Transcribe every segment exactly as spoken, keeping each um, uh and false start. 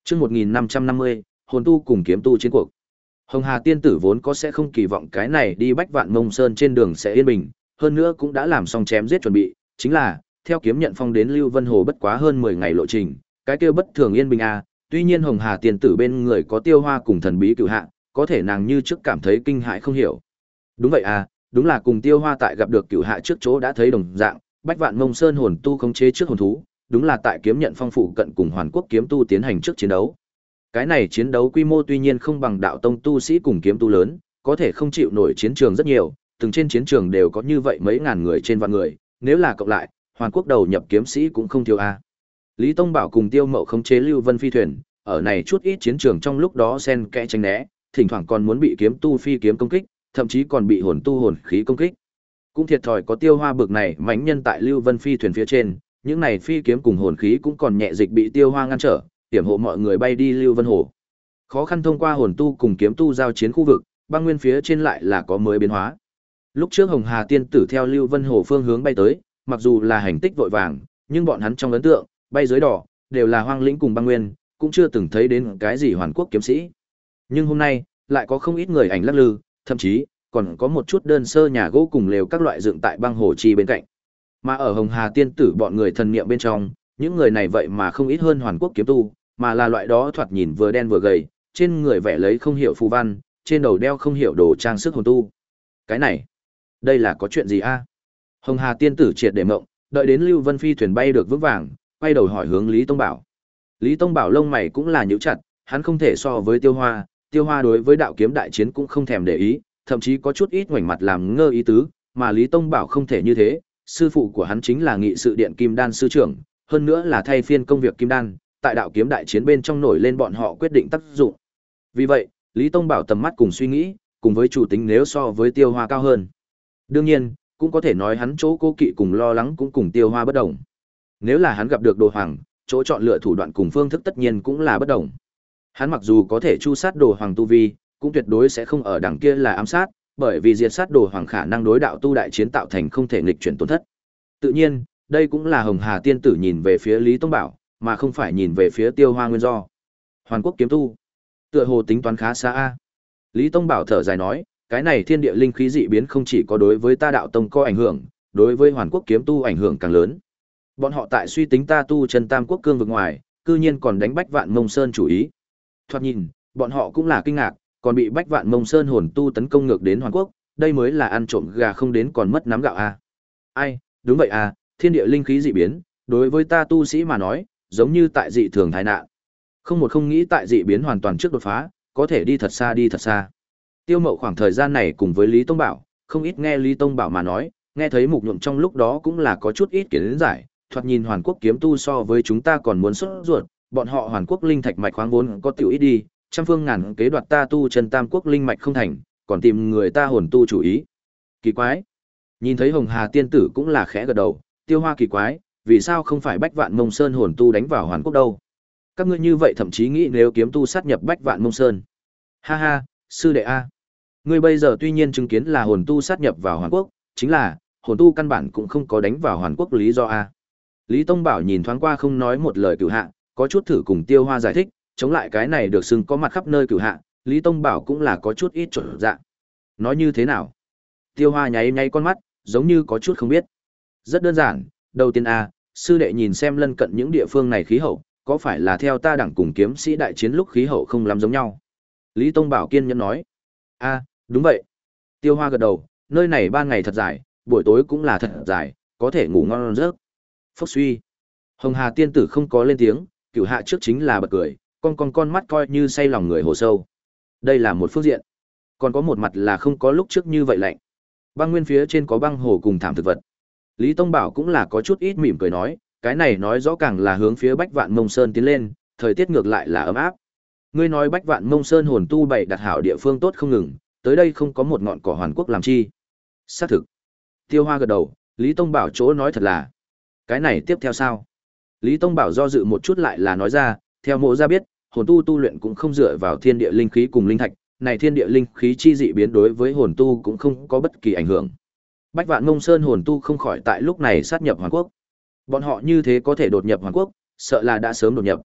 Chương một nghìn năm trăm năm mươi, hồn tu cùng kiếm tu chiến cuộc. Hồng Hà tiên tử vốn có sẽ không kỳ vọng cái này đi Bách Vạn Mông Sơn trên đường sẽ yên bình, hơn nữa cũng đã làm xong chém giết chuẩn bị, chính là theo kiếm nhận phong đến Lưu Vân Hồ bất quá hơn mười ngày lộ trình, cái kia bất thường yên bình a, tuy nhiên Hồng Hà tiên tử bên người có Tiêu Hoa cùng thần bí cửu hạ, có thể nàng như trước cảm thấy kinh hãi không hiểu. Đúng vậy à, đúng là cùng Tiêu Hoa tại gặp được cửu hạ trước chỗ đã thấy đồng dạng, Bách Vạn Mông Sơn hồn tu khống chế trước hồn thú, đúng là tại kiếm nhận phong phụ cận cùng Hoàn Quốc kiếm tu tiến hành trước chiến đấu. Cái này chiến đấu quy mô tuy nhiên không bằng đạo tông tu sĩ cùng kiếm tu lớn, có thể không chịu nổi chiến trường rất nhiều, từng trên chiến trường đều có như vậy mấy ngàn người trên vạn người, nếu là cộng lại, Hoàn Quốc đầu nhập kiếm sĩ cũng không thiếu a. Lý Tông Bảo cùng Tiêu Mậu khống chế Lưu Vân phi thuyền, ở này chút ít chiến trường trong lúc đó xen kẽ tránh né, thỉnh thoảng còn muốn bị kiếm tu phi kiếm công kích, thậm chí còn bị hồn tu hồn khí công kích. Cũng thiệt thòi có Tiêu Hoa bực này mãnh nhân tại Lưu Vân phi thuyền phía trên, những này phi kiếm cùng hồn khí cũng còn nhẹ dịch bị Tiêu Hoa ngăn trở, hiểm hộ mọi người bay đi Lưu Vân Hồ. Khó khăn thông qua hồn tu cùng kiếm tu giao chiến khu vực, băng nguyên phía trên lại là có mới biến hóa. Lúc trước Hồng Hà tiên tử theo Lưu Vân Hồ phương hướng bay tới, mặc dù là hành tích vội vàng, nhưng bọn hắn trong ấn tượng, bay dưới đỏ, đều là hoang lĩnh cùng băng nguyên, cũng chưa từng thấy đến cái gì Hoàn Quốc kiếm sĩ. Nhưng hôm nay, lại có không ít người ảnh lắc lư, thậm chí còn có một chút đơn sơ nhà gỗ cùng lều các loại dựng tại băng hồ chi bên cạnh. Mà ở Hồng Hà tiên tử bọn người thần niệm bên trong, những người này vậy mà không ít hơn Hoàn Quốc kiếm tu, mà là loại đó thoạt nhìn vừa đen vừa gầy, trên người vẽ lấy không hiểu phù văn, trên đầu đeo không hiểu đồ trang sức hồn tu. Cái này, đây là có chuyện gì a? Hồng Hà tiên tử triệt để mộng, đợi đến Lưu Vân phi thuyền bay được vững vàng, quay đầu hỏi hướng Lý Tông Bảo. Lý Tông Bảo lông mày cũng là nhíu chặt, hắn không thể so với Tiêu Hoa, Tiêu Hoa đối với đạo kiếm đại chiến cũng không thèm để ý, thậm chí có chút ít ngoảnh mặt làm ngơ ý tứ, mà Lý Tông Bảo không thể như thế, sư phụ của hắn chính là nghị sự điện Kim Đan sư trưởng, hơn nữa là thay phiên công việc Kim Đan, tại đạo kiếm đại chiến bên trong nổi lên bọn họ quyết định tác dụng. Vì vậy, Lý Tông Bảo tầm mắt cùng suy nghĩ, cùng với chủ tính nếu so với Tiêu Hoa cao hơn. Đương nhiên, cũng có thể nói hắn chỗ cố kỵ cùng lo lắng cũng cùng Tiêu Hoa bất đồng. Nếu là hắn gặp được Đồ Hoàng, chỗ chọn lựa thủ đoạn cùng phương thức tất nhiên cũng là bất đồng. Hắn mặc dù có thể chu sát Đồ Hoàng tu vi, cũng tuyệt đối sẽ không ở đằng kia là ám sát, bởi vì diệt sát Đồ Hoàng khả năng đối đạo tu đại chiến tạo thành không thể nghịch chuyển tổn thất. Tự nhiên, đây cũng là Hồng Hà tiên tử nhìn về phía Lý Tông Bảo, mà không phải nhìn về phía Tiêu Hoa nguyên do. Hoàn Quốc kiếm tu, tựa hồ tính toán khá xa a. Lý Tông Bảo thở dài nói, cái này thiên địa linh khí dị biến không chỉ có đối với ta đạo tông có ảnh hưởng, đối với Hoàn Quốc kiếm tu ảnh hưởng càng lớn. Bọn họ tại suy tính ta tu chân tam quốc cương vực ngoài, cư nhiên còn đánh Bách Vạn Mông Sơn chủ ý. Thoạt nhìn, bọn họ cũng là kinh ngạc, còn bị Bách Vạn Mông Sơn hồn tu tấn công ngược đến Hoàn Quốc, đây mới là ăn trộm gà không đến còn mất nắm gạo a. Ai, đúng vậy à, thiên địa linh khí dị biến, đối với ta tu sĩ mà nói, giống như tại dị thường tai nạn. Không một không nghĩ tại dị biến hoàn toàn trước đột phá, có thể đi thật xa đi thật xa. Tiêu Mậu khoảng thời gian này cùng với Lý Tông Bảo, không ít nghe Lý Tông Bảo mà nói, nghe thấy mục nhuộm trong lúc đó cũng là có chút ít kiến giải, thoạt nhìn Hoàn Quốc kiếm tu so với chúng ta còn muốn xuất ruột, bọn họ Hoàn Quốc linh thạch mạch khoáng vốn có tiểu ít đi, trăm phương ngàn kế đoạt ta tu chân tam quốc linh mạch không thành, còn tìm người ta hồn tu chủ ý. Kỳ quái. Nhìn thấy Hồng Hà tiên tử cũng là khẽ gật đầu, Tiêu Hoa kỳ quái, vì sao không phải Bách Vạn Mông Sơn hồn tu đánh vào Hoàn Quốc đâu? Các ngươi như vậy thậm chí nghĩ nếu kiếm tu sát nhập Bách Vạn Mông Sơn. Ha ha, sư đệ a. Ngươi bây giờ tuy nhiên chứng kiến là hồn tu sát nhập vào Hoàn Quốc, chính là hồn tu căn bản cũng không có đánh vào Hoàn Quốc lý do a. Lý Tông Bảo nhìn thoáng qua không nói một lời cửu hạ, có chút thử cùng Tiêu Hoa giải thích, chống lại cái này được xưng có mặt khắp nơi cửu hạ, Lý Tông Bảo cũng là có chút ít chuẩn dạ. Nói như thế nào? Tiêu Hoa nháy nháy con mắt, giống như có chút không biết. Rất đơn giản, đầu tiên a, sư đệ nhìn xem lân cận những địa phương này khí hậu, có phải là theo ta đẳng cùng kiếm sĩ đại chiến lúc khí hậu không lắm giống nhau? Lý Tông Bảo kiên nhẫn nói. A, đúng vậy. Tiêu Hoa gật đầu, nơi này ban ngày thật dài, buổi tối cũng là thật dài, có thể ngủ ngon giấc. Phốc suy. Hồng Hà tiên tử không có lên tiếng, cửu hạ trước chính là bật cười, con con con mắt coi như say lòng người hồ sâu. Đây là một phương diện. Còn có một mặt là không có lúc trước như vậy lạnh. Băng nguyên phía trên có băng hồ cùng thảm thực vật. Lý Tông Bảo cũng là có chút ít mỉm cười nói, cái này nói rõ càng là hướng phía Bách Vạn Mông Sơn tiến lên, thời tiết ngược lại là ấm áp. Ngươi nói Bách Vạn Mông Sơn hồn tu bày đặt hảo địa phương tốt không ngừng, tới đây không có một ngọn cỏ Hoàn Quốc làm chi? Xác thực. Tiêu Hoa gật đầu, Lý Tông Bảo chỗ nói thật là. Cái này tiếp theo sao? Lý Tông Bảo do dự một chút lại là nói ra, theo mộ ra biết, hồn tu tu luyện cũng không dựa vào thiên địa linh khí cùng linh thạch, này thiên địa linh khí chi dị biến đối với hồn tu cũng không có bất kỳ ảnh hưởng. Bách Vạn Mông Sơn hồn tu không khỏi tại lúc này sát nhập Hoàn Quốc. Bọn họ như thế có thể đột nhập Hoàn Quốc, sợ là đã sớm đột nhập.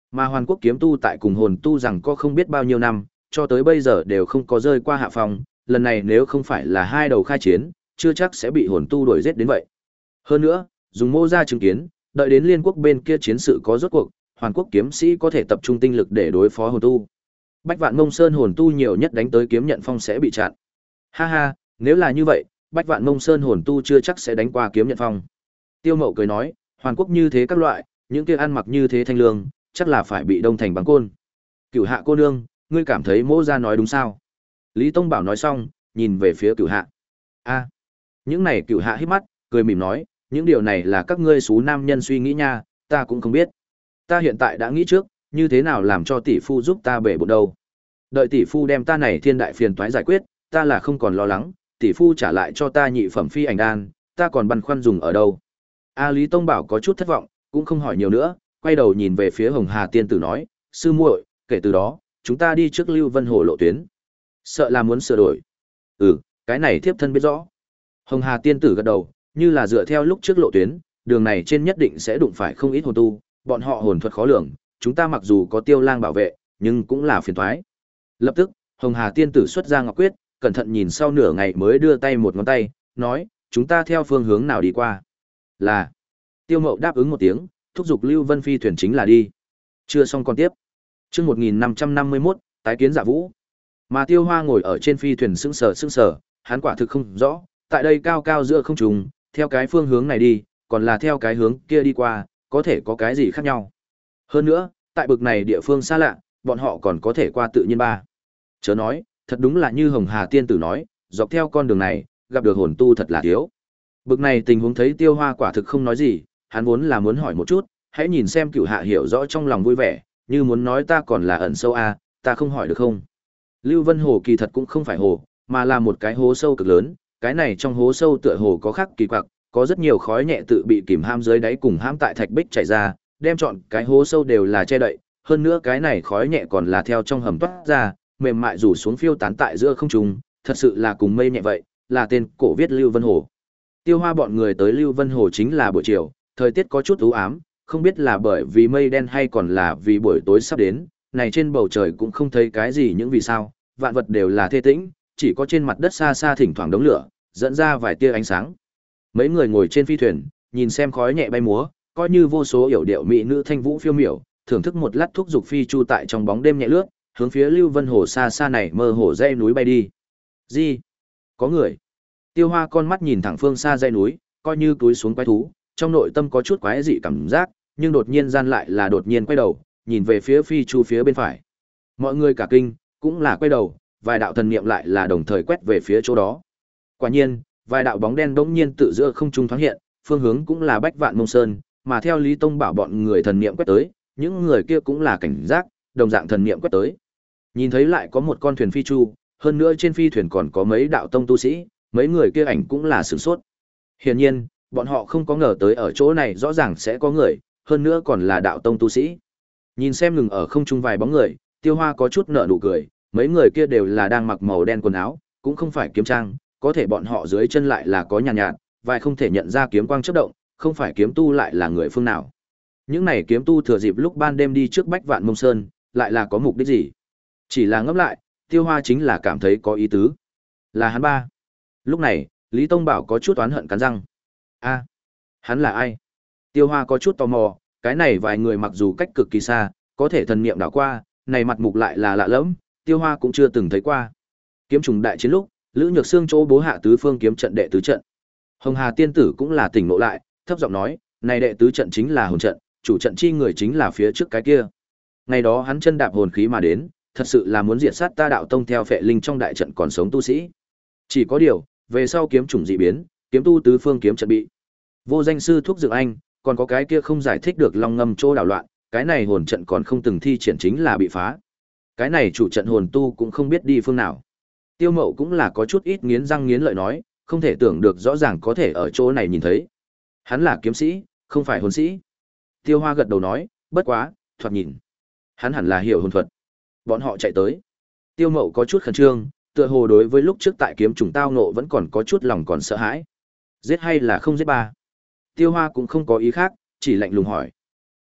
Mà Hoàn Quốc kiếm tu tại cùng hồn tu rằng có không biết bao nhiêu năm, cho tới bây giờ đều không có rơi qua hạ phòng, lần này nếu không phải là hai đầu khai chiến, chưa chắc sẽ bị hồn tu đuổi giết đến vậy. Hơn nữa, dùng mô ra chứng kiến, đợi đến liên quốc bên kia chiến sự có rốt cuộc, Hoàn Quốc kiếm sĩ có thể tập trung tinh lực để đối phó hồn tu. Bách Vạn Mông Sơn hồn tu nhiều nhất đánh tới kiếm nhận phong sẽ bị chặn. Ha ha, nếu là như vậy, Bách Vạn Mông Sơn hồn tu chưa chắc sẽ đánh qua kiếm nhận phong. Tiêu Mậu cười nói, Hoàn Quốc như thế các loại, những kia ăn mặc như thế thanh lương, chắc là phải bị đông thành bằng côn. Cửu Hạ cô nương, ngươi cảm thấy Mỗ gia nói đúng sao? Lý Tông Bảo nói xong, nhìn về phía Cửu Hạ. A, những này Cửu Hạ híp mắt, cười mỉm nói, những điều này là các ngươi xú nam nhân suy nghĩ nha, ta cũng không biết. Ta hiện tại đã nghĩ trước, như thế nào làm cho tỷ phu giúp ta bể bộn đâu. Đợi tỷ phu đem ta này thiên đại phiền toái giải quyết, ta là không còn lo lắng, tỷ phu trả lại cho ta nhị phẩm phi ảnh đan, ta còn băn khoăn dùng ở đâu. A Lý Tông Bảo có chút thất vọng, cũng không hỏi nhiều nữa, quay đầu nhìn về phía Hồng Hà tiên tử nói, sư muội, kể từ đó, chúng ta đi trước Lưu Vân Hồ lộ tuyến. Sợ là muốn sửa đổi. Ừ, cái này thiếp thân biết rõ. Hồng Hà tiên tử gật đầu, như là dựa theo lúc trước lộ tuyến, đường này trên nhất định sẽ đụng phải không ít hồn tu, bọn họ hồn thuật khó lường, chúng ta mặc dù có Tiêu Lang bảo vệ, nhưng cũng là phiền toái. Lập tức, Hồng Hà tiên tử xuất ra ngọc quyết, cẩn thận nhìn sau nửa ngày mới đưa tay một ngón tay, nói, chúng ta theo phương hướng nào đi qua? Là. Tiêu Mậu đáp ứng một tiếng, thúc giục Lưu Vân phi thuyền chính là đi. Chưa xong còn tiếp. Chương một nghìn năm trăm năm mươi mốt, tái kiến Dạ Vũ. Mà Tiêu Hoa ngồi ở trên phi thuyền sững sờ sững sờ, hắn quả thực không rõ, tại đây cao cao giữa không trung, theo cái phương hướng này đi, còn là theo cái hướng kia đi qua, có thể có cái gì khác nhau. Hơn nữa, tại bực này địa phương xa lạ, bọn họ còn có thể qua tự nhiên ba. Chớ nói, thật đúng là như Hồng Hà tiên tử nói, dọc theo con đường này, gặp được hồn tu thật là thiếu. Bực này tình huống thấy Tiêu Hoa quả thực không nói gì, hắn vốn là muốn hỏi một chút, hãy nhìn xem Cửu Hạ hiểu rõ trong lòng vui vẻ, như muốn nói ta còn là ẩn sâu a, ta không hỏi được không? Lưu Vân Hồ kỳ thật cũng không phải hồ, mà là một cái hố sâu cực lớn, cái này trong hố sâu tựa hồ có khắc kỳ quặc, có rất nhiều khói nhẹ tự bị kìm ham dưới đáy cùng hãm tại thạch bích chảy ra, đem trọn cái hố sâu đều là che đậy, hơn nữa cái này khói nhẹ còn là theo trong hầm toát ra, mềm mại rủ xuống phiêu tán tại giữa không trung, thật sự là cùng mây nhẹ vậy, là tên cổ viết Lưu Vân Hồ. Tiêu Hoa bọn người tới Lưu Vân Hồ chính là buổi chiều, thời tiết có chút u ám, không biết là bởi vì mây đen hay còn là vì buổi tối sắp đến, này trên bầu trời cũng không thấy cái gì những vì sao, vạn vật đều là thê tĩnh, chỉ có trên mặt đất xa xa thỉnh thoảng đống lửa, dẫn ra vài tia ánh sáng. Mấy người ngồi trên phi thuyền, nhìn xem khói nhẹ bay múa, coi như vô số yểu điệu mỹ nữ thanh vũ phiêu miểu, thưởng thức một lát thuốc dục phi chu tại trong bóng đêm nhẹ lướt, hướng phía Lưu Vân Hồ xa xa này mơ hồ dãy núi bay đi. Gì? Có người. Tiêu Hoa con mắt nhìn thẳng phương xa dãy núi, coi như túi xuống quái thú, trong nội tâm có chút quái dị cảm giác, nhưng đột nhiên gian lại là đột nhiên quay đầu, nhìn về phía phi chu phía bên phải. Mọi người cả kinh, cũng là quay đầu, vài đạo thần niệm lại là đồng thời quét về phía chỗ đó. Quả nhiên, vài đạo bóng đen bỗng nhiên tự giữa không trung thoáng hiện, phương hướng cũng là Bách Vạn Mông Sơn, mà theo Lý Tông Bảo bọn người thần niệm quét tới, những người kia cũng là cảnh giác, đồng dạng thần niệm quét tới. Nhìn thấy lại có một con thuyền phi chu, hơn nữa trên phi thuyền còn có mấy đạo tông tu sĩ, mấy người kia ảnh cũng là sửng sốt. Hiển nhiên, bọn họ không có ngờ tới ở chỗ này rõ ràng sẽ có người, hơn nữa còn là đạo tông tu sĩ. Nhìn xem ngừng ở không trung vài bóng người, Tiêu Hoa có chút nở nụ cười, mấy người kia đều là đang mặc màu đen quần áo, cũng không phải kiếm trang, có thể bọn họ dưới chân lại là có nhàn nhạt, nhạt, vài không thể nhận ra kiếm quang chớp động, không phải kiếm tu lại là người phương nào. Những này kiếm tu thừa dịp lúc ban đêm đi trước Bách Vạn Mông Sơn, lại là có mục đích gì? Chỉ là ngẫm lại, Tiêu Hoa chính là cảm thấy có ý tứ. Là hắn ba. Lúc này, Lý Tông Bảo có chút oán hận cắn răng. A, hắn là ai? Tiêu Hoa có chút tò mò, cái này vài người mặc dù cách cực kỳ xa, có thể thần niệm đảo qua, này mặt mục lại là lạ lẫm, Tiêu Hoa cũng chưa từng thấy qua. Kiếm trùng đại chiến lúc, Lữ Nhược Xương chỗ bố hạ tứ phương kiếm trận đệ tứ trận. Hồng Hà tiên tử cũng là tỉnh ngộ lại, thấp giọng nói, này đệ tứ trận chính là hồn trận, chủ trận chi người chính là phía trước cái kia. Ngày đó hắn chân đạp hồn khí mà đến, thật sự là muốn diệt sát ta đạo tông theo phệ linh trong đại trận còn sống tu sĩ. Chỉ có điều, về sau kiếm trùng dị biến, kiếm tu tứ phương kiếm trận bị. Vô danh sư thuốc dược anh, còn có cái kia không giải thích được long ngâm chỗ đảo loạn, cái này hồn trận còn không từng thi triển chính là bị phá. Cái này chủ trận hồn tu cũng không biết đi phương nào. Tiêu Mậu cũng là có chút ít nghiến răng nghiến lợi nói, không thể tưởng được rõ ràng có thể ở chỗ này nhìn thấy. Hắn là kiếm sĩ, không phải hồn sĩ. Tiêu Hoa gật đầu nói, bất quá, thoạt nhìn. Hắn hẳn là hiểu hồn thuật. Bọn họ chạy tới. Tiêu Mậu có chút khẩn trương, tựa hồ đối với lúc trước tại kiếm trùng tao nộ vẫn còn có chút lòng còn sợ hãi. Giết hay là không giết ba? Tiêu Hoa cũng không có ý khác, chỉ lạnh lùng hỏi.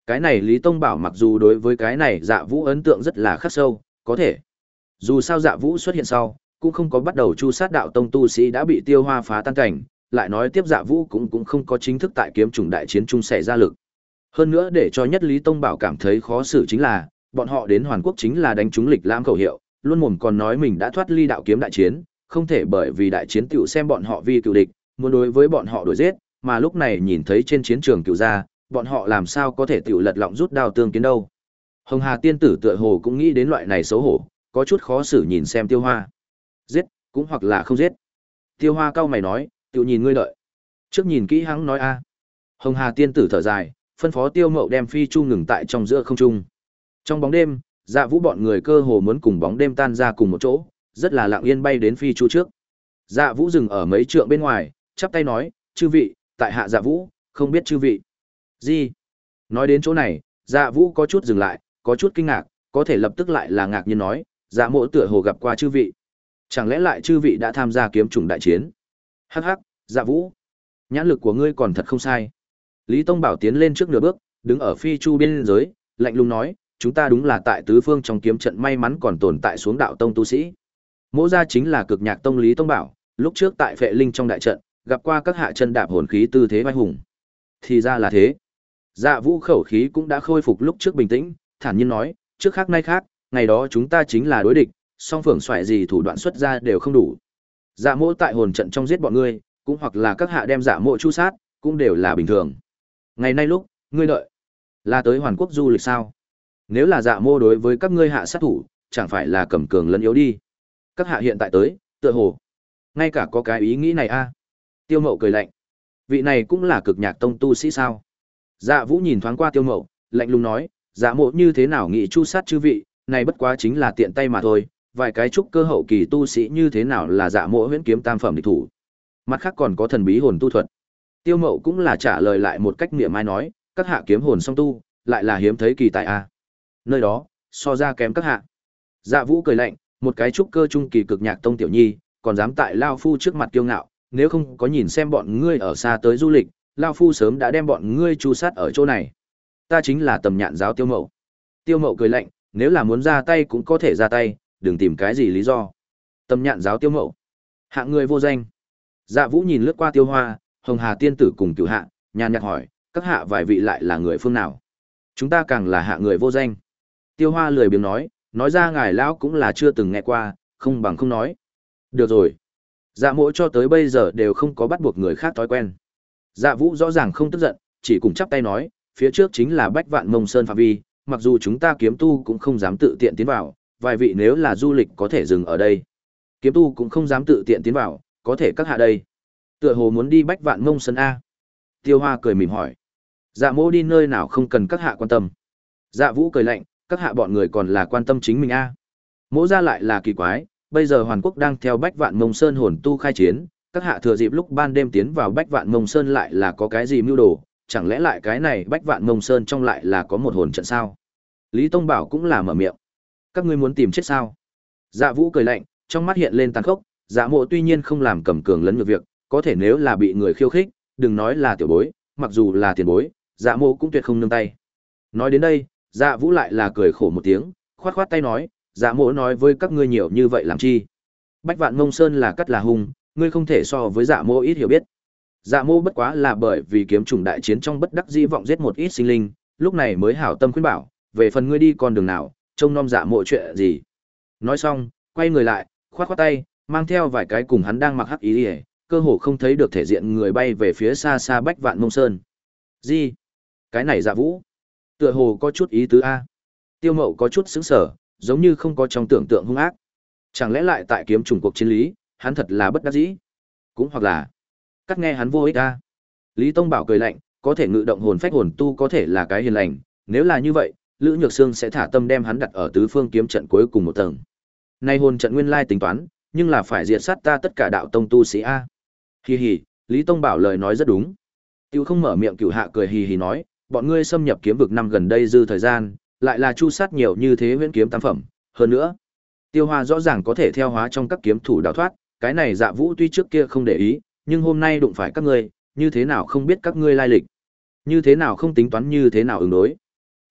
Cái này Lý Tông Bảo mặc dù đối với cái này Dạ Vũ ấn tượng rất là khắc sâu, có thể. Dù sao Dạ Vũ xuất hiện sau, cũng không có bắt đầu chu sát đạo tông tu sĩ đã bị Tiêu Hoa phá tan cảnh, lại nói tiếp Dạ Vũ cũng cũng không có chính thức tại kiếm trùng đại chiến chung xảy ra lực. Hơn nữa để cho nhất Lý Tông Bảo cảm thấy khó xử chính là, bọn họ đến Hoàn Quốc chính là đánh trúng lịch lãm khẩu hiệu, luôn mồm còn nói mình đã thoát ly đạo kiếm đại chiến, không thể bởi vì đại chiến tiểu xem bọn họ vì cựu địch, muốn đối với bọn họ đuổi giết, mà lúc này nhìn thấy trên chiến trường cựu gia, bọn họ làm sao có thể tiểu lật lọng rút đao tương kiến đâu. Hồng Hà tiên tử tựa hồ cũng nghĩ đến loại này xấu hổ, có chút khó xử nhìn xem Tiêu Hoa. Giết, cũng hoặc là không giết. Tiêu Hoa cau mày nói, tiểu nhìn ngươi đợi. Trước nhìn kỹ hắn nói a. Hồng Hà tiên tử thở dài, phân phó Tiêu Mậu đem phi chu ngừng tại trong giữa không trung. Trong bóng đêm, Dạ Vũ bọn người cơ hồ muốn cùng bóng đêm tan ra cùng một chỗ, rất là lặng yên bay đến phi chu trước. Dạ Vũ dừng ở mấy trượng bên ngoài, chắp tay nói, chư vị, tại hạ Dạ Vũ, không biết chư vị. Gì? Nói đến chỗ này, Dạ Vũ có chút dừng lại, có chút kinh ngạc, có thể lập tức lại là ngạc nhiên nói, Dạ Mỗ tựa hồ gặp qua chư vị. Chẳng lẽ lại chư vị đã tham gia kiếm trùng đại chiến? Hắc hắc, Dạ Vũ, nhãn lực của ngươi còn thật không sai. Lý Tông Bảo tiến lên trước nửa bước, đứng ở phi chu biên giới, lạnh lùng nói, chúng ta đúng là tại tứ phương trong kiếm trận may mắn còn tồn tại xuống đạo tông tu sĩ. Mỗ gia chính là Cực Nhạc tông Lý Tông Bảo, lúc trước tại Phệ Linh trong đại trận, gặp qua các hạ chân đạp hồn khí tư thế vai hùng. Thì ra là thế. Dạ Vũ khẩu khí cũng đã khôi phục lúc trước bình tĩnh, thản nhiên nói, trước khác nay khác, ngày đó chúng ta chính là đối địch, song phường xoại gì thủ đoạn xuất ra đều không đủ. Dạ Mỗ tại hồn trận trong giết bọn ngươi, cũng hoặc là các hạ đem Dạ Mỗ chu sát, cũng đều là bình thường. Ngày nay lúc, ngươi đợi, là tới Hoàn Quốc du lịch sao? Nếu là Dạ Mô đối với các ngươi hạ sát thủ, chẳng phải là cầm cường lẫn yếu đi. Các hạ hiện tại tới, tựa hồ ngay cả có cái ý nghĩ này a. Tiêu Mậu cười lạnh. Vị này cũng là Cực Nhạc tông tu sĩ sao? Dạ Vũ nhìn thoáng qua Tiêu Mậu, lạnh lùng nói, Dạ Mộ như thế nào nghĩ chu sát chư vị, này bất quá chính là tiện tay mà thôi, vài cái trúc cơ hậu kỳ tu sĩ như thế nào là Dạ Mộ huyễn kiếm tam phẩm địch thủ. Mặt khác còn có thần bí hồn tu thuật. Tiêu Mậu cũng là trả lời lại một cách mỉa mai nói, các hạ kiếm hồn song tu, lại là hiếm thấy kỳ tại a. Nơi đó, so ra kém các hạ. Dạ Vũ cười lạnh, một cái trúc cơ trung kỳ Cực Nhạc tông tiểu nhi, còn dám tại lao phu trước mặt kiêu ngạo, nếu không có nhìn xem bọn ngươi ở xa tới du lịch, lao phu sớm đã đem bọn ngươi chu sát ở chỗ này. Ta chính là Tầm Nhạn giáo Tiêu Mậu. Tiêu Mậu cười lạnh, nếu là muốn ra tay cũng có thể ra tay, đừng tìm cái gì lý do. Tầm Nhạn giáo Tiêu Mậu, hạng người vô danh. Dạ Vũ nhìn lướt qua Tiêu Hoa, Hồng Hà tiên tử cùng Cửu Hạ, nhàn nhạt hỏi, các hạ vài vị lại là người phương nào? Chúng ta càng là hạ người vô danh. Tiêu Hoa lười biếng nói, nói ra ngài lão cũng là chưa từng nghe qua, không bằng không nói. Được rồi. Dạ Mỗ cho tới bây giờ đều không có bắt buộc người khác thói quen. Dạ Vũ rõ ràng không tức giận, chỉ cùng chắp tay nói, phía trước chính là Bách Vạn Mông Sơn phạm vi, mặc dù chúng ta kiếm tu cũng không dám tự tiện tiến vào, vài vị nếu là du lịch có thể dừng ở đây. Kiếm tu cũng không dám tự tiện tiến vào, có thể các hạ đây. Tựa hồ muốn đi Bách Vạn Mông Sơn a. Tiêu Hoa cười mỉm hỏi. Dạ Mỗ đi nơi nào không cần các hạ quan tâm. Dạ Vũ cười lạnh, các hạ bọn người còn là quan tâm chính mình a. Mỗ ra lại là kỳ quái, bây giờ Hoàn Quốc đang theo Bách Vạn Mông Sơn hồn tu khai chiến, các hạ thừa dịp lúc ban đêm tiến vào Bách Vạn Mông Sơn lại là có cái gì mưu đồ, chẳng lẽ lại cái này Bách Vạn Mông Sơn trong lại là có một hồn trận sao? Lý Tông Bảo cũng là mở miệng. Các ngươi muốn tìm chết sao? Dạ Vũ cười lạnh, trong mắt hiện lên tàn khốc, Dạ Mộ tuy nhiên không làm cầm cường lấn ngược việc, có thể nếu là bị người khiêu khích, đừng nói là tiểu bối, mặc dù là tiền bối, Dạ Mộ cũng tuyệt không nương tay. Nói đến đây, Dạ Vũ lại là cười khổ một tiếng, khoát khoát tay nói, Dạ Mộ nói với các ngươi nhiều như vậy làm chi? Bách Vạn Mông Sơn là cắt là hung, ngươi không thể so với Dạ Mộ ít hiểu biết. Dạ Mộ bất quá là bởi vì kiếm trùng đại chiến trong bất đắc dĩ vọng giết một ít sinh linh, lúc này mới hảo tâm khuyên bảo, về phần ngươi đi con đường nào, trông nom Dạ Mộ chuyện gì. Nói xong, quay người lại, khoát khoát tay, mang theo vài cái cùng hắn đang mặc hắc ý liễu, cơ hồ không thấy được thể diện người bay về phía xa xa Bách Vạn Mông Sơn. Gì? Cái này Dạ Vũ, tựa hồ có chút ý tứ a. Tiêu Mậu có chút sững sờ, giống như không có trong tưởng tượng hung ác. Chẳng lẽ lại tại kiếm trùng cuộc chiến lý, hắn thật là bất đắc dĩ? Cũng hoặc là cắt nghe hắn vô ích a. Lý Tông Bảo cười lạnh, có thể ngự động hồn phách hồn tu có thể là cái hiền lành, nếu là như vậy, Lữ Nhược Sương sẽ thả tâm đem hắn đặt ở tứ phương kiếm trận cuối cùng một tầng. Nay hồn trận nguyên lai tính toán, nhưng là phải diệt sát ta tất cả đạo tông tu sĩ a. Hi hi, Lý Tông Bảo lời nói rất đúng. Tiêu không mở miệng Cửu Hạ cười hì hì nói, bọn ngươi xâm nhập kiếm vực năm gần đây dư thời gian, lại là chu sát nhiều như thế huyễn kiếm tam phẩm, hơn nữa, Tiêu Hoa rõ ràng có thể theo hóa trong các kiếm thủ đào thoát, cái này Dạ Vũ tuy trước kia không để ý, nhưng hôm nay đụng phải các ngươi, như thế nào không biết các ngươi lai lịch, như thế nào không tính toán như thế nào ứng đối.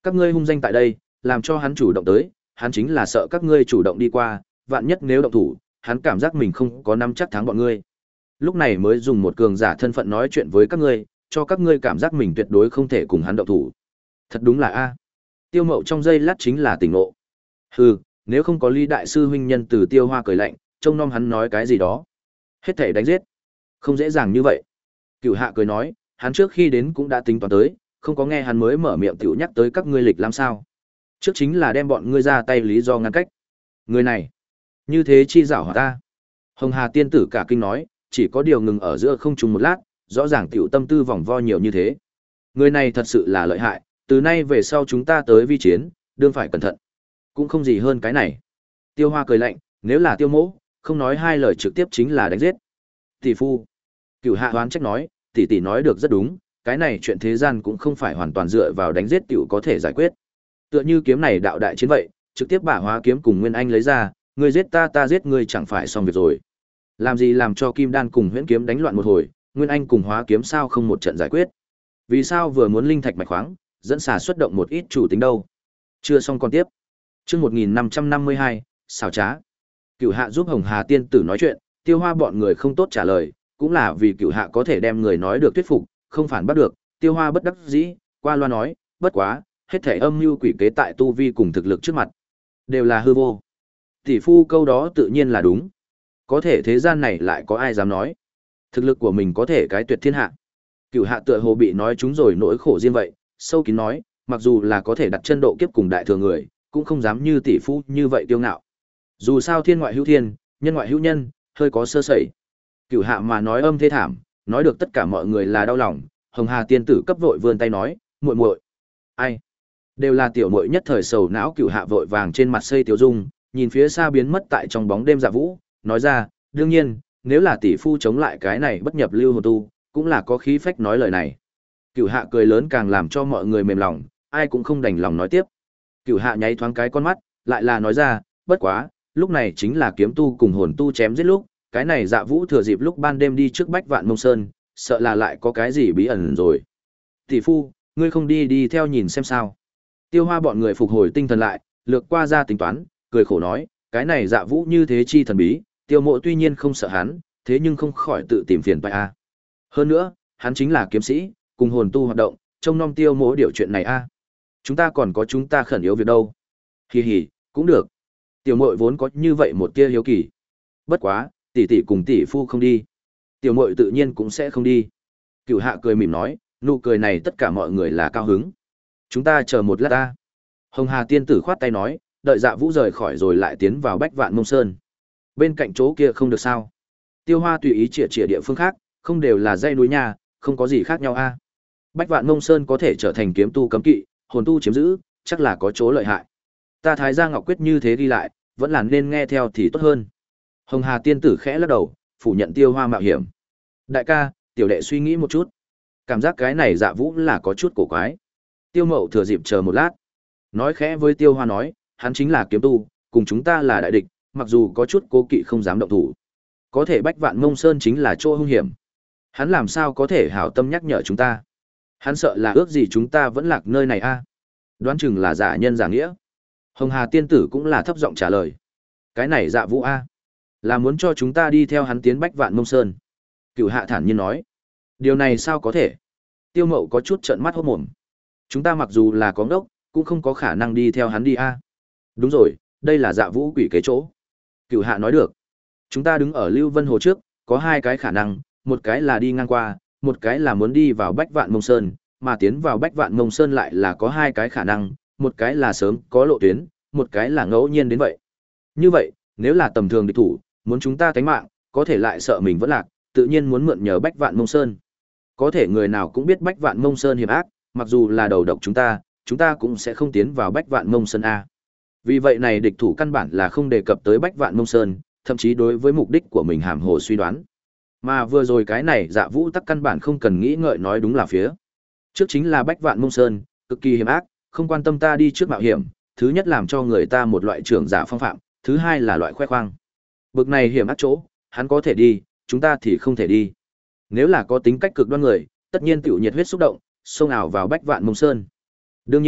Các ngươi hung danh tại đây, làm cho hắn chủ động tới, hắn chính là sợ các ngươi chủ động đi qua, vạn nhất nếu động thủ, hắn cảm giác mình không có nắm chắc thắng bọn ngươi. Lúc này mới dùng một cường giả thân phận nói chuyện với các ngươi, cho các ngươi cảm giác mình tuyệt đối không thể cùng hắn động thủ. Thật đúng là a. Tiêu Mậu trong giây lát chính là tỉnh ngộ. Hừ, nếu không có Lý đại sư huynh nhân từ Tiêu Hoa cười lạnh, trông nom hắn nói cái gì đó. Hết thảy đánh giết. Không dễ dàng như vậy. Cửu Hạ cười nói, hắn trước khi đến cũng đã tính toán tới, không có nghe hắn mới mở miệng tiểu nhắc tới các ngươi lịch làm sao. Trước chính là đem bọn ngươi ra tay lý do ngăn cách. Người này, như thế chi giảo hòa ta. Hồng Hà tiên tử cả kinh nói, chỉ có điều ngừng ở giữa không trung một lát, rõ ràng tiểu tâm tư vòng vo nhiều như thế. Người này thật sự là lợi hại, từ nay về sau chúng ta tới vi chiến, đương phải cẩn thận. Cũng không gì hơn cái này. Tiêu Hoa cười lạnh, nếu là Tiêu Mỗ, không nói hai lời trực tiếp chính là đánh giết. Tỷ phu. Cửu Hạ hoán trách nói, tỷ tỷ nói được rất đúng, cái này chuyện thế gian cũng không phải hoàn toàn dựa vào đánh giết tiểu có thể giải quyết. Tựa như kiếm này đạo đại chiến vậy, trực tiếp bả hóa kiếm cùng Nguyên Anh lấy ra, ngươi giết ta ta giết ngươi chẳng phải xong việc rồi. Làm gì làm cho Kim Đan cùng Huyễn Kiếm đánh loạn một hồi, Nguyên Anh cùng Hóa Kiếm sao không một trận giải quyết? Vì sao vừa muốn linh thạch mạch khoáng, dẫn xà xuất động một ít chủ tính đâu? Chưa xong còn tiếp. Chương một nghìn năm trăm năm mươi hai, xảo trá. Cửu Hạ giúp Hồng Hà tiên tử nói chuyện, Tiêu Hoa bọn người không tốt trả lời, cũng là vì Cửu Hạ có thể đem người nói được thuyết phục, không phản bắt được, Tiêu Hoa bất đắc dĩ, qua loa nói, bất quá, hết thảy âm mưu quỷ kế tại tu vi cùng thực lực trước mặt, đều là hư vô. Tỷ phu câu đó tự nhiên là đúng. Có thể thế gian này lại có ai dám nói thực lực của mình có thể cái tuyệt thiên hạ. Cửu Hạ tựa hồ bị nói chúng rồi nỗi khổ riêng vậy, sâu kín nói, mặc dù là có thể đặt chân độ kiếp cùng đại thừa người, cũng không dám như tỷ phu như vậy kiêu ngạo. Dù sao thiên ngoại hữu thiên, nhân ngoại hữu nhân, hơi có sơ sẩy. Cửu Hạ mà nói âm thê thảm, nói được tất cả mọi người là đau lòng. Hồng Hà tiên tử cấp vội vươn tay nói, muội muội. Ai? Đều là tiểu muội nhất thời sầu não. Cửu Hạ vội vàng trên mặt xây tiểu dung, nhìn phía xa biến mất tại trong bóng đêm dạ vũ, nói ra, đương nhiên, nếu là tỷ phu chống lại cái này bất nhập lưu hồn tu, cũng là có khí phách nói lời này. Cửu Hạ cười lớn càng làm cho mọi người mềm lòng, ai cũng không đành lòng nói tiếp. Cửu Hạ nháy thoáng cái con mắt, lại là nói ra, bất quá, lúc này chính là kiếm tu cùng hồn tu chém giết lúc, cái này dạ vũ thừa dịp lúc ban đêm đi trước Bách Vạn Mông Sơn, sợ là lại có cái gì bí ẩn rồi. Tỷ phu, ngươi không đi đi theo nhìn xem sao. Tiêu Hoa bọn người phục hồi tinh thần lại, lược qua ra tính toán, cười khổ nói, cái này dạ vũ như thế chi thần bí, Tiêu Mộ tuy nhiên không sợ hắn, thế nhưng không khỏi tự tìm phiền phải a. Hơn nữa, hắn chính là kiếm sĩ, cùng hồn tu hoạt động, trông nom Tiêu Mộ điều chuyện này a. Chúng ta còn có chúng ta khẩn yếu việc đâu. Hì hì, cũng được. Tiểu muội vốn có như vậy một tia hiếu kỳ. Bất quá, tỷ tỷ cùng tỷ phu không đi, tiểu muội tự nhiên cũng sẽ không đi. Cửu Hạ cười mỉm nói, nụ cười này tất cả mọi người là cao hứng. Chúng ta chờ một lát ta. Hồng Hà tiên tử khoát tay nói, đợi Dạ Vũ rời khỏi rồi lại tiến vào Bách Vạn Mông Sơn. Bên cạnh chỗ kia không được sao? Tiêu Hoa tùy ý chĩa chĩa địa phương khác, không đều là dãy núi nha, không có gì khác nhau a. Bách Vạn Mông Sơn có thể trở thành kiếm tu cấm kỵ, hồn tu chiếm giữ, chắc là có chỗ lợi hại. Ta Thái Gia Ngọc Quyết như thế đi lại, vẫn là nên nghe theo thì tốt hơn. Hồng Hà tiên tử khẽ lắc đầu, phủ nhận Tiêu Hoa mạo hiểm. Đại ca, tiểu đệ suy nghĩ một chút. Cảm giác cái này Dạ Vũ là có chút cổ quái. Tiêu Mậu thừa dịp chờ một lát, nói khẽ với Tiêu Hoa nói, hắn chính là kiếm tu, cùng chúng ta là đại địch, mặc dù có chút cố kỵ không dám động thủ. Có thể Bách Vạn Mông Sơn chính là chỗ hung hiểm. Hắn làm sao có thể hảo tâm nhắc nhở chúng ta? Hắn sợ là ước gì chúng ta vẫn lạc nơi này a? Đoán chừng là giả nhân giả nghĩa. Hồng Hà tiên tử cũng là thấp giọng trả lời. Cái này Dạ Vũ a, là muốn cho chúng ta đi theo hắn tiến Bách Vạn Mông Sơn. Cửu Hạ thản nhiên nói. Điều này sao có thể? Tiêu Mậu có chút trợn mắt hốt mồm. Chúng ta mặc dù là có ngốc, cũng không có khả năng đi theo hắn đi a. Đúng rồi, đây là Dạ Vũ quỷ kế chỗ. Cửu Hạ nói được. Chúng ta đứng ở Lưu Vân Hồ trước, có hai cái khả năng, một cái là đi ngang qua, một cái là muốn đi vào Bách Vạn Mông Sơn, mà tiến vào Bách Vạn Mông Sơn lại là có hai cái khả năng, một cái là sớm có lộ tuyến, một cái là ngẫu nhiên đến vậy. Như vậy, nếu là tầm thường địch thủ, muốn chúng ta tánh mạng, có thể lại sợ mình vẫn lạc, tự nhiên muốn mượn nhờ Bách Vạn Mông Sơn. Có thể người nào cũng biết Bách Vạn Mông Sơn hiểm ác, mặc dù là đầu độc chúng ta, chúng ta cũng sẽ không tiến vào Bách Vạn Mông Sơn a. Vì vậy này địch thủ căn bản là không đề cập tới Bách Vạn Mông Sơn, thậm chí đối với mục đích của mình hàm hồ suy đoán. Mà vừa rồi cái này Dạ Vũ tắc căn bản không cần nghĩ ngợi nói đúng là phía trước chính là Bách Vạn Mông Sơn, cực kỳ hiểm ác, không quan tâm ta đi trước mạo hiểm, thứ nhất làm cho người ta một loại trưởng giả phong phạm, thứ hai là loại khoe khoang. Bực này hiểm ác chỗ, hắn có thể đi, chúng ta thì không thể đi. Nếu là có tính cách cực đoan người, tất nhiên tiểu nhiệt huyết xúc động, xông ảo vào Bách Vạn Mông Sơn. Đương nhiên,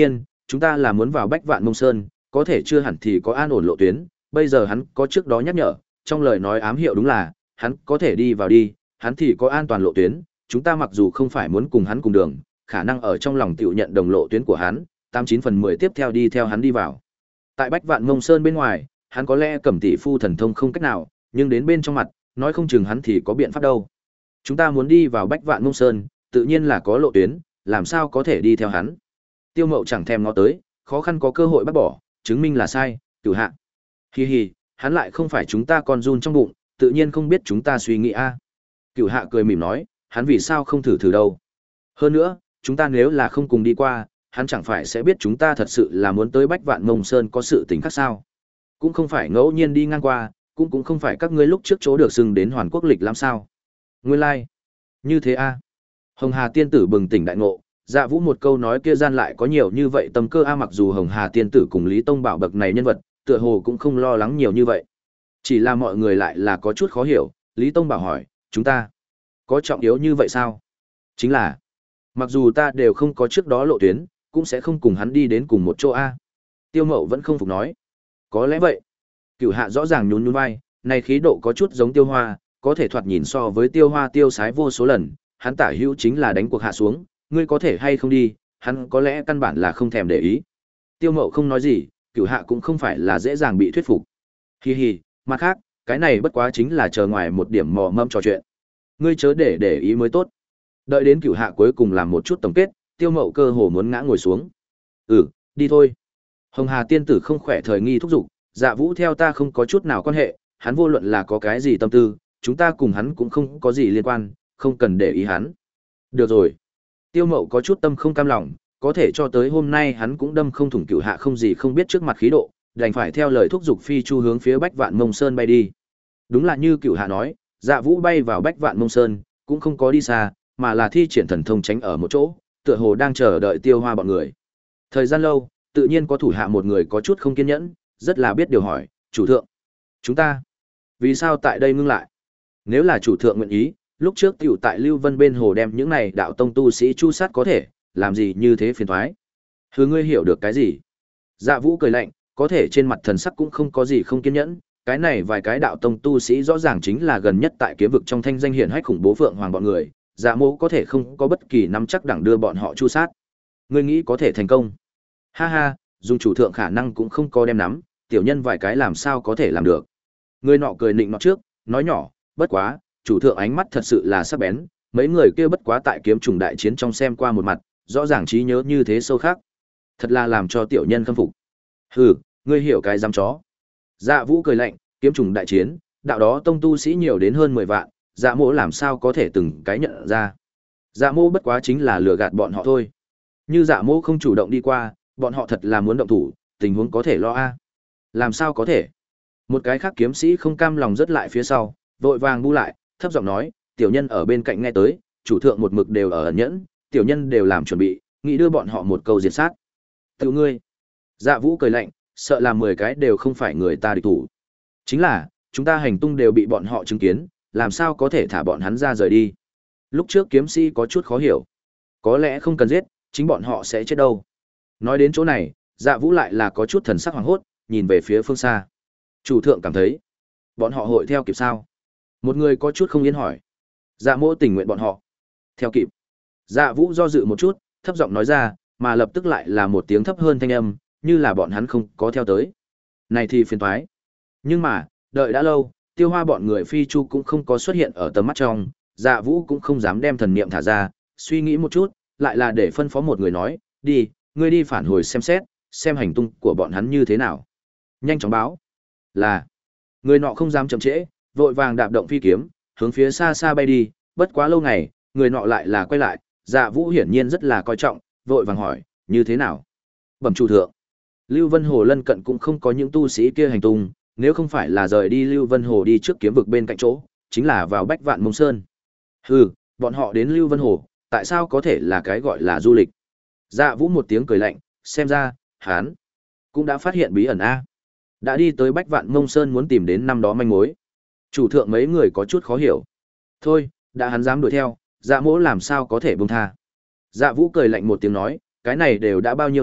chúng ta là muốn vào Bách Vạn Mông Sơn, có thể chưa hẳn thì có an ổn lộ tuyến, bây giờ hắn có trước đó nhắc nhở, trong lời nói ám hiệu đúng là, hắn có thể đi vào đi, hắn thì có an toàn lộ tuyến, chúng ta mặc dù không phải muốn cùng hắn cùng đường, khả năng ở trong lòng tiểu nhận đồng lộ tuyến của hắn, tám chín phần mười tiếp theo đi theo hắn đi vào. Tại Bách Vạn Mông Sơn bên ngoài, hắn có lẽ cầm tỷ phu thần thông không cách nào, nhưng đến bên trong mặt, nói không chừng hắn thì có biện pháp đâu. Chúng ta muốn đi vào Bách Vạn Mông Sơn, tự nhiên là có lộ tuyến, làm sao có thể đi theo hắn. Tiêu Mậu chẳng thèm ngó tới, khó khăn có cơ hội bắt bỏ, chứng minh là sai, Cửu Hạ. Hi hi, hắn lại không phải chúng ta con run trong bụng, tự nhiên không biết chúng ta suy nghĩ a. À. Cửu Hạ cười mỉm nói, hắn vì sao không thử thử đâu. Hơn nữa, chúng ta nếu là không cùng đi qua, hắn chẳng phải sẽ biết chúng ta thật sự là muốn tới Bách Vạn Mông Sơn có sự tình khác sao. Cũng không phải ngẫu nhiên đi ngang qua, cũng cũng không phải các ngươi lúc trước chỗ được xưng đến Hoàn Quốc lịch làm sao. Nguyên lai, like. Như thế a. À. Hồng Hà tiên tử bừng tỉnh đại ngộ, Dạ Vũ một câu nói kia gian lại có nhiều như vậy tâm cơ a à, mặc dù Hồng Hà tiên tử cùng Lý Tông Bảo bậc này nhân vật, tựa hồ cũng không lo lắng nhiều như vậy. Chỉ là mọi người lại là có chút khó hiểu, Lý Tông Bảo hỏi, chúng ta có trọng yếu như vậy sao? Chính là, mặc dù ta đều không có trước đó lộ tuyến, cũng sẽ không cùng hắn đi đến cùng một chỗ a. Tiêu Mậu vẫn không phục nói, có lẽ vậy. Cửu Hạ rõ ràng nhún nhún vai, này khí độ có chút giống Tiêu Hoa, có thể thoạt nhìn so với Tiêu Hoa tiêu sái vô số lần, hắn tả hữu chính là đánh cuộc hạ xuống, ngươi có thể hay không đi, hắn có lẽ căn bản là không thèm để ý. Tiêu Mậu không nói gì, Cửu Hạ cũng không phải là dễ dàng bị thuyết phục. Hi hi, mặt khác, cái này bất quá chính là chờ ngoài một điểm mò mẫm trò chuyện. Ngươi chớ để để ý mới tốt. Đợi đến Cửu Hạ cuối cùng làm một chút tổng kết, Tiêu Mậu cơ hồ muốn ngã ngồi xuống. Ừ, đi thôi. Hồng Hà tiên tử không khỏe thời nghi thúc giục, Dạ Vũ theo ta không có chút nào quan hệ, hắn vô luận là có cái gì tâm tư, chúng ta cùng hắn cũng không có gì liên quan, không cần để ý hắn. Được rồi. Tiêu Mậu có chút tâm không cam lòng, có thể cho tới hôm nay hắn cũng đâm không thủng Cửu Hạ không gì không biết trước mặt khí độ, đành phải theo lời thúc giục phi chu hướng phía Bách Vạn Mông Sơn bay đi. Đúng là như Cửu Hạ nói, Dạ Vũ bay vào Bách Vạn Mông Sơn, cũng không có đi xa, mà là thi triển thần thông tránh ở một chỗ, tựa hồ đang chờ đợi Tiêu Hoa bọn người. Thời gian lâu, tự nhiên có thủ hạ một người có chút không kiên nhẫn, rất là biết điều hỏi, chủ thượng, chúng ta, vì sao tại đây ngưng lại? Nếu là chủ thượng nguyện ý, lúc trước tiểu tại Lưu Vân bên hồ đem những này đạo tông tu sĩ chu sát có thể, làm gì như thế phiền toái? Hừ, ngươi hiểu được cái gì? Dạ Vũ cười lạnh, có thể trên mặt thần sắc cũng không có gì không kiên nhẫn, cái này vài cái đạo tông tu sĩ rõ ràng chính là gần nhất tại kiếm vực trong thanh danh hiển hách khủng bố Phượng Hoàng bọn người, Dạ Mỗ có thể không có bất kỳ nắm chắc đẳng đưa bọn họ chu sát. Ngươi nghĩ có thể thành công? Ha ha, dùng chủ thượng khả năng cũng không có đem nắm, tiểu nhân vài cái làm sao có thể làm được. Người nọ cười nịnh nọ trước, nói nhỏ, bất quá, chủ thượng ánh mắt thật sự là sắc bén, mấy người kia bất quá tại kiếm trùng đại chiến trong xem qua một mặt, rõ ràng trí nhớ như thế sâu khác. Thật là làm cho tiểu nhân khâm phục. Hừ, ngươi hiểu cái dám chó. Dạ Vũ cười lạnh, kiếm trùng đại chiến, đạo đó tông tu sĩ nhiều đến hơn mười vạn, Dạ Mỗ làm sao có thể từng cái nhận ra. Dạ Mỗ bất quá chính là lừa gạt bọn họ thôi. Như Dạ Mỗ không chủ động đi qua, bọn họ thật là muốn động thủ, tình huống có thể lo a. Làm sao có thể? Một cái khác kiếm sĩ không cam lòng rất lại phía sau, vội vàng bu lại, thấp giọng nói, tiểu nhân ở bên cạnh nghe tới, chủ thượng một mực đều ở ẩn nhẫn, tiểu nhân đều làm chuẩn bị, nghĩ đưa bọn họ một câu diệt sát. Tự ngươi. Dạ Vũ cười lạnh, sợ là mười cái đều không phải người ta địch thủ. Chính là, chúng ta hành tung đều bị bọn họ chứng kiến, làm sao có thể thả bọn hắn ra rời đi. Lúc trước kiếm sĩ có chút khó hiểu. Có lẽ không cần giết, chính bọn họ sẽ chết đâu. Nói đến chỗ này, Dạ Vũ lại là có chút thần sắc hoảng hốt, nhìn về phía phương xa. Chủ thượng cảm thấy, bọn họ hội theo kịp sao? Một người có chút không yên hỏi. Dạ Mỗ tình nguyện bọn họ theo kịp. Dạ Vũ do dự một chút, thấp giọng nói ra, mà lập tức lại là một tiếng thấp hơn thanh âm, như là bọn hắn không có theo tới. Này thì phiền toái. Nhưng mà, đợi đã lâu, Tiêu Hoa bọn người phi chu cũng không có xuất hiện ở tầm mắt trong, Dạ Vũ cũng không dám đem thần niệm thả ra, suy nghĩ một chút, lại là để phân phó một người nói, đi, ngươi đi phản hồi xem xét, xem hành tung của bọn hắn như thế nào. Nhanh chóng báo. Là. Người nọ không dám chậm trễ, vội vàng đạp động phi kiếm, hướng phía xa xa bay đi, bất quá lâu ngày, người nọ lại là quay lại, Dạ Vũ hiển nhiên rất là coi trọng, vội vàng hỏi, như thế nào? Bẩm chủ thượng. Lưu Vân Hồ lân cận cũng không có những tu sĩ kia hành tung, nếu không phải là rời đi Lưu Vân Hồ đi trước kiếm vực bên cạnh chỗ, chính là vào Bách Vạn Mông Sơn. Hừ, bọn họ đến Lưu Vân Hồ, tại sao có thể là cái gọi là du lịch? Dạ Vũ một tiếng cười lạnh, xem ra, hắn cũng đã phát hiện bí ẩn a. Đã đi tới Bách Vạn Mông Sơn muốn tìm đến năm đó manh mối. Chủ thượng mấy người có chút khó hiểu. Thôi, đã hắn dám đuổi theo, Dạ Mỗ làm sao có thể buông tha. Dạ Vũ cười lạnh một tiếng nói, cái này đều đã bao nhiêu năm,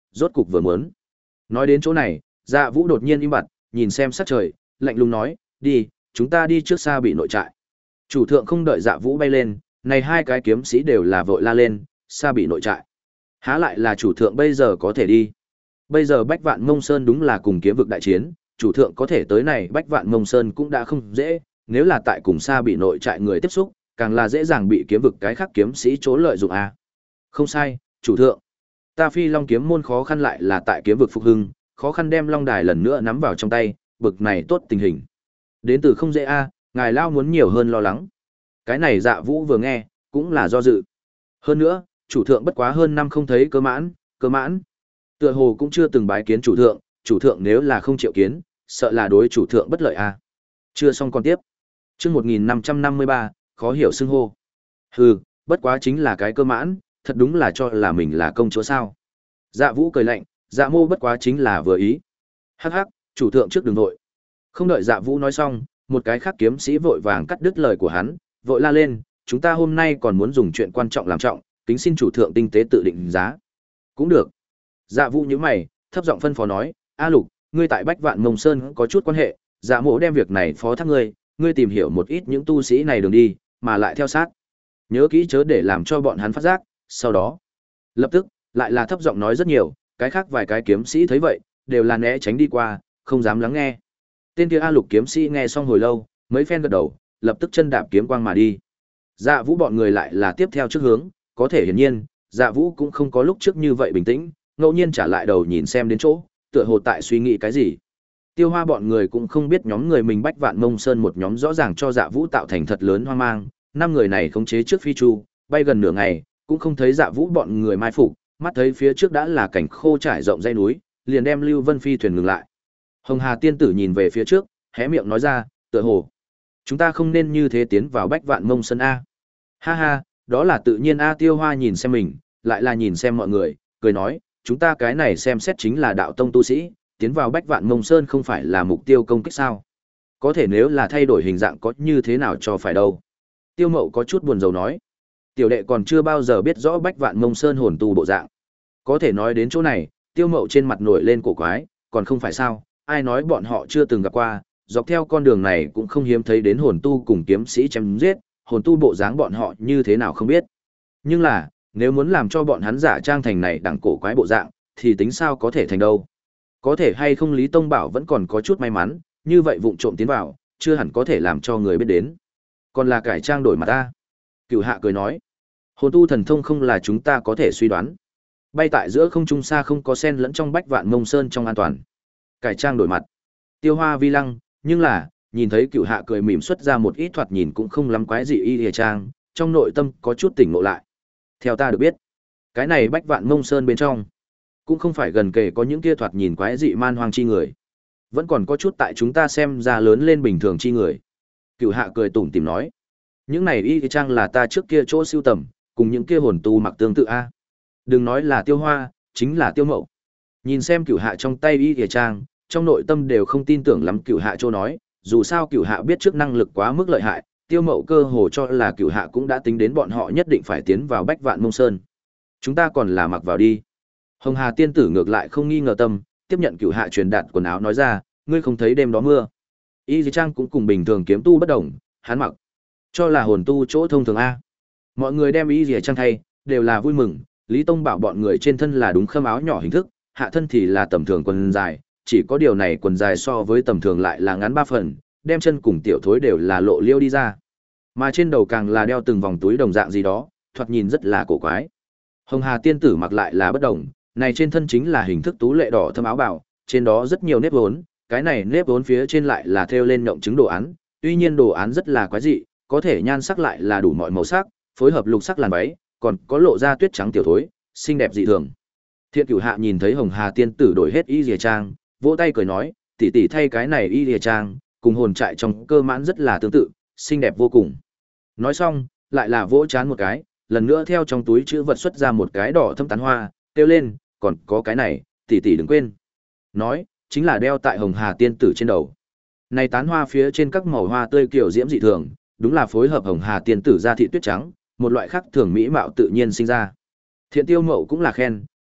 rốt cục vừa muốn. Nói đến chỗ này, Dạ Vũ đột nhiên im bặt, nhìn xem sắc trời, lạnh lùng nói, đi, chúng ta đi trước xa bị nội trại. Chủ thượng không đợi Dạ Vũ bay lên, này hai cái kiếm sĩ đều là vội la lên, xa bị nội trại. Há lại là chủ thượng bây giờ có thể đi. Bây giờ Bách Vạn Mông Sơn đúng là cùng kiếm vực đại chiến, chủ thượng có thể tới này Bách Vạn Mông Sơn cũng đã không dễ, nếu là tại cùng xa bị nội trại người tiếp xúc, càng là dễ dàng bị kiếm vực cái khác kiếm sĩ chỗ lợi dụng à. Không sai, chủ thượng. Ta Phi Long kiếm môn khó khăn lại là tại kiếm vực phục hưng, khó khăn đem Long Đài lần nữa nắm vào trong tay, bực này tốt tình hình. Đến từ không dễ a, à, ngài lao muốn nhiều hơn lo lắng. Cái này Dạ Vũ vừa nghe, cũng là do dự. Hơn nữa, chủ thượng bất quá hơn năm không thấy cơ mãn, cơ mãn. Tựa hồ cũng chưa từng bái kiến chủ thượng, chủ thượng nếu là không chịu kiến, sợ là đối chủ thượng bất lợi a. À. Chưa xong còn tiếp. Chương một nghìn năm trăm năm mươi ba, khó hiểu xưng hô. Hừ, bất quá chính là cái cơ mãn, thật đúng là cho là mình là công chúa sao? Dạ Vũ cười lạnh, Dạ Mô bất quá chính là vừa ý. Hắc hắc, chủ thượng trước đừng vội. Không đợi Dạ Vũ nói xong, một cái khác kiếm sĩ vội vàng cắt đứt lời của hắn, vội la lên, chúng ta hôm nay còn muốn dùng chuyện quan trọng làm trọng, kính xin chủ thượng tinh tế tự định giá. Cũng được. Dạ Vũ nhíu mày, thấp giọng phân phó nói, A Lục, ngươi tại Bách Vạn Mông Sơn có chút quan hệ, Dạ Mộ đem việc này phó thác ngươi, ngươi tìm hiểu một ít những tu sĩ này đường đi, mà lại theo sát. Nhớ kỹ chớ để làm cho bọn hắn phát giác, sau đó, lập tức, lại là thấp giọng nói rất nhiều, cái khác vài cái kiếm sĩ thấy vậy, đều là né tránh đi qua, không dám lắng nghe. Tên kia A Lục kiếm sĩ nghe xong hồi lâu, mấy phen gật đầu, lập tức chân đạp kiếm quang mà đi. Dạ Vũ bọn người lại là tiếp theo trước hướng, có thể hiển nhiên, Dạ Vũ cũng không có lúc trước như vậy bình tĩnh, ngẫu nhiên trả lại đầu nhìn xem đến chỗ, tựa hồ tại suy nghĩ cái gì. Tiêu Hoa bọn người cũng không biết nhóm người mình Bách Vạn Mông Sơn một nhóm rõ ràng cho Dạ Vũ tạo thành thật lớn hoang mang, năm người này khống chế trước phi chu, bay gần nửa ngày, cũng không thấy Dạ Vũ bọn người mai phục, mắt thấy phía trước đã là cảnh khô trải rộng dãy núi, liền đem Lưu Vân phi thuyền ngừng lại. Hồng Hà tiên tử nhìn về phía trước, hé miệng nói ra, tựa hồ chúng ta không nên như thế tiến vào Bách Vạn Mông Sơn a. Ha ha, đó là tự nhiên a. Tiêu Hoa nhìn xem mình, lại là nhìn xem mọi người, cười nói, chúng ta cái này xem xét chính là đạo tông tu sĩ, tiến vào Bách Vạn Mông Sơn không phải là mục tiêu công kích sao? Có thể nếu là thay đổi hình dạng có như thế nào cho phải đâu? Tiêu Mậu có chút buồn rầu nói, tiểu đệ còn chưa bao giờ biết rõ Bách Vạn Mông Sơn hồn tu bộ dạng. Có thể nói đến chỗ này, Tiêu Mậu trên mặt nổi lên cổ quái, còn không phải sao? Ai nói bọn họ chưa từng gặp qua, dọc theo con đường này cũng không hiếm thấy đến hồn tu cùng kiếm sĩ chém giết, hồn tu bộ dáng bọn họ như thế nào không biết. Nhưng là, nếu muốn làm cho bọn hắn giả trang thành này đẳng cổ quái bộ dạng, thì tính sao có thể thành đâu. Có thể hay không Lý Tông Bảo vẫn còn có chút may mắn, như vậy vụng trộm tiến vào, chưa hẳn có thể làm cho người biết đến. Còn là cải trang đổi mặt ta. Cửu Hạ cười nói, hồn tu thần thông không là chúng ta có thể suy đoán. Bay tại giữa không trung xa không có sen lẫn trong Bách Vạn Mông Sơn trong an toàn. Cải trang đổi mặt. Tiêu Hoa vi lăng, nhưng là, nhìn thấy Cửu Hạ cười mỉm xuất ra một ít thoạt nhìn cũng không lắm quái gì y lìa trang, trong nội tâm có chút tỉnh ngộ lại. Theo ta được biết, cái này Bách Vạn Mông Sơn bên trong, cũng không phải gần kề có những kia thoạt nhìn quái dị man hoang chi người. Vẫn còn có chút tại chúng ta xem ra lớn lên bình thường chi người. Cửu Hạ cười tủm tỉm nói, những này y trang là ta trước kia chỗ siêu tầm, cùng những kia hồn tu mặc tương tự a. Đừng nói là Tiêu Hoa, chính là Tiêu Mậu. Nhìn xem Cửu Hạ trong tay y trang, trong nội tâm đều không tin tưởng lắm Cửu Hạ chỗ nói, dù sao Cửu Hạ biết trước năng lực quá mức lợi hại, Tiêu Mậu cơ hồ cho là Cửu Hạ cũng đã tính đến bọn họ nhất định phải tiến vào Bách Vạn Mông Sơn. Chúng ta còn là mặc vào đi. Hồng Hà tiên tử ngược lại không nghi ngờ tâm, tiếp nhận Cửu Hạ truyền đạt quần áo nói ra, ngươi không thấy đêm đó mưa. Y trang cũng cùng bình thường kiếm tu bất đồng, hắn mặc cho là hồn tu chỗ thông thường a. Mọi người đem y trang thay, đều là vui mừng, Lý Tông bảo bọn người trên thân là đúng khâm áo nhỏ hình thức, hạ thân thì là tầm thường quần dài, chỉ có điều này quần dài so với tầm thường lại là ngắn ba phần, đem chân cùng tiểu thối đều là lộ liêu đi ra. Mà trên đầu càng là đeo từng vòng túi đồng dạng gì đó, thoạt nhìn rất là cổ quái. Hồng Hà tiên tử mặc lại là bất đồng, này trên thân chính là hình thức tú lệ đỏ thâm áo bào, trên đó rất nhiều nếp vốn, cái này nếp vốn phía trên lại là thêu lên nhộng trứng đồ án, tuy nhiên đồ án rất là quái dị, có thể nhan sắc lại là đủ mọi màu sắc, phối hợp lục sắc làn váy, còn có lộ ra tuyết trắng tiểu thối, xinh đẹp dị thường. Thiện Cửu Hạ nhìn thấy Hồng Hà tiên tử đổi hết y lìa trang, vỗ tay cười nói, tỷ tỷ thay cái này y lìa trang, cùng hồn trại trong cơ mãn rất là tương tự, xinh đẹp vô cùng. Nói xong, lại là vỗ chán một cái, lần nữa theo trong túi chữ vật xuất ra một cái đỏ thâm tán hoa, kêu lên, còn có cái này, tỷ tỷ đừng quên. Nói, chính là đeo tại Hồng Hà tiên tử trên đầu. Này tán hoa phía trên các màu hoa tươi kiểu diễm dị thường, đúng là phối hợp Hồng Hà tiên tử da thị tuyết trắng, một loại khác thường mỹ mạo tự nhiên sinh ra. Thiện Tiêu Mậu cũng là khen,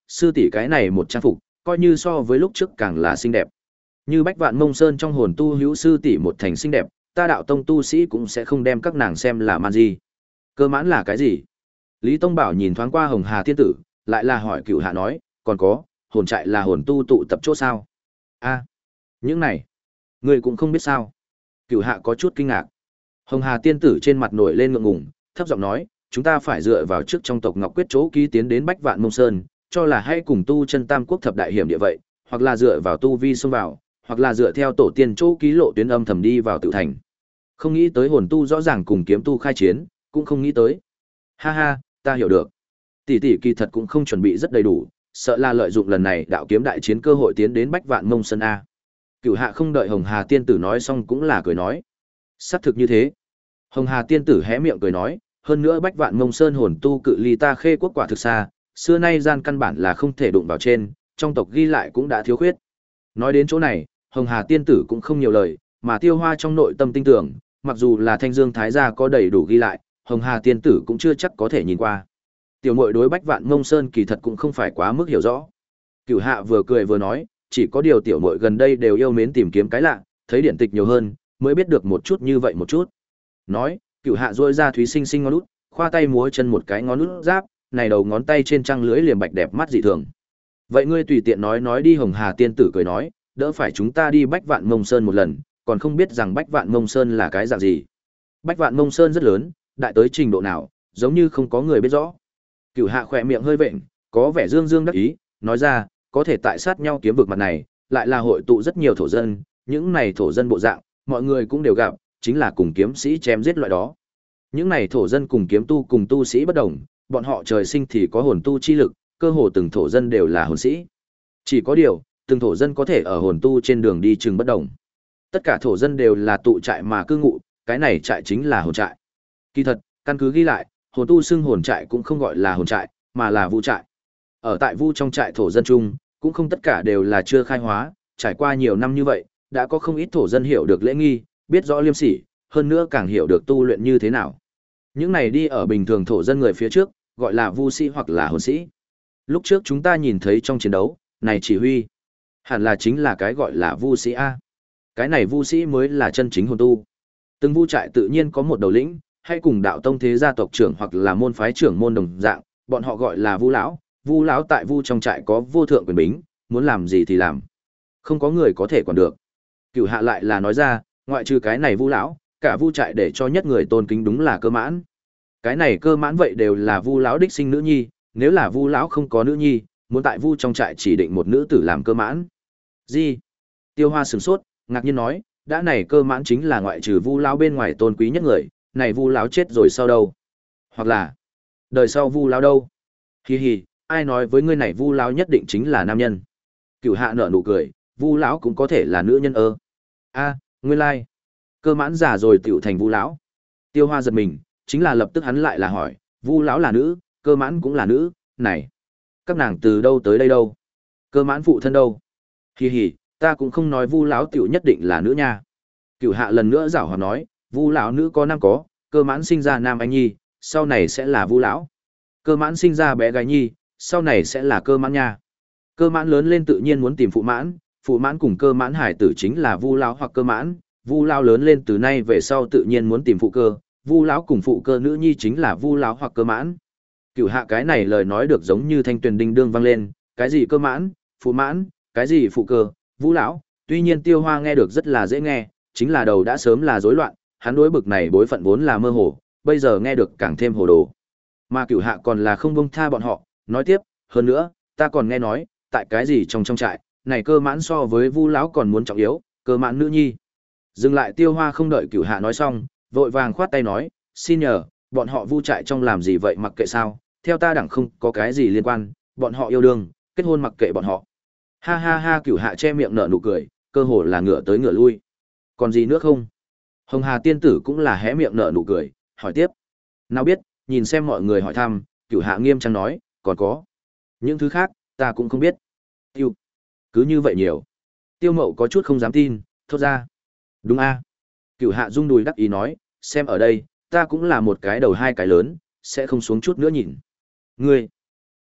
sư tỷ cái này một trang phục, coi như so với lúc trước càng là xinh đẹp. Như Bách Vạn Mông Sơn trong hồn tu hữu sư tỷ một thành xinh đẹp, ta đạo tông tu sĩ cũng sẽ không đem các nàng xem là man gì. Cơ mãn là cái gì? Lý Tông Bảo nhìn thoáng qua Hồng Hà tiên tử, lại là hỏi Cửu Hạ nói, còn có, hồn trại là hồn tu tụ tập chỗ sao? A, những này, người cũng không biết sao? Cửu Hạ có chút kinh ngạc. Hồng Hà tiên tử trên mặt nổi lên ngượng ngùng, thấp giọng nói, chúng ta phải dựa vào trước trong tộc Ngọc Quyết chỗ ký tiến đến Bách Vạn Mông Sơn, cho là hay cùng tu chân tam quốc thập đại hiểm địa vậy, hoặc là dựa vào tu vi xông vào, hoặc là dựa theo tổ tiên chỗ ký lộ tuyến âm thầm đi vào tự thành. Không nghĩ tới hồn tu rõ ràng cùng kiếm tu khai chiến, cũng không nghĩ tới. Ha ha, ta hiểu được. Tỷ tỷ kỳ thật cũng không chuẩn bị rất đầy đủ, sợ là lợi dụng lần này đạo kiếm đại chiến cơ hội tiến đến Bách Vạn Mông Sơn a. Cửu Hạ không đợi Hồng Hà tiên tử nói xong cũng là cười nói. Xác thực như thế. Hồng Hà tiên tử hé miệng cười nói, hơn nữa Bách Vạn Mông Sơn hồn tu cự ly ta Khê Quốc quả thực xa, xưa nay gian căn bản là không thể đụng vào trên, trong tộc ghi lại cũng đã thiếu khuyết. Nói đến chỗ này, Hồng Hà tiên tử cũng không nhiều lời, mà Tiêu Hoa trong nội tâm tin tưởng, mặc dù là Thanh Dương Thái gia có đầy đủ ghi lại, Hồng Hà tiên tử cũng chưa chắc có thể nhìn qua. Tiểu muội đối Bách Vạn Mông Sơn kỳ thật cũng không phải quá mức hiểu rõ. Cửu Hạ vừa cười vừa nói, chỉ có điều tiểu muội gần đây đều yêu mến tìm kiếm cái lạ, thấy điển tịch nhiều hơn, mới biết được một chút như vậy một chút. Nói, Cửu Hạ duỗi ra thúy sinh sinh ngón út, khoa tay múa chân một cái ngón út giáp, này đầu ngón tay trên trăng lưới liềm bạch đẹp mắt dị thường. Vậy ngươi tùy tiện nói nói đi. Hồng Hà tiên tử cười nói, đỡ phải chúng ta đi Bách Vạn Mông Sơn một lần, còn không biết rằng Bách Vạn Mông Sơn là cái dạng gì. Bách Vạn Mông Sơn rất lớn, đại tới trình độ nào, giống như không có người biết rõ. Cửu Hạ khỏe miệng hơi vện, có vẻ dương dương đắc ý, nói ra, có thể tại sát nhau kiếm vực mặt này, lại là hội tụ rất nhiều thổ dân, những này thổ dân bộ dạng, mọi người cũng đều gặp, chính là cùng kiếm sĩ chém giết loại đó. Những này thổ dân cùng kiếm tu cùng tu sĩ bất đồng, bọn họ trời sinh thì có hồn tu chi lực, cơ hồ từng thổ dân đều là hồn sĩ. Chỉ có điều, từng thổ dân có thể ở hồn tu trên đường đi chừng bất đồng. Tất cả thổ dân đều là tụ trại mà cư ngụ, cái này trại chính là hồn trại. Kỳ thật, căn cứ ghi lại, hồn tu xưng hồn trại cũng không gọi là hồn trại, mà là vu trại. Ở tại vu trong trại thổ dân chung, cũng không tất cả đều là chưa khai hóa, trải qua nhiều năm như vậy, đã có không ít thổ dân hiểu được lễ nghi, biết rõ liêm sỉ, hơn nữa càng hiểu được tu luyện như thế nào. Những này đi ở bình thường thổ dân người phía trước, gọi là vu sĩ hoặc là hồn sĩ. Lúc trước chúng ta nhìn thấy trong chiến đấu, này chỉ huy, hẳn là chính là cái gọi là vu sĩ a. Cái này vu sĩ mới là chân chính hồn tu. Từng vu trại tự nhiên có một đầu lĩnh, hay cùng đạo tông thế gia tộc trưởng hoặc là môn phái trưởng môn đồng dạng, bọn họ gọi là vu lão. Vu lão tại vu trong trại có vô thượng quyền bính, muốn làm gì thì làm, không có người có thể quản được. Cửu Hạ lại là nói ra, ngoại trừ cái này vu lão, cả vu trại để cho nhất người tôn kính đúng là Cơ Mãn. Cái này Cơ Mãn vậy đều là vu lão đích sinh nữ nhi, nếu là vu lão không có nữ nhi, muốn tại vu trong trại chỉ định một nữ tử làm Cơ Mãn. Gì? Tiêu Hoa sửng sốt, ngạc nhiên nói, đã này Cơ Mãn chính là ngoại trừ vu lão bên ngoài tôn quý nhất người, này vu lão chết rồi sau đâu? Hoặc là đời sau vu lão đâu? Hi hi, ai nói với ngươi này vu lão nhất định chính là nam nhân? Cửu Hạ nở nụ cười, vu lão cũng có thể là nữ nhân ơ. A, nguyên lai. Cơ Mãn già rồi tiểu thành vu lão. Tiêu Hoa giật mình, chính là lập tức hắn lại là hỏi, vu lão là nữ, Cơ Mãn cũng là nữ, này, các nàng từ đâu tới đây đâu? Cơ Mãn phụ thân đâu? Hi hi, ta cũng không nói vu lão tiểu nhất định là nữ nha. Cửu Hạ lần nữa giảo hòa nói, vu lão nữ có nam có, Cơ Mãn sinh ra nam anh nhi, sau này sẽ là vu lão. Cơ Mãn sinh ra bé gái nhi, sau này sẽ là Cơ Mãn nha. Cơ Mãn lớn lên tự nhiên muốn tìm phụ mãn, phụ mãn cùng Cơ Mãn hải tử chính là vu lão hoặc Cơ Mãn, vu lão lớn lên từ nay về sau tự nhiên muốn tìm phụ cơ, vu lão cùng phụ cơ nữ nhi chính là vu lão hoặc Cơ Mãn. Cửu Hạ cái này lời nói được giống như thanh tuyền đinh đương vang lên, cái gì Cơ Mãn, phụ mãn, cái gì phụ cơ, vu lão, tuy nhiên Tiêu Hoa nghe được rất là dễ nghe, chính là đầu đã sớm là rối loạn, hắn đối bực này bối phận vốn là mơ hồ, bây giờ nghe được càng thêm hồ đồ. Mà Cửu Hạ còn là không buông tha bọn họ, nói tiếp, hơn nữa, ta còn nghe nói, tại cái gì trong trong trại, này Cơ Mãn so với vu lão còn muốn trọng yếu, Cơ Mãn nữ nhi. Dừng lại. Tiêu Hoa không đợi Cửu Hạ nói xong, vội vàng khoát tay nói, xin nhờ, bọn họ vu trại trong làm gì vậy mặc kệ sao, theo ta đẳng không có cái gì liên quan, bọn họ yêu đương, kết hôn mặc kệ bọn họ. Ha ha ha. Cửu Hạ che miệng nở nụ cười, cơ hồ là ngửa tới ngửa lui. Còn gì nữa không? Hồng Hà tiên tử cũng là hé miệng nở nụ cười, hỏi tiếp. Nào biết, nhìn xem mọi người hỏi thăm, Cửu Hạ nghiêm trang nói, còn có những thứ khác, ta cũng không biết. Tiêu, cứ như vậy nhiều. Tiêu Mậu có chút không dám tin, thốt ra. Đúng a. Cửu Hạ rung đùi đắc ý nói, xem ở đây, ta cũng là một cái đầu hai cái lớn, sẽ không xuống chút nữa nhìn. Ngươi,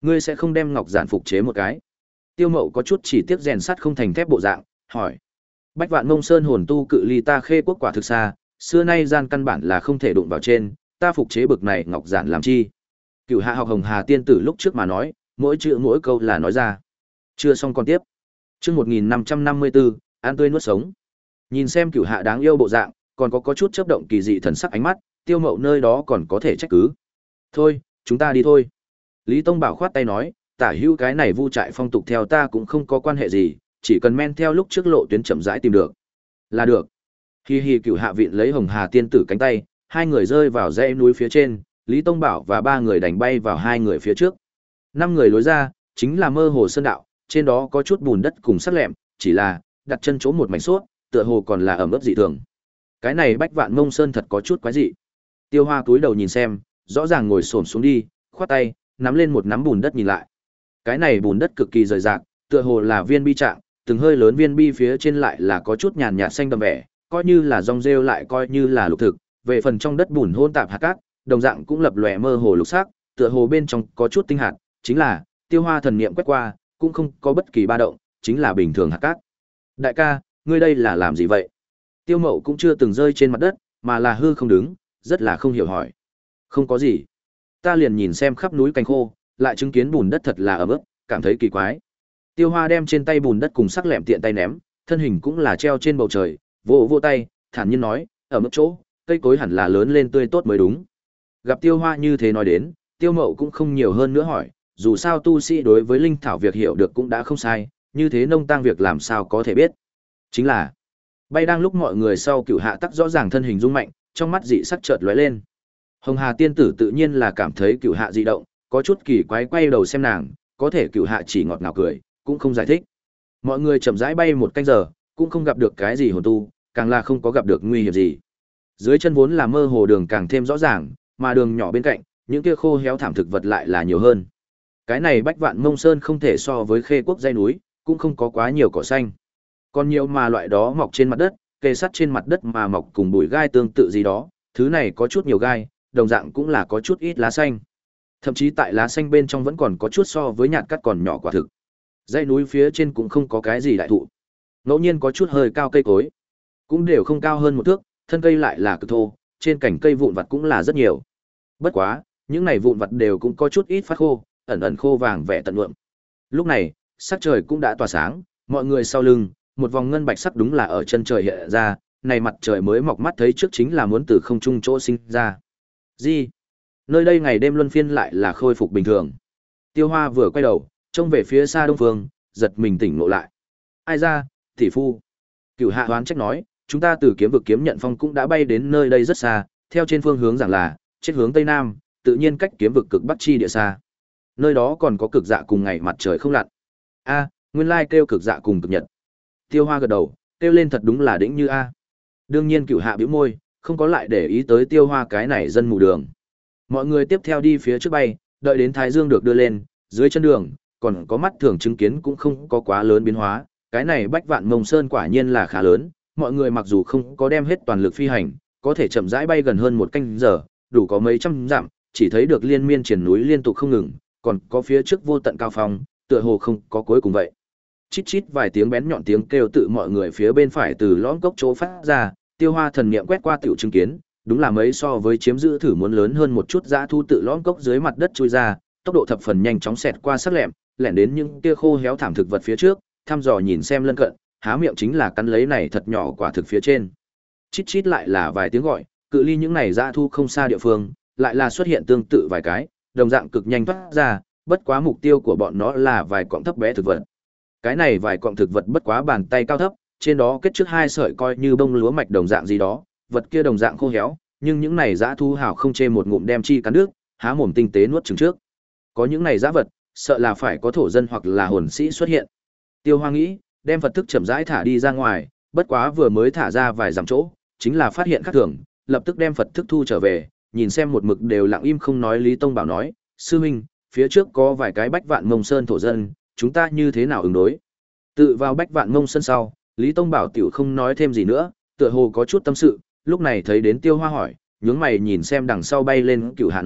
Ngươi sẽ không đem ngọc giản phục chế một cái. Tiêu Mậu có chút chỉ tiếc rèn sắt không thành thép bộ dạng, hỏi. Bách Vạn Mông Sơn hồn tu cự ly ta Khê Quốc quả thực xa, xưa nay gian căn bản là không thể đụng vào trên, ta phục chế bực này ngọc giản làm chi? Cửu Hạ học Hồng Hà tiên tử lúc trước mà nói, mỗi chữ mỗi câu là nói ra. Chưa xong còn tiếp. Chương một nghìn năm trăm năm mươi bốn, ăn tươi nuốt sống. Nhìn xem Cửu Hạ đáng yêu bộ dạng, còn có có chút chớp động kỳ dị thần sắc ánh mắt, Tiêu Mậu nơi đó còn có thể trách cứ. Thôi, chúng ta đi thôi. Lý Tông Bảo khoát tay nói, tả hữu cái này vu trại phong tục theo ta cũng không có quan hệ gì, chỉ cần men theo lúc trước lộ tuyến chậm rãi tìm được. Là được. Hi hi Cửu Hạ vịn lấy Hồng Hà tiên tử cánh tay, hai người rơi vào dãy núi phía trên, Lý Tông Bảo và ba người đánh bay vào hai người phía trước. Năm người lối ra, chính là mơ hồ sơn đạo, trên đó có chút bùn đất cùng sắc lẹm, chỉ là đặt chân chỗ một mảnh suốt, tựa hồ còn là ẩm ướt dị thường. Cái này Bách Vạn Mông Sơn thật có chút quái dị. Tiêu Hoa cúi đầu nhìn xem, rõ ràng ngồi xổm xuống đi, khoát tay, nắm lên một nắm bùn đất nhìn lại. Cái này bùn đất cực kỳ rời rạc, tựa hồ là viên bi trạng, từng hơi lớn viên bi phía trên lại là có chút nhàn nhạt xanh đậm vẻ, coi như là rong rêu lại coi như là lục thực, về phần trong đất bùn hỗn tạp hạt cát, đồng dạng cũng lập lòe mơ hồ lục sắc, tựa hồ bên trong có chút tinh hạt, chính là Tiêu Hoa thần niệm quét qua, cũng không có bất kỳ ba động, chính là bình thường hạt cát. Đại ca, ngươi đây là làm gì vậy? Tiêu Mậu cũng chưa từng rơi trên mặt đất, mà là hư không đứng, rất là không hiểu hỏi. Không có gì. Ta liền nhìn xem khắp núi cành khô, lại chứng kiến bùn đất thật là ẩm ướt, cảm thấy kỳ quái. Tiêu Hoa đem trên tay bùn đất cùng sắc lẹm tiện tay ném, thân hình cũng là treo trên bầu trời, vỗ vỗ tay, thản nhiên nói, ở mức chỗ, cây cối hẳn là lớn lên tươi tốt mới đúng. Gặp Tiêu Hoa như thế nói đến, Tiêu Mậu cũng không nhiều hơn nữa hỏi, dù sao tu sĩ đối với linh thảo việc hiểu được cũng đã không sai, như thế nông tang việc làm sao có thể biết. Chính là, bay đang lúc mọi người sau Cửu Hạ tắc rõ ràng thân hình rung mạnh, trong mắt dị sắc chợt lóe lên. Hồng Hà tiên tử tự nhiên là cảm thấy Cửu Hạ dị động, có chút kỳ quái quay đầu xem nàng, có thể Cửu Hạ chỉ ngọt ngào cười, cũng không giải thích. Mọi người chậm rãi bay một canh giờ, cũng không gặp được cái gì hồn tu, càng là không có gặp được nguy hiểm gì. Dưới chân vốn là mơ hồ đường càng thêm rõ ràng, mà đường nhỏ bên cạnh, những kia khô héo thảm thực vật lại là nhiều hơn. Cái này Bách Vạn Mông Sơn không thể so với Khê Quốc dãy núi, cũng không có quá nhiều cỏ xanh. Còn nhiều mà loại đó mọc trên mặt đất, kề sắt trên mặt đất mà mọc cùng bụi gai tương tự gì đó, thứ này có chút nhiều gai, đồng dạng cũng là có chút ít lá xanh. Thậm chí tại lá xanh bên trong vẫn còn có chút so với nhạt cắt còn nhỏ quả thực. Dãy núi phía trên cũng không có cái gì đại thụ. Ngẫu nhiên có chút hơi cao cây cối, cũng đều không cao hơn một thước, thân cây lại là cực thô, trên cành cây vụn vặt cũng là rất nhiều. Bất quá, những này vụn vặt đều cũng có chút ít phát khô, ẩn ẩn khô vàng vẻ tận lượng. Lúc này, sắc trời cũng đã tỏa sáng, mọi người sau lưng, một vòng ngân bạch sắc đúng là ở chân trời hiện ra, này mặt trời mới mọc mắt thấy trước chính là muốn từ không trung chỗ sinh ra. Gì? Nơi đây ngày đêm luân phiên lại là khôi phục bình thường. Tiêu Hoa vừa quay đầu, trông về phía xa đông phương, giật mình tỉnh ngộ lại. Ai ra, tỷ phu. Cửu Hạ hoán trách nói, chúng ta từ kiếm vực kiếm nhận phong cũng đã bay đến nơi đây rất xa, theo trên phương hướng rằng là, trên hướng tây nam, tự nhiên cách kiếm vực cực bắc chi địa xa. Nơi đó còn có cực dạ cùng ngày mặt trời không lặn. A, nguyên lai kêu cực dạ cùng cực nhật. Tiêu Hoa gật đầu, kêu lên thật đúng là đỉnh như a. Đương nhiên Cửu Hạ bĩu môi, không có lại để ý tới Tiêu Hoa cái này dân mù đường. Mọi người tiếp theo đi phía trước bay, đợi đến Thái Dương được đưa lên, dưới chân đường, còn có mắt thường chứng kiến cũng không có quá lớn biến hóa. Cái này Bách Vạn Mông Sơn quả nhiên là khá lớn, mọi người mặc dù không có đem hết toàn lực phi hành, có thể chậm rãi bay gần hơn một canh giờ, đủ có mấy trăm dặm, chỉ thấy được liên miên triển núi liên tục không ngừng, còn có phía trước vô tận cao phong, tựa hồ không có cuối cùng vậy. Chít chít vài tiếng bén nhọn tiếng kêu tự mọi người phía bên phải từ lõm cốc chỗ phát ra, Tiêu Hoa thần niệm quét qua tiểu chứng kiến, đúng là mấy so với chiếm giữ thử muốn lớn hơn một chút dã thu tự lõm cốc dưới mặt đất chui ra, tốc độ thập phần nhanh chóng xẹt qua sắc lẹm, lẻn đến những kia khô héo thảm thực vật phía trước, thăm dò nhìn xem lân cận, há miệng chính là cắn lấy này thật nhỏ quả thực phía trên. Chít chít lại là vài tiếng gọi, cự ly những này dã thu không xa địa phương, lại là xuất hiện tương tự vài cái, đồng dạng cực nhanh thoát ra, bất quá mục tiêu của bọn nó là vài cọng thấp bé thực vật. Cái này vài cọng thực vật bất quá bàn tay cao thấp, trên đó kết trước hai sợi coi như bông lúa mạch đồng dạng gì đó, vật kia đồng dạng khô héo, nhưng những này dã thu hảo không chê một ngụm đem chi cắn nước, há mồm tinh tế nuốt chửng trước. Có những này dã vật, sợ là phải có thổ dân hoặc là hồn sĩ xuất hiện. Tiêu Hoa nghĩ, đem Phật thức chậm rãi thả đi ra ngoài, bất quá vừa mới thả ra vài dặm chỗ, chính là phát hiện khác thường, lập tức đem Phật thức thu trở về, nhìn xem một mực đều lặng im không nói Lý Tông Bảo nói, sư huynh, phía trước có vài cái Bách Vạn Mông Sơn thổ dân, chúng ta như thế nào ứng đối? Tự vào Bách Vạn Mông Sơn sau, Lý Tông Bảo tiểu không nói thêm gì nữa, tựa hồ có chút tâm sự, lúc này thấy đến Tiêu Hoa hỏi, nhướng mày nhìn xem đằng sau bay lên Cửu Hạ nói,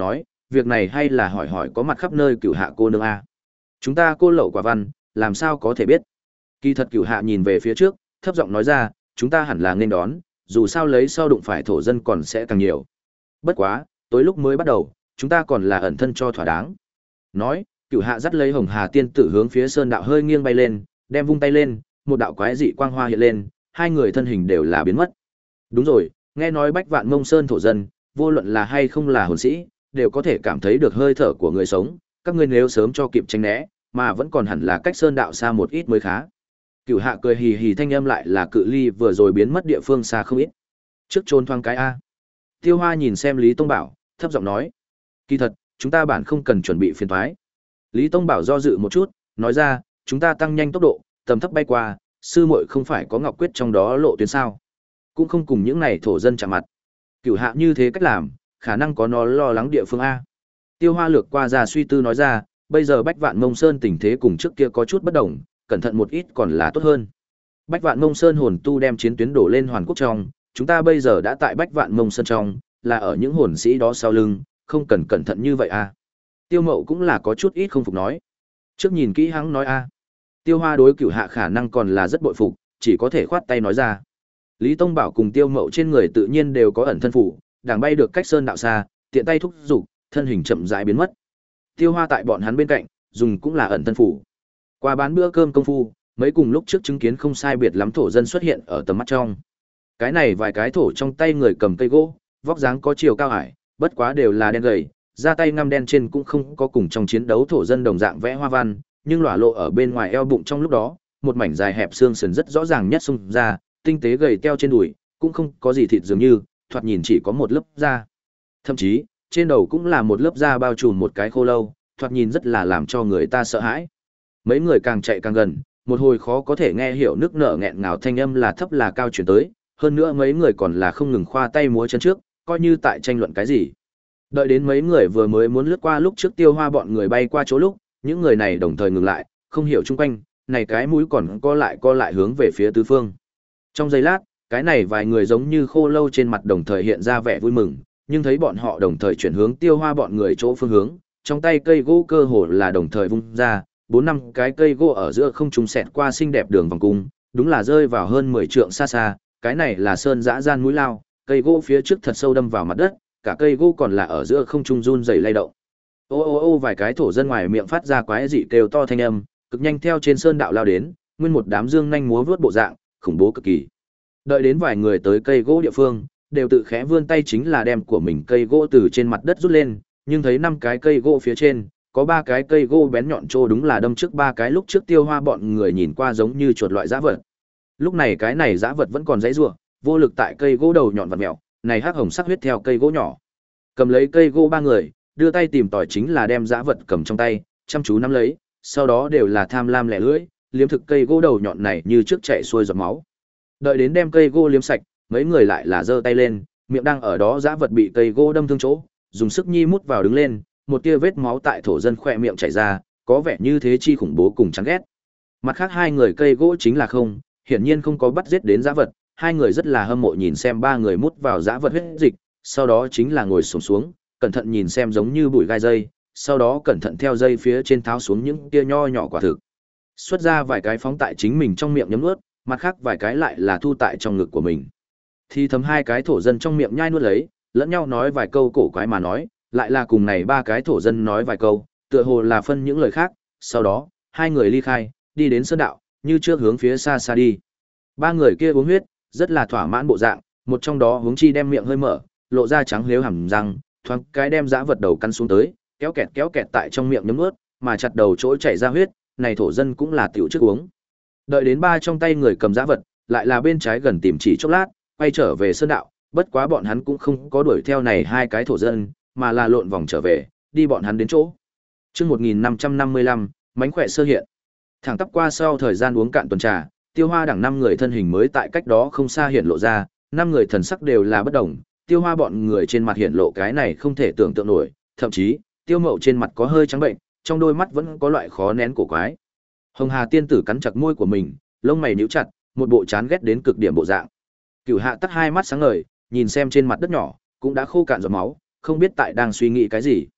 việc này hay là hỏi hỏi có mặt khắp nơi Cửu Hạ cô nương a. Chúng ta cô lậu quả văn, làm sao có thể biết? Kỳ thật Cửu Hạ nhìn về phía trước, thấp giọng nói ra, chúng ta hẳn là nên đón, dù sao lấy sau đụng phải thổ dân còn sẽ càng nhiều. Bất quá, tối lúc mới bắt đầu, chúng ta còn là ẩn thân cho thỏa đáng. Nói, Cửu Hạ dắt lấy Hồng Hà tiên tử hướng phía sơn đạo hơi nghiêng bay lên, đem vung tay lên, một đạo quái dị quang hoa hiện lên, hai người thân hình đều là biến mất. Đúng rồi, nghe nói Bách Vạn Mông Sơn thổ dân, vô luận là hay không là hồn sĩ, đều có thể cảm thấy được hơi thở của người sống, các ngươi nếu sớm cho kịp tránh né, mà vẫn còn hẳn là cách sơn đạo xa một ít mới khá. Cửu Hạ cười hì hì thanh âm lại là cự ly vừa rồi biến mất địa phương xa không ít. Trước trốn thoáng cái a. Tiêu Hoa nhìn xem Lý Tông Bảo, thấp giọng nói, kỳ thật, chúng ta bản không cần chuẩn bị phiền toái. Lý Tông Bảo do dự một chút, nói ra, chúng ta tăng nhanh tốc độ, tầm thấp bay qua, sư muội không phải có Ngọc Quyết trong đó lộ tuyến sao? Cũng không cùng những này thổ dân chạm mặt. Cửu Hạ như thế cách làm, khả năng có nó lo lắng địa phương a. Tiêu Hoa lược qua ra suy tư nói ra, bây giờ Bách Vạn Mông Sơn tình thế cùng trước kia có chút bất đồng, cẩn thận một ít còn là tốt hơn. Bách Vạn Mông Sơn hồn tu đem chiến tuyến đổ lên Hoàn Quốc trong, chúng ta bây giờ đã tại Bách Vạn Mông Sơn trong, là ở những hồn sĩ đó sau lưng, không cần cẩn thận như vậy a. Tiêu Mậu cũng là có chút ít không phục nói. Trước nhìn kỹ hắn nói a. Tiêu Hoa đối Cửu Hạ khả năng còn là rất bội phục, chỉ có thể khoát tay nói ra. Lý Tông Bảo cùng Tiêu Mậu trên người tự nhiên đều có ẩn thân phủ, đàng bay được cách sơn đạo xa, tiện tay thúc giục, thân hình chậm rãi biến mất. Tiêu Hoa tại bọn hắn bên cạnh, dùng cũng là ẩn thân phủ. Qua bán bữa cơm công phu, mấy cùng lúc trước chứng kiến không sai biệt lắm thổ dân xuất hiện ở tầm mắt trong. Cái này vài cái thổ trong tay người cầm cây gỗ, vóc dáng có chiều cao hải, bất quá đều là đen gầy, ra tay ngăm đen trên cũng không có cùng trong chiến đấu thổ dân đồng dạng vẽ hoa văn, nhưng lỏa lộ ở bên ngoài eo bụng trong lúc đó, một mảnh dài hẹp xương sườn rất rõ ràng nhất xung ra, tinh tế gầy teo trên đùi, cũng không có gì thịt dường như, thoạt nhìn chỉ có một lớp da. Thậm chí, trên đầu cũng là một lớp da bao trùm một cái khô lâu, thoạt nhìn rất là làm cho người ta sợ hãi. Mấy người càng chạy càng gần, một hồi khó có thể nghe hiểu nước nở nghẹn ngào thanh âm là thấp là cao chuyển tới, hơn nữa mấy người còn là không ngừng khoa tay múa chân trước, coi như tại tranh luận cái gì. Đợi đến mấy người vừa mới muốn lướt qua lúc trước Tiêu Hoa bọn người bay qua chỗ lúc, những người này đồng thời ngừng lại, không hiểu chung quanh, này cái mũi còn co lại co lại hướng về phía tứ phương. Trong giây lát, cái này vài người giống như khô lâu trên mặt đồng thời hiện ra vẻ vui mừng, nhưng thấy bọn họ đồng thời chuyển hướng Tiêu Hoa bọn người chỗ phương hướng, trong tay cây gỗ cơ hồ là đồng thời vung ra, bốn năm cái cây gỗ ở giữa không trung xẹt qua xinh đẹp đường vòng cung, đúng là rơi vào hơn mười trượng xa xa, cái này là sơn dã gian mũi lao, cây gỗ phía trước thật sâu đâm vào mặt đất, cả cây gỗ còn là ở giữa không trung run rẩy lay động. Ô ô ô vài cái thổ dân ngoài miệng phát ra quái dị kêu to thanh âm, cực nhanh theo trên sơn đạo lao đến, nguyên một đám dương nhanh múa vớt bộ dạng, khủng bố cực kỳ. Đợi đến vài người tới cây gỗ địa phương, đều tự khẽ vươn tay chính là đem của mình cây gỗ từ trên mặt đất rút lên, nhưng thấy năm cái cây gỗ phía trên, có ba cái cây gỗ bén nhọn trô đúng là đâm trước ba cái lúc trước Tiêu Hoa bọn người nhìn qua giống như chuột loại dã vật. Lúc này cái này dã vật vẫn còn dãy rủa, vô lực tại cây gỗ đầu nhọn vặn mèo, này hắc hồng sắc huyết theo cây gỗ nhỏ. Cầm lấy cây gỗ ba người, đưa tay tìm tòi chính là đem dã vật cầm trong tay, chăm chú nắm lấy, sau đó đều là tham lam lẻ lưỡi, liếm thực cây gỗ đầu nhọn này như trước chảy xuôi giọt máu. Đợi đến đem cây gỗ liếm sạch, mấy người lại là giơ tay lên, miệng đang ở đó dã vật bị cây gỗ đâm thương chỗ, dùng sức nhi mút vào đứng lên, một tia vết máu tại thổ dân khỏe miệng chảy ra, có vẻ như thế chi khủng bố cùng chán ghét. Mặt khác hai người cây gỗ chính là không, hiển nhiên không có bắt giết đến dã vật, hai người rất là hâm mộ nhìn xem ba người mút vào dã vật huyết dịch, sau đó chính là ngồi xổm xuống, cẩn thận nhìn xem giống như bụi gai dây, sau đó cẩn thận theo dây phía trên tháo xuống những tia nho nhỏ quả thực. Xuất ra vài cái phóng tại chính mình trong miệng nhấm nuốt, mặt khác vài cái lại là thu tại trong ngực của mình. Thì thầm hai cái thổ dân trong miệng nhai nuốt lấy, lẫn nhau nói vài câu cổ quái mà nói, lại là cùng này ba cái thổ dân nói vài câu, tựa hồ là phân những lời khác, sau đó, hai người ly khai, đi đến sơn đạo, như trước hướng phía xa xa đi. Ba người kia uống huyết, rất là thỏa mãn bộ dạng, một trong đó hướng chi đem miệng hơi mở, lộ ra trắng liếu hàm răng, thoáng cái đem dã vật đầu căn xuống tới, kéo kẹt kéo kẹt tại trong miệng nhấm nuốt, mà chặt đầu chỗ chảy ra huyết, này thổ dân cũng là tiểu trước uống. Đợi đến ba trong tay người cầm dã vật, lại là bên trái gần tìm chỉ chốc lát, quay trở về sơn đạo, bất quá bọn hắn cũng không có đuổi theo này hai cái thổ dân, mà là lộn vòng trở về, đi bọn hắn đến chỗ. Chương một nghìn năm trăm năm mươi lăm, mánh khỏe sơ hiện. Thẳng tắp qua sau thời gian uống cạn tuần trà, Tiêu Hoa đẳng năm người thân hình mới tại cách đó không xa hiện lộ ra, năm người thần sắc đều là bất đồng, Tiêu Hoa bọn người trên mặt hiện lộ cái này không thể tưởng tượng nổi, thậm chí, Tiêu Mậu trên mặt có hơi trắng bệnh, trong đôi mắt vẫn có loại khó nén cổ quái. Hồng Hà tiên tử cắn chặt môi của mình, lông mày nhíu chặt, một bộ chán ghét đến cực điểm bộ dạng. Cửu Hạ tắt hai mắt sáng ngời, nhìn xem trên mặt đất nhỏ, cũng đã khô cạn giọt máu, không biết tại đang suy nghĩ cái gì.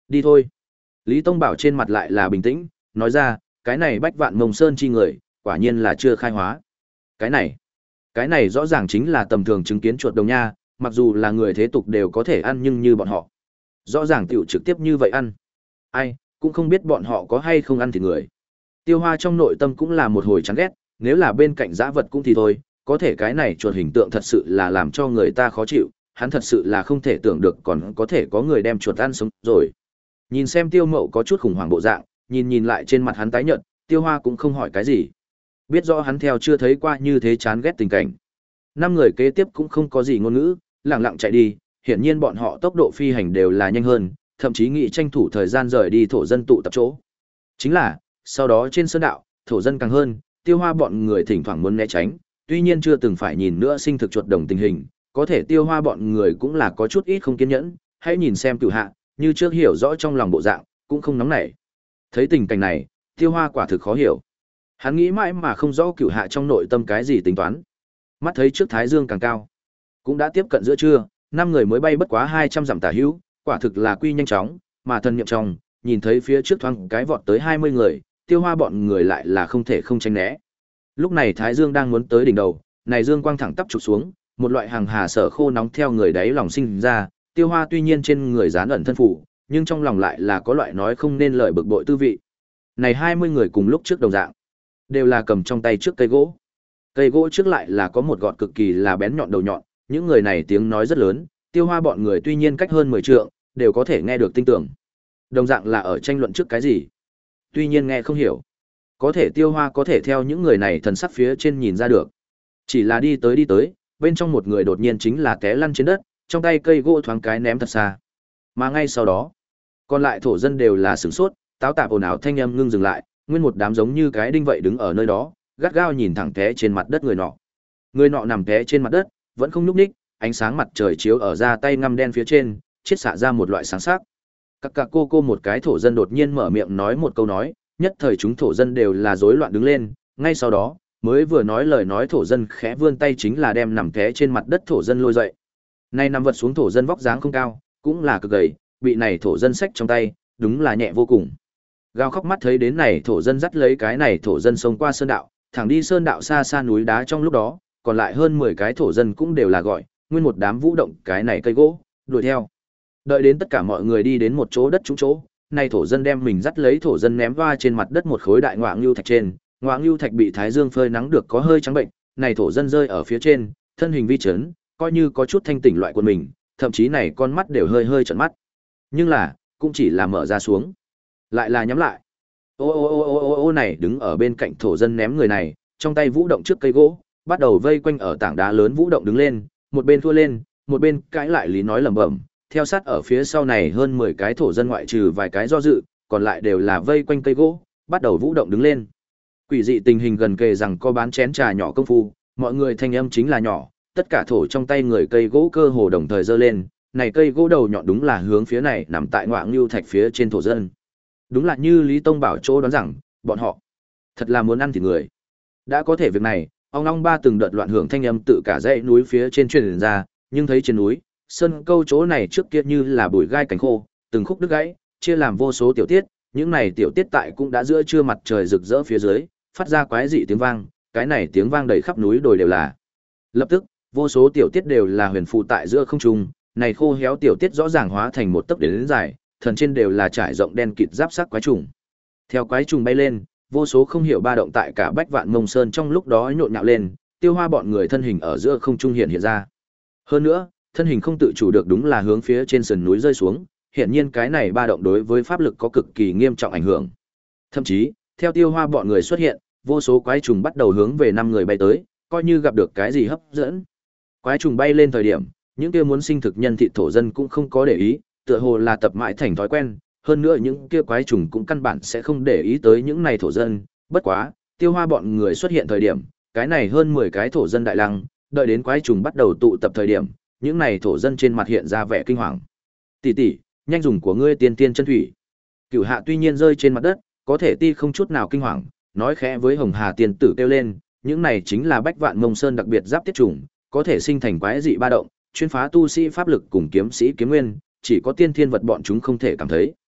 Đi thôi. Lý Tông Bảo trên mặt lại là bình tĩnh, nói ra, cái này Bách Vạn Mông Sơn chi người, quả nhiên là chưa khai hóa. Cái này, cái này rõ ràng chính là tầm thường chứng kiến chuột đồng nha, mặc dù là người thế tục đều có thể ăn nhưng như bọn họ. Rõ ràng tiểu trực tiếp như vậy ăn. Ai, cũng không biết bọn họ có hay không ăn thịt người. Tiêu Hoa trong nội tâm cũng là một hồi chán ghét, nếu là bên cạnh dã vật cũng thì thôi, có thể cái này chuột hình tượng thật sự là làm cho người ta khó chịu, hắn thật sự là không thể tưởng được còn có thể có người đem chuột ăn sống rồi. Nhìn xem Tiêu Mậu có chút khủng hoảng bộ dạng, nhìn nhìn lại trên mặt hắn tái nhợt, Tiêu Hoa cũng không hỏi cái gì. Biết rõ hắn theo chưa thấy qua như thế chán ghét tình cảnh. Năm người kế tiếp cũng không có gì ngôn ngữ, lặng lặng chạy đi, hiển nhiên bọn họ tốc độ phi hành đều là nhanh hơn, thậm chí nghĩ tranh thủ thời gian rời đi thổ dân tụ tập chỗ. Chính là, sau đó trên sơn đạo, thổ dân càng hơn, Tiêu Hoa bọn người thỉnh thoảng muốn né tránh, tuy nhiên chưa từng phải nhìn nữa sinh thực chuột đồng tình hình, có thể Tiêu Hoa bọn người cũng là có chút ít không kiên nhẫn, hãy nhìn xem Cửu Hạ, như trước hiểu rõ trong lòng bộ dạng, cũng không nóng nảy. Thấy tình cảnh này, Tiêu Hoa quả thực khó hiểu. Hắn nghĩ mãi mà không rõ Cửu Hạ trong nội tâm cái gì tính toán. Mắt thấy trước Thái Dương càng cao, cũng đã tiếp cận giữa trưa, năm người mới bay bất quá hai trăm dặm tả hữu, quả thực là quy nhanh chóng, mà thần niệm trong, nhìn thấy phía trước thoáng cái vọt tới hai mươi người, Tiêu Hoa bọn người lại là không thể không tránh né. Lúc này Thái Dương đang muốn tới đỉnh đầu, này dương quang thẳng tắp chụp xuống, một loại hàng hà sở khô nóng theo người đáy lòng sinh ra, Tiêu Hoa tuy nhiên trên người dán ẩn thân phủ, nhưng trong lòng lại là có loại nói không nên lời bực bội tư vị. Này hai mươi người cùng lúc trước đồng dạng, đều là cầm trong tay trước cây gỗ. Cây gỗ trước lại là có một gọt cực kỳ là bén nhọn đầu nhọn, những người này tiếng nói rất lớn, Tiêu Hoa bọn người tuy nhiên cách hơn mười trượng, đều có thể nghe được tinh tưởng. Đồng dạng là ở tranh luận trước cái gì, tuy nhiên nghe không hiểu. Có thể Tiêu Hoa có thể theo những người này thần sắc phía trên nhìn ra được. Chỉ là đi tới đi tới, bên trong một người đột nhiên chính là té lăn trên đất, trong tay cây gỗ thoáng cái ném thật xa. Mà ngay sau đó, còn lại thổ dân đều là sửng sốt, táo tạp ồn ào thanh âm ngưng dừng lại, nguyên một đám giống như cái đinh vậy đứng ở nơi đó, gắt gao nhìn thẳng té trên mặt đất người nọ. Người nọ nằm té trên mặt đất, vẫn không nhúc nhích, ánh sáng mặt trời chiếu ở da tay ngăm đen phía trên, chiết xạ ra một loại sáng sắc. Các cả cô cô một cái thổ dân đột nhiên mở miệng nói một câu nói, nhất thời chúng thổ dân đều là rối loạn đứng lên, ngay sau đó, mới vừa nói lời nói thổ dân khẽ vươn tay chính là đem nằm té trên mặt đất thổ dân lôi dậy. Nay nằm vật xuống thổ dân vóc dáng không cao, cũng là cực gầy, bị này thổ dân xách trong tay, đúng là nhẹ vô cùng. Gào khóc mắt thấy đến này thổ dân dắt lấy cái này thổ dân xông qua sơn đạo, thẳng đi sơn đạo xa xa núi đá trong lúc đó, còn lại hơn mười cái thổ dân cũng đều là gọi, nguyên một đám vũ động cái này cây gỗ, đuổi theo. Đợi đến tất cả mọi người đi đến một chỗ đất trũng chỗ, này thổ dân đem mình dắt lấy thổ dân ném qua trên mặt đất một khối đại ngoạng lưu thạch trên, ngoạng lưu thạch bị thái dương phơi nắng được có hơi trắng bệnh, này thổ dân rơi ở phía trên, thân hình vi chấn, coi như có chút thanh tỉnh loại của mình, thậm chí này con mắt đều hơi hơi trợn mắt. Nhưng là, cũng chỉ là mở ra xuống, lại là nhắm lại. Ô ô ô ô ô ô này đứng ở bên cạnh thổ dân ném người này, trong tay vũ động trước cây gỗ, bắt đầu vây quanh ở tảng đá lớn vũ động đứng lên, một bên thua lên, một bên cãi lại lý nói lẩm bẩm, theo sát ở phía sau này hơn mười cái thổ dân ngoại trừ vài cái do dự, còn lại đều là vây quanh cây gỗ, bắt đầu vũ động đứng lên. Quỷ dị tình hình gần kề rằng có bán chén trà nhỏ công phu, mọi người thanh âm chính là nhỏ, tất cả thổ trong tay người cây gỗ cơ hồ đồng thời giơ lên, này cây gỗ đầu nhọn đúng là hướng phía này nằm tại ngoạng lưu thạch phía trên thổ dân. Đúng là như Lý Tông Bảo chỗ đoán rằng, bọn họ thật là muốn ăn thịt người. Đã có thể việc này, ông long ba từng đợt loạn hưởng thanh âm tự cả dãy núi phía trên truyền ra, nhưng thấy trên núi, sơn câu chỗ này trước kia như là bụi gai cánh khô, từng khúc đứt gãy, chia làm vô số tiểu tiết, những này tiểu tiết tại cũng đã giữa trưa mặt trời rực rỡ phía dưới, phát ra quái dị tiếng vang, cái này tiếng vang đầy khắp núi đồi đều là. Lập tức, vô số tiểu tiết đều là huyền phù tại giữa không trung, này khô héo tiểu tiết rõ ràng hóa thành một tấc đến, đến dài, thần trên đều là trải rộng đen kịt giáp sắc quái trùng. Theo quái trùng bay lên, vô số không hiểu ba động tại cả Bách Vạn Mông Sơn trong lúc đó nhộn nhạo lên, Tiêu Hoa bọn người thân hình ở giữa không trung hiện hiện ra. Hơn nữa, thân hình không tự chủ được đúng là hướng phía trên sườn núi rơi xuống, hiện nhiên cái này ba động đối với pháp lực có cực kỳ nghiêm trọng ảnh hưởng. Thậm chí, theo Tiêu Hoa bọn người xuất hiện, vô số quái trùng bắt đầu hướng về năm người bay tới, coi như gặp được cái gì hấp dẫn. Quái trùng bay lên thời điểm, những kia muốn sinh thực nhân thị thổ dân cũng không có để ý, tựa hồ là tập mãi thành thói quen, hơn nữa những kia quái trùng cũng căn bản sẽ không để ý tới những này thổ dân, bất quá, Tiêu Hoa bọn người xuất hiện thời điểm, cái này hơn mười cái thổ dân đại lăng, đợi đến quái trùng bắt đầu tụ tập thời điểm, những này thổ dân trên mặt hiện ra vẻ kinh hoàng. Tỷ tỷ, nhanh dùng của ngươi tiên tiên chân thủy. Cửu Hạ tuy nhiên rơi trên mặt đất, có thể ti không chút nào kinh hoàng, nói khẽ với Hồng Hà tiên tử kêu lên, những này chính là Bách Vạn Mông Sơn đặc biệt giáp tiết trùng, có thể sinh thành quái dị ba động, chuyên phá tu sĩ pháp lực cùng kiếm sĩ kiếm nguyên, chỉ có tiên thiên vật bọn chúng không thể cảm thấy.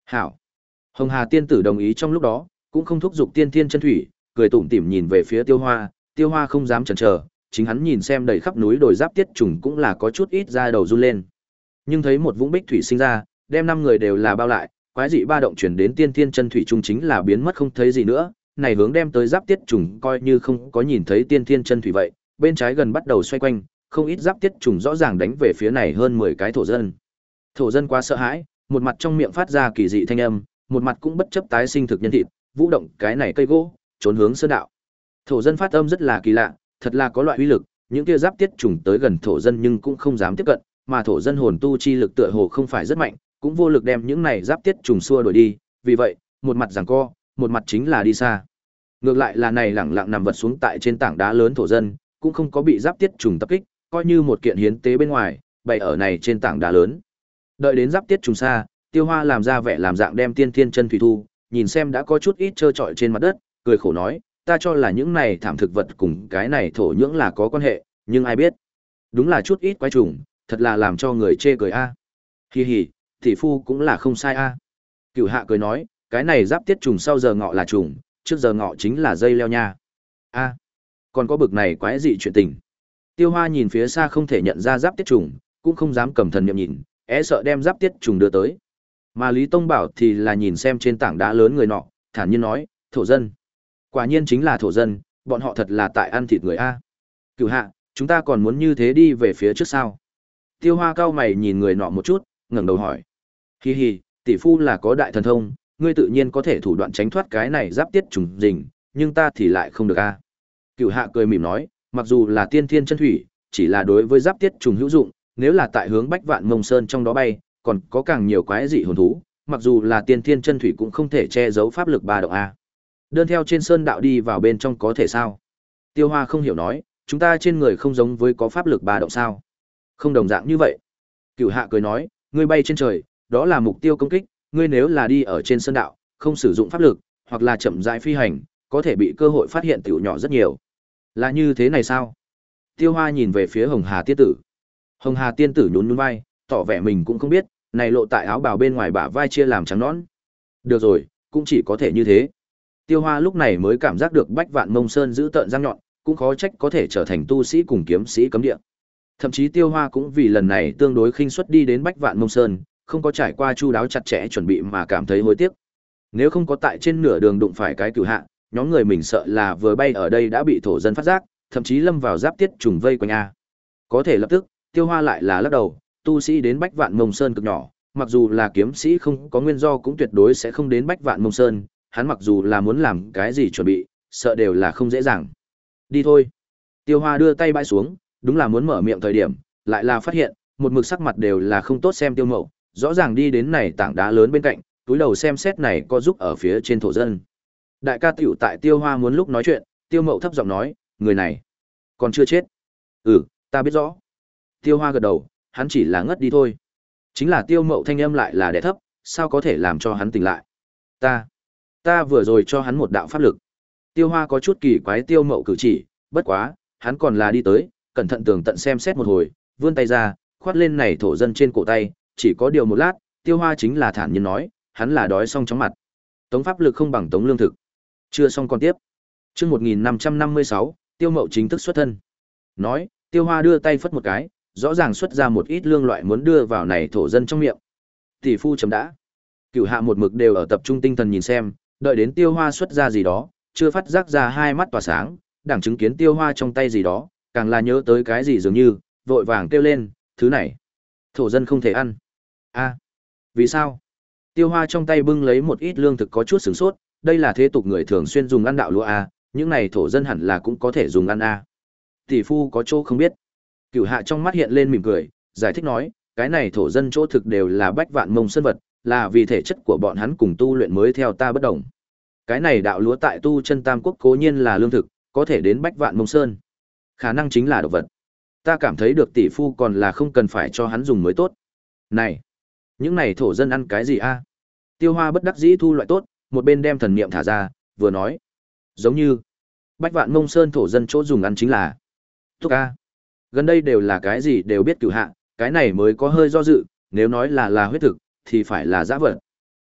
Hảo. Hồng Hà tiên tử đồng ý trong lúc đó, cũng không thúc giục tiên thiên chân thủy, cười tủm tỉm nhìn về phía Tiêu Hoa, Tiêu Hoa không dám chần chờ, chính hắn nhìn xem đầy khắp núi đồi giáp tiết trùng cũng là có chút ít ra đầu run lên. Nhưng thấy một vũng bích thủy sinh ra, đem năm người đều là bao lại, quái dị ba động chuyển đến tiên thiên chân thủy trung chính là biến mất không thấy gì nữa, này hướng đem tới giáp tiết trùng coi như không có nhìn thấy tiên thiên chân thủy vậy, bên trái gần bắt đầu xoay quanh, không ít giáp tiết trùng rõ ràng đánh về phía này hơn mười cái thổ dân. Thổ dân quá sợ hãi, một mặt trong miệng phát ra kỳ dị thanh âm, một mặt cũng bất chấp tái sinh thực nhân thịt, vũ động cái này cây gỗ, trốn hướng sơn đạo. Thổ dân phát âm rất là kỳ lạ, thật là có loại uy lực, những kia giáp tiết trùng tới gần thổ dân nhưng cũng không dám tiếp cận, mà thổ dân hồn tu chi lực tựa hồ không phải rất mạnh, cũng vô lực đem những này giáp tiết trùng xua đuổi đi, vì vậy, một mặt giằng co, một mặt chính là đi xa. Ngược lại là này lẳng lặng nằm vật xuống tại trên tảng đá lớn thổ dân, cũng không có bị giáp tiết trùng tập kích, coi như một kiện hiến tế bên ngoài, bày ở này trên tảng đá lớn. Đợi đến giáp tiết trùng xa, Tiêu Hoa làm ra vẻ làm dạng đem tiên thiên chân thủy thu, nhìn xem đã có chút ít trơ trọi trên mặt đất, cười khổ nói, ta cho là những này thảm thực vật cùng cái này thổ nhưỡng là có quan hệ, nhưng ai biết, đúng là chút ít quái trùng, thật là làm cho người chê cười a. À. Hi hi, tỷ phu cũng là không sai a. À. Cửu Hạ cười nói, cái này giáp tiết trùng sau giờ ngọ là trùng, trước giờ ngọ chính là dây leo nha. A, à, còn có bực này quái dị chuyện tình. Tiêu Hoa nhìn phía xa không thể nhận ra giáp tiết trùng, cũng không dám cầm thần niệm nhìn, é e sợ đem giáp tiết trùng đưa tới. Mà Lý Tông Bảo thì là nhìn xem trên tảng đá lớn người nọ, thản nhiên nói, thổ dân. Quả nhiên chính là thổ dân, bọn họ thật là tại ăn thịt người a. Cửu Hạ, chúng ta còn muốn như thế đi về phía trước sao? Tiêu Hoa cao mày nhìn người nọ một chút, ngẩng đầu hỏi. Hi hi, tỷ phu là có đại thần thông, ngươi tự nhiên có thể thủ đoạn tránh thoát cái này giáp tiết trùng rình, nhưng ta thì lại không được a. Cửu Hạ cười mỉm nói, mặc dù là tiên thiên chân thủy, chỉ là đối với giáp tiết trùng hữu dụng, nếu là tại hướng Bách Vạn Mông Sơn trong đó bay, còn có càng nhiều quái dị hồn thú, mặc dù là tiên thiên chân thủy cũng không thể che giấu pháp lực ba động a. Đơn theo trên sơn đạo đi vào bên trong có thể sao? Tiêu Hoa không hiểu nói, chúng ta trên người không giống với có pháp lực ba động sao? Không đồng dạng như vậy. Cửu Hạ cười nói, ngươi bay trên trời, đó là mục tiêu công kích, ngươi nếu là đi ở trên sơn đạo, không sử dụng pháp lực, hoặc là chậm rãi phi hành, có thể bị cơ hội phát hiện tiểu nhỏ rất nhiều. Là như thế này sao? Tiêu Hoa nhìn về phía Hồng Hà tiên tử. Hồng Hà tiên tử nhún nhún vai, tỏ vẻ mình cũng không biết, này lộ tại áo bào bên ngoài bả vai chia làm trắng nõn. Được rồi, cũng chỉ có thể như thế. Tiêu Hoa lúc này mới cảm giác được Bách Vạn Mông Sơn giữ tợn răng nhọn, cũng khó trách có thể trở thành tu sĩ cùng kiếm sĩ cấm địa. Thậm chí Tiêu Hoa cũng vì lần này tương đối khinh suất đi đến Bách Vạn Mông Sơn, không có trải qua chu đáo chặt chẽ chuẩn bị mà cảm thấy hối tiếc. Nếu không có tại trên nửa đường đụng phải cái Cửu Hạ, nhóm người mình sợ là vừa bay ở đây đã bị thổ dân phát giác, thậm chí lâm vào giáp tiết trùng vây quanh a. Có thể lập tức, Tiêu Hoa lại là lắc đầu, tu sĩ đến Bách Vạn Mông Sơn cực nhỏ, mặc dù là kiếm sĩ không có nguyên do cũng tuyệt đối sẽ không đến Bách Vạn Mông Sơn, hắn mặc dù là muốn làm cái gì chuẩn bị, sợ đều là không dễ dàng. Đi thôi. Tiêu Hoa đưa tay bãi xuống, đúng là muốn mở miệng thời điểm, lại là phát hiện, một mực sắc mặt đều là không tốt xem Tiêu Mậu, rõ ràng đi đến này tảng đá lớn bên cạnh, túi đầu xem xét này có giúp ở phía trên thổ dân. Đại ca tiểu tại Tiêu Hoa muốn lúc nói chuyện, Tiêu Mậu thấp giọng nói, người này còn chưa chết. Ừ, ta biết rõ. Tiêu Hoa gật đầu, hắn chỉ là ngất đi thôi. Chính là Tiêu Mậu thanh âm lại là đè thấp, sao có thể làm cho hắn tỉnh lại. Ta, ta vừa rồi cho hắn một đạo pháp lực. Tiêu Hoa có chút kỳ quái Tiêu Mậu cử chỉ, bất quá, hắn còn là đi tới, cẩn thận tường tận xem xét một hồi, vươn tay ra, khoát lên này thổ dân trên cổ tay, chỉ có điều một lát, Tiêu Hoa chính là thản nhiên nói, hắn là đói xong chóng mặt. Tống pháp lực không bằng tống lương thực. Chưa xong còn tiếp. Chương một nghìn năm trăm năm mươi sáu, Tiêu Mậu chính thức xuất thân. Nói, Tiêu Hoa đưa tay phất một cái, rõ ràng xuất ra một ít lương loại muốn đưa vào này thổ dân trong miệng. Tỷ phu chấm đã. Cửu Hạ một mực đều ở tập trung tinh thần nhìn xem, đợi đến Tiêu Hoa xuất ra gì đó, chưa phát giác ra hai mắt tỏa sáng, đẳng chứng kiến Tiêu Hoa trong tay gì đó, càng là nhớ tới cái gì dường như, vội vàng kêu lên, thứ này, thổ dân không thể ăn. A, vì sao? Tiêu Hoa trong tay bưng lấy một ít lương thực có chút sửng sốt, đây là thế tục người thường xuyên dùng ăn đạo lúa a, những này thổ dân hẳn là cũng có thể dùng ăn a. Tỷ phu có chỗ không biết. Cửu Hạ trong mắt hiện lên mỉm cười, giải thích nói, cái này thổ dân chỗ thực đều là Bách Vạn Mông Sơn vật, là vì thể chất của bọn hắn cùng tu luyện mới theo ta bất đồng. Cái này đạo lúa tại tu chân Tam Quốc cố nhiên là lương thực, có thể đến Bách Vạn Mông Sơn. Khả năng chính là độc vật. Ta cảm thấy được tỷ phu còn là không cần phải cho hắn dùng mới tốt. Này, những này thổ dân ăn cái gì a? Tiêu Hoa bất đắc dĩ thu loại tốt, một bên đem thần niệm thả ra, vừa nói, giống như Bách Vạn Mông Sơn thổ dân chỗ dùng ăn chính là thuốc a. Gần đây đều là cái gì đều biết Cửu Hạ, cái này mới có hơi do dự, nếu nói là là huyết thực thì phải là dã vật.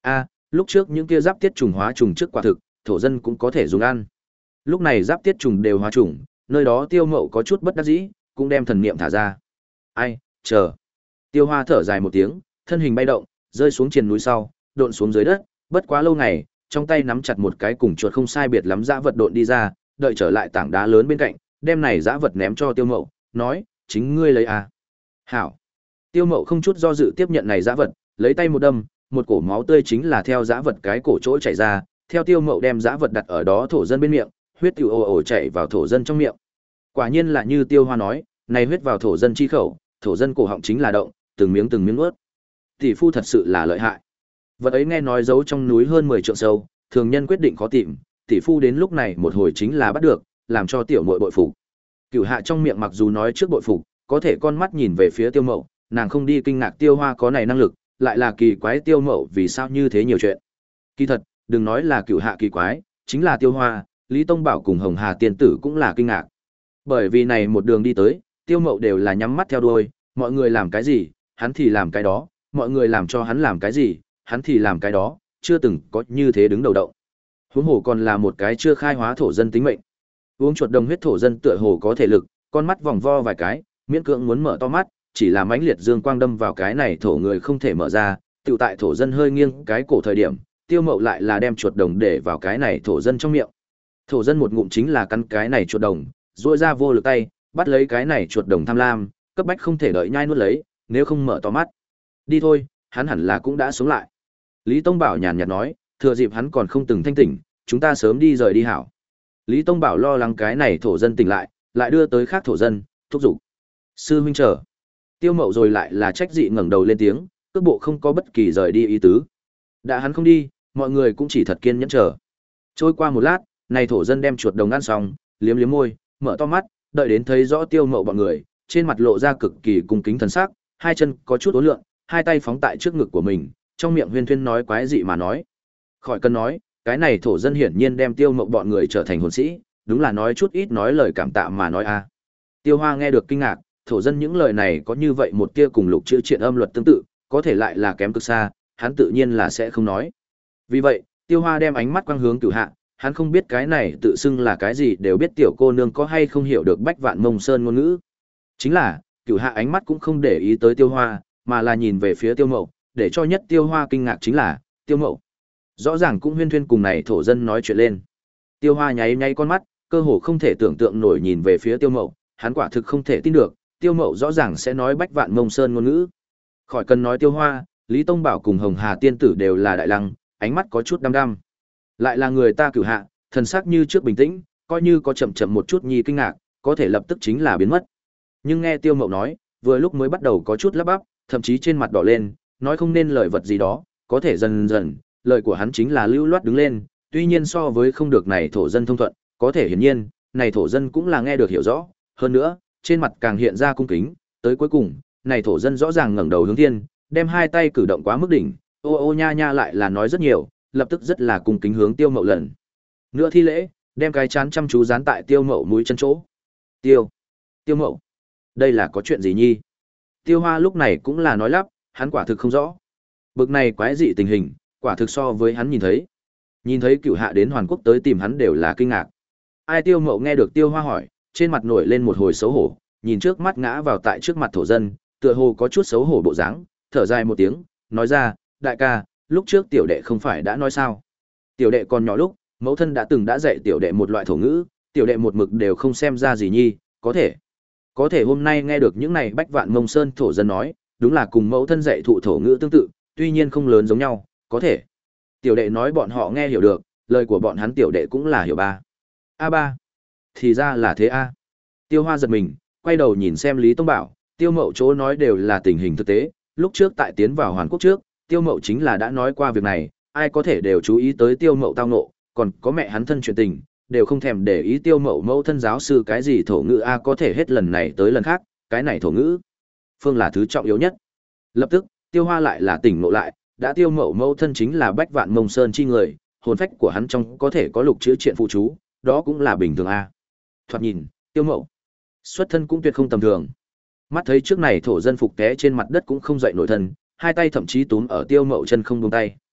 A, lúc trước những kia giáp tiết trùng hóa trùng trước quả thực, thổ dân cũng có thể dùng ăn. Lúc này giáp tiết trùng đều hóa trùng, nơi đó Tiêu Mậu có chút bất đắc dĩ, cũng đem thần niệm thả ra. Ai, chờ. Tiêu Hoa thở dài một tiếng, thân hình bay động, rơi xuống triền núi sau, độn xuống dưới đất, bất quá lâu ngày, trong tay nắm chặt một cái cùng chuột không sai biệt lắm dã vật độn đi ra, đợi trở lại tảng đá lớn bên cạnh, đem này dã vật ném cho Tiêu Mậu, nói, chính ngươi lấy à. Hảo. Tiêu Mậu không chút do dự tiếp nhận này dã vật, lấy tay một đâm, một cổ máu tươi chính là theo dã vật cái cổ chỗ chảy ra, theo Tiêu Mậu đem dã vật đặt ở đó thổ dân bên miệng, huyết tiểu ồ ồ chảy vào thổ dân trong miệng. Quả nhiên là như Tiêu Hoa nói, này huyết vào thổ dân chi khẩu, thổ dân cổ họng chính là động, từng miếng từng miếng nuốt. Tỷ phu thật sự là lợi hại. Vật ấy nghe nói giấu trong núi hơn mười trượng sâu, thường nhân quyết định khó tìm, tỷ phu đến lúc này một hồi chính là bắt được, làm cho tiểu muội bội phục. Cửu Hạ trong miệng mặc dù nói trước bội phục, có thể con mắt nhìn về phía Tiêu Mậu, nàng không đi kinh ngạc Tiêu Hoa có này năng lực, lại là kỳ quái Tiêu Mậu vì sao như thế nhiều chuyện. Kỳ thật, đừng nói là Cửu Hạ kỳ quái, chính là Tiêu Hoa, Lý Tông Bảo cùng Hồng Hà tiên tử cũng là kinh ngạc. Bởi vì này một đường đi tới, Tiêu Mậu đều là nhắm mắt theo đuôi, mọi người làm cái gì, hắn thì làm cái đó, mọi người làm cho hắn làm cái gì, hắn thì làm cái đó, chưa từng có như thế đứng đầu động. Huống hồ còn là một cái chưa khai hóa thổ dân tính mệnh. Uống chuột đồng huyết thổ dân tựa hồ có thể lực, con mắt vòng vo vài cái, miễn cưỡng muốn mở to mắt, chỉ là mãnh liệt dương quang đâm vào cái này thổ người không thể mở ra, tựu tại thổ dân hơi nghiêng cái cổ thời điểm, Tiêu Mậu lại là đem chuột đồng để vào cái này thổ dân trong miệng. Thổ dân một ngụm chính là cắn cái này chuột đồng, duỗi ra vô lực tay, bắt lấy cái này chuột đồng tham lam, cấp bách không thể đợi nhai nuốt lấy, nếu không mở to mắt. Đi thôi, hắn hẳn là cũng đã sống lại. Lý Tông Bảo nhàn nhạt nói, thừa dịp hắn còn không từng thanh tỉnh, chúng ta sớm đi rời đi hảo. Lý Tông Bảo lo lắng cái này thổ dân tỉnh lại, lại đưa tới khác thổ dân, thúc giục. Sư huynh chờ. Tiêu Mậu rồi lại là trách dị ngẩng đầu lên tiếng, cước bộ không có bất kỳ rời đi ý tứ. Đã hắn không đi, mọi người cũng chỉ thật kiên nhẫn chờ. Trôi qua một lát, này thổ dân đem chuột đồng ăn xong, liếm liếm môi, mở to mắt, đợi đến thấy rõ Tiêu Mậu bọn người, trên mặt lộ ra cực kỳ cung kính thần sắc, hai chân có chút uốn lượn, hai tay phóng tại trước ngực của mình, trong miệng huyên thuyên nói quái dị mà nói. Khỏi cần nói, cái này thổ dân hiển nhiên đem Tiêu Mậu bọn người trở thành hồn sĩ, đúng là nói chút ít nói lời cảm tạ mà nói a. Tiêu Hoa nghe được kinh ngạc, thổ dân những lời này có như vậy một tia cùng lục chữ triện âm luật tương tự, có thể lại là kém cực xa, hắn tự nhiên là sẽ không nói. Vì vậy, Tiêu Hoa đem ánh mắt quang hướng Cửu Hạ, hắn không biết cái này tự xưng là cái gì, đều biết tiểu cô nương có hay không hiểu được Bách Vạn Mông Sơn ngôn ngữ. Chính là, Cửu Hạ ánh mắt cũng không để ý tới Tiêu Hoa, mà là nhìn về phía Tiêu Mậu, để cho nhất Tiêu Hoa kinh ngạc chính là, Tiêu Mậu rõ ràng cũng huyên thuyên cùng này thổ dân nói chuyện lên. Tiêu Hoa nháy nháy con mắt, cơ hồ không thể tưởng tượng nổi nhìn về phía Tiêu Mậu, hắn quả thực không thể tin được, Tiêu Mậu rõ ràng sẽ nói Bách Vạn Mông Sơn ngôn ngữ. Khỏi cần nói Tiêu Hoa, Lý Tông Bảo cùng Hồng Hà tiên tử đều là đại lăng, ánh mắt có chút đăm đăm. Lại là người ta Cửu Hạ, thần sắc như trước bình tĩnh, coi như có chậm chậm một chút nhi kinh ngạc, có thể lập tức chính là biến mất. Nhưng nghe Tiêu Mậu nói, vừa lúc mới bắt đầu có chút lắp bắp, thậm chí trên mặt đỏ lên, nói không nên lời vật gì đó, có thể dần dần, lời của hắn chính là lưu loát đứng lên, tuy nhiên so với không được này thổ dân thông thuận, có thể hiển nhiên, này thổ dân cũng là nghe được hiểu rõ, hơn nữa, trên mặt càng hiện ra cung kính, tới cuối cùng, này thổ dân rõ ràng ngẩng đầu hướng thiên, đem hai tay cử động quá mức đỉnh, ô ô nha nha lại là nói rất nhiều, lập tức rất là cung kính hướng Tiêu Mậu lần nữa thi lễ, đem cái chán chăm chú dán tại Tiêu Mậu mũi chân chỗ. Tiêu, Tiêu Mậu, đây là có chuyện gì nhi? Tiêu Hoa lúc này cũng là nói lắp, hắn quả thực không rõ. Bực này quái dị tình hình, quả thực so với hắn nhìn thấy. Nhìn thấy Cửu Hạ đến Hoàn Quốc tới tìm hắn đều là kinh ngạc. Ai Tiêu Mậu nghe được Tiêu Hoa hỏi, trên mặt nổi lên một hồi xấu hổ, nhìn trước mắt ngã vào tại trước mặt thổ dân, tựa hồ có chút xấu hổ bộ dáng, thở dài một tiếng, nói ra, đại ca, lúc trước tiểu đệ không phải đã nói sao? Tiểu đệ còn nhỏ lúc, mẫu thân đã từng đã dạy tiểu đệ một loại thổ ngữ, tiểu đệ một mực đều không xem ra gì nhi, có thể. Có thể hôm nay nghe được những này Bách Vạn Mông Sơn thổ dân nói, đúng là cùng mẫu thân dạy thụ thổ ngữ tương tự, tuy nhiên không lớn giống nhau, có thể. Tiểu đệ nói bọn họ nghe hiểu được, lời của bọn hắn tiểu đệ cũng là hiểu ba. A ba. Thì ra là thế a. Tiêu Hoa giật mình, quay đầu nhìn xem Lý Tông Bảo, Tiêu Mậu chỗ nói đều là tình hình thực tế, lúc trước tại tiến vào Hoàn Quốc trước, Tiêu Mậu chính là đã nói qua việc này, ai có thể đều chú ý tới Tiêu Mậu tao nộ, còn có mẹ hắn thân chuyện tình, đều không thèm để ý Tiêu Mậu mẫu thân giáo sư cái gì thổ ngữ a có thể hết lần này tới lần khác, cái này thổ ngữ phương là thứ trọng yếu nhất. Lập tức, Tiêu Hoa lại là tỉnh ngộ lại, đã Tiêu Mậu mẫu thân chính là Bách Vạn Mông Sơn chi người, hồn phách của hắn trong có thể có lục chữ triện phụ chú, đó cũng là bình thường a. Thoạt nhìn, Tiêu Mậu xuất thân cũng tuyệt không tầm thường. Mắt thấy trước này thổ dân phục té trên mặt đất cũng không dậy nổi thân, hai tay thậm chí túm ở Tiêu Mậu chân không buông tay.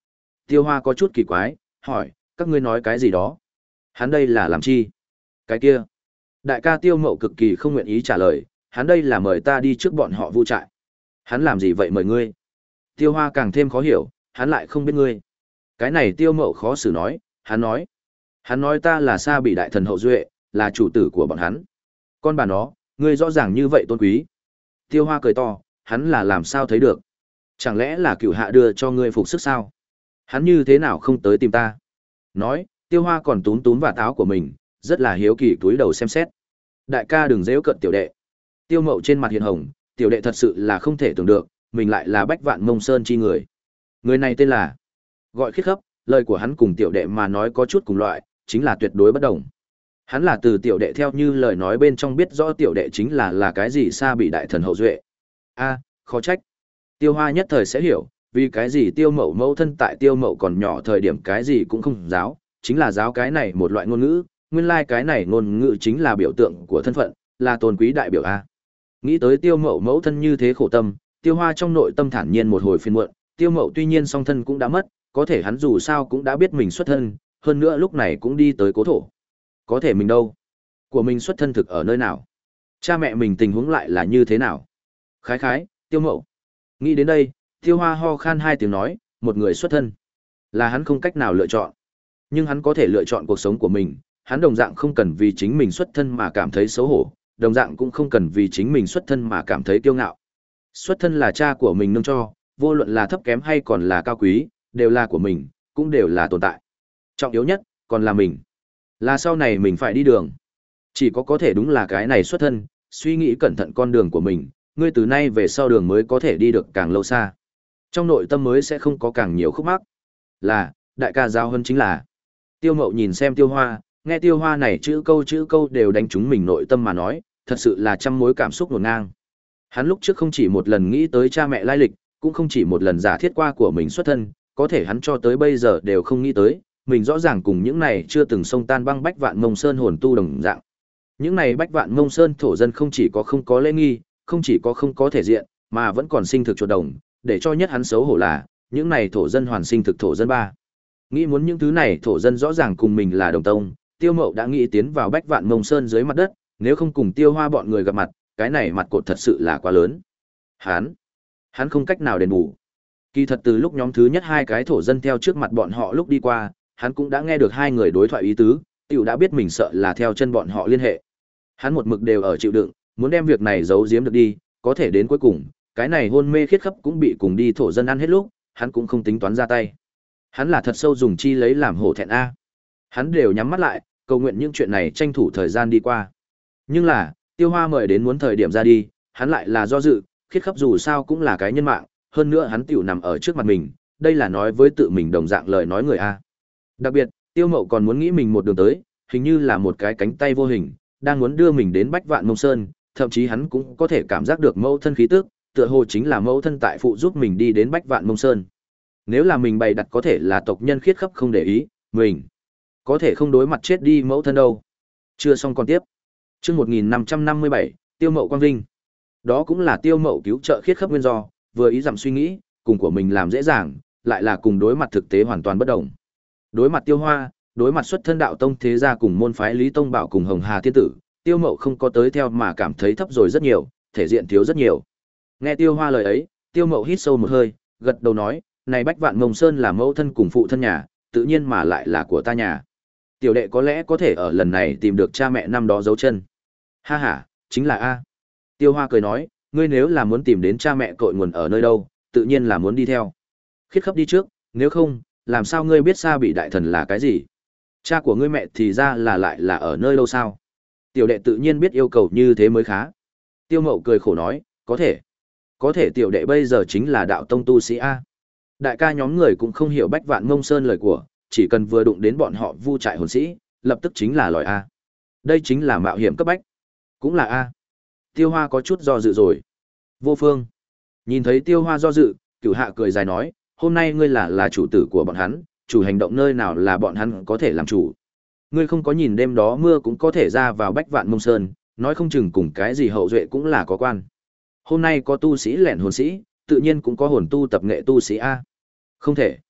Tiêu Hoa có chút kỳ quái, hỏi, các ngươi nói cái gì đó? Hắn đây là làm chi? Cái kia. Đại ca Tiêu Mậu cực kỳ không nguyện ý trả lời, hắn đây là mời ta đi trước bọn họ vu trại. Hắn làm gì vậy mời ngươi? Tiêu Hoa càng thêm khó hiểu, hắn lại không biết ngươi. Cái này Tiêu Mậu khó xử nói, hắn nói. Hắn nói ta là Sa Bị đại thần hậu duệ, là chủ tử của bọn hắn. Con bà nó, ngươi rõ ràng như vậy tôn quý. Tiêu Hoa cười to, hắn là làm sao thấy được? Chẳng lẽ là cửu hạ đưa cho ngươi phục sức sao? Hắn như thế nào không tới tìm ta? Nói, Tiêu Hoa còn túm túm vào áo của mình, rất là hiếu kỳ túi đầu xem xét. Đại ca đừng giễu cận tiểu đệ. Tiêu Mậu trên mặt hiện hồng, tiểu đệ thật sự là không thể tưởng được, mình lại là Bách Vạn Mông Sơn chi người. Người này tên là gọi Khiết Khấp, lời của hắn cùng tiểu đệ mà nói có chút cùng loại, chính là tuyệt đối bất đồng. Hắn là từ tiểu đệ theo như lời nói bên trong biết rõ tiểu đệ chính là là cái gì Sa Bị đại thần hậu duệ. A, khó trách. Tiêu Hoa nhất thời sẽ hiểu, vì cái gì Tiêu Mậu mẫu thân tại Tiêu Mậu còn nhỏ thời điểm cái gì cũng không giáo, chính là giáo cái này một loại ngôn ngữ, nguyên lai like cái này ngôn ngữ chính là biểu tượng của thân phận, là tôn quý đại biểu a. Nghĩ tới Tiêu Mậu mẫu thân như thế khổ tâm, Tiêu Hoa trong nội tâm thản nhiên một hồi phiền muộn, Tiêu Mậu tuy nhiên song thân cũng đã mất, có thể hắn dù sao cũng đã biết mình xuất thân, hơn nữa lúc này cũng đi tới cố thổ. Có thể mình đâu? Của mình xuất thân thực ở nơi nào? Cha mẹ mình tình huống lại là như thế nào? Khái khái, Tiêu Mậu. Nghĩ đến đây, Tiêu Hoa ho khan hai tiếng nói, một người xuất thân, là hắn không cách nào lựa chọn. Nhưng hắn có thể lựa chọn cuộc sống của mình, hắn đồng dạng không cần vì chính mình xuất thân mà cảm thấy xấu hổ, đồng dạng cũng không cần vì chính mình xuất thân mà cảm thấy kiêu ngạo. Xuất thân là cha của mình nâng cho, vô luận là thấp kém hay còn là cao quý, đều là của mình, cũng đều là tồn tại. Trọng yếu nhất, còn là mình. Là sau này mình phải đi đường. Chỉ có có thể đúng là cái này xuất thân, suy nghĩ cẩn thận con đường của mình, ngươi từ nay về sau đường mới có thể đi được càng lâu xa. Trong nội tâm mới sẽ không có càng nhiều khúc mắc. Là, đại ca giao hơn chính là. Tiêu Mậu nhìn xem Tiêu Hoa, nghe Tiêu Hoa này chữ câu chữ câu đều đánh trúng mình nội tâm mà nói, thật sự là trăm mối cảm xúc ngổn ngang. Hắn lúc trước không chỉ một lần nghĩ tới cha mẹ lai lịch, cũng không chỉ một lần giả thiết qua của mình xuất thân, có thể hắn cho tới bây giờ đều không nghĩ tới, mình rõ ràng cùng những này chưa từng xông tan băng Bách Vạn Mông Sơn hồn tu đồng dạng. Những này Bách Vạn Mông Sơn thổ dân không chỉ có không có lễ nghi, không chỉ có không có thể diện, mà vẫn còn sinh thực chuột đồng, để cho nhất hắn xấu hổ là, những này thổ dân hoàn sinh thực thổ dân ba. Nghĩ muốn những thứ này thổ dân rõ ràng cùng mình là đồng tông, Tiêu Mậu đã nghĩ tiến vào Bách Vạn Mông Sơn dưới mặt đất, nếu không cùng Tiêu Hoa bọn người gặp mặt, cái này mặt cột thật sự là quá lớn. Hắn, hắn không cách nào đền bù. Kỳ thật từ lúc nhóm thứ nhất hai cái thổ dân theo trước mặt bọn họ lúc đi qua, hắn cũng đã nghe được hai người đối thoại ý tứ, tiểu đã biết mình sợ là theo chân bọn họ liên hệ. Hắn một mực đều ở chịu đựng, muốn đem việc này giấu giếm được đi, có thể đến cuối cùng, cái này hôn mê Khiết Khấp cũng bị cùng đi thổ dân ăn hết lúc, hắn cũng không tính toán ra tay. Hắn là thật sâu dùng chi lấy làm hổ thẹn a. Hắn đều nhắm mắt lại, cầu nguyện những chuyện này tranh thủ thời gian đi qua. Nhưng là, Tiêu Hoa mời đến muốn thời điểm ra đi, hắn lại là do dự, Khiết Khấp dù sao cũng là cái nhân mạng, hơn nữa hắn tiểu nằm ở trước mặt mình, đây là nói với tự mình đồng dạng lời nói người a. Đặc biệt, Tiêu Mậu còn muốn nghĩ mình một đường tới, hình như là một cái cánh tay vô hình, đang muốn đưa mình đến Bách Vạn Mông Sơn, thậm chí hắn cũng có thể cảm giác được mẫu thân khí tức, tựa hồ chính là mẫu thân tại phụ giúp mình đi đến Bách Vạn Mông Sơn. Nếu là mình bày đặt có thể là tộc nhân Khiết Khấp không để ý, mình có thể không đối mặt chết đi mẫu thân đâu. Chưa xong còn tiếp. Chương một nghìn năm trăm năm mươi bảy, Tiêu Mậu quang vinh. Đó cũng là Tiêu Mậu cứu trợ Khiết Khấp nguyên do, vừa ý giảm suy nghĩ, cùng của mình làm dễ dàng, lại là cùng đối mặt thực tế hoàn toàn bất đồng. Đối mặt Tiêu Hoa, đối mặt xuất thân đạo tông thế gia cùng môn phái Lý Tông Bảo cùng Hồng Hà Thiên Tử, Tiêu Mậu không có tới theo mà cảm thấy thấp rồi rất nhiều, thể diện thiếu rất nhiều. Nghe Tiêu Hoa lời ấy, Tiêu Mậu hít sâu một hơi, gật đầu nói, này Bách Vạn Mông Sơn là mẫu thân cùng phụ thân nhà, tự nhiên mà lại là của ta nhà. Tiểu đệ có lẽ có thể ở lần này tìm được cha mẹ năm đó dấu chân. Ha ha, chính là A. Tiêu Hoa cười nói, ngươi nếu là muốn tìm đến cha mẹ cội nguồn ở nơi đâu, tự nhiên là muốn đi theo. Khiết Khấp đi trước, nếu không, làm sao ngươi biết Sa Bị đại thần là cái gì? Cha của ngươi mẹ thì ra là lại là ở nơi đâu sao? Tiểu đệ tự nhiên biết yêu cầu như thế mới khá. Tiêu Mậu cười khổ nói, có thể. Có thể tiểu đệ bây giờ chính là đạo tông tu sĩ A. Đại ca nhóm người cũng không hiểu Bách Vạn Mông Sơn lời của, chỉ cần vừa đụng đến bọn họ vu trại hồn sĩ, lập tức chính là lòi A. Đây chính là mạo hiểm cấp bách. Cũng là A. Tiêu Hoa có chút do dự rồi. Vô Phương. Nhìn thấy Tiêu Hoa do dự, Cửu Hạ cười dài nói, hôm nay ngươi là là chủ tử của bọn hắn, chủ hành động nơi nào là bọn hắn có thể làm chủ. Ngươi không có nhìn đêm đó mưa cũng có thể ra vào Bách Vạn Mông Sơn, nói không chừng cùng cái gì hậu duệ cũng là có quan. Hôm nay có tu sĩ lẻn hồn sĩ, tự nhiên cũng có hồn tu tập nghệ tu sĩ A. Không thể.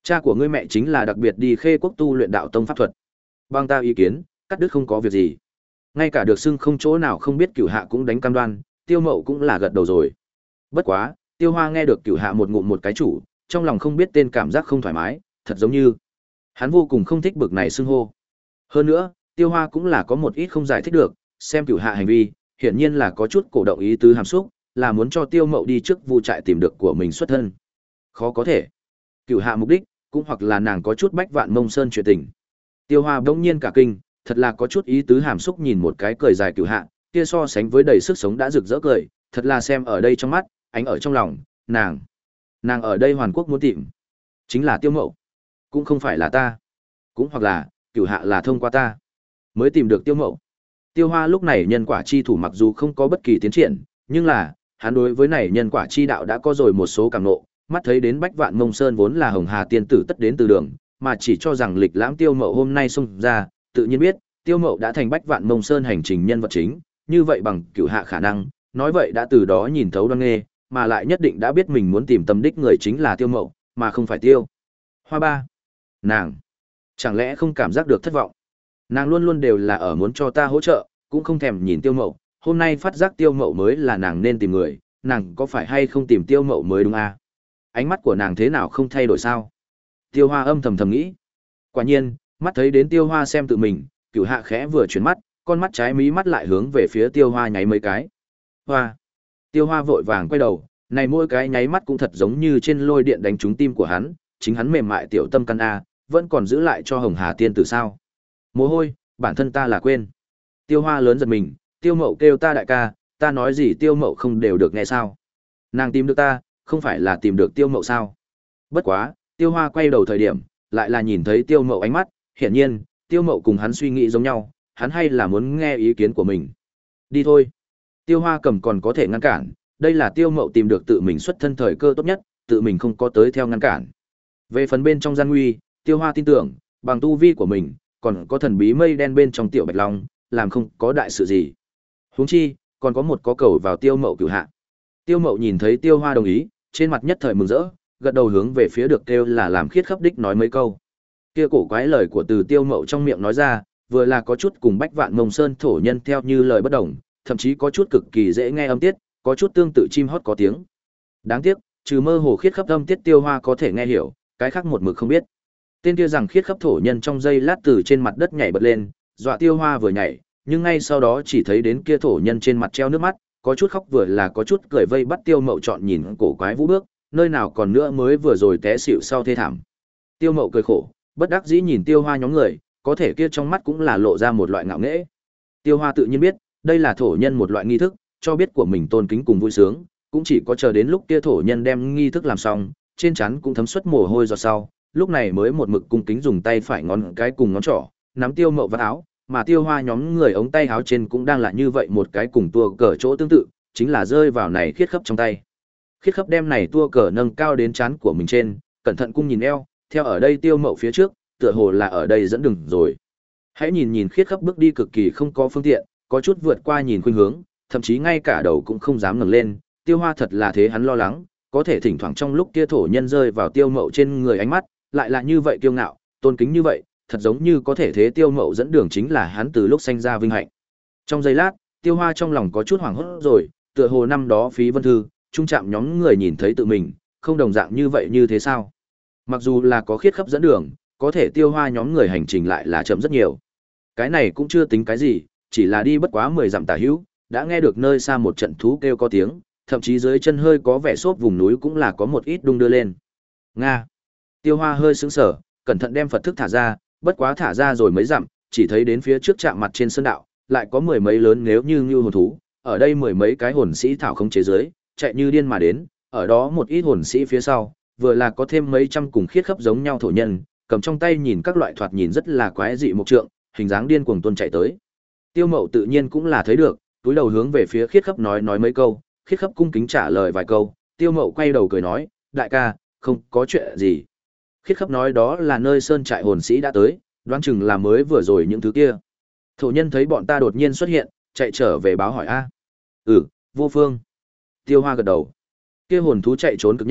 Cha của ngươi mẹ chính là đặc biệt đi Khê Quốc tu luyện đạo tông pháp thuật. Bằng ta ý kiến, cắt đứt không có việc gì. Ngay cả được xưng không chỗ nào không biết Cửu Hạ cũng đánh cam đoan, Tiêu Mậu cũng là gật đầu rồi. Bất quá, Tiêu Hoa nghe được Cửu Hạ một ngụm một cái chủ, trong lòng không biết tên cảm giác không thoải mái, thật giống như hắn vô cùng không thích bực này xưng hô. Hơn nữa, Tiêu Hoa cũng là có một ít không giải thích được, xem Cửu Hạ hành vi, hiển nhiên là có chút cổ động ý tứ hàm xúc, là muốn cho Tiêu Mậu đi trước vu trại tìm được của mình xuất thân. Khó có thể. Cửu Hạ mục đích, cũng hoặc là nàng có chút bách vạn mông sơn chuyện tình. Tiêu Hoa bỗng nhiên cả kinh, thật là có chút ý tứ hàm xúc nhìn một cái cười dài Cửu Hạ, kia so sánh với đầy sức sống đã rực rỡ cười, thật là xem ở đây trong mắt, ánh ở trong lòng, nàng, nàng ở đây hoàn quốc muốn tìm, chính là Tiêu Mậu, cũng không phải là ta, cũng hoặc là Cửu Hạ là thông qua ta mới tìm được Tiêu Mậu. Tiêu Hoa lúc này nhân quả chi thủ mặc dù không có bất kỳ tiến triển, nhưng là hắn đối với này nhân quả chi đạo đã có rồi một số cảm ngộ, mắt thấy đến Bách Vạn Mông Sơn vốn là Hồng Hà tiên tử tất đến từ đường, mà chỉ cho rằng lịch lãm Tiêu Mậu hôm nay xông ra, tự nhiên biết Tiêu Mậu đã thành Bách Vạn Mông Sơn hành trình nhân vật chính, như vậy bằng Cửu Hạ khả năng, nói vậy đã từ đó nhìn thấu đoan nghê, mà lại nhất định đã biết mình muốn tìm tâm đích người chính là Tiêu Mậu, mà không phải Tiêu Hoa ba. Nàng chẳng lẽ không cảm giác được thất vọng? Nàng luôn luôn đều là ở muốn cho ta hỗ trợ, cũng không thèm nhìn Tiêu Mậu, hôm nay phát giác Tiêu Mậu mới là nàng nên tìm người, nàng có phải hay không tìm Tiêu Mậu mới đúng à? Ánh mắt của nàng thế nào không thay đổi sao? Tiêu Hoa âm thầm thầm nghĩ. Quả nhiên, mắt thấy đến Tiêu Hoa xem tự mình, Cửu Hạ khẽ vừa chuyển mắt, con mắt trái mí mắt lại hướng về phía Tiêu Hoa nháy mấy cái. Hoa. Tiêu Hoa vội vàng quay đầu, này mỗi cái nháy mắt cũng thật giống như trên lôi điện đánh trúng tim của hắn, chính hắn mềm mại tiểu tâm căn a, vẫn còn giữ lại cho Hồng Hà tiên tử sao? Mồ hôi, bản thân ta là quên. Tiêu Hoa lớn giật mình, Tiêu Mậu kêu ta đại ca, ta nói gì Tiêu Mậu không đều được nghe sao? Nàng tìm được ta, không phải là tìm được Tiêu Mậu sao? Bất quá, Tiêu Hoa quay đầu thời điểm, lại là nhìn thấy Tiêu Mậu ánh mắt, hiển nhiên, Tiêu Mậu cùng hắn suy nghĩ giống nhau, hắn hay là muốn nghe ý kiến của mình. Đi thôi. Tiêu Hoa cầm còn có thể ngăn cản, đây là Tiêu Mậu tìm được tự mình xuất thân thời cơ tốt nhất, tự mình không có tới theo ngăn cản. Về phần bên trong gian nguy, Tiêu Hoa tin tưởng, bằng tu vi của mình, còn có thần bí mây đen bên trong tiểu Bạch Long, làm không có đại sự gì. Huống chi, còn có một có cầu vào Tiêu Mậu Cửu Hạ. Tiêu Mậu nhìn thấy Tiêu Hoa đồng ý, trên mặt nhất thời mừng rỡ, gật đầu hướng về phía được kêu là làm khiết khắp đích nói mấy câu. Kia cổ quái lời của từ Tiêu Mậu trong miệng nói ra, vừa là có chút cùng Bách Vạn Mông Sơn thổ nhân theo như lời bất đồng, thậm chí có chút cực kỳ dễ nghe âm tiết, có chút tương tự chim hót có tiếng. Đáng tiếc, trừ mơ hồ khiết khắp âm tiết Tiêu Hoa có thể nghe hiểu, cái khác một mực không biết. Tên kia rằng khiết khắp thổ nhân trong giây lát từ trên mặt đất nhảy bật lên, dọa Tiêu Hoa vừa nhảy, nhưng ngay sau đó chỉ thấy đến kia thổ nhân trên mặt treo nước mắt, có chút khóc vừa là có chút cười vây bắt Tiêu Mậu chọn nhìn cổ quái vũ bước, nơi nào còn nữa mới vừa rồi té xỉu sau thê thảm. Tiêu Mậu cười khổ, bất đắc dĩ nhìn Tiêu Hoa nhóm người, có thể kia trong mắt cũng là lộ ra một loại ngạo nghễ. Tiêu Hoa tự nhiên biết, đây là thổ nhân một loại nghi thức, cho biết của mình tôn kính cùng vui sướng, cũng chỉ có chờ đến lúc kia thổ nhân đem nghi thức làm xong, trên trán cũng thấm suất mồ hôi giọt sau, lúc này mới một mực cung kính dùng tay phải ngón cái cùng ngón trỏ, nắm Tiêu Mậu vào áo, mà Tiêu Hoa nhóm người ống tay áo trên cũng đang là như vậy một cái cùng tua cờ chỗ tương tự, chính là rơi vào này khiết khắp trong tay. Khiết khắp đem này tua cờ nâng cao đến trán của mình trên, cẩn thận cung nhìn eo, theo ở đây Tiêu Mậu phía trước, tựa hồ là ở đây dẫn đường rồi. Hãy nhìn nhìn khiết khắp bước đi cực kỳ không có phương tiện, có chút vượt qua nhìn khuynh hướng, thậm chí ngay cả đầu cũng không dám ngẩng lên, Tiêu Hoa thật là thế hắn lo lắng, có thể thỉnh thoảng trong lúc kia thổ nhân rơi vào Tiêu Mậu trên người ánh mắt, lại là như vậy kiêu ngạo, tôn kính như vậy, thật giống như có thể thế Tiêu Mậu dẫn đường chính là hắn từ lúc sanh ra vinh hạnh. Trong giây lát, Tiêu Hoa trong lòng có chút hoảng hốt rồi, tựa hồ năm đó Phí Vân Thư, trung trạm nhóm người nhìn thấy tự mình, không đồng dạng như vậy như thế sao? Mặc dù là có khiết khắp dẫn đường, có thể Tiêu Hoa nhóm người hành trình lại là chậm rất nhiều. Cái này cũng chưa tính cái gì, chỉ là đi bất quá mười dặm tả hữu, đã nghe được nơi xa một trận thú kêu có tiếng, thậm chí dưới chân hơi có vẻ xốp vùng núi cũng là có một ít đung đưa lên. Nga. Tiêu Hoa hơi sững sờ, cẩn thận đem Phật thức thả ra, bất quá thả ra rồi mấy dặm, chỉ thấy đến phía trước chạm mặt trên sơn đạo, lại có mười mấy lớn nếu như như hồn thú, ở đây mười mấy cái hồn sĩ thảo không chế giới, chạy như điên mà đến, ở đó một ít hồn sĩ phía sau, vừa là có thêm mấy trăm cùng khiết khắp giống nhau thổ nhân, cầm trong tay nhìn các loại thoạt nhìn rất là quái dị mục trượng, hình dáng điên cuồng tuôn chạy tới. Tiêu Mậu tự nhiên cũng là thấy được, túi đầu hướng về phía khiết khắp nói nói mấy câu, khiết khắp cung kính trả lời vài câu, Tiêu Mậu quay đầu cười nói, đại ca, không có chuyện gì. Khiết khắp nói đó là nơi sơn trại hồn sĩ đã tới, đoán chừng là mới vừa rồi những thứ kia. Thổ nhân thấy bọn ta đột nhiên xuất hiện, chạy trở về báo hỏi a. Ừ, vô phương. Tiêu Hoa gật đầu. Kia hồn thú chạy trốn cực nhanh,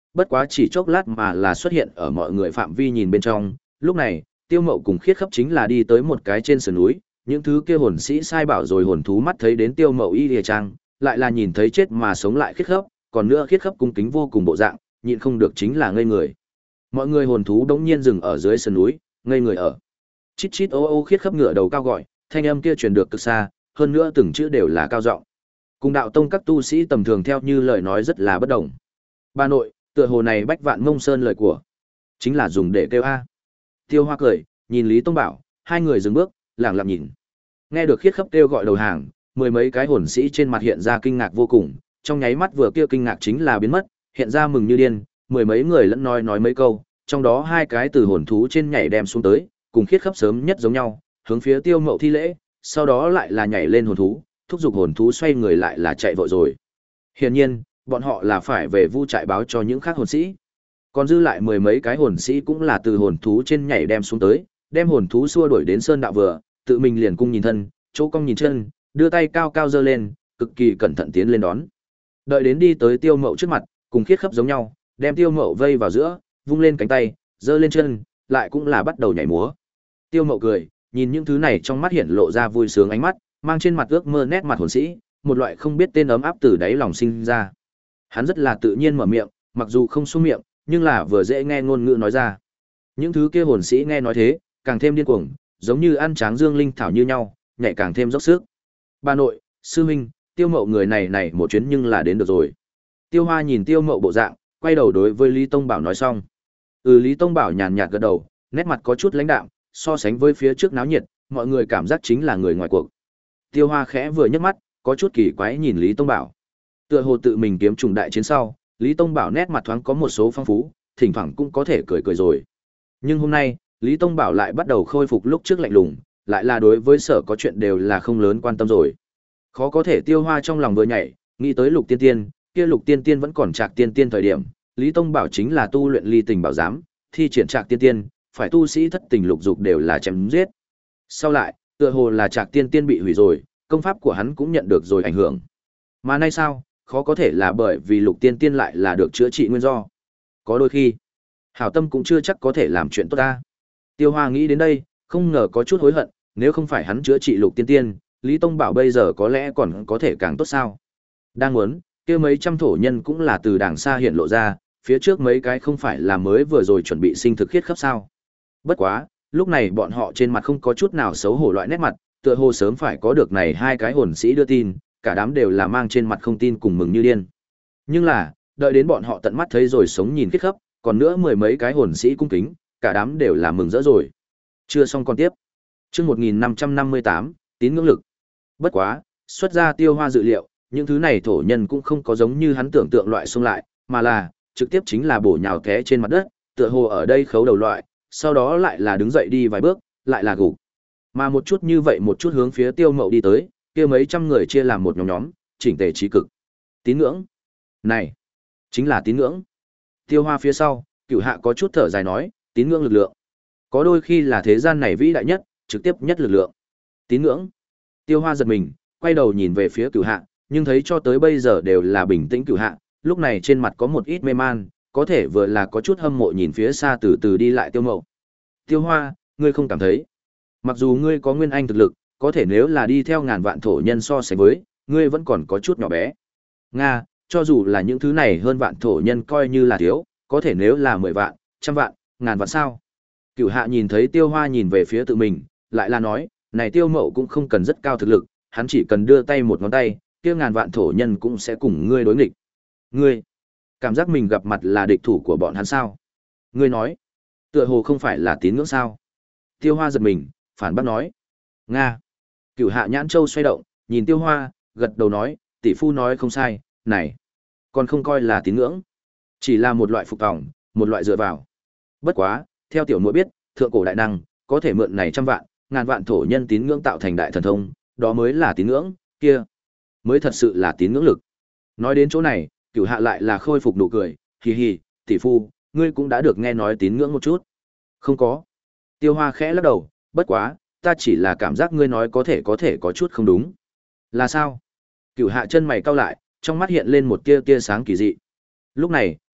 bất quá chỉ chốc lát mà là xuất hiện ở mọi người phạm vi nhìn bên trong. Lúc này, Tiêu Mậu cùng Khiết Khấp chính là đi tới một cái trên sườn núi, những thứ kia hồn sĩ sai bảo rồi hồn thú mắt thấy đến Tiêu Mậu y lìa trang, lại là nhìn thấy chết mà sống lại Khiết Khấp, còn nữa Khiết Khấp cung kính vô cùng bộ dạng, nhịn không được chính là ngây người. Mọi người hồn thú đống nhiên dừng ở dưới sườn núi, ngây người ở. Chít chít ô ô Khiết Khấp ngửa đầu cao gọi, thanh âm kia truyền được cực xa, hơn nữa từng chữ đều là cao giọng. Cùng đạo tông các tu sĩ tầm thường theo như lời nói rất là bất đồng. Bà nội, tựa hồ này Bách Vạn Mông Sơn lời của, chính là dùng để kêu a. Tiêu Hoa cười, nhìn Lý Tông Bảo, hai người dừng bước, lặng lặng nhìn. Nghe được Khiết Khấp kêu gọi đầu hàng, mười mấy cái hồn sĩ trên mặt hiện ra kinh ngạc vô cùng, trong nháy mắt vừa kia kinh ngạc chính là biến mất, hiện ra mừng như điên, mười mấy người lẫn nói nói mấy câu, trong đó hai cái từ hồn thú trên nhảy đem xuống tới, cùng Khiết Khấp sớm nhất giống nhau, hướng phía Tiêu Mậu thi lễ, sau đó lại là nhảy lên hồn thú, thúc giục hồn thú xoay người lại là chạy vội rồi. Hiển nhiên, bọn họ là phải về vu trại báo cho những khác hồn sĩ. Còn dư lại mười mấy cái hồn sĩ cũng là từ hồn thú trên nhảy đem xuống tới, đem hồn thú xua đuổi đến sơn đạo vừa, tự mình liền cung nhìn thân, chỗ cong nhìn chân, đưa tay cao cao giơ lên, cực kỳ cẩn thận tiến lên đón. Đợi đến đi tới Tiêu Mậu trước mặt, cùng Khiết Khấp giống nhau, đem Tiêu Mậu vây vào giữa, vung lên cánh tay, giơ lên chân, lại cũng là bắt đầu nhảy múa. Tiêu Mậu cười, nhìn những thứ này trong mắt hiện lộ ra vui sướng ánh mắt, mang trên mặt ước mơ nét mặt hồn sĩ, một loại không biết tên ấm áp từ đáy lòng sinh ra. Hắn rất là tự nhiên mở miệng, mặc dù không xuống miệng, nhưng là vừa dễ nghe ngôn ngữ nói ra. Những thứ kia hồn sĩ nghe nói thế, càng thêm điên cuồng, giống như ăn tráng dương linh thảo như nhau, nhảy càng thêm dốc sức. Bà nội, sư huynh, Tiêu Mậu người này này một chuyến nhưng là đến được rồi. Tiêu Hoa nhìn Tiêu Mậu bộ dạng, quay đầu đối với Lý Tông Bảo nói xong. Ừ, Lý Tông Bảo nhàn nhạt gật đầu, nét mặt có chút lãnh đạm, so sánh với phía trước náo nhiệt, mọi người cảm giác chính là người ngoài cuộc. Tiêu Hoa khẽ vừa nhấc mắt, có chút kỳ quái nhìn Lý Tông Bảo. Tựa hồ tự mình kiếm trùng đại chiến sau, Lý Tông Bảo nét mặt thoáng có một số phong phú, thỉnh thoảng cũng có thể cười cười rồi. Nhưng hôm nay, Lý Tông Bảo lại bắt đầu khôi phục lúc trước lạnh lùng, lại là đối với sở có chuyện đều là không lớn quan tâm rồi. Khó có thể Tiêu Hoa trong lòng vừa nhảy, nghĩ tới Lục Tiên Tiên, kia Lục Tiên Tiên vẫn còn Trạc Tiên Tiên thời điểm, Lý Tông Bảo chính là tu luyện ly tình bảo giám, thi triển Trạc Tiên Tiên, phải tu sĩ thất tình lục dục đều là chém giết. Sau lại, tựa hồ là Trạc Tiên Tiên bị hủy rồi, công pháp của hắn cũng nhận được rồi ảnh hưởng. Mà nay sao, khó có thể là bởi vì Lục Tiên Tiên lại là được chữa trị nguyên do. Có đôi khi, hảo tâm cũng chưa chắc có thể làm chuyện tốt ta. Tiêu Hoa nghĩ đến đây, không ngờ có chút hối hận, nếu không phải hắn chữa trị Lục Tiên Tiên, Lý Tông Bảo bây giờ có lẽ còn có thể càng tốt sao. Đang muốn, kia mấy trăm thổ nhân cũng là từ đàng xa hiện lộ ra, phía trước mấy cái không phải là mới vừa rồi chuẩn bị sinh thực Khiết Khấp sao. Bất quá, lúc này bọn họ trên mặt không có chút nào xấu hổ loại nét mặt, tựa hồ sớm phải có được này hai cái hồn sĩ đưa tin, cả đám đều là mang trên mặt không tin cùng mừng như điên. Nhưng là, đợi đến bọn họ tận mắt thấy rồi sống nhìn Khiết Khấp, còn nữa mười mấy cái hồn sĩ cung kính, cả đám đều là mừng rỡ rồi. Chưa xong còn tiếp. Chương một nghìn năm trăm năm mươi tám, tín ngưỡng lực. Bất quá, xuất ra Tiêu Hoa dự liệu, những thứ này thổ nhân cũng không có giống như hắn tưởng tượng loại xông lại, mà là trực tiếp chính là bổ nhào té trên mặt đất, tựa hồ ở đây khấu đầu loại, sau đó lại là đứng dậy đi vài bước, lại là gục. Mà một chút như vậy một chút hướng phía Tiêu Mậu đi tới, kia mấy trăm người chia làm một nhóm nhóm, chỉnh tề trí cực. Tín ngưỡng. Này, chính là tín ngưỡng. Tiêu Hoa phía sau, Cửu Hạ có chút thở dài nói, tín ngưỡng lực lượng. Có đôi khi là thế gian này vĩ đại nhất, trực tiếp nhất lực lượng. Tín ngưỡng. Tiêu Hoa giật mình, quay đầu nhìn về phía Cửu Hạ, nhưng thấy cho tới bây giờ đều là bình tĩnh Cửu Hạ, lúc này trên mặt có một ít mê man, có thể vừa là có chút hâm mộ nhìn phía xa từ từ đi lại Tiêu Mậu. Tiêu Hoa, ngươi không cảm thấy? Mặc dù ngươi có nguyên anh thực lực, có thể nếu là đi theo ngàn vạn thổ nhân so sánh với, ngươi vẫn còn có chút nhỏ bé. Nga, cho dù là những thứ này hơn vạn thổ nhân coi như là thiếu, có thể nếu là mười vạn, trăm vạn, ngàn vạn sao? Cửu Hạ nhìn thấy Tiêu Hoa nhìn về phía tự mình, lại là nói, này Tiêu Mậu cũng không cần rất cao thực lực, hắn chỉ cần đưa tay một ngón tay, kia ngàn vạn thổ nhân cũng sẽ cùng ngươi đối nghịch. Ngươi, cảm giác mình gặp mặt là địch thủ của bọn hắn sao? Ngươi nói, tựa hồ không phải là tín ngưỡng sao? Tiêu Hoa giật mình, phản bác nói, Nga. Cửu Hạ nhãn châu xoay động, nhìn Tiêu Hoa, gật đầu nói, tỷ phu nói không sai, này, còn không coi là tín ngưỡng, chỉ là một loại phục tòng, một loại dựa vào. Bất quá, theo tiểu muội biết, thượng cổ đại năng có thể mượn này trăm vạn, ngàn vạn thổ nhân tín ngưỡng tạo thành đại thần thông, đó mới là tín ngưỡng, kia mới thật sự là tín ngưỡng lực. Nói đến chỗ này, Cửu Hạ lại là khôi phục nụ cười, hì hì, tỷ phu, ngươi cũng đã được nghe nói tín ngưỡng một chút. Không có. Tiêu Hoa khẽ lắc đầu, bất quá, ta chỉ là cảm giác ngươi nói có thể có thể có chút không đúng. Là sao? Cửu Hạ chân mày cau lại, trong mắt hiện lên một tia tia sáng kỳ dị. Lúc này,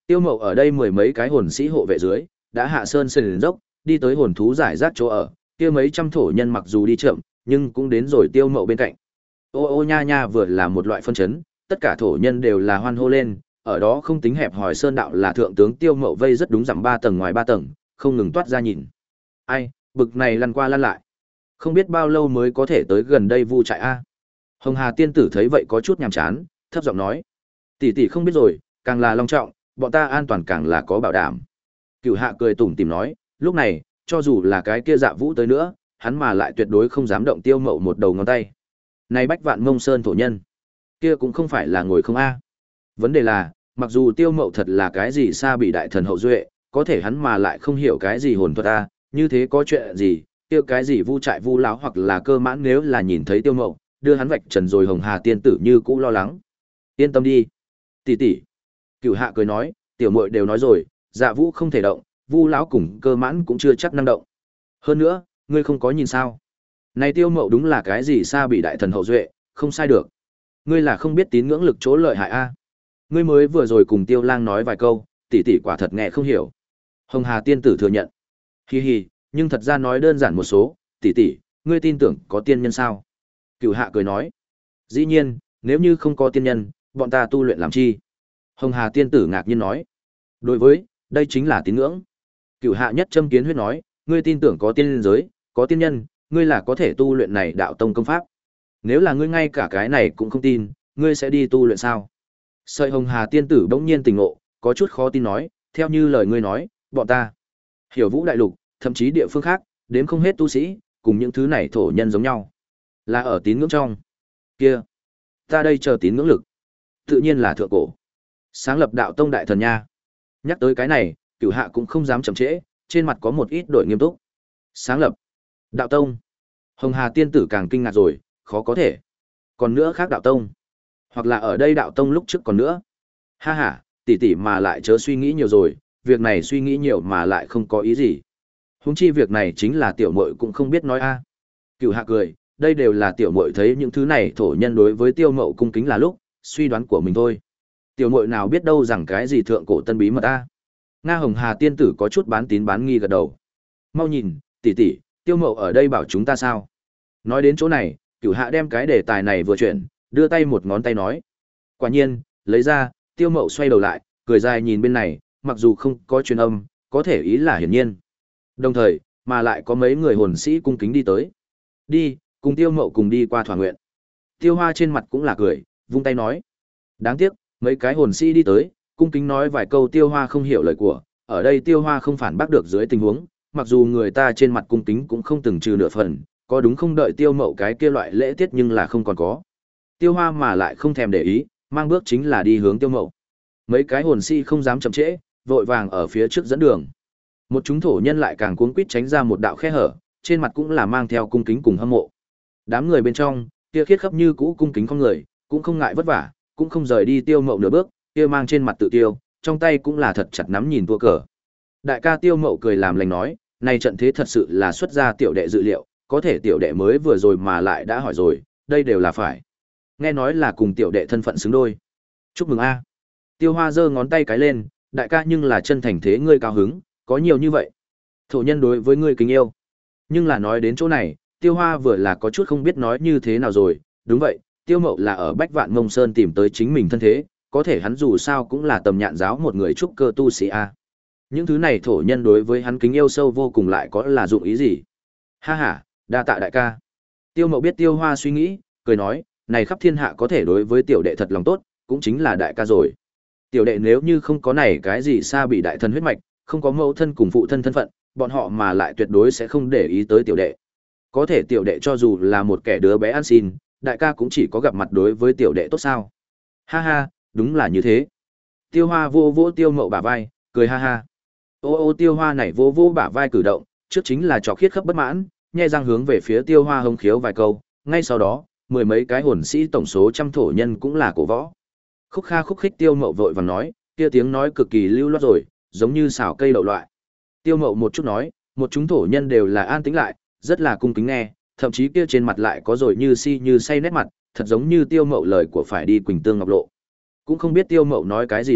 Tiêu Mậu ở đây mười mấy cái hồn sĩ hộ vệ dưới, đã hạ sơn sườn dốc, đi tới hồn thú giải rác chỗ ở, kia mấy trăm thổ nhân mặc dù đi chậm, nhưng cũng đến rồi Tiêu Mậu bên cạnh. Ô ô nha nha vừa là một loại phân chấn, tất cả thổ nhân đều là hoan hô lên, ở đó không tính hẹp hỏi sơn đạo là thượng tướng Tiêu Mậu vây rất đúng dặm ba tầng ngoài ba tầng, không ngừng toát ra nhìn. Ai, bực này lăn qua lăn lại. Không biết bao lâu mới có thể tới gần đây vu trại a. Hồng Hà tiên tử thấy vậy có chút nhàm chán, thấp giọng nói: "Tỷ tỷ không biết rồi, càng là long trọng, bọn ta an toàn càng là có bảo đảm." Cửu Hạ cười tủm tỉm nói, lúc này, cho dù là cái kia Dạ Vũ tới nữa, hắn mà lại tuyệt đối không dám động Tiêu Mậu một đầu ngón tay. Này Bách Vạn Mông Sơn thổ nhân, kia cũng không phải là ngồi không a. Vấn đề là, mặc dù Tiêu Mậu thật là cái gì xa bị đại thần hậu duệ, có thể hắn mà lại không hiểu cái gì hồn thuật a, như thế có chuyện gì, tiêu cái gì vu trại vu lão hoặc là cơ mãn nếu là nhìn thấy Tiêu Mậu, đưa hắn vạch trần rồi Hồng Hà tiên tử như cũ lo lắng. Yên tâm đi, tỷ tỷ. Cửu Hạ cười nói, tiểu muội đều nói rồi, Dạ Vũ không thể động, vu lão cùng cơ mãn cũng chưa chắc năng động. Hơn nữa, ngươi không có nhìn sao? Này Tiêu Mậu đúng là cái gì xa bị đại thần hậu duệ, không sai được. Ngươi là không biết tín ngưỡng lực chỗ lợi hại a. Ngươi mới vừa rồi cùng Tiêu Lang nói vài câu, tỷ tỷ quả thật nghe không hiểu. Hồng Hà tiên tử thừa nhận. Hi hi, nhưng thật ra nói đơn giản một số, tỷ tỷ, ngươi tin tưởng có tiên nhân sao? Cửu Hạ cười nói. Dĩ nhiên, nếu như không có tiên nhân, bọn ta tu luyện làm chi? Hồng Hà tiên tử ngạc nhiên nói. Đối với, đây chính là tín ngưỡng. Cửu Hạ nhất châm kiến huyết nói, ngươi tin tưởng có tiên giới, có tiên nhân, ngươi là có thể tu luyện này đạo tông công pháp. Nếu là ngươi ngay cả cái này cũng không tin, ngươi sẽ đi tu luyện sao? Sợi Hồng Hà tiên tử bỗng nhiên tỉnh ngộ, có chút khó tin nói, theo như lời ngươi nói, bọn ta hiểu Vũ đại lục, thậm chí địa phương khác, đếm không hết tu sĩ, cùng những thứ này thổ nhân giống nhau, là ở tín ngưỡng trong. Kia, ta đây chờ tín ngưỡng lực, tự nhiên là thượng cổ. Sáng lập đạo tông đại thần nha. Nhắc tới cái này, Cửu Hạ cũng không dám chậm trễ, trên mặt có một ít đổi nghiêm túc. Sáng lập đạo tông. Hồng Hà tiên tử càng kinh ngạc rồi, khó có thể. Còn nữa khác đạo tông. Hoặc là ở đây đạo tông lúc trước còn nữa. Ha ha, tỷ tỷ mà lại chớ suy nghĩ nhiều rồi, việc này suy nghĩ nhiều mà lại không có ý gì. Huống chi việc này chính là tiểu muội cũng không biết nói a. Cửu Hạ cười, đây đều là tiểu muội thấy những thứ này thổ nhân đối với Tiêu Mậu cung kính là lúc, suy đoán của mình thôi. Tiểu muội nào biết đâu rằng cái gì thượng cổ tân bí mật a. Nga Hồng Hà tiên tử có chút bán tín bán nghi gật đầu. Mau nhìn, tỷ tỷ, Tiêu Mậu ở đây bảo chúng ta sao? Nói đến chỗ này, Cửu Hạ đem cái đề tài này vừa chuyển, đưa tay một ngón tay nói. Quả nhiên, lấy ra, Tiêu Mậu xoay đầu lại, cười dài nhìn bên này, mặc dù không có truyền âm, có thể ý là hiển nhiên. Đồng thời, mà lại có mấy người hồn sĩ cung kính đi tới. Đi, cùng Tiêu Mậu cùng đi qua thỏa nguyện. Tiêu Hoa trên mặt cũng là cười, vung tay nói. Đáng tiếc, mấy cái hồn sĩ đi tới, cung kính nói vài câu Tiêu Hoa không hiểu lời của, ở đây Tiêu Hoa không phản bác được dưới tình huống, mặc dù người ta trên mặt cung kính cũng không từng trừ nửa phần, có đúng không đợi Tiêu Mậu cái kia loại lễ tiết nhưng là không còn có. Tiêu Hoa mà lại không thèm để ý, mang bước chính là đi hướng Tiêu Mậu. Mấy cái hồn sĩ không dám chậm trễ, vội vàng ở phía trước dẫn đường. Một chúng thổ nhân lại càng cuống quýt tránh ra một đạo khe hở, trên mặt cũng là mang theo cung kính cùng hâm mộ. Đám người bên trong, kia khiết khắp như cũ cung kính không người, cũng không ngại vất vả, cũng không rời đi Tiêu Mậu nửa bước, kia mang trên mặt tự tiêu, trong tay cũng là thật chặt nắm nhìn tua cờ. Đại ca Tiêu Mậu cười làm lành nói, này trận thế thật sự là xuất ra tiểu đệ dự liệu, có thể tiểu đệ mới vừa rồi mà lại đã hỏi rồi, đây đều là phải. Nghe nói là cùng tiểu đệ thân phận xứng đôi. Chúc mừng a. Tiêu Hoa giơ ngón tay cái lên, đại ca nhưng là chân thành thế ngươi cao hứng, có nhiều như vậy. Thổ nhân đối với ngươi kính yêu. Nhưng là nói đến chỗ này, Tiêu Hoa vừa là có chút không biết nói như thế nào rồi, đúng vậy, Tiêu Mậu là ở Bách Vạn Mông Sơn tìm tới chính mình thân thế, có thể hắn dù sao cũng là tầm nhạn giáo một người trúc cơ tu sĩ a. Những thứ này thổ nhân đối với hắn kính yêu sâu vô cùng lại có là dụng ý gì? Ha ha, đa tạ đại ca. Tiêu Mậu biết Tiêu Hoa suy nghĩ, cười nói, này khắp thiên hạ có thể đối với tiểu đệ thật lòng tốt, cũng chính là đại ca rồi. Tiểu đệ nếu như không có này cái gì xa bị đại thần huyết mạch, không có mẫu thân cùng phụ thân thân phận, bọn họ mà lại tuyệt đối sẽ không để ý tới tiểu đệ. Có thể tiểu đệ cho dù là một kẻ đứa bé ăn xin, đại ca cũng chỉ có gặp mặt đối với tiểu đệ tốt sao. Ha ha, đúng là như thế. Tiêu Hoa vô vô Tiêu Mậu bả vai, cười ha ha. Ô ô Tiêu Hoa này vô vô bả vai cử động, trước chính là trò khiết khắp bất mãn, nhe răng hướng về phía Tiêu Hoa hống khiếu vài câu, ngay sau đó, mười mấy cái hồn sĩ tổng số trăm thổ nhân cũng là cổ võ. Khúc kha khúc khích Tiêu Mậu vội vàng nói, kia tiếng nói cực kỳ lưu loát rồi, giống như xào cây đậu loại. Tiêu Mậu một chút nói, một chúng thổ nhân đều là an tĩnh lại, rất là cung kính nghe, thậm chí kia trên mặt lại có rồi như si như say nét mặt, thật giống như Tiêu Mậu lời của phải đi Quỳnh Tương Ngọc Lộ. Cũng không biết Tiêu Mậu nói cái gì đó,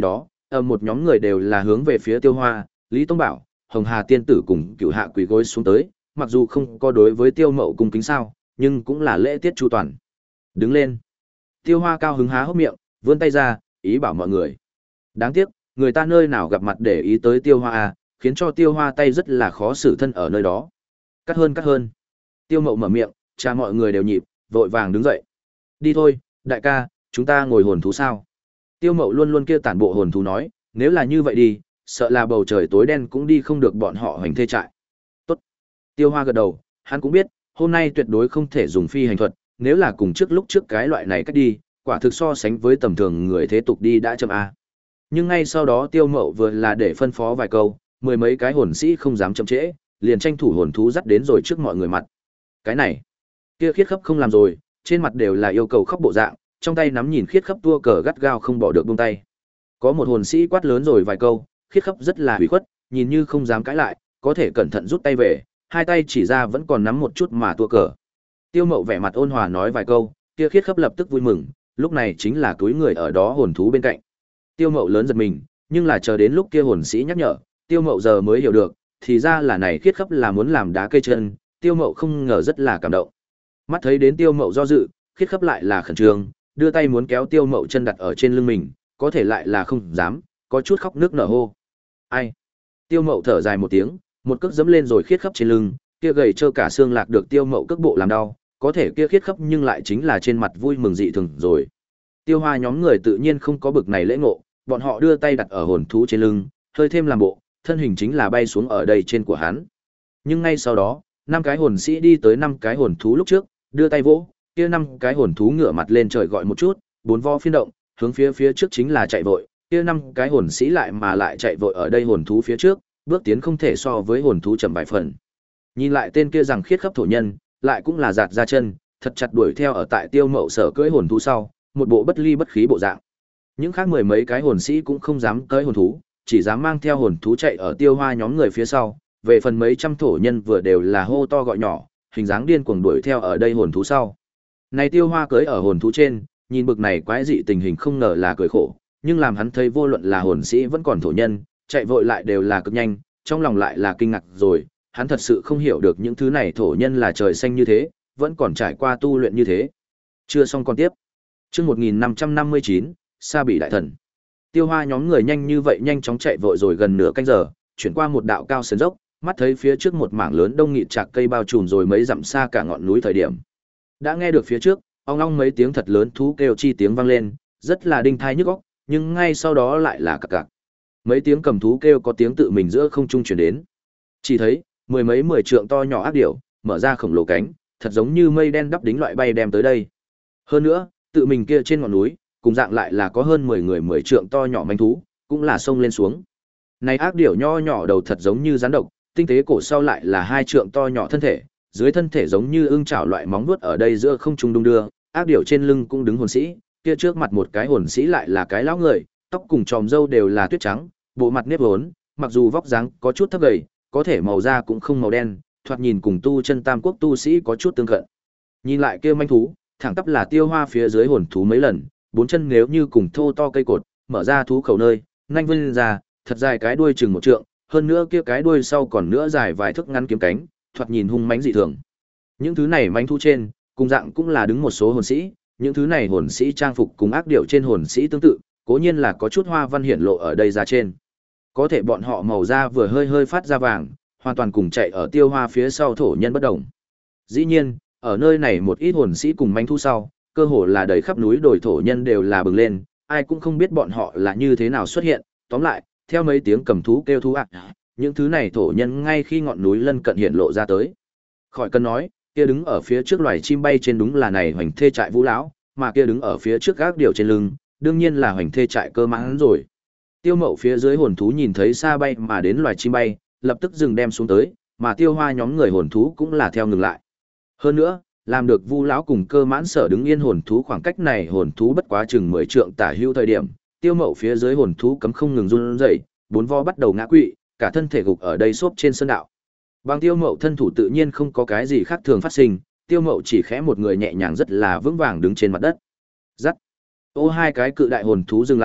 ở một nhóm người đều là hướng về phía Tiêu Hoa, Lý Tông Bảo, Hồng Hà tiên tử cùng Cửu Hạ quỳ gối xuống tới, mặc dù không có đối với Tiêu Mậu cung kính sao, nhưng cũng là lễ tiết chu toàn. Đứng lên. Tiêu Hoa cao hứng há hốc miệng, vươn tay ra, ý bảo mọi người. Đáng tiếc, người ta nơi nào gặp mặt để ý tới Tiêu Hoa à, khiến cho Tiêu Hoa tay rất là khó xử thân ở nơi đó. Cắt hơn cắt hơn. Tiêu Mậu mở miệng, cha mọi người đều nhịp, vội vàng đứng dậy. Đi thôi, đại ca, chúng ta ngồi hồn thú sao? Tiêu Mậu luôn luôn kia tản bộ hồn thú nói, nếu là như vậy đi, sợ là bầu trời tối đen cũng đi không được bọn họ hoành thê trại. Tốt. Tiêu Hoa gật đầu, hắn cũng biết, hôm nay tuyệt đối không thể dùng phi hành thuật, nếu là cùng trước lúc trước cái loại này cách đi, quả thực so sánh với tầm thường người thế tục đi đã chậm a. Nhưng ngay sau đó Tiêu Mậu vừa là để phân phó vài câu, mười mấy cái hồn sĩ không dám chậm trễ, liền tranh thủ hồn thú dắt đến rồi trước mọi người mặt. Cái này, kia khiết khắp không làm rồi, trên mặt đều là yêu cầu khóc bộ dạng, trong tay nắm nhìn khiết khắp tua cờ gắt gao không bỏ được buông tay. Có một hồn sĩ quát lớn rồi vài câu, khiết khắp rất là hủy khuất, nhìn như không dám cãi lại, có thể cẩn thận rút tay về, hai tay chỉ ra vẫn còn nắm một chút mà tua cờ. Tiêu Mậu vẻ mặt ôn hòa nói vài câu, kia khiết khắp lập tức vui mừng, lúc này chính là túi người ở đó hồn thú bên cạnh. Tiêu Mậu lớn giật mình, nhưng là chờ đến lúc kia hồn sĩ nhắc nhở, Tiêu Mậu giờ mới hiểu được, thì ra là này khiết khắp là muốn làm đá cây chân, Tiêu Mậu không ngờ rất là cảm động. Mắt thấy đến Tiêu Mậu do dự, khiết khắp lại là khẩn trương, đưa tay muốn kéo Tiêu Mậu chân đặt ở trên lưng mình, có thể lại là không dám, có chút khóc nước nở hô. Ai? Tiêu Mậu thở dài một tiếng, một cước giẫm lên rồi khiết khắp trên lưng, kia gầy trơ cả xương lạc được Tiêu Mậu cước bộ làm đau, có thể kia khiết khắp nhưng lại chính là trên mặt vui mừng dị thường rồi. Tiêu Hoa nhóm người tự nhiên không có bực này lễ ngộ, bọn họ đưa tay đặt ở hồn thú trên lưng, hơi thêm làm bộ, thân hình chính là bay xuống ở đây trên của hắn. Nhưng ngay sau đó, năm cái hồn sĩ đi tới năm cái hồn thú lúc trước, đưa tay vỗ, kia năm cái hồn thú ngửa mặt lên trời gọi một chút, bốn vo phiên động, hướng phía phía trước chính là chạy vội, kia năm cái hồn sĩ lại mà lại chạy vội ở đây hồn thú phía trước, bước tiến không thể so với hồn thú chậm vài phần. Nhìn lại tên kia rằng khiết khắp thổ nhân, lại cũng là giạt ra chân, thật chặt đuổi theo ở tại Tiêu Mậu sở cưỡi hồn thú sau, một bộ bất ly bất khí bộ dạng. Những khác mười mấy cái hồn sĩ cũng không dám cưỡi hồn thú, chỉ dám mang theo hồn thú chạy ở Tiêu Hoa nhóm người phía sau, về phần mấy trăm thổ nhân vừa đều là hô to gọi nhỏ, hình dáng điên cuồng đuổi theo ở đây hồn thú sau. Này Tiêu Hoa cưỡi ở hồn thú trên, nhìn bực này quái dị tình hình không ngờ là cười khổ, nhưng làm hắn thấy vô luận là hồn sĩ vẫn còn thổ nhân, chạy vội lại đều là cực nhanh, trong lòng lại là kinh ngạc rồi, hắn thật sự không hiểu được những thứ này thổ nhân là trời xanh như thế, vẫn còn trải qua tu luyện như thế. Chưa xong còn tiếp. Chương một nghìn năm trăm năm mươi chín, Sa Bỉ đại thần. Tiêu Hoa nhóm người nhanh như vậy nhanh chóng chạy vội rồi gần nửa canh giờ, chuyển qua một đạo cao sườn dốc, mắt thấy phía trước một mảng lớn đông nghịt trạc cây bao trùm rồi mấy dặm xa cả ngọn núi thời điểm. Đã nghe được phía trước, ong ong mấy tiếng thật lớn thú kêu chi tiếng vang lên, rất là đinh tai nhức óc, nhưng ngay sau đó lại là cặc cặc. Mấy tiếng cầm thú kêu có tiếng tự mình giữa không trung truyền đến. Chỉ thấy, mười mấy mười trượng to nhỏ ác điểu, mở ra khổng lồ cánh, thật giống như mây đen đắp đính loại bay đem tới đây. Hơn nữa, tự mình kia trên ngọn núi, cùng dạng lại là có hơn mười người mười trượng to nhỏ manh thú, cũng là xông lên xuống. Này ác điểu nho nhỏ đầu thật giống như rắn độc, tinh tế cổ sau lại là hai trượng to nhỏ thân thể, dưới thân thể giống như ưng chảo loại móng vuốt ở đây giữa không trung đung đưa, ác điểu trên lưng cũng đứng hồn sĩ, kia trước mặt một cái hồn sĩ lại là cái lão người, tóc cùng tròm râu đều là tuyết trắng, bộ mặt nếp vốn, mặc dù vóc dáng có chút thấp gầy, có thể màu da cũng không màu đen, thoạt nhìn cùng tu chân tam quốc tu sĩ có chút tương cận. Nhìn lại kia manh thú, thẳng tắp là Tiêu Hoa phía dưới hồn thú mấy lần, bốn chân nếu như cùng thô to cây cột, mở ra thú khẩu nơi, nhanh vươn ra, thật dài cái đuôi chừng một trượng, hơn nữa kia cái đuôi sau còn nữa dài vài thước ngắn kiếm cánh, thoạt nhìn hung mãnh dị thường. Những thứ này manh thú trên, cùng dạng cũng là đứng một số hồn sĩ, những thứ này hồn sĩ trang phục cùng ác điểu trên hồn sĩ tương tự, cố nhiên là có chút hoa văn hiển lộ ở đây ra trên. Có thể bọn họ màu da vừa hơi hơi phát ra vàng, hoàn toàn cùng chạy ở Tiêu Hoa phía sau thổ nhân bất đồng. Dĩ nhiên, ở nơi này một ít hồn sĩ cùng manh thú sau, cơ hồ là đầy khắp núi đồi thổ nhân đều là bừng lên, ai cũng không biết bọn họ là như thế nào xuất hiện. Tóm lại, theo mấy tiếng cầm thú kêu thú ạc, những thứ này thổ nhân ngay khi ngọn núi lân cận hiện lộ ra tới. Khỏi cần nói, kia đứng ở phía trước loài chim bay trên đúng là này Hoành Thê trại Vũ lão, mà kia đứng ở phía trước gác điểu trên lưng, đương nhiên là Hoành Thê trại Cơ Mãn rồi. Tiêu Mậu phía dưới hồn thú nhìn thấy xa bay mà đến loài chim bay, lập tức dừng đem xuống tới, mà Tiêu Hoa nhóm người hồn thú cũng là theo ngừng lại. Hơn nữa, làm được Vu lão cùng Cơ Mãn sở đứng yên hồn thú khoảng cách này hồn thú bất quá chừng mười trượng tả hữu thời điểm, Tiêu Mậu phía dưới hồn thú cấm không ngừng run rẩy, bốn vo bắt đầu ngã quỵ, cả thân thể gục ở đây xốp trên sơn đạo. Bằng Tiêu Mậu thân thủ tự nhiên không có cái gì khác thường phát sinh, Tiêu Mậu chỉ khẽ một người nhẹ nhàng rất là vững vàng đứng trên mặt đất. Dắt. Ô hai cái cự đại hồn thú dừng lại,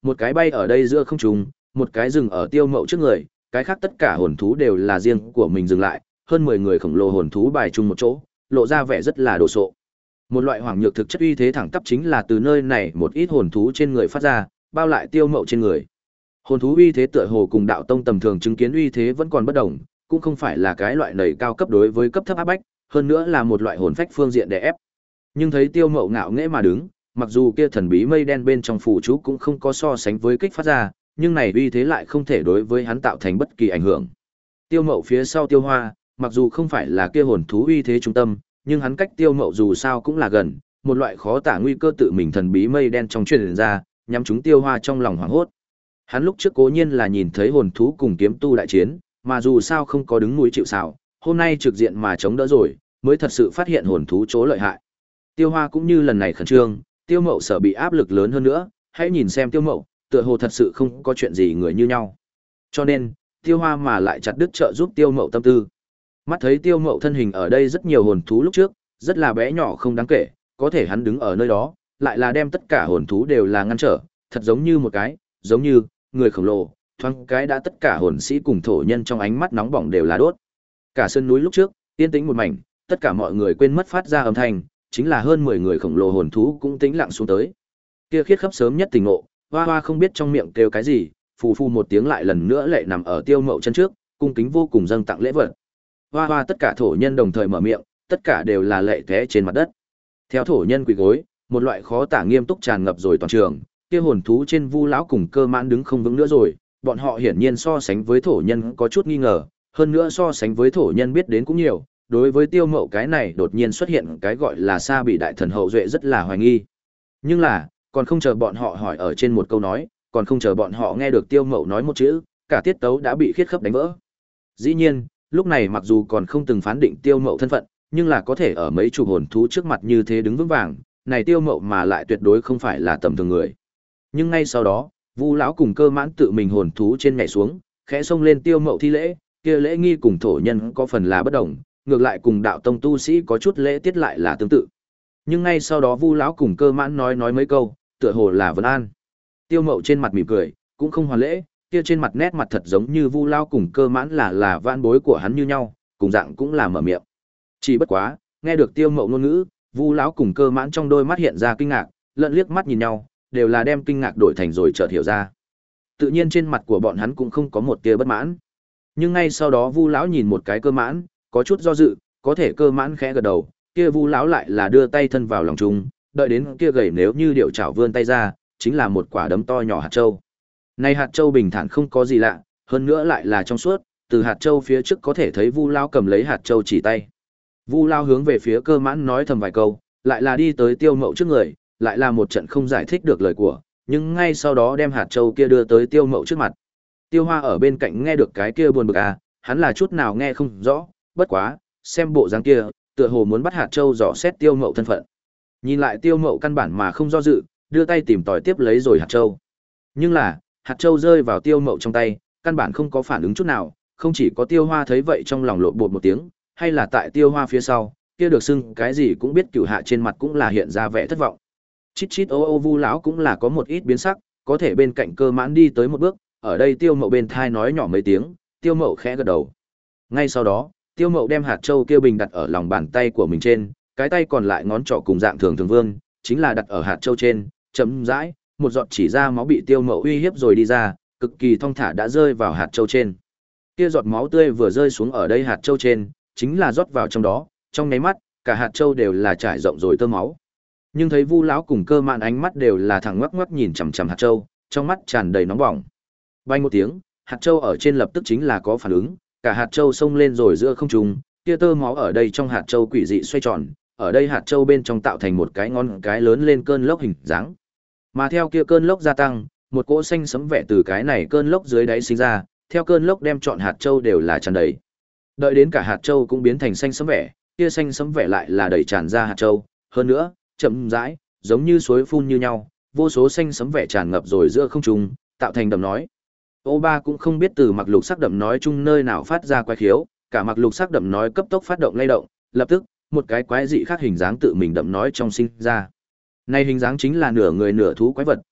Một cái bay ở đây giữa không trung, một cái dừng ở Tiêu Mậu trước người, cái khác tất cả hồn thú đều là riêng của mình dừng lại, hơn mười người khổng lồ hồn thú bài chung một chỗ, lộ ra vẻ rất là đồ sộ. Một loại hoàng nhược thực chất uy thế thẳng tắp chính là từ nơi này một ít hồn thú trên người phát ra, bao lại Tiêu Mậu trên người. Hồn thú uy thế tựa hồ cùng đạo tông tầm thường chứng kiến uy thế vẫn còn bất đồng, cũng không phải là cái loại nảy cao cấp đối với cấp thấp áp bách, hơn nữa là một loại hồn phách phương diện đè ép. Nhưng thấy Tiêu Mậu ngạo nghễ mà đứng, mặc dù kia thần bí mây đen bên trong phủ chú cũng không có so sánh với kích phát ra, nhưng này uy thế lại không thể đối với hắn tạo thành bất kỳ ảnh hưởng. Tiêu Mậu phía sau Tiêu Hoa, mặc dù không phải là kia hồn thú uy thế trung tâm, nhưng hắn cách Tiêu Mậu dù sao cũng là gần, một loại khó tả nguy cơ tự mình thần bí mây đen trong truyền ra, nhắm chúng Tiêu Hoa trong lòng hoảng hốt. Hắn lúc trước cố nhiên là nhìn thấy hồn thú cùng kiếm tu đại chiến, mà dù sao không có đứng núi chịu sào, hôm nay trực diện mà chống đỡ rồi, mới thật sự phát hiện hồn thú chỗ lợi hại. Tiêu Hoa cũng như lần này khẩn trương, Tiêu Mậu sợ bị áp lực lớn hơn nữa, hãy nhìn xem Tiêu Mậu, tựa hồ thật sự không có chuyện gì người như nhau. Cho nên, Tiêu Hoa mà lại chặt đứt trợ giúp Tiêu Mậu tâm tư. Mắt thấy Tiêu Mậu thân hình ở đây rất nhiều hồn thú lúc trước, rất là bé nhỏ không đáng kể, có thể hắn đứng ở nơi đó, lại là đem tất cả hồn thú đều là ngăn trở, thật giống như một cái, giống như người khổng lồ, thoáng cái đã tất cả hồn sĩ cùng thổ nhân trong ánh mắt nóng bỏng đều là đốt. Cả sơn núi lúc trước, yên tĩnh một mảnh, tất cả mọi người quên mất phát ra âm thanh, chính là hơn mười người khổng lồ hồn thú cũng tĩnh lặng xuống tới. Kia khiết khắp sớm nhất tỉnh ngộ, Hoa Hoa không biết trong miệng kêu cái gì, phù phù một tiếng lại lần nữa lệ nằm ở Tiêu Mậu chân trước, cung kính vô cùng dâng tặng lễ vật. Hoa Hoa tất cả thổ nhân đồng thời mở miệng, tất cả đều là lệ té trên mặt đất. Theo thổ nhân quỳ gối, một loại khó tả nghiêm túc tràn ngập rồi toàn trường, kia hồn thú trên Vu lão cùng Cơ Mãn đứng không vững nữa rồi, bọn họ hiển nhiên so sánh với thổ nhân có chút nghi ngờ, hơn nữa so sánh với thổ nhân biết đến cũng nhiều, đối với Tiêu Mậu cái này đột nhiên xuất hiện cái gọi là Sa bị đại thần hậu duệ rất là hoài nghi. Nhưng là, còn không chờ bọn họ hỏi ở trên một câu nói, còn không chờ bọn họ nghe được Tiêu Mậu nói một chữ, cả tiết tấu đã bị khiết khắp đánh vỡ. Dĩ nhiên, lúc này mặc dù còn không từng phán định Tiêu Mậu thân phận, nhưng là có thể ở mấy chục hồn thú trước mặt như thế đứng vững vàng, này Tiêu Mậu mà lại tuyệt đối không phải là tầm thường người. Nhưng ngay sau đó, Vu lão cùng Cơ Mãn tự mình hồn thú trên nhảy xuống, khẽ xông lên Tiêu Mậu thi lễ, kia lễ nghi cùng thổ nhân có phần là bất đồng, ngược lại cùng đạo tông tu sĩ có chút lễ tiết lại là tương tự. Nhưng ngay sau đó Vu lão cùng Cơ Mãn nói nói mấy câu, tựa hồ là vấn an. Tiêu Mậu trên mặt mỉm cười, cũng không hoàn lễ, kia trên mặt nét mặt thật giống như Vu lão cùng Cơ Mãn là là vãn bối của hắn như nhau, cùng dạng cũng là mở miệng. Chỉ bất quá, nghe được Tiêu Mậu ngôn ngữ, Vu lão cùng Cơ Mãn trong đôi mắt hiện ra kinh ngạc, lẫn liếc mắt nhìn nhau, đều là đem kinh ngạc đổi thành rồi chợt hiểu ra. Tự nhiên trên mặt của bọn hắn cũng không có một tia bất mãn. Nhưng ngay sau đó Vu lão nhìn một cái Cơ Mãn, có chút do dự, có thể Cơ Mãn khẽ gật đầu, kia Vu lão lại là đưa tay thân vào lòng trung, đợi đến kia gầy nếu như điệu chảo vươn tay ra, chính là một quả đấm to nhỏ hạt châu. Này hạt châu bình thản không có gì lạ, hơn nữa lại là trong suốt, từ hạt châu phía trước có thể thấy Vu lão cầm lấy hạt châu chỉ tay. Vu lão hướng về phía Cơ Mãn nói thầm vài câu, lại là đi tới Tiêu Mậu trước người, lại là một trận không giải thích được lời của, nhưng ngay sau đó đem hạt châu kia đưa tới Tiêu Mậu trước mặt. Tiêu Hoa ở bên cạnh nghe được cái kia buồn bực à, hắn là chút nào nghe không rõ, bất quá, xem bộ dáng kia, tựa hồ muốn bắt hạt châu dò xét Tiêu Mậu thân phận. Nhìn lại Tiêu Mậu căn bản mà không do dự, đưa tay tìm tòi tiếp lấy rồi hạt châu. Nhưng là, hạt châu rơi vào Tiêu Mậu trong tay, căn bản không có phản ứng chút nào, không chỉ có Tiêu Hoa thấy vậy trong lòng lộn bột một tiếng, hay là tại Tiêu Hoa phía sau, kia được xưng cái gì cũng biết cửu hạ trên mặt cũng là hiện ra vẻ thất vọng. Chít chít ô ô Vu lão cũng là có một ít biến sắc, có thể bên cạnh Cơ Mãn đi tới một bước, ở đây Tiêu Mậu bên thai nói nhỏ mấy tiếng, Tiêu Mậu khẽ gật đầu. Ngay sau đó, Tiêu Mậu đem hạt châu kia bình đặt ở lòng bàn tay của mình trên, cái tay còn lại ngón trỏ cùng dạng thường thường vương, chính là đặt ở hạt châu trên, chấm rãi, một giọt chỉ ra máu bị Tiêu Mậu uy hiếp rồi đi ra, cực kỳ thong thả đã rơi vào hạt châu trên. Kia giọt máu tươi vừa rơi xuống ở đây hạt châu trên, chính là rót vào trong đó, trong nháy mắt, cả hạt châu đều là trải rộng rồi tơ máu. Nhưng thấy Vu lão cùng Cơ Mãn ánh mắt đều là thẳng ngoắc ngoắc nhìn chằm chằm hạt châu, trong mắt tràn đầy nóng bỏng. Bay một tiếng, hạt châu ở trên lập tức chính là có phản ứng, cả hạt châu xông lên rồi giữa không trung, kia tơ máu ở đây trong hạt châu quỷ dị xoay tròn, ở đây hạt châu bên trong tạo thành một cái ngón cái lớn lên cơn lốc hình dáng. Mà theo kia cơn lốc gia tăng, một cỗ xanh sẫm vẻ từ cái này cơn lốc dưới đáy sinh ra, theo cơn lốc đem trọn hạt châu đều là tràn đầy. Đợi đến cả hạt châu cũng biến thành xanh sẫm vẻ, kia xanh sẫm vẻ lại là đẩy tràn ra hạt châu, hơn nữa, chậm rãi, giống như suối phun như nhau, vô số xanh sẫm vẻ tràn ngập rồi giữa không trung, tạo thành đầm nói. Ô Ba cũng không biết từ mặc lục sắc đậm nói chung nơi nào phát ra quái khiếu, cả mặc lục sắc đậm nói cấp tốc phát động lay động, lập tức, một cái quái dị khác hình dáng tự mình đậm nói trong sinh ra. Này hình dáng chính là nửa người nửa thú quái vật,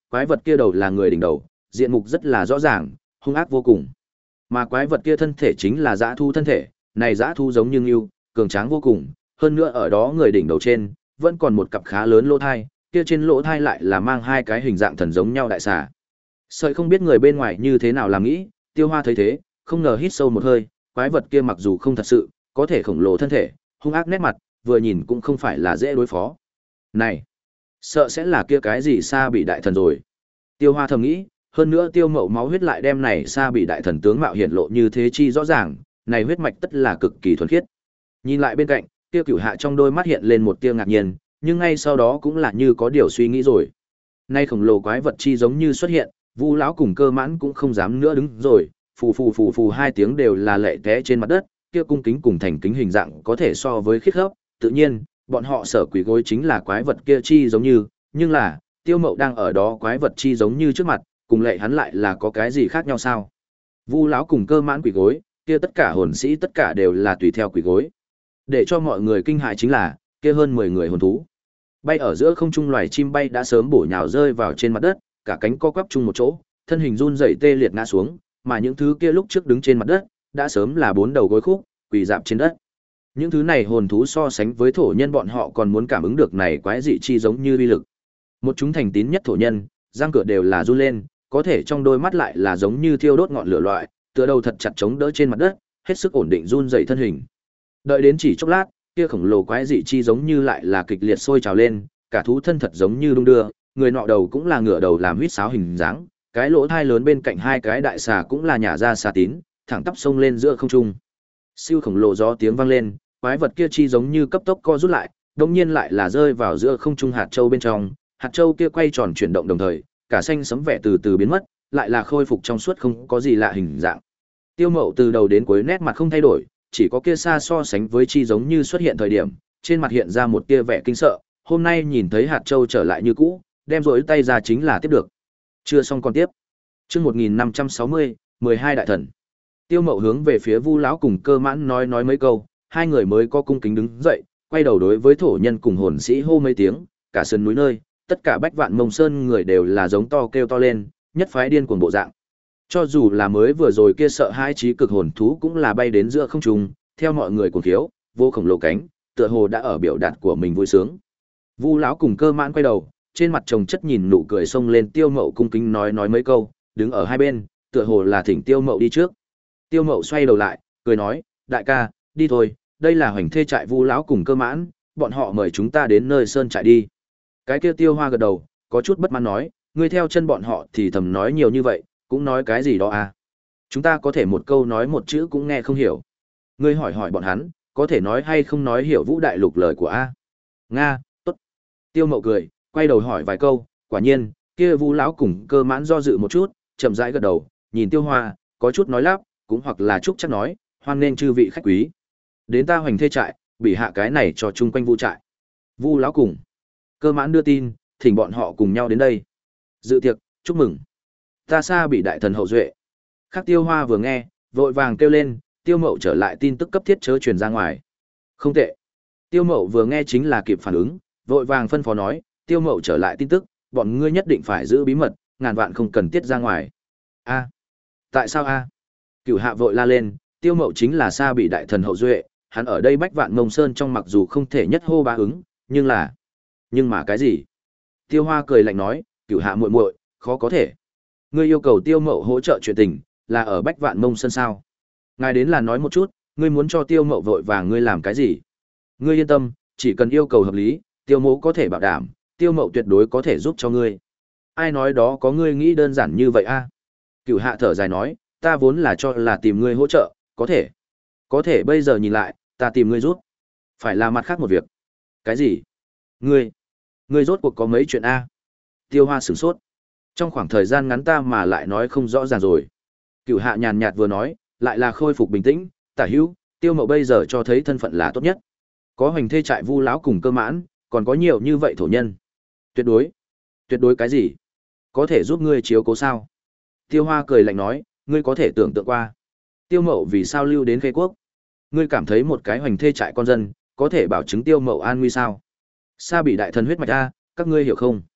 quái vật kia đầu là người đỉnh đầu, diện mục rất là rõ ràng, hung ác vô cùng. Mà quái vật kia thân thể chính là dã thu thân thể, này dã thu giống như ngưu, cường tráng vô cùng, hơn nữa ở đó người đỉnh đầu trên, vẫn còn một cặp khá lớn lỗ thai, kia trên lỗ thai lại là mang hai cái hình dạng thần giống nhau đại xà. Sợi không biết người bên ngoài như thế nào làm nghĩ, Tiêu Hoa thấy thế, không ngờ hít sâu một hơi, quái vật kia mặc dù không thật sự, có thể khổng lồ thân thể, hung ác nét mặt, vừa nhìn cũng không phải là dễ đối phó. Này, sợ sẽ là kia cái gì Sa Bị đại thần rồi. Tiêu Hoa thầm nghĩ, hơn nữa Tiêu Mậu máu huyết lại đem này Sa Bị đại thần tướng mạo hiển lộ như thế chi rõ ràng, này huyết mạch tất là cực kỳ thuần khiết. Nhìn lại bên cạnh, Tiêu Cửu Hạ trong đôi mắt hiện lên một tia ngạc nhiên, nhưng ngay sau đó cũng là như có điều suy nghĩ rồi. Nay khổng lồ quái vật chi giống như xuất hiện, Vu lão cùng Cơ Mãn cũng không dám nữa đứng rồi, phù phù phù phù hai tiếng đều là lệ té trên mặt đất, kia cung kính cùng thành kính hình dạng có thể so với khiết khớp, tự nhiên, bọn họ sở quỳ gối chính là quái vật kia chi giống như, nhưng là, Tiêu Mậu đang ở đó quái vật chi giống như trước mặt, cùng lệ hắn lại là có cái gì khác nhau sao? Vu lão cùng Cơ Mãn quỳ gối, kia tất cả hồn sĩ tất cả đều là tùy theo quỳ gối. Để cho mọi người kinh hại chính là, kia hơn mười người hồn thú. Bay ở giữa không trung loài chim bay đã sớm bổ nhào rơi vào trên mặt đất, cả cánh co quắp chung một chỗ, thân hình run rẩy tê liệt ngã xuống, mà những thứ kia lúc trước đứng trên mặt đất, đã sớm là bốn đầu gối khúc, quỳ rạp trên đất. Những thứ này hồn thú so sánh với thổ nhân bọn họ còn muốn cảm ứng được này quái dị chi giống như uy lực. Một chúng thành tín nhất thổ nhân, răng cửa đều là run lên, có thể trong đôi mắt lại là giống như thiêu đốt ngọn lửa loại, tựa đầu thật chặt chống đỡ trên mặt đất, hết sức ổn định run rẩy thân hình. Đợi đến chỉ chốc lát, kia khổng lồ quái dị chi giống như lại là kịch liệt sôi trào lên, cả thú thân thật giống như đung đưa, người nọ đầu cũng là ngửa đầu làm huýt sáo hình dáng, cái lỗ thai lớn bên cạnh hai cái đại xà cũng là nhả ra xà tín, thẳng tắp sông lên giữa không trung. Siêu khổng lồ gió tiếng vang lên, quái vật kia chi giống như cấp tốc co rút lại, đột nhiên lại là rơi vào giữa không trung hạt châu bên trong, hạt châu kia quay tròn chuyển động đồng thời, cả xanh sấm vẻ từ từ biến mất, lại là khôi phục trong suốt không có gì lạ hình dạng. Tiêu Mậu từ đầu đến cuối nét mặt không thay đổi, chỉ có kia xa so sánh với chi giống như xuất hiện thời điểm, trên mặt hiện ra một tia vẻ kinh sợ, hôm nay nhìn thấy hạt châu trở lại như cũ, đem rỗi tay ra chính là tiếp được. Chưa xong còn tiếp. Chương một nghìn năm trăm sáu mươi, mười hai đại thần. Tiêu Mậu hướng về phía Vu lão cùng Cơ Mãn nói nói mấy câu, hai người mới có cung kính đứng dậy, quay đầu đối với thổ nhân cùng hồn sĩ hô mấy tiếng, cả sườn núi nơi, tất cả bách vạn mông sơn người đều là giống to kêu to lên, nhất phái điên cuồng bộ dạng. Cho dù là mới vừa rồi kia sợ hai trí cực hồn thú cũng là bay đến giữa không trung, theo mọi người cuồng khiếu, vô khổng lồ cánh, tựa hồ đã ở biểu đạt của mình vui sướng. Vu lão cùng Cơ Mãn quay đầu, trên mặt chồng chất nhìn nụ cười xông lên, Tiêu Mậu cung kính nói nói mấy câu, đứng ở hai bên, tựa hồ là thỉnh Tiêu Mậu đi trước. Tiêu Mậu xoay đầu lại, cười nói, đại ca, đi thôi, đây là hoành thê trại Vu lão cùng Cơ Mãn, bọn họ mời chúng ta đến nơi sơn trại đi. Cái kia Tiêu Hoa gật đầu, có chút bất mãn nói, ngươi theo chân bọn họ thì thầm nói nhiều như vậy, cũng nói cái gì đó à? Chúng ta có thể một câu nói một chữ cũng nghe không hiểu. Ngươi hỏi hỏi bọn hắn, có thể nói hay không nói hiểu Vũ Đại Lục lời của a? Nga, tốt. Tiêu Mậu cười, quay đầu hỏi vài câu, quả nhiên, kia Vu lão cùng Cơ Mãn do dự một chút, chậm rãi gật đầu, nhìn Tiêu Hoa, có chút nói lắp, cũng hoặc là chúc chắc nói, hoan nên chư vị khách quý. Đến ta hoành thê trại, bị hạ cái này cho chung quanh Vu trại. Vu lão cùng Cơ Mãn đưa tin, thỉnh bọn họ cùng nhau đến đây. Dự tiệc, chúc mừng. Ta Sa Bị đại thần hậu duệ. Khác Tiêu Hoa vừa nghe, vội vàng kêu lên, Tiêu Mậu trở lại tin tức cấp thiết chớ truyền ra ngoài. Không tệ. Tiêu Mậu vừa nghe chính là kịp phản ứng, vội vàng phân phó nói, Tiêu Mậu trở lại tin tức, bọn ngươi nhất định phải giữ bí mật, ngàn vạn không cần tiết ra ngoài. A. Tại sao a? Cửu Hạ vội la lên, Tiêu Mậu chính là Sa Bị đại thần hậu duệ, hắn ở đây Bách Vạn Mông Sơn trong mặc dù không thể nhất hô bá ứng, nhưng là Nhưng mà cái gì? Tiêu Hoa cười lạnh nói, Cửu Hạ muội muội, khó có thể. Ngươi yêu cầu Tiêu Mậu hỗ trợ chuyện tình, là ở Bách Vạn Mông Sơn sao? Ngài đến là nói một chút, ngươi muốn cho Tiêu Mậu vội vàng ngươi làm cái gì? Ngươi yên tâm, chỉ cần yêu cầu hợp lý, Tiêu Mậu có thể bảo đảm, Tiêu Mậu tuyệt đối có thể giúp cho ngươi. Ai nói đó có ngươi nghĩ đơn giản như vậy a? Cửu Hạ thở dài nói, ta vốn là cho là tìm ngươi hỗ trợ, có thể. Có thể bây giờ nhìn lại, ta tìm ngươi giúp. Phải là mặt khác một việc. Cái gì? Ngươi? Ngươi rốt cuộc có mấy chuyện a? Tiêu Hoa sửng sốt. Trong khoảng thời gian ngắn ta mà lại nói không rõ ràng rồi. Cửu Hạ nhàn nhạt vừa nói, lại là khôi phục bình tĩnh, tả hữu, Tiêu Mậu bây giờ cho thấy thân phận là tốt nhất. Có hoành thê trại Vu lão cùng Cơ Mãn, còn có nhiều như vậy thổ nhân. Tuyệt đối. Tuyệt đối cái gì? Có thể giúp ngươi chiếu cố sao? Tiêu Hoa cười lạnh nói, ngươi có thể tưởng tượng qua. Tiêu Mậu vì sao lưu đến Khê Quốc? Ngươi cảm thấy một cái hoành thê trại con dân, có thể bảo chứng Tiêu Mậu an nguy sao? Sa Bị đại thần huyết mạch a, các ngươi hiểu không?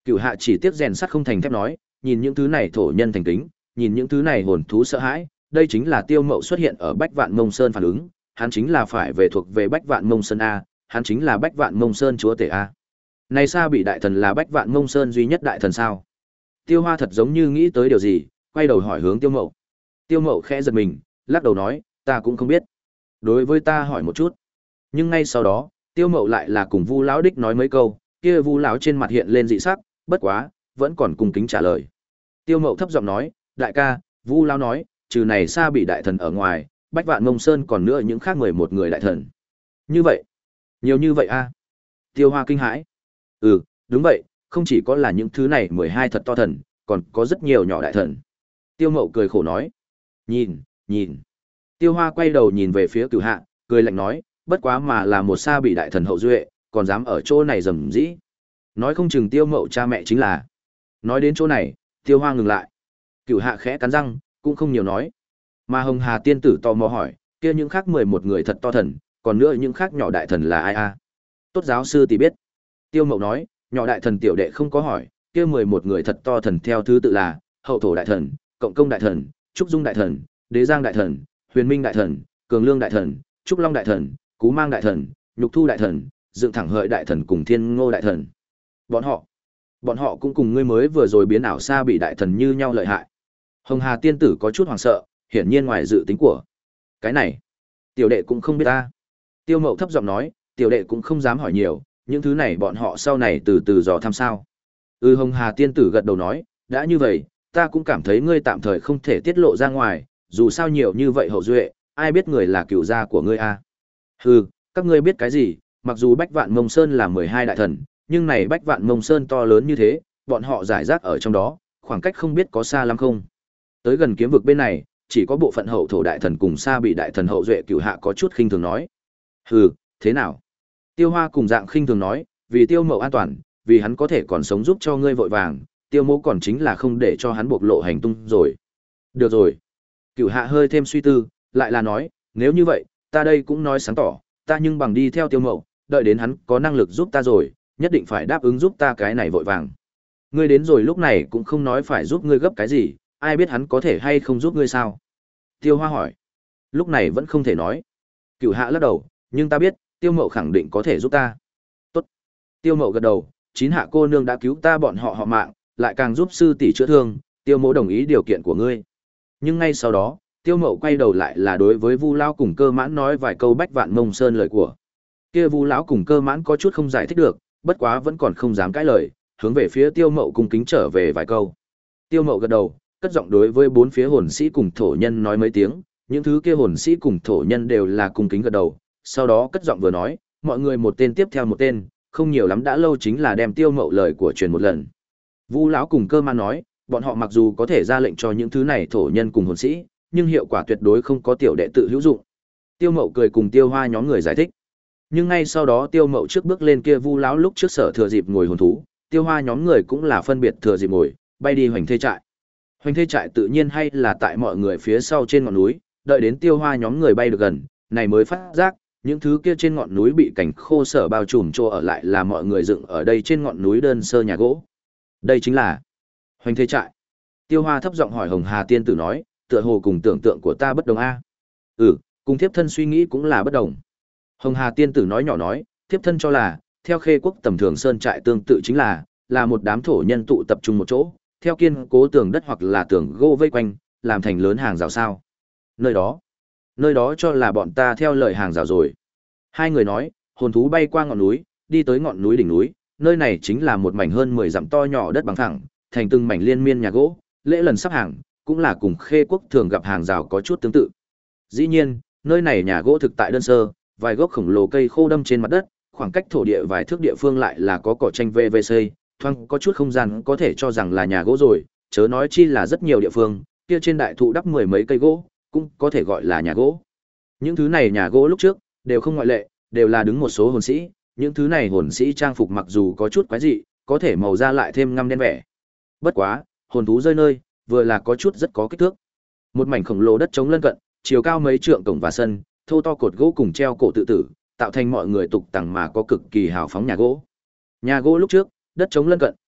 Cửu Hạ chỉ tiếc rèn sắt không thành thép nói, nhìn những thứ này thổ nhân thành kính, nhìn những thứ này hồn thú sợ hãi, đây chính là Tiêu Mậu xuất hiện ở Bách Vạn Mông Sơn phản ứng, hắn chính là phải về thuộc về Bách Vạn Mông Sơn a, hắn chính là Bách Vạn Mông Sơn chúa tể a. Này Sa Bị đại thần là Bách Vạn Mông Sơn duy nhất đại thần sao? Tiêu Hoa thật giống như nghĩ tới điều gì, quay đầu hỏi hướng Tiêu Mậu. Tiêu Mậu khẽ giật mình, lắc đầu nói, ta cũng không biết. Đối với ta hỏi một chút. Nhưng ngay sau đó, Tiêu Mậu lại là cùng Vu lão đích nói mấy câu, kia Vu lão trên mặt hiện lên dị sắc, bất quá, vẫn còn cung kính trả lời. Tiêu Mậu thấp giọng nói, đại ca, Vu lão nói, trừ này Sa Bị đại thần ở ngoài, Bách Vạn Mông Sơn còn nữa những khác mười một người đại thần. Như vậy, nhiều như vậy a? À? Tiêu Hoa kinh hãi. Ừ, đúng vậy, không chỉ có là những thứ này mười hai thật to thần, còn có rất nhiều nhỏ đại thần. Tiêu Mậu cười khổ nói. Nhìn, nhìn. Tiêu Hoa quay đầu nhìn về phía Cửu Hạ, cười lạnh nói, bất quá mà là một Sa Bị đại thần hậu duệ, còn dám ở chỗ này rầm rĩ. Nói không chừng Tiêu Mậu cha mẹ chính là. Nói đến chỗ này, Tiêu Hoa ngừng lại. Cửu Hạ khẽ cắn răng, cũng không nhiều nói. Mà Hồng Hà tiên tử tò mò hỏi, kia những khác mười một người thật to thần, còn nữa những khác nhỏ đại thần là ai a? Tốt giáo sư thì biết. Tiêu Mậu nói, nhỏ đại thần tiểu đệ không có hỏi, kia mười một người thật to thần theo thứ tự là Hậu Thổ đại thần, Cộng Công đại thần, Trúc Dung đại thần, Đế Giang đại thần, Huyền Minh đại thần, Cường Lương đại thần, Trúc Long đại thần, Cú Mang đại thần, Nhục Thu đại thần, Dựng Thẳng Hợi đại thần cùng Thiên Ngô đại thần. Bọn họ, bọn họ cũng cùng ngươi mới vừa rồi biến ảo Sa Bị đại thần như nhau lợi hại. Hồng Hà tiên tử có chút hoảng sợ, hiển nhiên ngoài dự tính của. Cái này, tiểu đệ cũng không biết ta. Tiêu Mậu thấp giọng nói, tiểu đệ cũng không dám hỏi nhiều, những thứ này bọn họ sau này từ từ dò thăm sao. Ừ, Hồng Hà tiên tử gật đầu nói, đã như vậy, ta cũng cảm thấy ngươi tạm thời không thể tiết lộ ra ngoài, dù sao nhiều như vậy hậu duệ, ai biết người là cựu gia của ngươi a? À? Hừ, các ngươi biết cái gì, mặc dù Bách Vạn Mông Sơn là mười hai đại thần, nhưng này Bách Vạn Mông Sơn to lớn như thế, bọn họ giải rác ở trong đó, khoảng cách không biết có xa lắm không. Tới gần kiếm vực bên này, chỉ có bộ phận hậu thổ đại thần cùng Sa Bị đại thần hậu duệ Cửu Hạ có chút khinh thường nói. Hừ, thế nào? Tiêu Hoa cùng dạng khinh thường nói, vì Tiêu Mậu an toàn, vì hắn có thể còn sống giúp cho ngươi vội vàng, Tiêu Mẫu còn chính là không để cho hắn bộc lộ hành tung rồi. Được rồi. Cửu Hạ hơi thêm suy tư, lại là nói, nếu như vậy, ta đây cũng nói sáng tỏ, ta nhưng bằng đi theo Tiêu Mậu, đợi đến hắn có năng lực giúp ta rồi, nhất định phải đáp ứng giúp ta cái này vội vàng. Ngươi đến rồi lúc này cũng không nói phải giúp ngươi gấp cái gì, ai biết hắn có thể hay không giúp ngươi sao? Tiêu Hoa hỏi. Lúc này vẫn không thể nói. Cửu Hạ lắc đầu, nhưng ta biết, Tiêu Mậu khẳng định có thể giúp ta. Tốt. Tiêu Mậu gật đầu, chín hạ cô nương đã cứu ta bọn họ họ mạng, lại càng giúp sư tỷ chữa thương, Tiêu Mẫu đồng ý điều kiện của ngươi. Nhưng ngay sau đó, Tiêu Mậu quay đầu lại là đối với Vu lão cùng Cơ Mãn nói vài câu Bách Vạn Mông Sơn lời của. Kia Vu lão cùng Cơ Mãn có chút không giải thích được, bất quá vẫn còn không dám cãi lời, hướng về phía Tiêu Mậu cung kính trở về vài câu. Tiêu Mậu gật đầu, cất giọng đối với bốn phía hồn sĩ cùng thổ nhân nói mấy tiếng, những thứ kia hồn sĩ cùng thổ nhân đều là cung kính gật đầu, sau đó cất giọng vừa nói, mọi người một tên tiếp theo một tên, không nhiều lắm đã lâu chính là đem Tiêu Mậu lời của truyền một lần. Vu lão cùng Cơ Man nói, bọn họ mặc dù có thể ra lệnh cho những thứ này thổ nhân cùng hồn sĩ, nhưng hiệu quả tuyệt đối không có tiểu đệ tự hữu dụng. Tiêu Mậu cười cùng Tiêu Hoa nhóm người giải thích. Nhưng ngay sau đó Tiêu Mậu trước bước lên kia Vu lão lúc trước sở thừa dịp ngồi hồn thú, Tiêu Hoa nhóm người cũng là phân biệt thừa dịp ngồi, bay đi Hoành Thê trại. Hoành Thê trại tự nhiên hay là tại mọi người phía sau trên ngọn núi, đợi đến Tiêu Hoa nhóm người bay được gần, này mới phát giác, những thứ kia trên ngọn núi bị cảnh khô sở bao trùm chỗ ở lại là mọi người dựng ở đây trên ngọn núi đơn sơ nhà gỗ. Đây chính là Hoành Thê trại. Tiêu Hoa thấp giọng hỏi Hồng Hà tiên tử nói, tựa hồ cùng tưởng tượng của ta bất đồng a. Ừ, cùng thiếp thân suy nghĩ cũng là bất đồng. Hồng Hà tiên tử nói nhỏ nói, thiếp thân cho là, theo Khê quốc tầm thường sơn trại tương tự chính là, là một đám thổ nhân tụ tập trung một chỗ, theo kiên cố tường đất hoặc là tường gỗ vây quanh, làm thành lớn hàng rào sao. Nơi đó, nơi đó cho là bọn ta theo lời hàng rào rồi. Hai người nói, hồn thú bay qua ngọn núi, đi tới ngọn núi đỉnh núi, nơi này chính là một mảnh hơn mười dặm to nhỏ đất bằng thẳng, thành từng mảnh liên miên nhà gỗ, lễ lần sắp hàng, cũng là cùng Khê quốc thường gặp hàng rào có chút tương tự. Dĩ nhiên, nơi này nhà gỗ thực tại đơn sơ, vài gốc khổng lồ cây khô đâm trên mặt đất, khoảng cách thổ địa vài thước địa phương lại là có cỏ tranh vê vê xê, thoáng có chút không gian có thể cho rằng là nhà gỗ rồi, chớ nói chi là rất nhiều địa phương, kia trên đại thụ đắp mười mấy cây gỗ, cũng có thể gọi là nhà gỗ. Những thứ này nhà gỗ lúc trước, đều không ngoại lệ, đều là đứng một số hồn sĩ, những thứ này hồn sĩ trang phục mặc dù có chút quái dị, có thể màu da lại thêm ngăm đen vẻ. Bất quá, hồn thú rơi nơi, vừa là có chút rất có kích thước. Một mảnh khổng lồ đất trống lân cận, chiều cao mấy trượng cổng và sân, thô to cột gỗ cùng treo cổ tự tử, tạo thành mọi người tục tằng mà có cực kỳ hào phóng nhà gỗ. Nhà gỗ lúc trước, đất trống lân cận,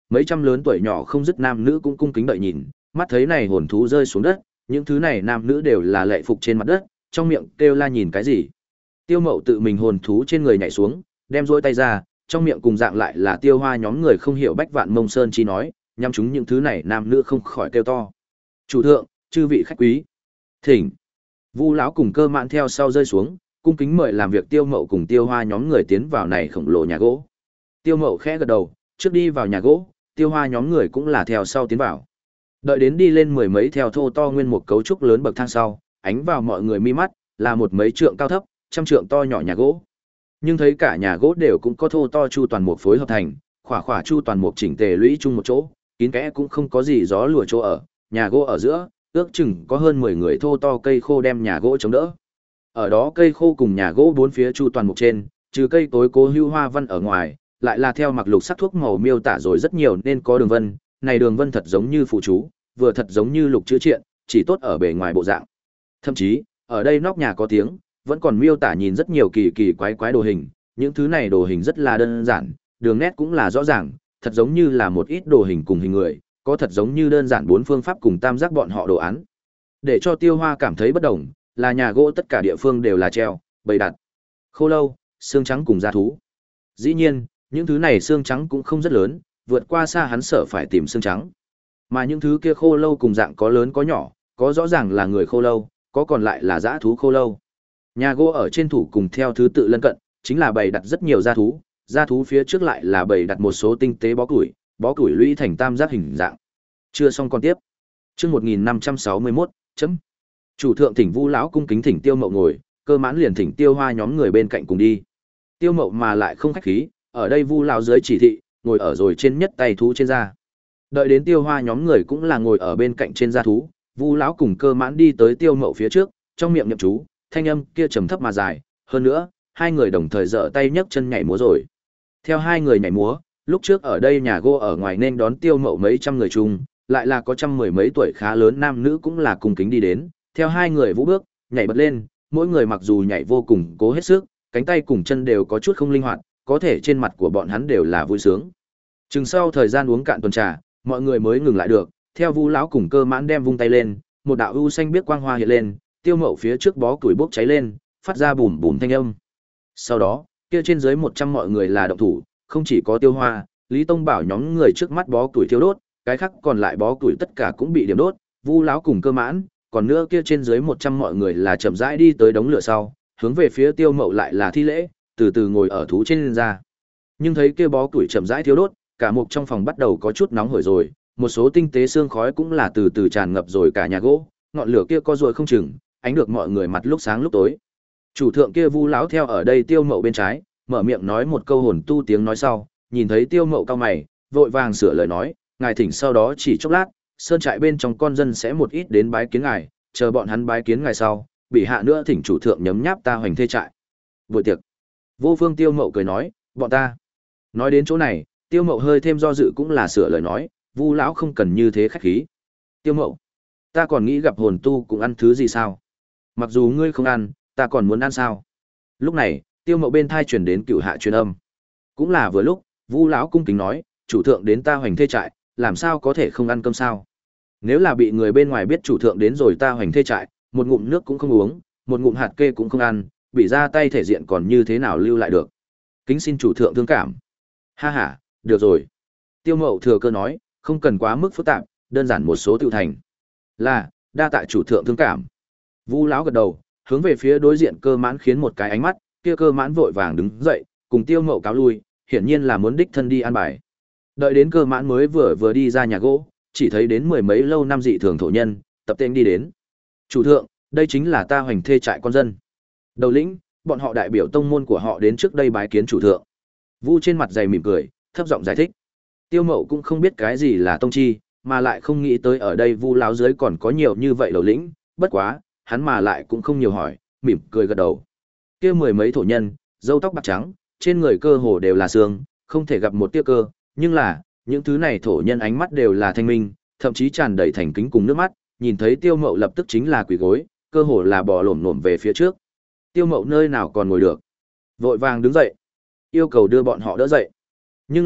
mấy trăm lớn tuổi nhỏ không dứt nam nữ cũng cung kính đợi nhìn, mắt thấy này hồn thú rơi xuống đất, những thứ này nam nữ đều là lệ phục trên mặt đất, trong miệng kêu la nhìn cái gì. Tiêu Mậu tự mình hồn thú trên người nhảy xuống, đem rỗi tay ra, trong miệng cùng dạng lại là Tiêu Hoa nhóm người không hiểu Bách Vạn Mông Sơn chi nói, nhằm chúng những thứ này nam nữ không khỏi kêu to. Chủ thượng, chư vị khách quý, thỉnh. Vu lão cùng Cơ Mãn theo sau rơi xuống, cung kính mời làm việc Tiêu Mậu cùng Tiêu Hoa nhóm người tiến vào này khổng lồ nhà gỗ. Tiêu Mậu khẽ gật đầu, trước đi vào nhà gỗ, Tiêu Hoa nhóm người cũng là theo sau tiến vào. Đợi đến đi lên mười mấy theo thô to nguyên một cấu trúc lớn bậc thang sau, ánh vào mọi người mi mắt, là một mấy trượng cao thấp, trăm trượng to nhỏ nhà gỗ. Nhưng thấy cả nhà gỗ đều cũng có thô to chu toàn một phối hợp thành, khỏa khỏa chu toàn một chỉnh tề lũy chung một chỗ, kín kẽ cũng không có gì gió lùa chỗ ở, nhà gỗ ở giữa, ước chừng có hơn mười người thô to cây khô đem nhà gỗ chống đỡ. Ở đó cây khô cùng nhà gỗ bốn phía chu toàn một trên, trừ cây cối cố hưu hoa văn ở ngoài, lại là theo mặc lục sắc thuốc màu miêu tả rồi rất nhiều nên có đường vân, này đường vân thật giống như phụ chú, vừa thật giống như lục chữ triện, chỉ tốt ở bề ngoài bộ dạng. Thậm chí, ở đây nóc nhà có tiếng, vẫn còn miêu tả nhìn rất nhiều kỳ kỳ quái quái đồ hình, những thứ này đồ hình rất là đơn giản, đường nét cũng là rõ ràng, thật giống như là một ít đồ hình cùng hình người, có thật giống như đơn giản bốn phương pháp cùng tam giác bọn họ đồ án. Để cho Tiêu Hoa cảm thấy bất đồng, là nhà gỗ tất cả địa phương đều là treo, bày đặt, khô lâu, xương trắng cùng da thú. Dĩ nhiên, những thứ này xương trắng cũng không rất lớn, vượt qua xa hắn sợ phải tìm xương trắng. Mà những thứ kia khô lâu cùng dạng có lớn có nhỏ, có rõ ràng là người khô lâu, có còn lại là dã thú khô lâu. Nhà gỗ ở trên thủ cùng theo thứ tự lân cận, chính là bày đặt rất nhiều gia thú, gia thú phía trước lại là bày đặt một số tinh tế bó củi, bó củi lũy thành tam giác hình dạng. Chưa xong còn tiếp. Chương một nghìn năm trăm sáu mươi mốt, chấm. Chủ thượng thỉnh Vu lão cung kính thỉnh Tiêu Mậu ngồi, Cơ Mãn liền thỉnh Tiêu Hoa nhóm người bên cạnh cùng đi. Tiêu Mậu mà lại không khách khí, ở đây Vu lão dưới chỉ thị, ngồi ở rồi trên nhất tay thú trên da. Đợi đến Tiêu Hoa nhóm người cũng là ngồi ở bên cạnh trên da thú, Vu lão cùng Cơ Mãn đi tới Tiêu Mậu phía trước, trong miệng niệm chú, thanh âm kia trầm thấp mà dài, hơn nữa, hai người đồng thời giở tay nhấc chân nhảy múa rồi. Theo hai người nhảy múa, lúc trước ở đây nhà gỗ ở ngoài nên đón Tiêu Mậu mấy trăm người chung, lại là có trăm mười mấy tuổi khá lớn nam nữ cũng là cùng kính đi đến, theo hai người vũ bước, nhảy bật lên, mỗi người mặc dù nhảy vô cùng cố hết sức, cánh tay cùng chân đều có chút không linh hoạt, có thể trên mặt của bọn hắn đều là vui sướng. Chừng sau thời gian uống cạn tuần trà, mọi người mới ngừng lại được, theo Vu lão cùng Cơ Mãn đem vung tay lên, một đạo u xanh biếc quang hoa hiện lên, Tiêu Mậu phía trước bó củi bốc cháy lên, phát ra bùm bùm thanh âm. Sau đó, kia trên dưới một trăm mọi người là động thủ, không chỉ có Tiêu Hoa, Lý Tông Bảo nhóm người trước mắt bó củi thiêu đốt, cái khác còn lại bó củi tất cả cũng bị điểm đốt, Vu lão cùng Cơ Mãn, còn nữa kia trên dưới một trăm mọi người là chậm rãi đi tới đống lửa sau, hướng về phía Tiêu Mậu lại là thi lễ, từ từ ngồi ở thú trên ra. Nhưng thấy kia bó củi chậm rãi thiêu đốt, cả một trong phòng bắt đầu có chút nóng hổi rồi, một số tinh tế xương khói cũng là từ từ tràn ngập rồi cả nhà gỗ, ngọn lửa kia co ruồi không chừng, ánh được mọi người mặt lúc sáng lúc tối. Chủ thượng kia Vu lão theo ở đây Tiêu Mậu bên trái, mở miệng nói một câu hồn tu tiếng nói sau, nhìn thấy Tiêu Mậu cao mày, vội vàng sửa lời nói, ngài thỉnh sau đó chỉ chốc lát, sơn trại bên trong con dân sẽ một ít đến bái kiến ngài, chờ bọn hắn bái kiến ngài sau, bị hạ nữa thỉnh chủ thượng nhấm nháp ta hoành thê trại. Buổi tiệc. Vô Phương Tiêu Mậu cười nói, bọn ta. Nói đến chỗ này, Tiêu Mậu hơi thêm do dự cũng là sửa lời nói, Vu lão không cần như thế khách khí. Tiêu Mậu, ta còn nghĩ gặp hồn tu cũng ăn thứ gì sao? Mặc dù ngươi không ăn, ta còn muốn ăn sao? Lúc này, Tiêu Mậu bên thai truyền đến cửu hạ truyền âm. Cũng là vừa lúc, Vu lão cung kính nói, chủ thượng đến ta hoành thê trại, làm sao có thể không ăn cơm sao? Nếu là bị người bên ngoài biết chủ thượng đến rồi ta hoành thê trại, một ngụm nước cũng không uống, một ngụm hạt kê cũng không ăn, bị ra tay thể diện còn như thế nào lưu lại được? Kính xin chủ thượng thương cảm. Ha ha, được rồi. Tiêu Mậu thừa cơ nói, không cần quá mức phức tạp, đơn giản một số tự thành. Là, đa tạ chủ thượng thương cảm. Vu lão gật đầu, hướng về phía đối diện Cơ Mãn khiến một cái ánh mắt, kia Cơ Mãn vội vàng đứng dậy, cùng Tiêu Mậu cáo lui, hiển nhiên là muốn đích thân đi an bài. Đợi đến Cơ Mãn mới vừa vừa đi ra nhà gỗ, chỉ thấy đến mười mấy lâu năm dị thường thổ nhân, tập tên đi đến. Chủ thượng, đây chính là ta hoành thê trại con dân. Đầu lĩnh, bọn họ đại biểu tông môn của họ đến trước đây bái kiến chủ thượng. Vu trên mặt dày mỉm cười, thấp giọng giải thích. Tiêu Mậu cũng không biết cái gì là tông chi, mà lại không nghĩ tới ở đây Vu lão dưới còn có nhiều như vậy đầu lĩnh, bất quá, hắn mà lại cũng không nhiều hỏi, mỉm cười gật đầu. Kia mười mấy thổ nhân, râu tóc bạc trắng, trên người cơ hồ đều là xương, không thể gặp một tia cơ, nhưng là, những thứ này thổ nhân ánh mắt đều là thanh minh, thậm chí tràn đầy thành kính cùng nước mắt, nhìn thấy Tiêu Mậu lập tức chính là quỳ gối, cơ hồ là bò lổm lổm về phía trước. Tiêu Mậu nơi nào còn ngồi được, vội vàng đứng dậy, yêu cầu đưa bọn họ đỡ dậy. Nhưng là,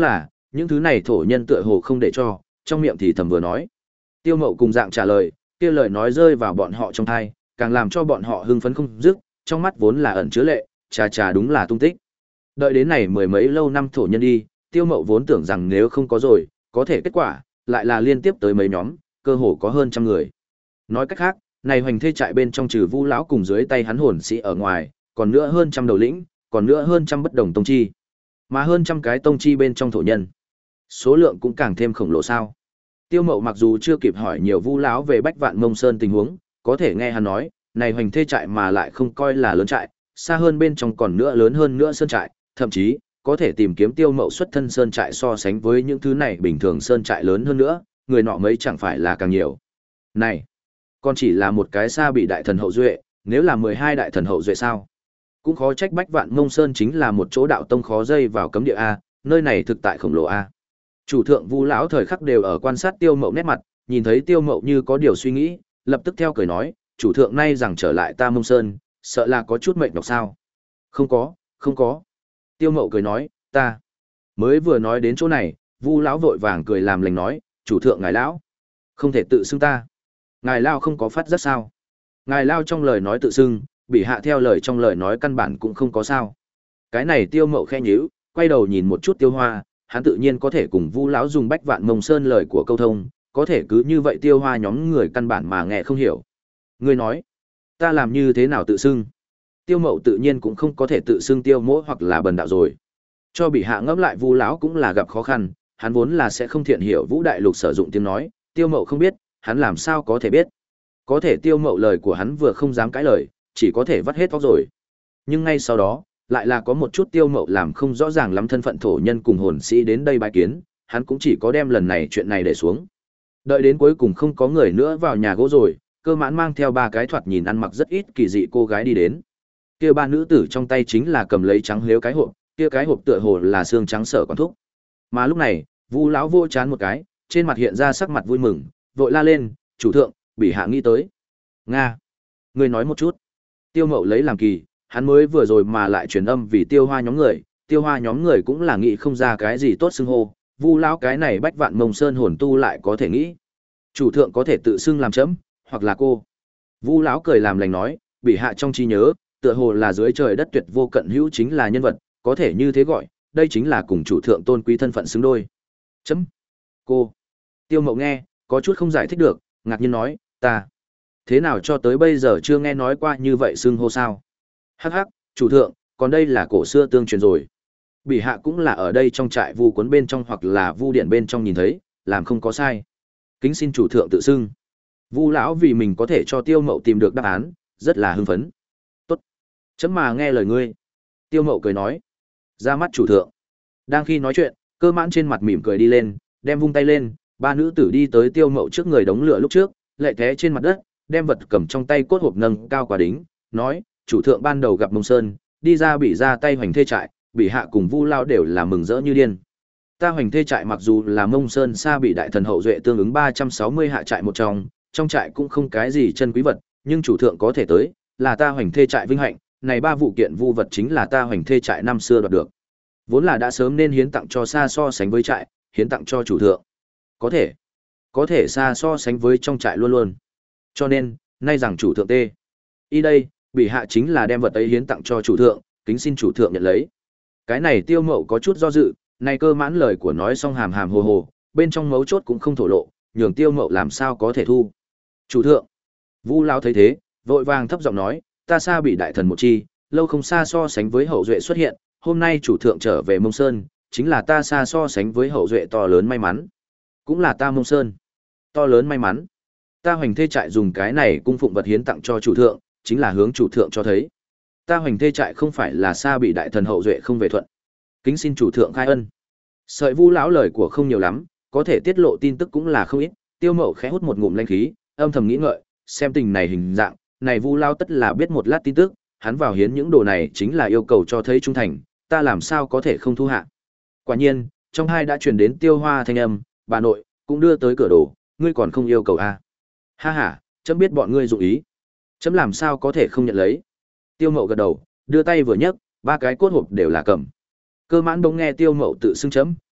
những thứ này thổ nhân tựa hồ không để cho, trong miệng thì thầm vừa nói. Tiêu Mậu cùng dạng trả lời, kia lời nói rơi vào bọn họ trong tai, càng làm cho bọn họ hưng phấn không dứt, trong mắt vốn là ẩn chứa lệ, chà chà đúng là tung tích. Đợi đến này mười mấy lâu năm thổ nhân đi, Tiêu Mậu vốn tưởng rằng nếu không có rồi, có thể kết quả lại là liên tiếp tới mấy nhóm, cơ hồ có hơn trăm người. Nói cách khác, này hoành thê trại bên trong trừ Vu lão cùng dưới tay hắn hồn sĩ ở ngoài, còn nữa hơn trăm đầu lĩnh, còn nữa hơn trăm bất đồng tông chi. Mà hơn trăm cái tông chi bên trong thổ nhân, số lượng cũng càng thêm khổng lồ sao? Tiêu Mậu mặc dù chưa kịp hỏi nhiều Vu lão về Bách Vạn Mông Sơn tình huống, có thể nghe hắn nói, này hoành thê trại mà lại không coi là lớn trại, xa hơn bên trong còn nữa lớn hơn nữa sơn trại, thậm chí có thể tìm kiếm Tiêu Mậu xuất thân sơn trại so sánh với những thứ này bình thường sơn trại lớn hơn nữa, người nọ mấy chẳng phải là càng nhiều. Này, còn chỉ là một cái xa bị đại thần hậu duệ, nếu là mười hai đại thần hậu duệ sao? Cũng khó trách Bách Vạn Mông Sơn chính là một chỗ đạo tông khó dây vào cấm địa a, nơi này thực tại khổng lồ a. Chủ thượng Vu lão thời khắc đều ở quan sát Tiêu Mậu nét mặt, nhìn thấy Tiêu Mậu như có điều suy nghĩ, lập tức theo cười nói, chủ thượng nay rằng trở lại ta Mông Sơn, sợ là có chút mệt nhọc sao? Không có, không có. Tiêu Mậu cười nói, ta mới vừa nói đến chỗ này, Vu lão vội vàng cười làm lành nói, chủ thượng ngài lão, không thể tự xưng ta. Ngài lao không có phát rất sao? Ngài lao trong lời nói tự xưng, bị hạ theo lời trong lời nói căn bản cũng không có sao. Cái này Tiêu Mậu khẽ nhíu, quay đầu nhìn một chút Tiêu Hoa, hắn tự nhiên có thể cùng Vu lão dùng Bách Vạn Mông Sơn lời của câu thông, có thể cứ như vậy Tiêu Hoa nhóm người căn bản mà nghe không hiểu. Ngươi nói, ta làm như thế nào tự xưng? Tiêu Mậu tự nhiên cũng không có thể tự xưng Tiêu Mỗ hoặc là bần đạo rồi. Cho bị hạ ngẫm lại Vu lão cũng là gặp khó khăn, hắn vốn là sẽ không thiện hiểu Vũ Đại Lục sử dụng tiếng nói, Tiêu Mậu không biết, hắn làm sao có thể biết. Có thể Tiêu Mậu lời của hắn vừa không dám cãi lời, chỉ có thể vắt hết tóc rồi. Nhưng ngay sau đó, lại là có một chút Tiêu Mậu làm không rõ ràng lắm thân phận thổ nhân cùng hồn sĩ đến đây bái kiến, hắn cũng chỉ có đem lần này chuyện này để xuống. Đợi đến cuối cùng không có người nữa vào nhà gỗ rồi, Cơ Mãn mang theo ba cái thoạt nhìn ăn mặc rất ít kỳ dị cô gái đi đến. Kia ba nữ tử trong tay chính là cầm lấy trắng lếu cái hộp, kia cái hộp tựa hồ là xương trắng sở còn thúc. Mà lúc này, Vu lão vô chán một cái, trên mặt hiện ra sắc mặt vui mừng, vội la lên, "Chủ thượng, bị hạ nghĩ tới." "Nga, ngươi nói một chút." Tiêu Mậu lấy làm kỳ, hắn mới vừa rồi mà lại truyền âm vì Tiêu Hoa nhóm người, Tiêu Hoa nhóm người cũng là nghĩ không ra cái gì tốt xưng hô, Vu lão cái này Bách Vạn Mông Sơn hồn tu lại có thể nghĩ. Chủ thượng có thể tự xưng làm chấm, hoặc là cô. Vu lão cười làm lành nói, bị hạ trong trí nhớ, tựa hồ là dưới trời đất tuyệt vô cận hữu chính là nhân vật, có thể như thế gọi, đây chính là cùng chủ thượng tôn quý thân phận xứng đôi. Chấm. Cô. Tiêu Mậu nghe, có chút không giải thích được, ngạc nhiên nói, ta. Thế nào cho tới bây giờ chưa nghe nói qua như vậy xưng hô sao? Hắc hắc, chủ thượng, còn đây là cổ xưa tương truyền rồi. Bỉ hạ cũng là ở đây trong trại vu cuốn bên trong hoặc là vu điện bên trong nhìn thấy, làm không có sai. Kính xin chủ thượng tự xưng. Vu lão vì mình có thể cho Tiêu Mậu tìm được đáp án, rất là hưng phấn. Tốt. Chấm mà nghe lời ngươi. Tiêu Mậu cười nói. Ra mắt chủ thượng. Đang khi nói chuyện, Cơ Mãn trên mặt mỉm cười đi lên, đem vung tay lên, ba nữ tử đi tới Tiêu Mậu trước người đống lửa lúc trước, lệ té trên mặt đất, đem vật cầm trong tay cốt hộp nâng cao quả đính, nói, chủ thượng ban đầu gặp Mông Sơn, đi ra bị ra tay hoành thê trại, bị hạ cùng Vu lao đều là mừng rỡ như điên. Ta hoành thê trại mặc dù là Mông Sơn xa bị đại thần hậu duệ tương ứng ba trăm sáu mươi hạ trại một trong, trong trại cũng không cái gì chân quý vật, nhưng chủ thượng có thể tới, là ta hoành thê trại vinh hạnh, này ba vụ kiện vu vật chính là ta hoành thê trại năm xưa đoạt được. Vốn là đã sớm nên hiến tặng cho xa so sánh với trại, hiến tặng cho chủ thượng. Có thể, có thể xa so sánh với trong trại luôn luôn. Cho nên, nay rằng chủ thượng tê. Y đây, bị hạ chính là đem vật ấy hiến tặng cho chủ thượng, kính xin chủ thượng nhận lấy. Cái này Tiêu Mậu có chút do dự, này Cơ Mãn lời của nói xong hàm hàm hồ hồ, bên trong mấu chốt cũng không thổ lộ, nhường Tiêu Mậu làm sao có thể thu. Chủ thượng. Vu lão thấy thế, vội vàng thấp giọng nói, ta xa bị đại thần một chi, lâu không xa so sánh với hậu duệ xuất hiện, hôm nay chủ thượng trở về Mông Sơn, chính là ta xa so sánh với hậu duệ to lớn may mắn. Cũng là ta Mông Sơn. To lớn may mắn. Ta hoành thê trại dùng cái này cung phụng vật hiến tặng cho chủ thượng, chính là hướng chủ thượng cho thấy. Ta hoành thê trại không phải là xa bị đại thần hậu duệ không về thuận. Kính xin chủ thượng khai ân. Sợi Vu lão lời của không nhiều lắm, có thể tiết lộ tin tức cũng là không ít, Tiêu Mậu khẽ hút một ngụm lãnh khí, âm thầm nghĩ ngợi, xem tình này hình dạng, này Vu lão tất là biết một lát tin tức, hắn vào hiến những đồ này chính là yêu cầu cho thấy trung thành, ta làm sao có thể không thu hạ. Quả nhiên, trong hai đã truyền đến Tiêu Hoa thanh âm, bà nội cũng đưa tới cửa đồ, ngươi còn không yêu cầu a? À? Ha ha, chấm biết bọn ngươi dụng ý, chấm làm sao có thể không nhận lấy. Tiêu Mậu gật đầu, đưa tay vừa nhấc, ba cái cốt hộp đều là cầm. Cơ Mãn bỗng nghe Tiêu Mậu tự xưng chấm,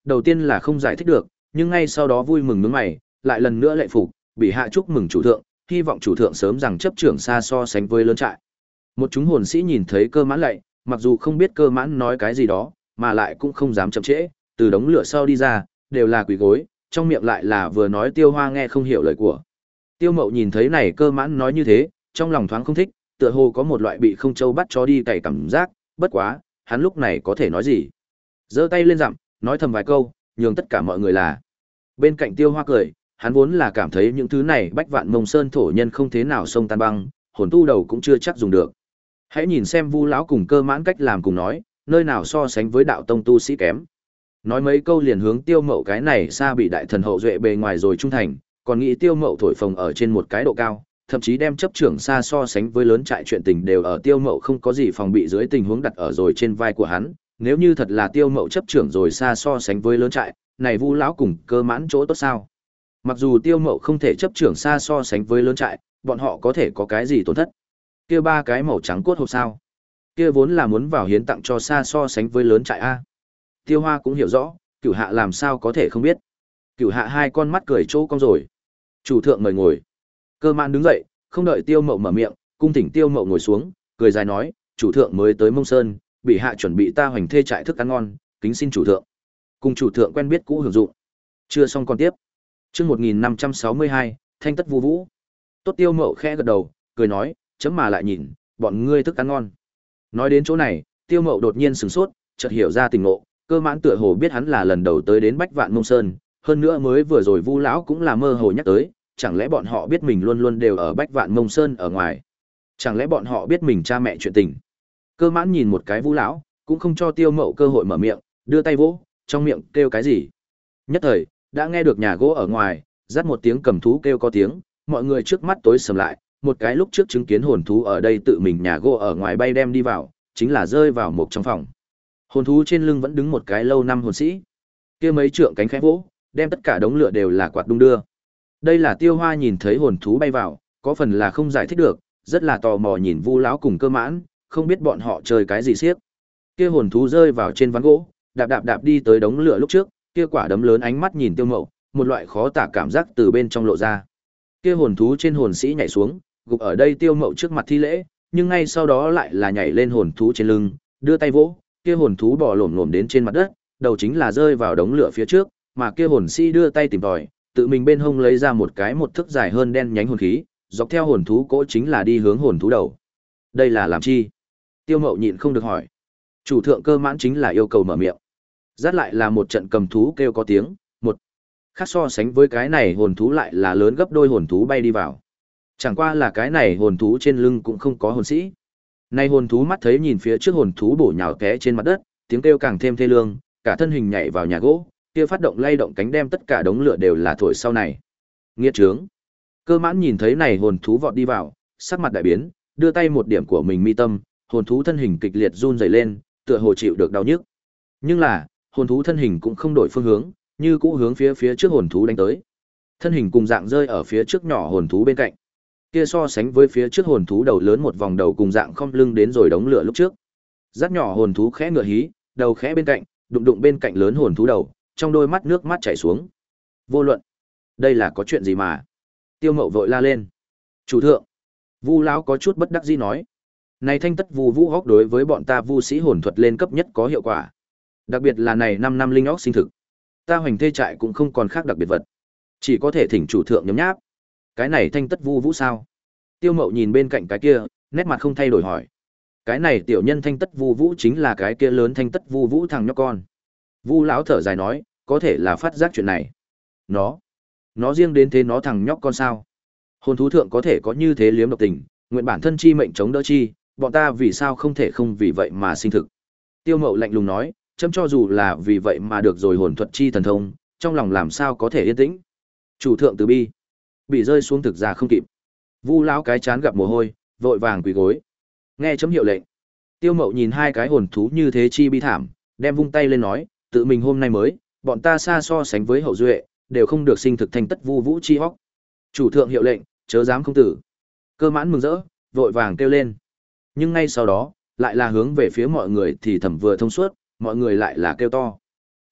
đầu tiên là không giải thích được, nhưng ngay sau đó vui mừng nhướng mày, lại lần nữa lệ phục, bị hạ chúc mừng chủ thượng, hy vọng chủ thượng sớm rằng chấp trưởng xa so sánh với lớn trại. Một chúng hồn sĩ nhìn thấy Cơ Mãn lạy, mặc dù không biết Cơ Mãn nói cái gì đó, mà lại cũng không dám chậm trễ, từ đống lửa sau đi ra, đều là quỳ gối, trong miệng lại là vừa nói Tiêu Hoa nghe không hiểu lời của. Tiêu Mậu nhìn thấy này Cơ Mãn nói như thế, trong lòng thoáng không thích, tựa hồ có một loại bị không châu bắt chó đi cày cảm giác, bất quá, hắn lúc này có thể nói gì? Giơ tay lên dặm, nói thầm vài câu, nhường tất cả mọi người là. Bên cạnh Tiêu Hoa cười, hắn vốn là cảm thấy những thứ này bách vạn mông sơn thổ nhân không thế nào sông tan băng, hồn tu đầu cũng chưa chắc dùng được. Hãy nhìn xem Vu lão cùng Cơ Mãn cách làm cùng nói, nơi nào so sánh với đạo tông tu sĩ kém. Nói mấy câu liền hướng Tiêu Mậu cái này xa bị đại thần hậu duệ bề ngoài rồi trung thành, còn nghĩ Tiêu Mậu thổi phồng ở trên một cái độ cao, thậm chí đem chấp trưởng xa so sánh với lớn trại chuyện tình đều ở Tiêu Mậu không có gì phòng bị dưới tình huống đặt ở rồi trên vai của hắn. Nếu như thật là Tiêu Mậu chấp trưởng rồi xa so sánh với lớn trại, này Vu lão cùng Cơ Mãn chỗ tốt sao? Mặc dù Tiêu Mậu không thể chấp trưởng xa so sánh với lớn trại, bọn họ có thể có cái gì tổn thất? Kia ba cái màu trắng cốt hộp sao? Kia vốn là muốn vào hiến tặng cho xa so sánh với lớn trại a. Tiêu Hoa cũng hiểu rõ, Cửu Hạ làm sao có thể không biết. Cửu Hạ hai con mắt cười chỗ cong rồi. Chủ thượng mời ngồi. Cơ Mãn đứng dậy, không đợi Tiêu Mậu mở miệng, cung thỉnh Tiêu Mậu ngồi xuống, cười dài nói, chủ thượng mới tới Mông Sơn, bị hạ chuẩn bị ta hoành thê trại thức ăn ngon, kính xin chủ thượng. Cùng chủ thượng quen biết cũ hưởng dụng. Chưa xong còn tiếp. Chương một nghìn năm trăm sáu mươi hai, Thanh Tất Vu Vũ. Tốt. Tiêu Mậu khẽ gật đầu, cười nói, chấm mà lại nhìn, bọn ngươi thức ăn ngon. Nói đến chỗ này, Tiêu Mậu đột nhiên sửng sốt, chợt hiểu ra tình ngộ, Cơ Mãn tựa hồ biết hắn là lần đầu tới đến Bách Vạn Mông Sơn, hơn nữa mới vừa rồi Vu lão cũng là mơ hồ nhắc tới, chẳng lẽ bọn họ biết mình luôn luôn đều ở Bách Vạn Mông Sơn ở ngoài? Chẳng lẽ bọn họ biết mình cha mẹ chuyện tình? Cơ Mãn nhìn một cái Vu lão, cũng không cho Tiêu Mậu cơ hội mở miệng, đưa tay vỗ, trong miệng kêu cái gì? Nhất thời, đã nghe được nhà gỗ ở ngoài, rát một tiếng cầm thú kêu có tiếng, mọi người trước mắt tối sầm lại, một cái lúc trước chứng kiến hồn thú ở đây tự mình nhà gỗ ở ngoài bay đem đi vào, chính là rơi vào một trong phòng. Hồn thú trên lưng vẫn đứng một cái lâu năm hồn sĩ. Kia mấy trượng cánh khẽ vỗ, đem tất cả đống lửa đều là quạt đung đưa. Đây là Tiêu Hoa nhìn thấy hồn thú bay vào, có phần là không giải thích được, rất là tò mò nhìn Vu lão cùng Cơ Mãn, không biết bọn họ chơi cái gì xiếc. Kia hồn thú rơi vào trên ván gỗ, đạp đạp đạp đi tới đống lửa lúc trước, kia quả đấm lớn ánh mắt nhìn Tiêu Mậu, một loại khó tả cảm giác từ bên trong lộ ra. Kia hồn thú trên hồn sĩ nhảy xuống, gục ở đây Tiêu Mậu trước mặt thi lễ, nhưng ngay sau đó lại là nhảy lên hồn thú trên lưng, đưa tay vỗ, kia hồn thú bò lổm lổm đến trên mặt đất, đầu chính là rơi vào đống lửa phía trước, mà kia hồn sĩ đưa tay tìm tòi, tự mình bên hông lấy ra một cái một thước dài hơn đen nhánh hồn khí, dọc theo hồn thú cỗ chính là đi hướng hồn thú đầu. Đây là làm chi? Tiêu Mậu nhịn không được hỏi. Chủ thượng Cơ Mãn chính là yêu cầu mở miệng. Dắt lại là một trận cầm thú kêu có tiếng, một khác so sánh với cái này hồn thú lại là lớn gấp đôi hồn thú bay đi vào. Chẳng qua là cái này hồn thú trên lưng cũng không có hồn sĩ. Nay hồn thú mắt thấy nhìn phía trước hồn thú bổ nhào té trên mặt đất, tiếng kêu càng thêm thê lương, cả thân hình nhảy vào nhà gỗ, kia phát động lay động cánh đem tất cả đống lửa đều là thổi sau này. Nghiệt trướng. Cơ Mãn nhìn thấy này hồn thú vọt đi vào, sắc mặt đại biến, đưa tay một điểm của mình mi tâm, hồn thú thân hình kịch liệt run rẩy lên, tựa hồ chịu được đau nhức. Nhưng là, hồn thú thân hình cũng không đổi phương hướng, như cũ hướng phía phía trước hồn thú đánh tới. Thân hình cùng dạng rơi ở phía trước nhỏ hồn thú bên cạnh. Kia so sánh với phía trước hồn thú đầu lớn một vòng đầu cùng dạng khom lưng đến rồi đống lửa lúc trước. Rát nhỏ hồn thú khẽ ngựa hí, đầu khẽ bên cạnh, đụng đụng bên cạnh lớn hồn thú đầu, trong đôi mắt nước mắt chảy xuống. Vô luận, đây là có chuyện gì mà? Tiêu Mậu vội la lên. Chủ thượng. Vu lão có chút bất đắc dĩ nói. Này Thanh Tất Vu Vũ Hốc đối với bọn ta Vu sĩ hồn thuật lên cấp nhất có hiệu quả. Đặc biệt là này năm năm linh óc sinh thực. Ta hoành thê trại cũng không còn khác đặc biệt vật. Chỉ có thể thỉnh chủ thượng nhấm nháp. Cái này Thanh Tất Vu Vũ sao? Tiêu Mậu nhìn bên cạnh cái kia, nét mặt không thay đổi hỏi. Cái này tiểu nhân Thanh Tất Vu Vũ chính là cái kia lớn Thanh Tất Vu Vũ thằng nhóc con. Vu lão thở dài nói, có thể là phát giác chuyện này. Nó, nó riêng đến thế nó thằng nhóc con sao? Hồn thú thượng có thể có như thế liếm độc tình, nguyện bản thân chi mệnh chống đỡ chi, bọn ta vì sao không thể không vì vậy mà sinh thực. Tiêu Mậu lạnh lùng nói, chấm cho dù là vì vậy mà được rồi hồn thuật chi thần thông, trong lòng làm sao có thể yên tĩnh. Chủ thượng từ bi, bị rơi xuống thực ra không kịp. Vu lão cái chán gặp mồ hôi, vội vàng quỳ gối. Nghe chấm hiệu lệnh. Tiêu Mậu nhìn hai cái hồn thú như thế chi bi thảm, đem vung tay lên nói, tự mình hôm nay mới, bọn ta xa so sánh với hậu duệ, đều không được sinh thực Thanh Tất Vu Vũ chi hóc. Chủ thượng hiệu lệnh, chớ dám không tử. Cơ Mãn mừng rỡ, vội vàng kêu lên. Nhưng ngay sau đó, lại là hướng về phía mọi người thì thầm vừa thông suốt, mọi người lại là kêu to. Ai,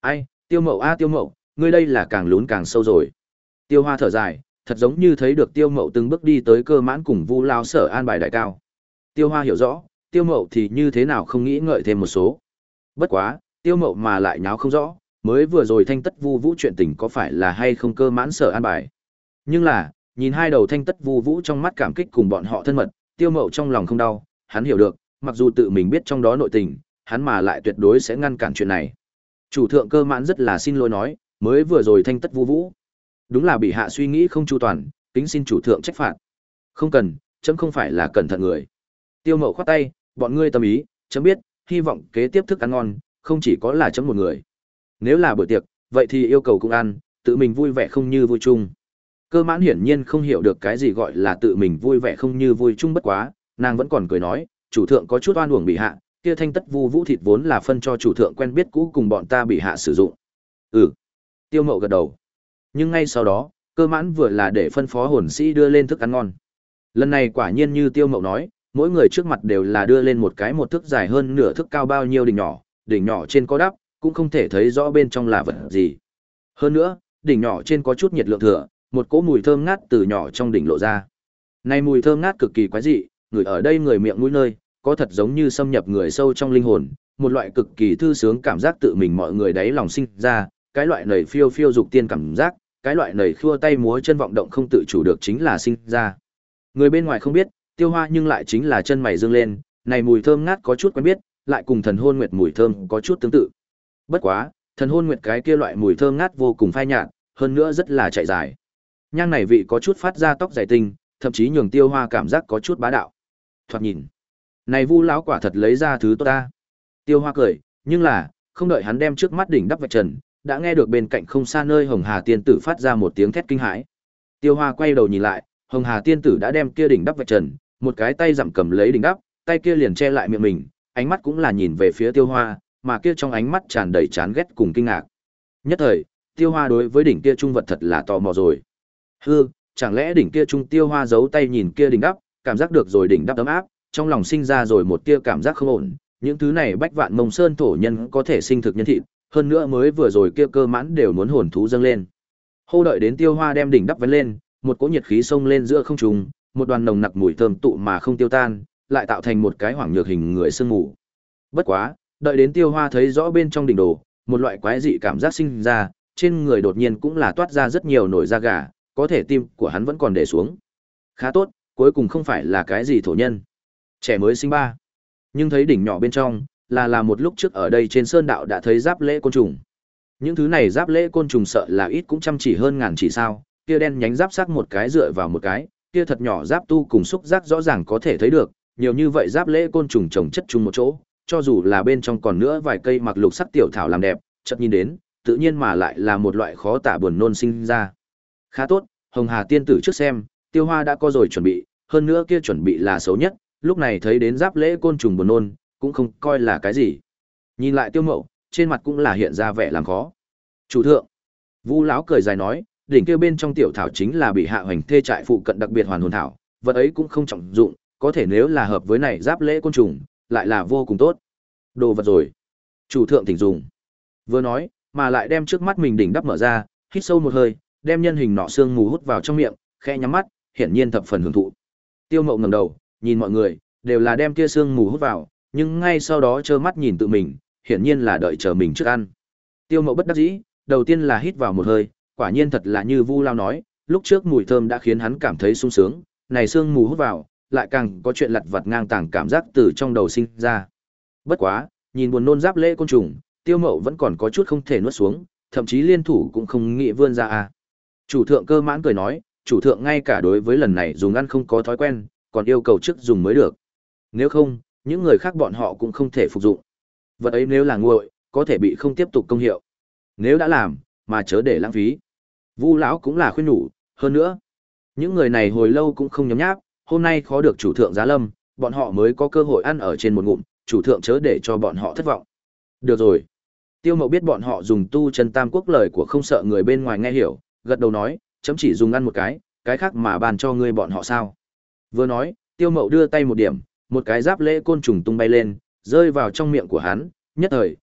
Tiêu Mậu a Tiêu Mậu, ngươi đây là càng lún càng sâu rồi. Tiêu Hoa thở dài, thật giống như thấy được Tiêu Mậu từng bước đi tới Cơ Mãn cùng Vu Lão sở an bài đại cao. Tiêu Hoa hiểu rõ, Tiêu Mậu thì như thế nào không nghĩ ngợi thêm một số. Bất quá, Tiêu Mậu mà lại nháo không rõ, mới vừa rồi Thanh Tất Vu Vũ chuyện tình có phải là hay không Cơ Mãn sở an bài. Nhưng là, nhìn hai đầu Thanh Tất Vu Vũ trong mắt cảm kích cùng bọn họ thân mật, Tiêu Mậu trong lòng không đau, hắn hiểu được, mặc dù tự mình biết trong đó nội tình, hắn mà lại tuyệt đối sẽ ngăn cản chuyện này. Chủ thượng Cơ Mãn rất là xin lỗi nói, mới vừa rồi Thanh Tất Vu Vũ, đúng là bị hạ suy nghĩ không chu toàn, kính xin chủ thượng trách phạt. Không cần, chấm không phải là cẩn thận người. Tiêu Mậu khoát tay, bọn ngươi tâm ý, chấm biết, hy vọng kế tiếp thức ăn ngon, không chỉ có là chấm một người. Nếu là bữa tiệc, vậy thì yêu cầu cũng ăn, tự mình vui vẻ không như vui chung. Cơ Mãn hiển nhiên không hiểu được cái gì gọi là tự mình vui vẻ không như vui chung, bất quá, nàng vẫn còn cười nói, chủ thượng có chút oan uổng bị hạ, kia Thanh Tất Vu Vũ thịt vốn là phân cho chủ thượng quen biết cũ cùng bọn ta bị hạ sử dụng. Ừ. Tiêu Mậu gật đầu. Nhưng ngay sau đó, Cơ Mãn vừa là để phân phó hồn sĩ đưa lên thức ăn ngon. Lần này quả nhiên như Tiêu Mậu nói, mỗi người trước mặt đều là đưa lên một cái một thước dài hơn nửa thước cao bao nhiêu đỉnh nhỏ, đỉnh nhỏ trên có đắp, cũng không thể thấy rõ bên trong là vật gì. Hơn nữa, đỉnh nhỏ trên có chút nhiệt lượng thừa, một cỗ mùi thơm ngát từ nhỏ trong đỉnh lộ ra. Này mùi thơm ngát cực kỳ quái dị, người ở đây người miệng mũi nơi, có thật giống như xâm nhập người sâu trong linh hồn, một loại cực kỳ thư sướng cảm giác tự mình mọi người đáy lòng sinh ra, cái loại nảy phiêu phiêu dục tiên cảm giác, cái loại nảy khua tay múa chân vọng động không tự chủ được chính là sinh ra. Người bên ngoài không biết, Tiêu Hoa nhưng lại chính là chân mày dương lên, này mùi thơm ngát có chút quen biết, lại cùng thần hôn nguyệt mùi thơm có chút tương tự. Bất quá, thần hôn nguyệt cái kia loại mùi thơm ngát vô cùng phai nhạt, hơn nữa rất là chạy dài. Nhang này vị có chút phát ra tóc dài tinh, thậm chí nhường Tiêu Hoa cảm giác có chút bá đạo. Thoạt nhìn, này Vu lão quả thật lấy ra thứ tốt ta. Tiêu Hoa cười, nhưng là, không đợi hắn đem trước mắt đỉnh đắp vạch trần, đã nghe được bên cạnh không xa nơi Hồng Hà tiên tử phát ra một tiếng thét kinh hãi. Tiêu Hoa quay đầu nhìn lại, Hồng Hà tiên tử đã đem kia đỉnh đắp vạch trần, một cái tay dặm cầm lấy đỉnh đắp, tay kia liền che lại miệng mình, ánh mắt cũng là nhìn về phía Tiêu Hoa, mà kia trong ánh mắt tràn đầy chán ghét cùng kinh ngạc. Nhất thời, Tiêu Hoa đối với đỉnh kia trung vật thật là tò mò rồi. Hư, chẳng lẽ đỉnh kia trung Tiêu Hoa giấu tay nhìn kia đỉnh đắp, cảm giác được rồi đỉnh đắp ấm áp, trong lòng sinh ra rồi một tia cảm giác không ổn, những thứ này bách vạn mông sơn thổ nhân có thể sinh thực nhân thịt, hơn nữa mới vừa rồi kia Cơ Mãn đều muốn hồn thú dâng lên. Hô đợi đến Tiêu Hoa đem đỉnh đắp vấn lên, một cỗ nhiệt khí xông lên giữa không trung, một đoàn nồng nặc mùi thơm tụ mà không tiêu tan, lại tạo thành một cái hoảng nhược hình người sương mù. Bất quá, đợi đến Tiêu Hoa thấy rõ bên trong đỉnh đồ, một loại quái dị cảm giác sinh ra, trên người đột nhiên cũng là toát ra rất nhiều nổi da gà, có thể tim của hắn vẫn còn để xuống. Khá tốt, cuối cùng không phải là cái gì thổ nhân. Trẻ mới sinh ba. Nhưng thấy đỉnh nhỏ bên trong, là là một lúc trước ở đây trên sơn đạo đã thấy giáp lễ côn trùng. Những thứ này giáp lễ côn trùng sợ là ít cũng chăm chỉ hơn ngàn chỉ sao, kia đen nhánh giáp sắc một cái dựa vào một cái, kia thật nhỏ giáp tu cùng xúc giác rõ ràng có thể thấy được, nhiều như vậy giáp lễ côn trùng chồng chất chung một chỗ, cho dù là bên trong còn nữa vài cây mặc lục sắc tiểu thảo làm đẹp, chợt nhìn đến, tự nhiên mà lại là một loại khó tả buồn nôn sinh ra. Khá tốt, Hồng Hà tiên tử trước xem, Tiêu Hoa đã có rồi chuẩn bị, hơn nữa kia chuẩn bị là xấu nhất, lúc này thấy đến giáp lễ côn trùng buồn nôn, cũng không coi là cái gì. Nhìn lại Tiêu Mậu, trên mặt cũng là hiện ra vẻ làm khó. Chủ thượng, Vu lão cười dài nói, đỉnh kia bên trong tiểu thảo chính là bị hạ hoành thê trại phụ cận đặc biệt hoàn hồn thảo, vật ấy cũng không trọng dụng, có thể nếu là hợp với này giáp lễ côn trùng, lại là vô cùng tốt. Đồ vật rồi. Chủ thượng thỉnh dùng. Vừa nói, mà lại đem trước mắt mình đỉnh đắp mở ra, hít sâu một hơi, đem nhân hình nọ xương mù hút vào trong miệng, khẽ nhắm mắt, hiển nhiên thập phần hưởng thụ. Tiêu Mậu ngẩng đầu, nhìn mọi người, đều là đem kia xương mù hút vào, nhưng ngay sau đó trơ mắt nhìn tự mình, hiển nhiên là đợi chờ mình trước ăn. Tiêu Mậu bất đắc dĩ, đầu tiên là hít vào một hơi, quả nhiên thật là như Vu Lao nói, lúc trước mùi thơm đã khiến hắn cảm thấy sung sướng, này xương mù hút vào, lại càng có chuyện lặt vặt ngang tàng cảm giác từ trong đầu sinh ra. Bất quá, nhìn buồn nôn giáp lễ côn trùng, Tiêu Mậu vẫn còn có chút không thể nuốt xuống, thậm chí liên thủ cũng không nghĩ vươn ra à. Chủ thượng Cơ Mãn cười nói, chủ thượng ngay cả đối với lần này dùng ăn không có thói quen, còn yêu cầu trước dùng mới được. Nếu không, những người khác bọn họ cũng không thể phục dụng. Vật ấy nếu là nguội, có thể bị không tiếp tục công hiệu. Nếu đã làm, mà chớ để lãng phí. Vu lão cũng là khuyên nhủ, hơn nữa, những người này hồi lâu cũng không nhấm nháp, hôm nay khó được chủ thượng giá lâm, bọn họ mới có cơ hội ăn ở trên một ngụm, chủ thượng chớ để cho bọn họ thất vọng. Được rồi. Tiêu Mậu biết bọn họ dùng tu chân tam quốc lời của không sợ người bên ngoài nghe hiểu, gật đầu nói, chấm chỉ dùng ăn một cái, cái khác mà bàn cho ngươi bọn họ sao. Vừa nói, Tiêu Mậu đưa tay một điểm, một cái giáp lễ côn trùng tung bay lên, rơi vào trong miệng của hắn, nhất thời,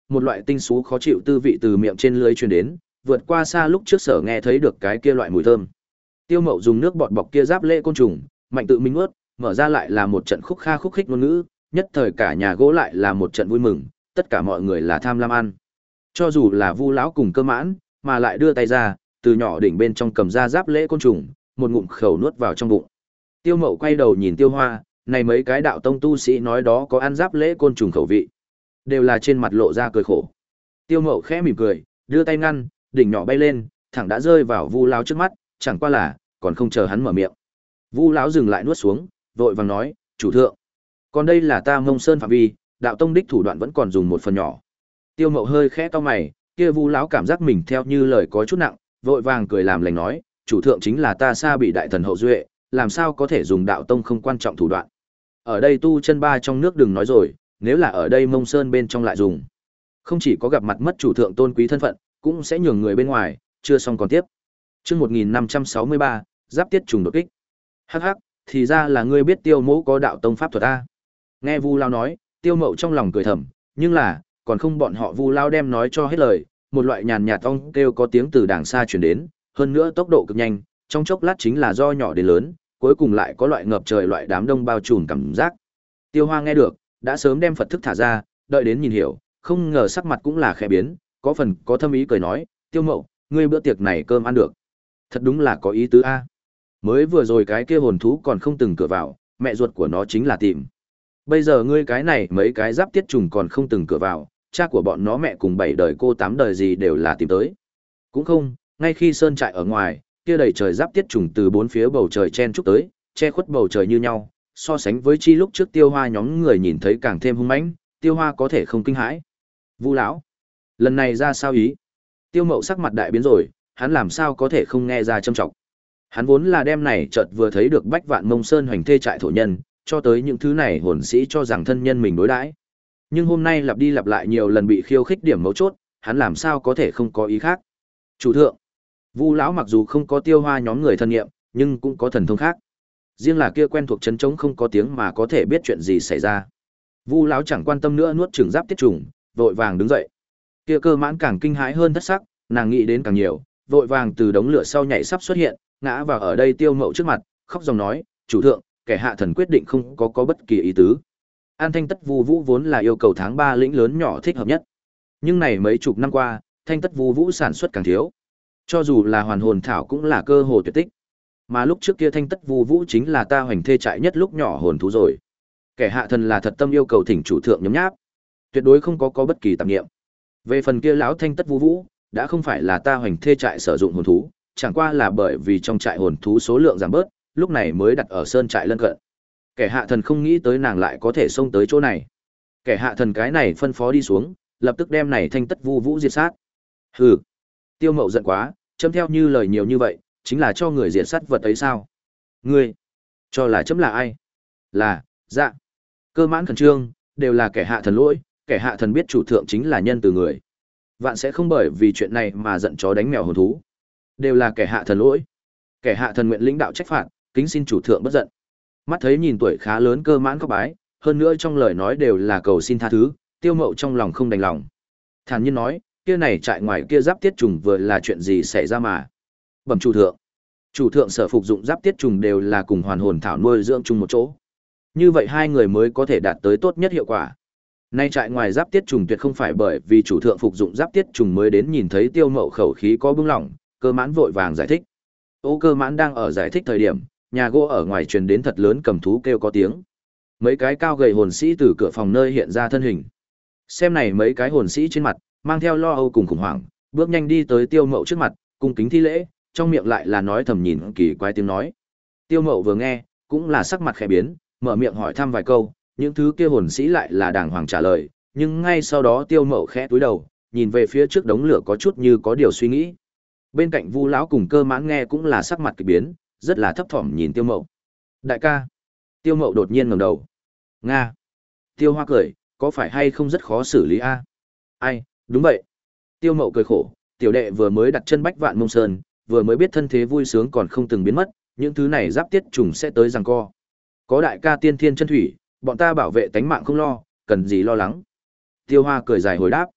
một loại tinh xú khó chịu tư vị từ miệng trên lưới truyền đến, vượt qua xa lúc trước sở nghe thấy được cái kia loại mùi thơm. Tiêu Mậu dùng nước bọt bọc kia giáp lễ côn trùng, mạnh tự mình ướt, mở ra lại là một trận khúc kha khúc khích ngôn ngữ, nhất thời cả nhà gỗ lại là một trận vui mừng, tất cả mọi người là tham lam ăn. Cho dù là Vu lão cùng Cơ Mãn, mà lại đưa tay ra, từ nhỏ đỉnh bên trong cầm ra giáp lễ côn trùng, một ngụm khẩu nuốt vào trong bụng. Tiêu Mậu quay đầu nhìn Tiêu Hoa, này mấy cái đạo tông tu sĩ nói đó có ăn giáp lễ côn trùng khẩu vị, đều là trên mặt lộ ra cười khổ. Tiêu Mậu khẽ mỉm cười, đưa tay ngăn, đỉnh nhỏ bay lên, thẳng đã rơi vào Vu lão trước mắt, chẳng qua là còn không chờ hắn mở miệng. Vu lão dừng lại nuốt xuống, vội vàng nói, "Chủ thượng, còn đây là ta Mông Sơn phạm vi, đạo tông đích thủ đoạn vẫn còn dùng một phần nhỏ." Tiêu Mậu hơi khẽ cau mày, kia Vu lão cảm giác mình theo như lời có chút nặng, vội vàng cười làm lành nói, "Chủ thượng chính là ta Sa Bị đại thần hậu duệ, làm sao có thể dùng đạo tông không quan trọng thủ đoạn. Ở đây tu chân ba trong nước đừng nói rồi, nếu là ở đây Mông Sơn bên trong lại dùng, không chỉ có gặp mặt mất chủ thượng tôn quý thân phận, cũng sẽ nhường người bên ngoài, chưa xong còn tiếp." Chương một nghìn năm trăm sáu mươi ba, Giáp Tiết trùng đột kích. Hắc hắc, thì ra là ngươi biết Tiêu Mỗ có đạo tông pháp thuật a. Nghe Vu lão nói, Tiêu Mậu trong lòng cười thầm, nhưng là, còn không bọn họ Vu lão đem nói cho hết lời, một loại nhàn nhạt ong kêu có tiếng từ đàng xa truyền đến, hơn nữa tốc độ cực nhanh, trong chốc lát chính là do nhỏ đến lớn, cuối cùng lại có loại ngập trời loại đám đông bao trùm cảm giác. Tiêu Hoa nghe được, đã sớm đem Phật thức thả ra, đợi đến nhìn hiểu, không ngờ sắc mặt cũng là khẽ biến, có phần có thâm ý cười nói, "Tiêu Mậu, ngươi bữa tiệc này cơm ăn được, thật đúng là có ý tứ a. Mới vừa rồi cái kia hồn thú còn không từng cửa vào, mẹ ruột của nó chính là tìm. Bây giờ ngươi cái này mấy cái giáp tiết trùng còn không từng cửa vào, cha của bọn nó mẹ cùng bảy đời cô tám đời gì đều là tìm tới. Cũng không, ngay khi sơn trại ở ngoài, kia đầy trời giáp tiết trùng từ bốn phía bầu trời chen chúc tới, che khuất bầu trời như nhau, so sánh với chi lúc trước Tiêu Hoa nhóm người nhìn thấy càng thêm hung mãnh, Tiêu Hoa có thể không kinh hãi. Vu lão, lần này ra sao ý? Tiêu Mậu sắc mặt đại biến rồi, hắn làm sao có thể không nghe ra châm trọng. Hắn vốn là đem này chợt vừa thấy được Bách Vạn Mông Sơn hoành thê trại thổ nhân, cho tới những thứ này hồn sĩ cho rằng thân nhân mình đối đãi. Nhưng hôm nay lặp đi lặp lại nhiều lần bị khiêu khích điểm mấu chốt, hắn làm sao có thể không có ý khác. Chủ thượng, Vu lão mặc dù không có Tiêu Hoa nhóm người thân nghiệm, nhưng cũng có thần thông khác. Riêng là kia quen thuộc chấn trống không có tiếng mà có thể biết chuyện gì xảy ra. Vu lão chẳng quan tâm nữa nuốt chửng giáp tiết trùng, vội vàng đứng dậy. Kia Cơ Mãn càng kinh hãi hơn thất sắc, nàng nghĩ đến càng nhiều, vội vàng từ đống lửa sau nhảy sắp xuất hiện, ngã vào ở đây Tiêu Mậu trước mặt, khóc dòng nói, "Chủ thượng, kẻ hạ thần quyết định không có có bất kỳ ý tứ. An Thanh Tất Vu Vũ vốn là yêu cầu tháng ba lĩnh lớn nhỏ thích hợp nhất. Nhưng này mấy chục năm qua, Thanh Tất Vu Vũ sản xuất càng thiếu. Cho dù là hoàn hồn thảo cũng là cơ hồ tuyệt tích. Mà lúc trước kia Thanh Tất Vu Vũ chính là ta hoành thê trại nhất lúc nhỏ hồn thú rồi. Kẻ hạ thần là thật tâm yêu cầu thỉnh chủ thượng nhấm nháp, tuyệt đối không có có bất kỳ tạp niệm. Về phần kia lão Thanh Tất Vu Vũ, đã không phải là ta hoành thê trại sử dụng hồn thú, chẳng qua là bởi vì trong trại hồn thú số lượng giảm bớt, lúc này mới đặt ở sơn trại lân cận. Kẻ hạ thần không nghĩ tới nàng lại có thể xông tới chỗ này. Kẻ hạ thần cái này phân phó đi xuống, lập tức đem này Thanh Tất Vu Vũ diệt sát. Hừ. Tiêu Mậu giận quá, chấm theo như lời nhiều như vậy, chính là cho người diệt sát vật ấy sao? Ngươi cho là chấm là ai? Là, dạ. Cơ Mãn khẩn trương, đều là kẻ hạ thần lỗi, kẻ hạ thần biết chủ thượng chính là nhân từ người. Vạn sẽ không bởi vì chuyện này mà giận chó đánh mèo hồn thú. Đều là kẻ hạ thần lỗi. Kẻ hạ thần nguyện lĩnh đạo trách phạt, kính xin chủ thượng bất giận. Mắt thấy nhìn tuổi khá lớn Cơ Mãn khóc bái, hơn nữa trong lời nói đều là cầu xin tha thứ, Tiêu Mậu trong lòng không đành lòng. Thản nhiên nói, kia này trại ngoài kia giáp tiết trùng vừa là chuyện gì xảy ra mà? Bẩm chủ thượng. Chủ thượng sở phục dụng giáp tiết trùng đều là cùng hoàn hồn thảo nuôi dưỡng chung một chỗ. Như vậy hai người mới có thể đạt tới tốt nhất hiệu quả. Nay trại ngoài giáp tiết trùng tuyệt không phải bởi vì chủ thượng phục dụng giáp tiết trùng mới đến nhìn thấy Tiêu Mậu khẩu khí có bưng lỏng, Cơ Mãn vội vàng giải thích. Ô Cơ Mãn đang ở giải thích thời điểm, nhà gỗ ở ngoài truyền đến thật lớn cầm thú kêu có tiếng. Mấy cái cao gầy hồn sĩ từ cửa phòng nơi hiện ra thân hình. Xem này mấy cái hồn sĩ trên mặt mang theo lo âu cùng khủng hoảng, bước nhanh đi tới Tiêu Mậu trước mặt, cung kính thi lễ, trong miệng lại là nói thầm nhìn kỳ quái tiếng nói. Tiêu Mậu vừa nghe, cũng là sắc mặt khẽ biến, mở miệng hỏi thăm vài câu, những thứ kia hồn sĩ lại là đàng hoàng trả lời, nhưng ngay sau đó Tiêu Mậu khẽ cúi đầu, nhìn về phía trước đống lửa có chút như có điều suy nghĩ. Bên cạnh Vu lão cùng Cơ Mãn nghe cũng là sắc mặt kỳ biến, rất là thấp thỏm nhìn Tiêu Mậu. "Đại ca." Tiêu Mậu đột nhiên ngẩng đầu. "Nga." Tiêu Hoa cười, "Có phải hay không rất khó xử lý a?" "Ai, đúng vậy." Tiêu Mậu cười khổ, tiểu đệ vừa mới đặt chân Bách Vạn Mông Sơn, vừa mới biết thân thế vui sướng còn không từng biến mất, những thứ này giáp tiết trùng sẽ tới giằng co. Có đại ca tiên thiên chân thủy, bọn ta bảo vệ tánh mạng không lo, cần gì lo lắng. Tiêu Hoa cười dài hồi đáp.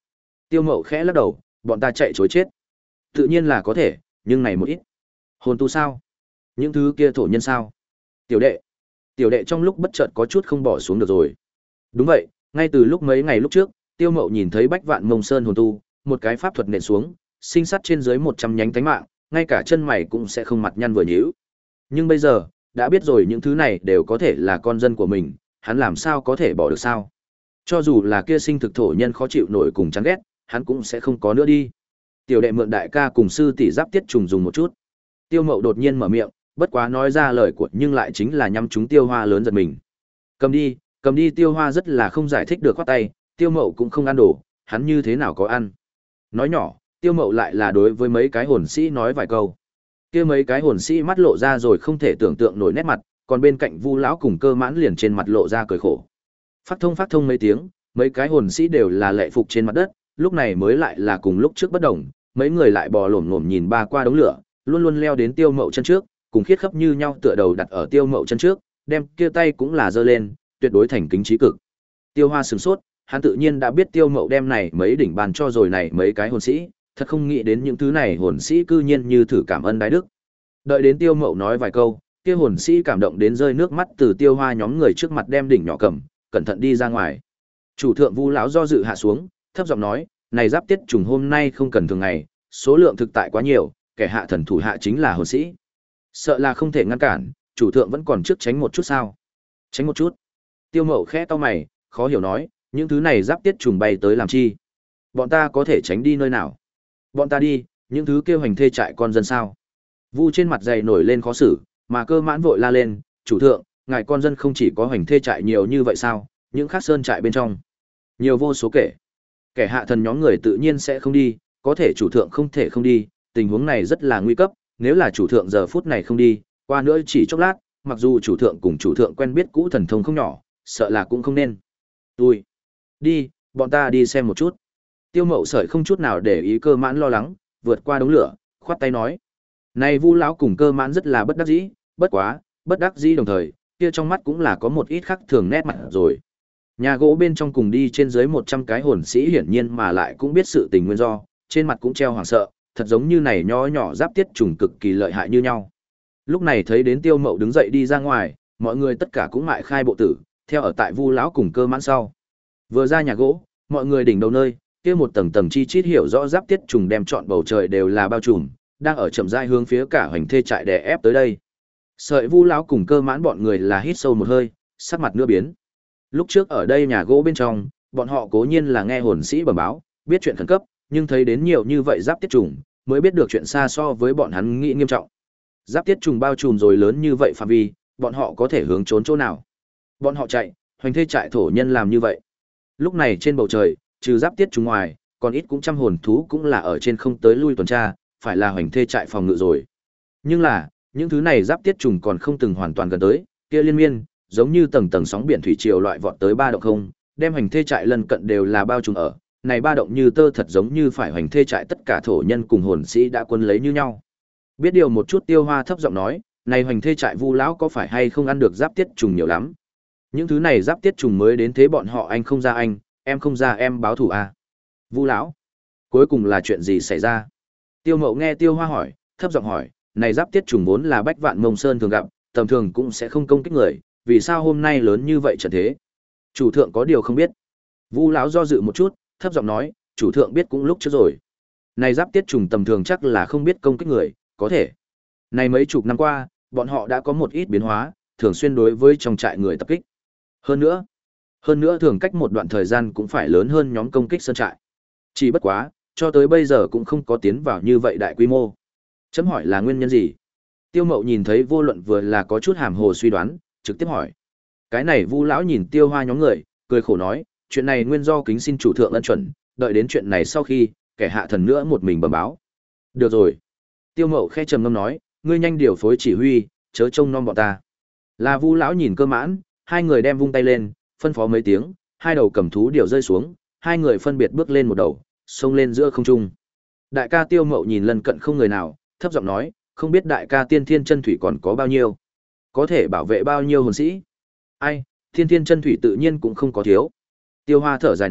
Tiêu Mậu khẽ lắc đầu, bọn ta chạy chối chết. Tự nhiên là có thể, nhưng này một ít. Hồn tu sao? Những thứ kia thổ nhân sao? Tiểu đệ. Tiểu đệ trong lúc bất chợt có chút không bỏ xuống được rồi. Đúng vậy, ngay từ lúc mấy ngày lúc trước, Tiêu Mậu nhìn thấy Bách Vạn Mông Sơn hồn tu, một cái pháp thuật nện xuống, sinh sát trên dưới một trăm nhánh tánh mạng, ngay cả chân mày cũng sẽ không mặt nhăn vừa nhíu. Nhưng bây giờ, đã biết rồi những thứ này đều có thể là con dân của mình, hắn làm sao có thể bỏ được sao? Cho dù là kia sinh thực thổ nhân khó chịu nổi cùng chán ghét, hắn cũng sẽ không có nữa đi. Tiểu đệ mượn đại ca cùng sư tỷ giáp tiết trùng dùng một chút. Tiêu Mậu đột nhiên mở miệng, bất quá nói ra lời của nhưng lại chính là nhắm chúng Tiêu Hoa lớn giật mình. Cầm đi, cầm đi. Tiêu Hoa rất là không giải thích được khoát tay, Tiêu Mậu cũng không ăn đồ, hắn như thế nào có ăn. Nói nhỏ, Tiêu Mậu lại là đối với mấy cái hồn sĩ nói vài câu. Kia mấy cái hồn sĩ mắt lộ ra rồi không thể tưởng tượng nổi nét mặt, còn bên cạnh Vu lão cùng Cơ Mãn liền trên mặt lộ ra cười khổ. Phát thông phát thông mấy tiếng, mấy cái hồn sĩ đều là lệ phục trên mặt đất, lúc này mới lại là cùng lúc trước bất đồng, mấy người lại bò lổm lổm nhìn ba qua đống lửa, luôn luôn leo đến Tiêu Mậu chân trước, cùng khiết khắp như nhau tựa đầu đặt ở Tiêu Mậu chân trước, đem kia tay cũng là giơ lên, tuyệt đối thành kính trí cực. Tiêu Hoa sửng sốt, hắn tự nhiên đã biết Tiêu Mậu đem này mấy đỉnh bàn cho rồi này mấy cái hồn sĩ, thật không nghĩ đến những thứ này hồn sĩ cư nhiên như thử cảm ơn đái đức. Đợi đến Tiêu Mậu nói vài câu, kia hồn sĩ cảm động đến rơi nước mắt từ Tiêu Hoa nhóm người trước mặt đem đỉnh nhỏ cầm, cẩn thận đi ra ngoài. Chủ thượng Vu lão do dự hạ xuống, thấp giọng nói, này giáp tiết trùng hôm nay không cần thường ngày, số lượng thực tại quá nhiều, kẻ hạ thần thủ hạ chính là hồn sĩ. Sợ là không thể ngăn cản, chủ thượng vẫn còn trước tránh một chút sao? Tránh một chút. Tiêu Mậu khẽ cau mày, khó hiểu nói, những thứ này giáp tiết trùng bay tới làm chi? Bọn ta có thể tránh đi nơi nào? Bọn ta đi, những thứ kêu hành thê trại con dân sao? Vu trên mặt dày nổi lên khó xử, mà Cơ Mãn vội la lên, chủ thượng, ngài con dân không chỉ có hành thê trại nhiều như vậy sao? Những khác sơn trại bên trong, nhiều vô số kể. Kẻ hạ thần nhóm người tự nhiên sẽ không đi, có thể chủ thượng không thể không đi, tình huống này rất là nguy cấp, nếu là chủ thượng giờ phút này không đi, qua nữa chỉ chốc lát, mặc dù chủ thượng cùng chủ thượng quen biết cũ thần thông không nhỏ, sợ là cũng không nên. Tôi, đi, bọn ta đi xem một chút. Tiêu Mậu sợi không chút nào để ý Cơ Mãn lo lắng, vượt qua đống lửa, khoát tay nói. Này Vu lão cùng Cơ Mãn rất là bất đắc dĩ, bất quá, bất đắc dĩ đồng thời, kia trong mắt cũng là có một ít khác thường nét mặt rồi. Nhà gỗ bên trong cùng đi trên dưới một trăm cái hồn sĩ hiển nhiên mà lại cũng biết sự tình nguyên do, trên mặt cũng treo hoảng sợ, thật giống như này nho nhỏ giáp tiết trùng cực kỳ lợi hại như nhau. Lúc này thấy đến Tiêu Mậu đứng dậy đi ra ngoài, mọi người tất cả cũng mại khai bộ tử, theo ở tại Vu lão cùng Cơ Mãn sau. Vừa ra nhà gỗ, mọi người đỉnh đầu nơi, kia một tầng tầng chi chít hiểu rõ giáp tiết trùng đem trọn bầu trời đều là bao trùm, đang ở chậm rãi hướng phía cả hoành thê trại đè ép tới đây. Sợi Vu lão cùng Cơ Mãn bọn người là hít sâu một hơi, sắc mặt nữa biến. Lúc trước ở đây nhà gỗ bên trong, bọn họ cố nhiên là nghe hồn sĩ bẩm báo, biết chuyện khẩn cấp, nhưng thấy đến nhiều như vậy giáp tiết trùng, mới biết được chuyện xa so với bọn hắn nghĩ nghiêm trọng. Giáp tiết trùng bao trùm rồi lớn như vậy phạm vi, bọn họ có thể hướng trốn chỗ nào? Bọn họ chạy, hoành thê trại thổ nhân làm như vậy. Lúc này trên bầu trời, trừ giáp tiết trùng ngoài, còn ít cũng trăm hồn thú cũng là ở trên không tới lui tuần tra, phải là hoành thê trại phòng ngự rồi. Nhưng là, những thứ này giáp tiết trùng còn không từng hoàn toàn gần tới, kia liên miên, giống như tầng tầng sóng biển thủy triều loại vọt tới ba động không, đem hoành thê trại lân cận đều là bao trùm ở, này ba động như tơ thật giống như phải hoành thê trại tất cả thổ nhân cùng hồn sĩ đã quân lấy như nhau. Biết điều một chút Tiêu Hoa thấp giọng nói, này hoành thê trại Vu lão có phải hay không ăn được giáp tiết trùng nhiều lắm? Những thứ này giáp tiết trùng mới đến thế bọn họ anh không ra anh, em không ra em báo thù à? Vu lão, cuối cùng là chuyện gì xảy ra? Tiêu Mậu nghe Tiêu Hoa hỏi, thấp giọng hỏi, này giáp tiết trùng vốn là Bách Vạn Mông Sơn thường gặp, tầm thường cũng sẽ không công kích người, vì sao hôm nay lớn như vậy trận thế? Chủ thượng có điều không biết. Vu lão do dự một chút, thấp giọng nói, chủ thượng biết cũng lúc trước rồi. Này giáp tiết trùng tầm thường chắc là không biết công kích người, có thể. Này mấy chục năm qua, bọn họ đã có một ít biến hóa, thường xuyên đối với trong trại người tập kích. Hơn nữa, hơn nữa thường cách một đoạn thời gian cũng phải lớn hơn nhóm công kích sơn trại. Chỉ bất quá, cho tới bây giờ cũng không có tiến vào như vậy đại quy mô. Chấm hỏi là nguyên nhân gì? Tiêu Mậu nhìn thấy vô luận vừa là có chút hàm hồ suy đoán, trực tiếp hỏi. Cái này Vu lão nhìn Tiêu Hoa nhóm người, cười khổ nói, chuyện này nguyên do kính xin chủ thượng ân chuẩn, đợi đến chuyện này sau khi, kẻ hạ thần nữa một mình bẩm báo. Được rồi. Tiêu Mậu khẽ trầm ngâm nói, ngươi nhanh điều phối chỉ huy, chớ trông nom bọn ta. Là Vu lão nhìn Cơ Mãn, hai người đem vung tay lên, phân phó mấy tiếng, hai đầu cầm thú điều rơi xuống, hai người phân biệt bước lên một đầu, xông lên giữa không trung. Đại ca Tiêu Mậu nhìn lần cận không người nào, thấp giọng nói, không biết đại ca Tiên Thiên Chân Thủy còn có bao nhiêu, có thể bảo vệ bao nhiêu hồn sĩ. Ai, Thiên Thiên Chân Thủy tự nhiên cũng không có thiếu. Tiêu Hoa thở dài nói,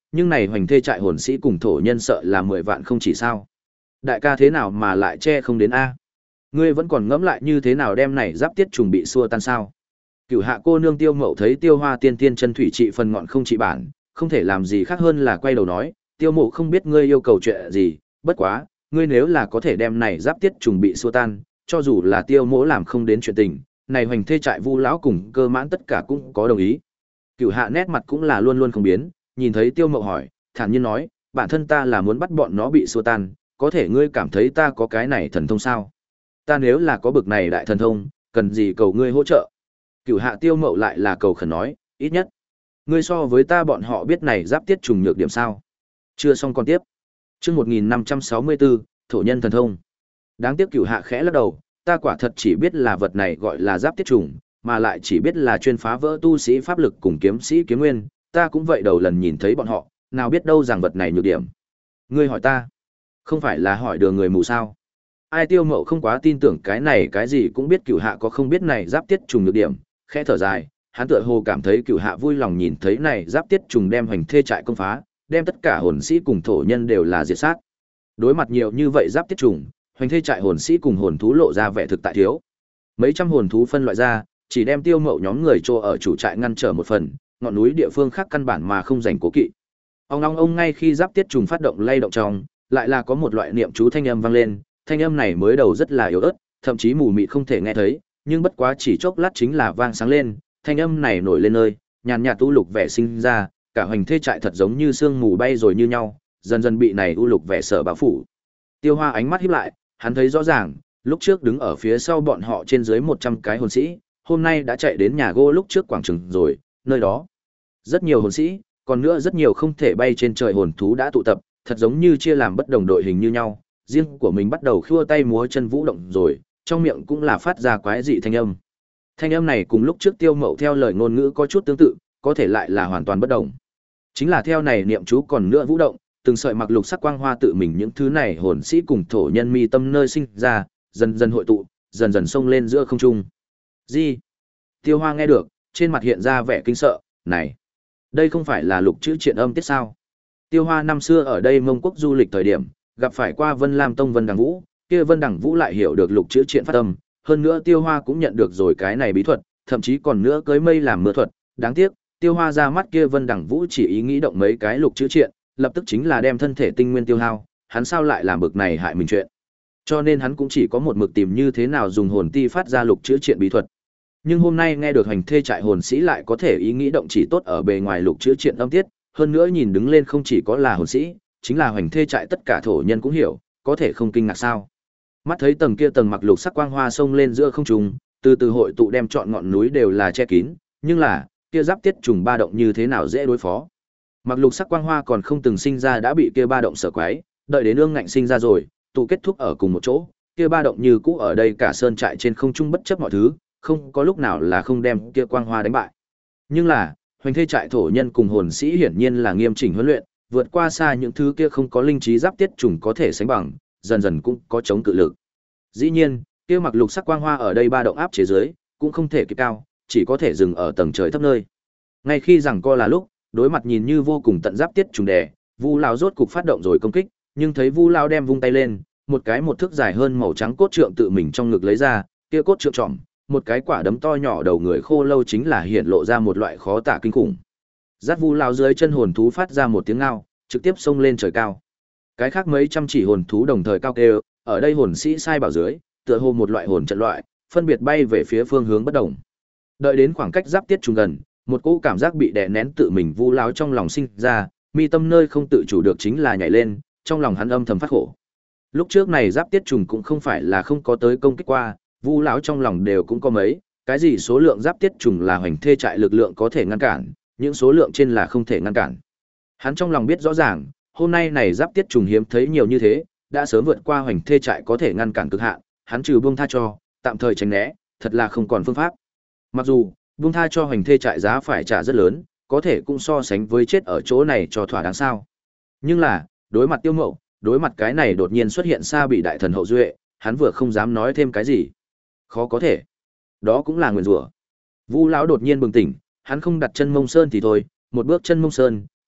nhưng này hoành thê trại hồn sĩ cùng thổ nhân sợ là mười vạn không chỉ sao. Đại ca thế nào mà lại che không đến a? Ngươi vẫn còn ngẫm lại như thế nào đem này giáp tiết trùng bị xua tan sao? Cửu hạ cô nương Tiêu Mậu thấy Tiêu Hoa tiên tiên chân thủy trị phần ngọn không trị bản, không thể làm gì khác hơn là quay đầu nói, Tiêu Mộ không biết ngươi yêu cầu chuyện gì, bất quá, ngươi nếu là có thể đem này giáp tiết trùng bị xua tan, cho dù là Tiêu Mộ làm không đến chuyện tình, này hoành thê trại Vu lão cùng Cơ Mãn tất cả cũng có đồng ý. Cửu hạ nét mặt cũng là luôn luôn không biến, nhìn thấy Tiêu Mậu hỏi, thản nhiên nói, bản thân ta là muốn bắt bọn nó bị xua tan, có thể ngươi cảm thấy ta có cái này thần thông sao? Ta nếu là có bực này đại thần thông, cần gì cầu ngươi hỗ trợ? Cửu hạ Tiêu Mậu lại là cầu khẩn nói, ít nhất ngươi so với ta bọn họ biết này giáp tiết trùng nhược điểm sao? Chưa xong còn tiếp. Chương một nghìn năm trăm sáu mươi bốn, thổ nhân thần thông. Đáng tiếc Cửu hạ khẽ lắc đầu, ta quả thật chỉ biết là vật này gọi là giáp tiết trùng, mà lại chỉ biết là chuyên phá vỡ tu sĩ pháp lực cùng kiếm sĩ kiếm nguyên, ta cũng vậy đầu lần nhìn thấy bọn họ, nào biết đâu rằng vật này nhược điểm. Ngươi hỏi ta, không phải là hỏi đường người mù sao? Ai Tiêu Mậu không quá tin tưởng cái này cái gì cũng biết Cửu hạ có không biết này giáp tiết trùng nhược điểm, khẽ thở dài, hắn tựa hồ cảm thấy Cửu hạ vui lòng nhìn thấy này giáp tiết trùng đem hoành thê trại công phá, đem tất cả hồn sĩ cùng thổ nhân đều là diệt sát. Đối mặt nhiều như vậy giáp tiết trùng, hoành thê trại hồn sĩ cùng hồn thú lộ ra vẻ thực tại thiếu. Mấy trăm hồn thú phân loại ra, chỉ đem Tiêu Mậu nhóm người trô ở chủ trại ngăn trở một phần, ngọn núi địa phương khác căn bản mà không dành cố kỵ. Ông long ông ngay khi giáp tiết trùng phát động lay động trong, lại là có một loại niệm chú thanh âm vang lên, thanh âm này mới đầu rất là yếu ớt, thậm chí mù mịt không thể nghe thấy, nhưng bất quá chỉ chốc lát chính là vang sáng lên, thanh âm này nổi lên nơi, nhàn nhạt u lục vẻ sinh ra, cả hoành thê trại thật giống như sương mù bay rồi như nhau, dần dần bị này u lục vẻ sở bao phủ. Tiêu Hoa ánh mắt híp lại, hắn thấy rõ ràng, lúc trước đứng ở phía sau bọn họ trên dưới một trăm cái hồn sĩ, hôm nay đã chạy đến nhà gỗ lúc trước quảng trường rồi, nơi đó rất nhiều hồn sĩ, còn nữa rất nhiều không thể bay trên trời hồn thú đã tụ tập, thật giống như chia làm bất đồng đội hình như nhau, riêng của mình bắt đầu khua tay múa chân vũ động rồi, trong miệng cũng là phát ra quái dị thanh âm. Thanh âm này cùng lúc trước Tiêu Mậu theo lời ngôn ngữ có chút tương tự, có thể lại là hoàn toàn bất đồng. Chính là theo này niệm chú còn nữa vũ động, từng sợi mặc lục sắc quang hoa tự mình những thứ này hồn sĩ cùng thổ nhân mi tâm nơi sinh ra, dần dần hội tụ, dần dần xông lên giữa không trung. Gì? Tiêu Hoa nghe được, trên mặt hiện ra vẻ kinh sợ, này, đây không phải là lục chữ triện âm tiết sao? Tiêu Hoa năm xưa ở đây Mông Quốc du lịch thời điểm, gặp phải qua Vân Lam Tông Vân Đằng Vũ, kia Vân Đằng Vũ lại hiểu được lục chữ triện phát âm, hơn nữa Tiêu Hoa cũng nhận được rồi cái này bí thuật, thậm chí còn nữa cưới mây làm mưa thuật, đáng tiếc, Tiêu Hoa ra mắt kia Vân Đằng Vũ chỉ ý nghĩ động mấy cái lục chữ triện, lập tức chính là đem thân thể tinh nguyên tiêu hao, hắn sao lại làm bực này hại mình chuyện. Cho nên hắn cũng chỉ có một mực tìm như thế nào dùng hồn ti phát ra lục chữ triện bí thuật. Nhưng hôm nay nghe được hành thê trại hồn sĩ lại có thể ý nghĩ động chỉ tốt ở bề ngoài lục chữ triện âm tiết, hơn nữa nhìn đứng lên không chỉ có là hồn sĩ, chính là hành thê trại tất cả thổ nhân cũng hiểu, có thể không kinh ngạc sao? Mắt thấy tầng kia tầng mặc lục sắc quang hoa sông lên giữa không trung, từ từ hội tụ đem trọn ngọn núi đều là che kín, nhưng là, kia giáp tiết trùng ba động như thế nào dễ đối phó? Mặc lục sắc quang hoa còn không từng sinh ra đã bị kia ba động sở quái, đợi đến ương ngạnh sinh ra rồi, tụ kết thúc ở cùng một chỗ, kia ba động như cũ ở đây cả sơn trại trên không trung bất chấp mọi thứ, không có lúc nào là không đem kia quang hoa đánh bại. Nhưng là, hoành thê trại thổ nhân cùng hồn sĩ hiển nhiên là nghiêm chỉnh huấn luyện, vượt qua xa những thứ kia không có linh trí giáp tiết trùng có thể sánh bằng, dần dần cũng có chống cự lực. Dĩ nhiên, kia mặc lục sắc quang hoa ở đây ba động áp chế dưới, cũng không thể kịp cao, chỉ có thể dừng ở tầng trời thấp nơi. Ngay khi rằng co là lúc, đối mặt nhìn như vô cùng tận giáp tiết trùng đè, Vu lão rốt cục phát động rồi công kích, nhưng thấy Vu lão đem vung tay lên, một cái một thước dài hơn màu trắng cốt trượng tự mình trong ngực lấy ra, kia cốt trượng trọm, một cái quả đấm to nhỏ đầu người khô lâu chính là hiện lộ ra một loại khó tả kinh khủng. Dắt Vu lão dưới chân hồn thú phát ra một tiếng ngao, trực tiếp xông lên trời cao. Cái khác mấy trăm chỉ hồn thú đồng thời cao kêu, ở đây hồn sĩ sai bảo dưới, tựa hồ một loại hồn trận loại, phân biệt bay về phía phương hướng bất đồng. Đợi đến khoảng cách giáp tiết trùng gần, một cỗ cảm giác bị đè nén tự mình Vu lão trong lòng sinh ra, mi tâm nơi không tự chủ được chính là nhảy lên, trong lòng hắn âm thầm phát khổ. Lúc trước này giáp tiết trùng cũng không phải là không có tới công kích qua, Vu lão trong lòng đều cũng có mấy, cái gì số lượng giáp tiết trùng là hoành thê trại lực lượng có thể ngăn cản, những số lượng trên là không thể ngăn cản. Hắn trong lòng biết rõ ràng, hôm nay này giáp tiết trùng hiếm thấy nhiều như thế, đã sớm vượt qua hoành thê trại có thể ngăn cản cực hạn, hắn trừ buông tha cho, tạm thời tránh né, thật là không còn phương pháp. Mặc dù, buông tha cho hoành thê trại giá phải trả rất lớn, có thể cũng so sánh với chết ở chỗ này cho thỏa đáng sao. Nhưng là, đối mặt Tiêu Mậu, đối mặt cái này đột nhiên xuất hiện xa bị đại thần hậu duệ, hắn vừa không dám nói thêm cái gì. Khó có thể. Đó cũng là nguyền rủa. Vu lão đột nhiên bừng tỉnh, hắn không đặt chân Mông Sơn thì thôi, một bước chân Mông Sơn,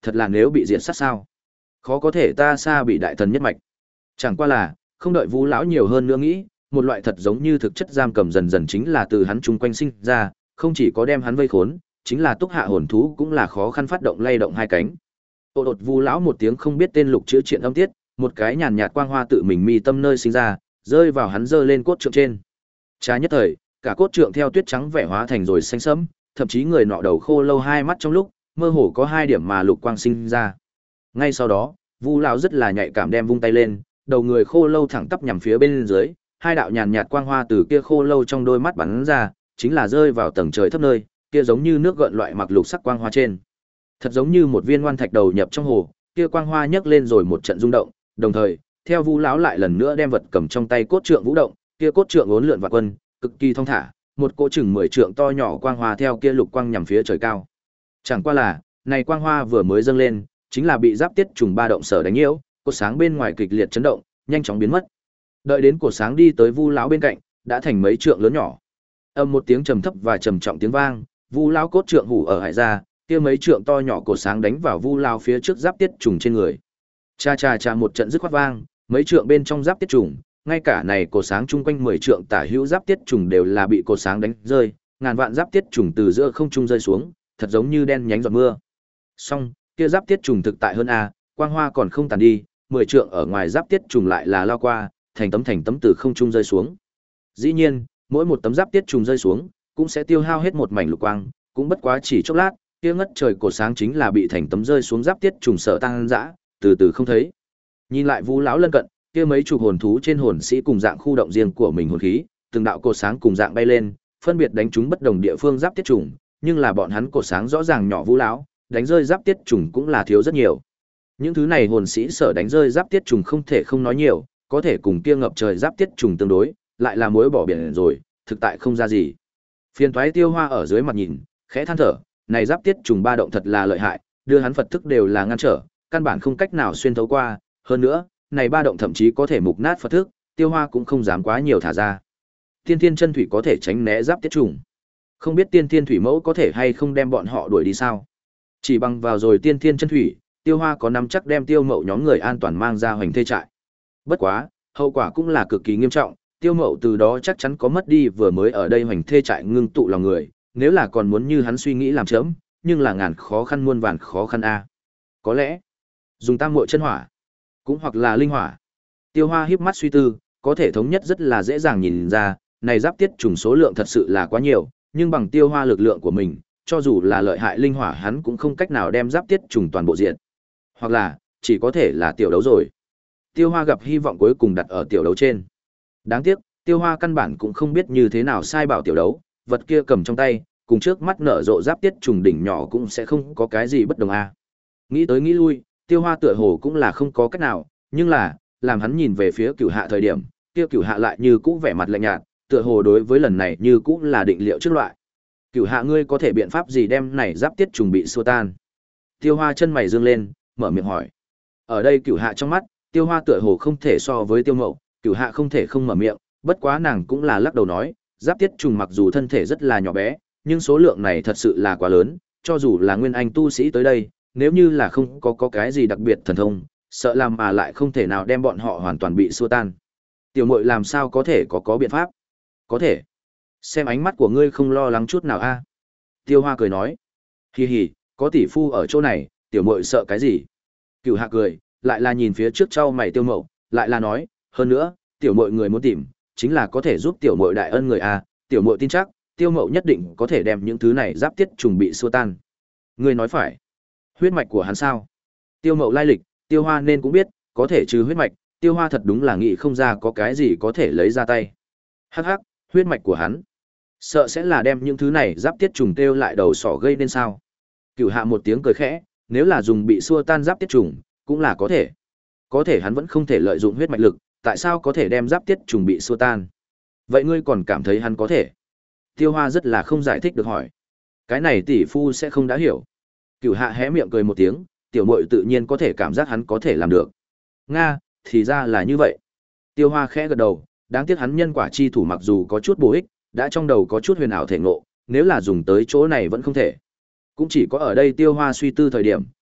thật là nếu bị diệt sát sao? Khó có thể ta xa bị đại thần nhất mạch. Chẳng qua là, không đợi Vu lão nhiều hơn nữa nghĩ, một loại thật giống như thực chất giam cầm dần dần chính là từ hắn chung quanh sinh ra, không chỉ có đem hắn vây khốn, chính là túc hạ hồn thú cũng là khó khăn phát động lay động hai cánh. Ô đột Vu lão một tiếng không biết tên lục chữ triện âm tiết, một cái nhàn nhạt quang hoa tự mình mi tâm nơi sinh ra, rơi vào hắn giơ lên cốt trượng trên. Trái nhất thời, cả cốt trượng theo tuyết trắng vẻ hóa thành rồi xanh sẫm, thậm chí người nọ đầu khô lâu hai mắt trong lúc, mơ hồ có hai điểm mà lục quang sinh ra. Ngay sau đó, Vu lão rất là nhạy cảm đem vung tay lên, đầu người khô lâu thẳng tắp nhằm phía bên dưới, hai đạo nhàn nhạt quang hoa từ kia khô lâu trong đôi mắt bắn ra, chính là rơi vào tầng trời thấp nơi, kia giống như nước gợn loại mặc lục sắc quang hoa trên. Thật giống như một viên ngoan thạch đầu nhập trong hồ, kia quang hoa nhấc lên rồi một trận rung động, đồng thời, theo Vu lão lại lần nữa đem vật cầm trong tay cốt trượng vũ động, kia cốt trượng uốn lượn vạn quân, cực kỳ thong thả, một cỗ chừng mười trượng to nhỏ quang hoa theo kia lục quang nhằm phía trời cao. Chẳng qua là, này quang hoa vừa mới dâng lên, chính là bị giáp tiết trùng ba động sở đánh nhiễu, cột sáng bên ngoài kịch liệt chấn động, nhanh chóng biến mất. Đợi đến cột sáng đi tới Vu lão bên cạnh, đã thành mấy trượng lớn nhỏ. Âm một tiếng trầm thấp và trầm trọng tiếng vang, Vu lão cốt trượng hủ ở hải ra, kia mấy trượng to nhỏ cột sáng đánh vào Vu lão phía trước giáp tiết trùng trên người. Cha cha cha một trận dứt khoát vang, mấy trượng bên trong giáp tiết trùng, ngay cả này cột sáng chung quanh mười trượng tả hữu giáp tiết trùng đều là bị cột sáng đánh rơi, ngàn vạn giáp tiết trùng từ giữa không trung rơi xuống, thật giống như đen nhánh giọt mưa. Song, kia giáp tiết trùng thực tại hơn a, quang hoa còn không tàn đi, mười trượng ở ngoài giáp tiết trùng lại là lao qua, thành tấm thành tấm từ không trung rơi xuống. Dĩ nhiên, mỗi một tấm giáp tiết trùng rơi xuống, cũng sẽ tiêu hao hết một mảnh lục quang, cũng bất quá chỉ chốc lát, kia ngất trời cột sáng chính là bị thành tấm rơi xuống giáp tiết trùng sợ tăng dã, từ từ không thấy. Nhìn lại Vu lão lân cận, kia mấy chục hồn thú trên hồn sĩ cùng dạng khu động riêng của mình hồn khí, từng đạo cột sáng cùng dạng bay lên, phân biệt đánh trúng bất đồng địa phương giáp tiết trùng, nhưng là bọn hắn cột sáng rõ ràng nhỏ Vu lão, đánh rơi giáp tiết trùng cũng là thiếu rất nhiều. Những thứ này hồn sĩ sở đánh rơi giáp tiết trùng không thể không nói nhiều, có thể cùng kia ngập trời giáp tiết trùng tương đối, lại là muối bỏ biển rồi, thực tại không ra gì. Phiền toái Tiêu Hoa ở dưới mặt nhìn, khẽ than thở, này giáp tiết trùng ba động thật là lợi hại, đưa hắn Phật thức đều là ngăn trở, căn bản không cách nào xuyên thấu qua, hơn nữa, này ba động thậm chí có thể mục nát Phật thức, Tiêu Hoa cũng không dám quá nhiều thả ra. Tiên Thiên chân thủy có thể tránh né giáp tiết trùng. Không biết Tiên Thiên thủy mẫu có thể hay không đem bọn họ đuổi đi sao? Chỉ bằng vào rồi Tiên Thiên chân thủy, Tiêu Hoa có nắm chắc đem Tiêu Mậu nhóm người an toàn mang ra hoành thê trại. Bất quá, hậu quả cũng là cực kỳ nghiêm trọng, Tiêu Mậu từ đó chắc chắn có mất đi vừa mới ở đây hoành thê trại ngưng tụ lòng người, nếu là còn muốn như hắn suy nghĩ làm chớm, nhưng là ngàn khó khăn muôn vàn khó khăn a. Có lẽ, dùng tam muội chân hỏa, cũng hoặc là linh hỏa. Tiêu Hoa híp mắt suy tư, có thể thống nhất rất là dễ dàng nhìn ra, này giáp tiết trùng số lượng thật sự là quá nhiều, nhưng bằng Tiêu Hoa lực lượng của mình, cho dù là lợi hại linh hỏa hắn cũng không cách nào đem giáp tiết trùng toàn bộ diện. Hoặc là, chỉ có thể là tiểu đấu rồi. Tiêu Hoa gặp hy vọng cuối cùng đặt ở tiểu đấu trên. Đáng tiếc, Tiêu Hoa căn bản cũng không biết như thế nào sai bảo tiểu đấu, vật kia cầm trong tay, cùng trước mắt nở rộ giáp tiết trùng đỉnh nhỏ cũng sẽ không có cái gì bất đồng a. Nghĩ tới nghĩ lui, Tiêu Hoa tựa hồ cũng là không có cách nào, nhưng là, làm hắn nhìn về phía Cửu Hạ thời điểm, kia Cửu Hạ lại như cũ vẻ mặt lạnh nhạt, tựa hồ đối với lần này như cũ là định liệu trước loại. Cửu Hạ ngươi có thể biện pháp gì đem này giáp tiết trùng bị xua tan? Tiêu Hoa chân mày dương lên, mở miệng hỏi. Ở đây Cửu Hạ trong mắt, Tiêu Hoa tựa hồ không thể so với Tiêu Mậu, Cửu Hạ không thể không mở miệng, bất quá nàng cũng là lắc đầu nói, giáp tiết trùng mặc dù thân thể rất là nhỏ bé, nhưng số lượng này thật sự là quá lớn, cho dù là nguyên anh tu sĩ tới đây, nếu như là không có có cái gì đặc biệt thần thông, sợ làm mà lại không thể nào đem bọn họ hoàn toàn bị xua tan. Tiểu muội làm sao có thể có có biện pháp? Có thể. Xem ánh mắt của ngươi không lo lắng chút nào a. Tiêu Hoa cười nói. Hì hì, có tỷ phu ở chỗ này, tiểu muội sợ cái gì? Cửu Hạ cười, lại là nhìn phía trước trao mày Tiêu Mậu, lại là nói, hơn nữa, tiểu muội người muốn tìm, chính là có thể giúp tiểu muội đại ân người a, tiểu muội tin chắc, Tiêu Mậu nhất định có thể đem những thứ này giáp tiết trùng bị xua tan. Ngươi nói phải. Huyết mạch của hắn sao? Tiêu Mậu lai lịch, Tiêu Hoa nên cũng biết, có thể trừ huyết mạch, Tiêu Hoa thật đúng là nghĩ không ra có cái gì có thể lấy ra tay. Hắc hắc, huyết mạch của hắn, sợ sẽ là đem những thứ này giáp tiết trùng kêu lại đầu sỏ gây nên sao? Cửu Hạ một tiếng cười khẽ, nếu là dùng bị xua tan giáp tiết trùng, cũng là có thể. Có thể hắn vẫn không thể lợi dụng huyết mạch lực, tại sao có thể đem giáp tiết trùng bị xua tan? Vậy ngươi còn cảm thấy hắn có thể? Tiêu Hoa rất là không giải thích được hỏi. Cái này tỷ phu sẽ không đã hiểu. Cửu Hạ hé miệng cười một tiếng, tiểu muội tự nhiên có thể cảm giác hắn có thể làm được. Nga, thì ra là như vậy. Tiêu Hoa khẽ gật đầu, đáng tiếc hắn nhân quả chi thủ mặc dù có chút bổ ích, đã trong đầu có chút huyền ảo thể ngộ, nếu là dùng tới chỗ này vẫn không thể. Cũng chỉ có ở đây Tiêu Hoa suy tư thời điểm,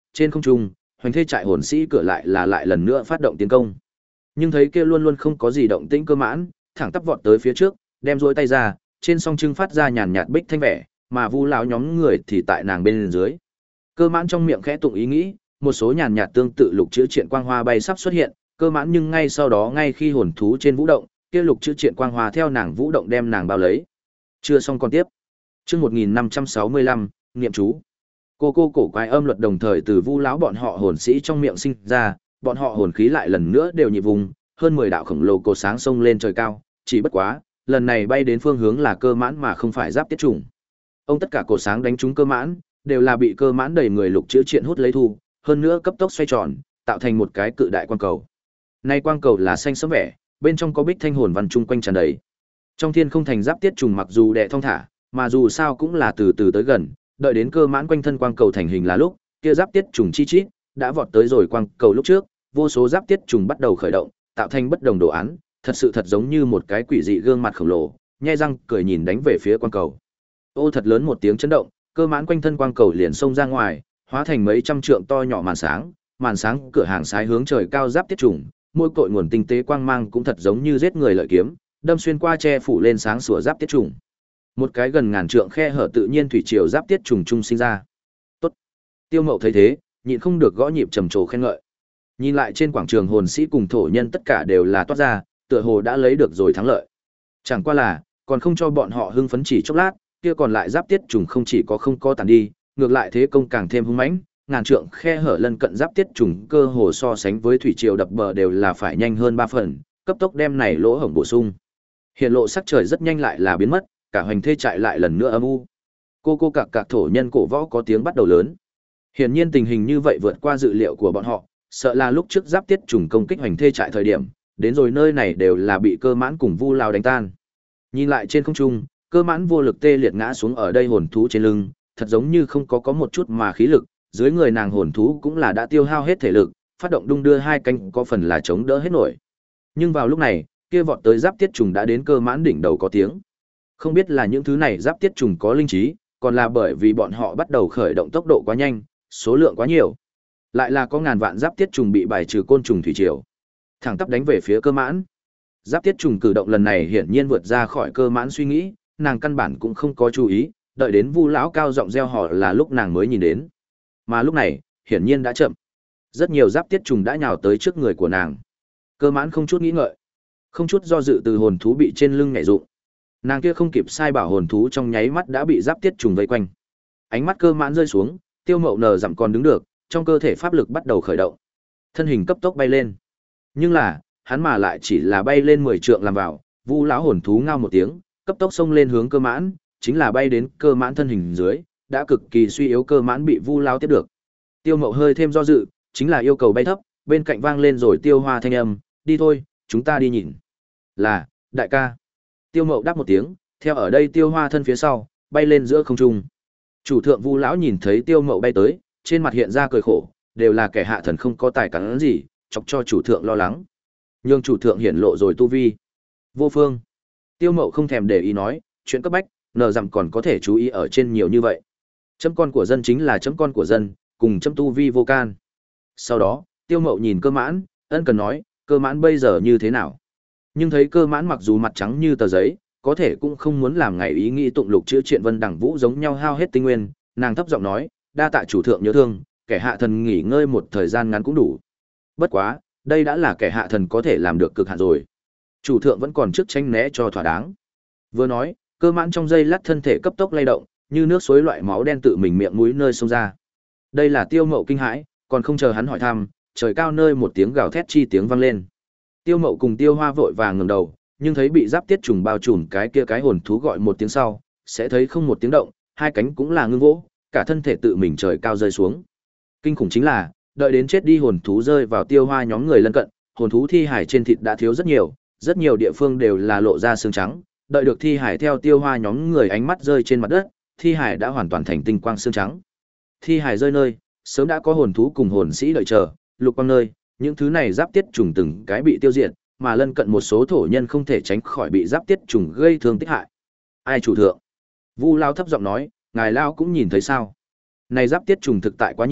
trên không trung, hoành thê trại hồn sĩ cửa lại là lại lần nữa phát động tiến công. Nhưng thấy kia luôn luôn không có gì động tĩnh Cơ Mãn, thẳng tắp vọt tới phía trước, đem duỗi tay ra, trên song trưng phát ra nhàn nhạt bích thanh vẻ, mà Vu lão nhóm người thì tại nàng bên dưới. Cơ Mãn trong miệng khẽ tụng ý nghĩ, một số nhàn nhạt tương tự lục chữ triện quang hoa bay sắp xuất hiện, Cơ Mãn nhưng ngay sau đó ngay khi hồn thú trên vũ động, kia lục chữ triện quang hoa theo nàng vũ động đem nàng bao lấy. Chưa xong còn tiếp. Chương một nghìn năm trăm sáu mươi lăm, niệm chú. Cô cô cổ quái âm luật đồng thời từ Vu lão bọn họ hồn sĩ trong miệng sinh ra, bọn họ hồn khí lại lần nữa đều nhịp vùng, hơn mười đạo khổng lồ cột sáng sông lên trời cao, chỉ bất quá, lần này bay đến phương hướng là Cơ Mãn mà không phải Giáp Tiết Trùng. Ông tất cả cột sáng đánh trúng Cơ Mãn, đều là bị Cơ Mãn đầy người lục chữ triện hút lấy thu, hơn nữa cấp tốc xoay tròn, tạo thành một cái cự đại quang cầu. Nay quang cầu là xanh sẫm vẻ, bên trong có bích thanh hồn văn chung quanh tràn đầy. Trong thiên không thành Giáp Tiết Trùng mặc dù đè thong thả, mà dù sao cũng là từ từ tới gần, đợi đến Cơ Mãn quanh thân quang cầu thành hình là lúc, kia Giáp Tiết Trùng chi chít đã vọt tới rồi quang cầu lúc trước, vô số Giáp Tiết Trùng bắt đầu khởi động, tạo thành bất đồng đồ án, thật sự thật giống như một cái quỷ dị gương mặt khổng lồ, nhe răng cười nhìn đánh về phía quang cầu. Ô thật lớn một tiếng chấn động, Cơ Mãn quanh thân quang cầu liền xông ra ngoài, hóa thành mấy trăm trượng to nhỏ màn sáng, màn sáng cửa hàng sái hướng trời cao Giáp Tiết Trùng, mỗi cội nguồn tinh tế quang mang cũng thật giống như giết người lợi kiếm, đâm xuyên qua che phủ lên sáng sủa Giáp Tiết Trùng. Một cái gần ngàn trượng khe hở tự nhiên thủy triều Giáp Tiết Trùng trung sinh ra. Tốt. Tiêu Mậu thấy thế, nhịn không được gõ nhịp trầm trồ khen ngợi. Nhìn lại trên quảng trường hồn sĩ cùng thổ nhân tất cả đều là toát ra, tựa hồ đã lấy được rồi thắng lợi. Chẳng qua là, còn không cho bọn họ hưng phấn chỉ chốc lát, kia còn lại Giáp Tiết Trùng không chỉ có không có tàn đi, ngược lại thế công càng thêm hung mãnh, ngàn trượng khe hở lân cận Giáp Tiết Trùng cơ hồ so sánh với thủy triều đập bờ đều là phải nhanh hơn ba phần, cấp tốc đem này lỗ hổng bổ sung. Hiện lộ sắc trời rất nhanh lại là biến mất, cả hoành thê trại lại lần nữa âm u. Cô cô cạc cạc thổ nhân cổ võ có tiếng bắt đầu lớn. Hiển nhiên tình hình như vậy vượt qua dự liệu của bọn họ, sợ là lúc trước Giáp Tiết Trùng công kích hoành thê trại thời điểm, đến rồi nơi này đều là bị Cơ Mãn cùng Vu lão đánh tan. Nhìn lại trên không trung, Cơ Mãn vô lực tê liệt ngã xuống ở đây hồn thú trên lưng, thật giống như không có có một chút mà khí lực, dưới người nàng hồn thú cũng là đã tiêu hao hết thể lực, phát động đung đưa hai cánh có phần là chống đỡ hết nổi. Nhưng vào lúc này, kia vọt tới Giáp Tiết Trùng đã đến Cơ Mãn đỉnh đầu có tiếng. Không biết là những thứ này Giáp Tiết Trùng có linh trí, còn là bởi vì bọn họ bắt đầu khởi động tốc độ quá nhanh, số lượng quá nhiều. Lại là có ngàn vạn Giáp Tiết Trùng bị bài trừ côn trùng thủy triều, thẳng tắp đánh về phía Cơ Mãn. Giáp Tiết Trùng cử động lần này hiển nhiên vượt ra khỏi Cơ Mãn suy nghĩ, nàng căn bản cũng không có chú ý, đợi đến Vu lão cao giọng reo hò là lúc nàng mới nhìn đến. Mà lúc này, hiển nhiên đã chậm. Rất nhiều Giáp Tiết Trùng đã nhào tới trước người của nàng. Cơ Mãn không chút nghĩ ngợi, không chút do dự từ hồn thú bị trên lưng nhảy dụng. Nàng kia không kịp sai bảo hồn thú trong nháy mắt đã bị Giáp Tiết Trùng vây quanh. Ánh mắt Cơ Mãn rơi xuống, Tiêu Mậu nờ dặm còn đứng được, trong cơ thể pháp lực bắt đầu khởi động. Thân hình cấp tốc bay lên. Nhưng là, hắn mà lại chỉ là bay lên mười trượng làm vào, Vu lão hồn thú ngao một tiếng, cấp tốc xông lên hướng Cơ Mãn, chính là bay đến Cơ Mãn thân hình dưới, đã cực kỳ suy yếu Cơ Mãn bị Vu lão tiếp được. Tiêu Mậu hơi thêm do dự, chính là yêu cầu bay thấp, bên cạnh vang lên rồi Tiêu Hoa thanh âm, "Đi thôi, chúng ta đi nhìn." "Là, đại ca." Tiêu Mậu đáp một tiếng, theo ở đây Tiêu Hoa thân phía sau, bay lên giữa không trung. Chủ thượng Vu lão nhìn thấy Tiêu Mậu bay tới, trên mặt hiện ra cười khổ, đều là kẻ hạ thần không có tài cán gì, chọc cho chủ thượng lo lắng. Nhưng chủ thượng hiển lộ rồi tu vi. Vô phương. Tiêu Mậu không thèm để ý nói, chuyện cấp bách, nờ rằng còn có thể chú ý ở trên nhiều như vậy. Chấm con của dân chính là chấm con của dân, cùng chấm tu vi vô can. Sau đó, Tiêu Mậu nhìn Cơ Mãn, ân cần nói, Cơ Mãn bây giờ như thế nào? Nhưng thấy Cơ Mãn mặc dù mặt trắng như tờ giấy, có thể cũng không muốn làm ngày ý nghĩ tụng lục chữ triện vân đẳng vũ giống nhau hao hết tinh nguyên, nàng thấp giọng nói, đa tạ chủ thượng nhớ thương, kẻ hạ thần nghỉ ngơi một thời gian ngắn cũng đủ. Bất quá, đây đã là kẻ hạ thần có thể làm được cực hạn rồi. Chủ thượng vẫn còn trước tránh né cho thỏa đáng. Vừa nói, Cơ Mãn trong giây lát thân thể cấp tốc lay động, như nước suối loại máu đen tự mình miệng mũi nơi xông ra. Đây là Tiêu Mậu kinh hãi, còn không chờ hắn hỏi thăm, trời cao nơi một tiếng gào thét chi tiếng vang lên. Tiêu Mậu cùng Tiêu Hoa vội vàng ngẩng đầu, nhưng thấy bị Giáp Tiết Trùng bao trùm cái kia cái hồn thú gọi một tiếng sau, sẽ thấy không một tiếng động, hai cánh cũng là ngưng vỗ, cả thân thể tự mình trời cao rơi xuống. Kinh khủng chính là, đợi đến chết đi hồn thú rơi vào Tiêu Hoa nhóm người lân cận, hồn thú thi hải trên thịt đã thiếu rất nhiều, rất nhiều địa phương đều là lộ ra xương trắng, đợi được thi hải theo Tiêu Hoa nhóm người ánh mắt rơi trên mặt đất, thi hải đã hoàn toàn thành tinh quang xương trắng. Thi hải rơi nơi, sớm đã có hồn thú cùng hồn sĩ đợi chờ, lục quang nơi, những thứ này Giáp Tiết Trùng từng cái bị tiêu diệt, mà lân cận một số thổ nhân không thể tránh khỏi bị Giáp Tiết Trùng gây thương tích hại. Ai chủ thượng? Vu lão thấp giọng nói, ngài lão cũng nhìn thấy sao? Này Giáp Tiết Trùng thực tại quá nhiều,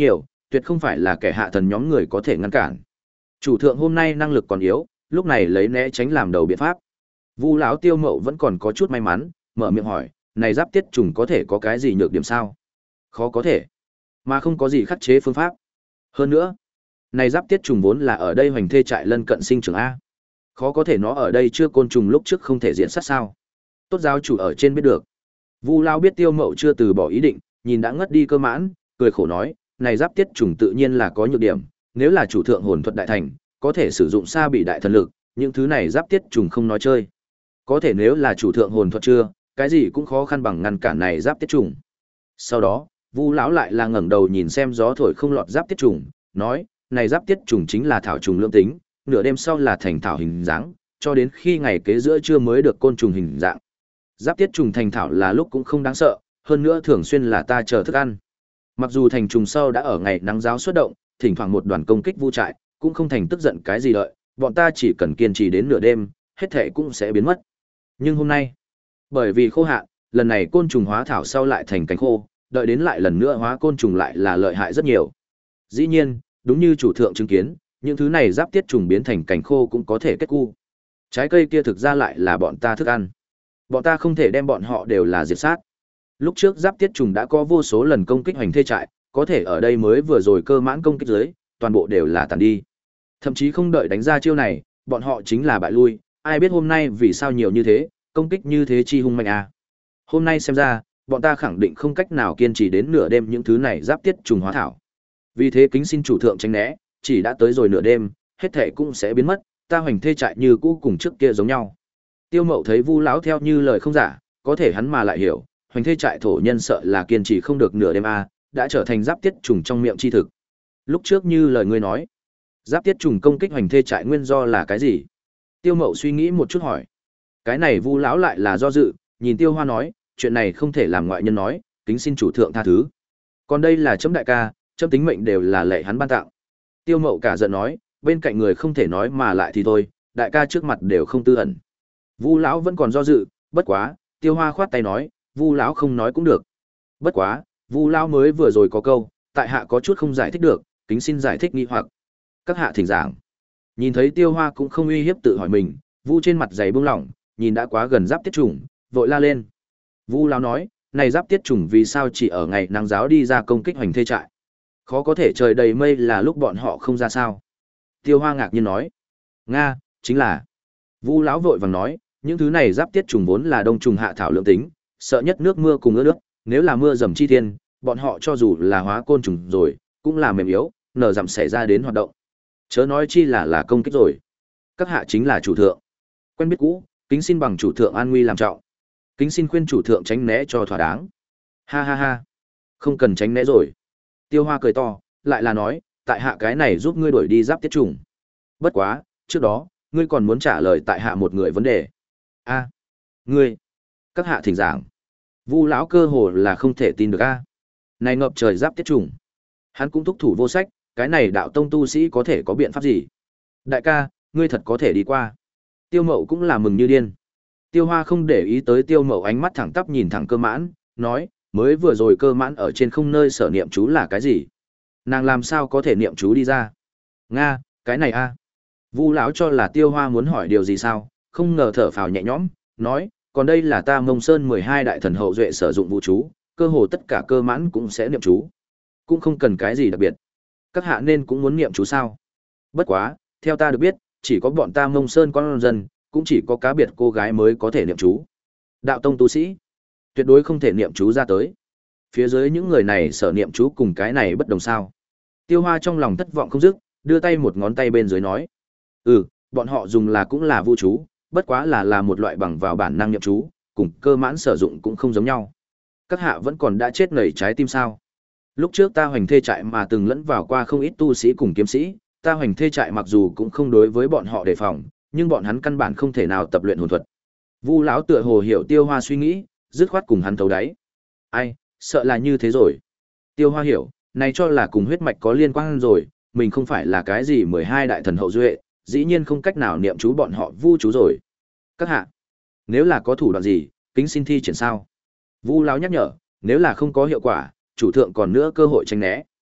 tuyệt không phải là kẻ hạ thần nhóm người có thể ngăn cản. Chủ thượng hôm nay năng lực còn yếu, lúc này lấy né tránh làm đầu biện pháp. Vu lão Tiêu Mậu vẫn còn có chút may mắn, mở miệng hỏi, này giáp tiết trùng có thể có cái gì nhược điểm sao? Khó có thể, mà không có gì khắc chế phương pháp. Hơn nữa, này giáp tiết trùng vốn là ở đây hoành thê trại lân cận sinh trưởng a. Khó có thể nó ở đây chưa côn trùng lúc trước không thể diện sát sao? Tốt giáo chủ ở trên biết được. Vu lão biết Tiêu Mậu chưa từ bỏ ý định, nhìn đã ngất đi Cơ Mãn, cười khổ nói, này giáp tiết trùng tự nhiên là có nhược điểm, nếu là chủ thượng hồn thuật đại thành, có thể sử dụng sa bị đại thần lực, những thứ này giáp tiết trùng không nói chơi. Có thể nếu là chủ thượng hồn thuật chưa, cái gì cũng khó khăn bằng ngăn cản này giáp tiết trùng. Sau đó, Vu lão lại là ngẩng đầu nhìn xem gió thổi không lọt giáp tiết trùng, nói, này giáp tiết trùng chính là thảo trùng lương tính, nửa đêm sau là thành thảo hình dáng, cho đến khi ngày kế giữa trưa mới được côn trùng hình dạng. Giáp tiết trùng thành thảo là lúc cũng không đáng sợ, hơn nữa thường xuyên là ta chờ thức ăn. Mặc dù thành trùng sau đã ở ngày nắng giáo xuất động, thỉnh thoảng một đoàn công kích vu trại, cũng không thành tức giận cái gì đợi, bọn ta chỉ cần kiên trì đến nửa đêm, hết thể cũng sẽ biến mất. Nhưng hôm nay, bởi vì khô hạn, lần này côn trùng hóa thảo sau lại thành cánh khô, đợi đến lại lần nữa hóa côn trùng lại là lợi hại rất nhiều. Dĩ nhiên, đúng như chủ thượng chứng kiến, những thứ này giáp tiết trùng biến thành cánh khô cũng có thể kết cu. Trái cây kia thực ra lại là bọn ta thức ăn. Bọn ta không thể đem bọn họ đều là diệt sát. Lúc trước giáp tiết trùng đã có vô số lần công kích hoành thê trại, có thể ở đây mới vừa rồi Cơ Mãn công kích dưới, toàn bộ đều là tàn đi. Thậm chí không đợi đánh ra chiêu này, bọn họ chính là bại lui, ai biết hôm nay vì sao nhiều như thế, công kích như thế chi hung mạnh à. Hôm nay xem ra, bọn ta khẳng định không cách nào kiên trì đến nửa đêm những thứ này giáp tiết trùng hóa thảo. Vì thế kính xin chủ thượng tránh né, chỉ đã tới rồi nửa đêm, hết thể cũng sẽ biến mất, ta hoành thê trại như cũ cùng trước kia giống nhau. Tiêu Mậu thấy Vu lão theo như lời không giả, có thể hắn mà lại hiểu, hoành thê trại thổ nhân sợ là kiên trì không được nửa đêm a, đã trở thành giáp tiết trùng trong miệng chi thực. Lúc trước như lời ngươi nói, giáp tiết trùng công kích hoành thê trại nguyên do là cái gì? Tiêu Mậu suy nghĩ một chút hỏi. Cái này Vu lão lại là do dự, nhìn Tiêu Hoa nói, chuyện này không thể làm ngoại nhân nói, kính xin chủ thượng tha thứ. Còn đây là chấm đại ca, chấm tính mệnh đều là lệ hắn ban tặng. Tiêu Mậu cả giận nói, bên cạnh người không thể nói mà lại thì thôi, đại ca trước mặt đều không tư ẩn. Vu lão vẫn còn do dự, bất quá, Tiêu Hoa khoát tay nói, Vu lão không nói cũng được. Bất quá, Vu lão mới vừa rồi có câu, tại hạ có chút không giải thích được, kính xin giải thích nghi hoặc. Các hạ thỉnh giảng. Nhìn thấy Tiêu Hoa cũng không uy hiếp tự hỏi mình, Vu trên mặt dày buông lỏng, nhìn đã quá gần giáp tiết trùng, vội la lên. Vu lão nói, này giáp tiết trùng vì sao chỉ ở ngày nắng giáo đi ra công kích hoành thê trại? Khó có thể trời đầy mây là lúc bọn họ không ra sao? Tiêu Hoa ngạc nhiên nói. Nga, chính là. Vu lão vội vàng nói, những thứ này giáp tiết trùng vốn là đông trùng hạ thảo lượng tính, sợ nhất nước mưa cùng ướt nước, nếu là mưa dầm chi thiên, bọn họ cho dù là hóa côn trùng rồi, cũng là mềm yếu, nở dặm xảy ra đến hoạt động. Chớ nói chi là là công kích rồi. Các hạ chính là chủ thượng. Quen biết cũ, kính xin bằng chủ thượng an nguy làm trọng. Kính xin khuyên chủ thượng tránh né cho thỏa đáng. Ha ha ha. Không cần tránh né rồi. Tiêu Hoa cười to, lại là nói, tại hạ cái này giúp ngươi đuổi đi giáp tiết trùng. Bất quá, trước đó, ngươi còn muốn trả lời tại hạ một người vấn đề. A, ngươi. Các hạ thỉnh giảng. Vu lão cơ hồ là không thể tin được a. Này ngập trời giáp tiết trùng. Hắn cũng thúc thủ vô sách, cái này đạo tông tu sĩ có thể có biện pháp gì? Đại ca, ngươi thật có thể đi qua. Tiêu Mậu cũng là mừng như điên. Tiêu Hoa không để ý tới Tiêu Mậu ánh mắt thẳng tắp nhìn thẳng Cơ Mãn, nói, mới vừa rồi Cơ Mãn ở trên không nơi sở niệm chú là cái gì? Nàng làm sao có thể niệm chú đi ra? Nga, cái này a. Vu lão cho là Tiêu Hoa muốn hỏi điều gì sao, không ngờ thở phào nhẹ nhõm, nói, còn đây là ta Mông Sơn mười hai đại thần hậu duệ sử dụng vũ chú, cơ hồ tất cả Cơ Mãn cũng sẽ niệm chú. Cũng không cần cái gì đặc biệt. Các hạ nên cũng muốn niệm chú sao? Bất quá, theo ta được biết, chỉ có bọn ta Mông Sơn con dân, cũng chỉ có cá biệt cô gái mới có thể niệm chú. Đạo tông tu sĩ, tuyệt đối không thể niệm chú ra tới. Phía dưới những người này sở niệm chú cùng cái này bất đồng sao? Tiêu Hoa trong lòng thất vọng không dứt, đưa tay một ngón tay bên dưới nói. Ừ, bọn họ dùng là cũng là vũ chú, bất quá là là một loại bằng vào bản năng niệm chú, cùng Cơ Mãn sử dụng cũng không giống nhau. Các hạ vẫn còn đã chết nảy trái tim sao? Lúc trước ta hoành thê trại mà từng lẫn vào qua không ít tu sĩ cùng kiếm sĩ, ta hoành thê trại mặc dù cũng không đối với bọn họ đề phòng, nhưng bọn hắn căn bản không thể nào tập luyện hồn thuật. Vu lão tựa hồ hiểu Tiêu Hoa suy nghĩ, dứt khoát cùng hắn thấu đáy. Ai, sợ là như thế rồi. Tiêu Hoa hiểu, này cho là cùng huyết mạch có liên quan rồi, mình không phải là cái gì mười hai đại thần hậu duệ, dĩ nhiên không cách nào niệm chú bọn họ vu chú rồi. Các hạ, nếu là có thủ đoạn gì, kính xin thi triển sao? Vu lão nhắc nhở, nếu là không có hiệu quả, chủ thượng còn nữa cơ hội tránh né.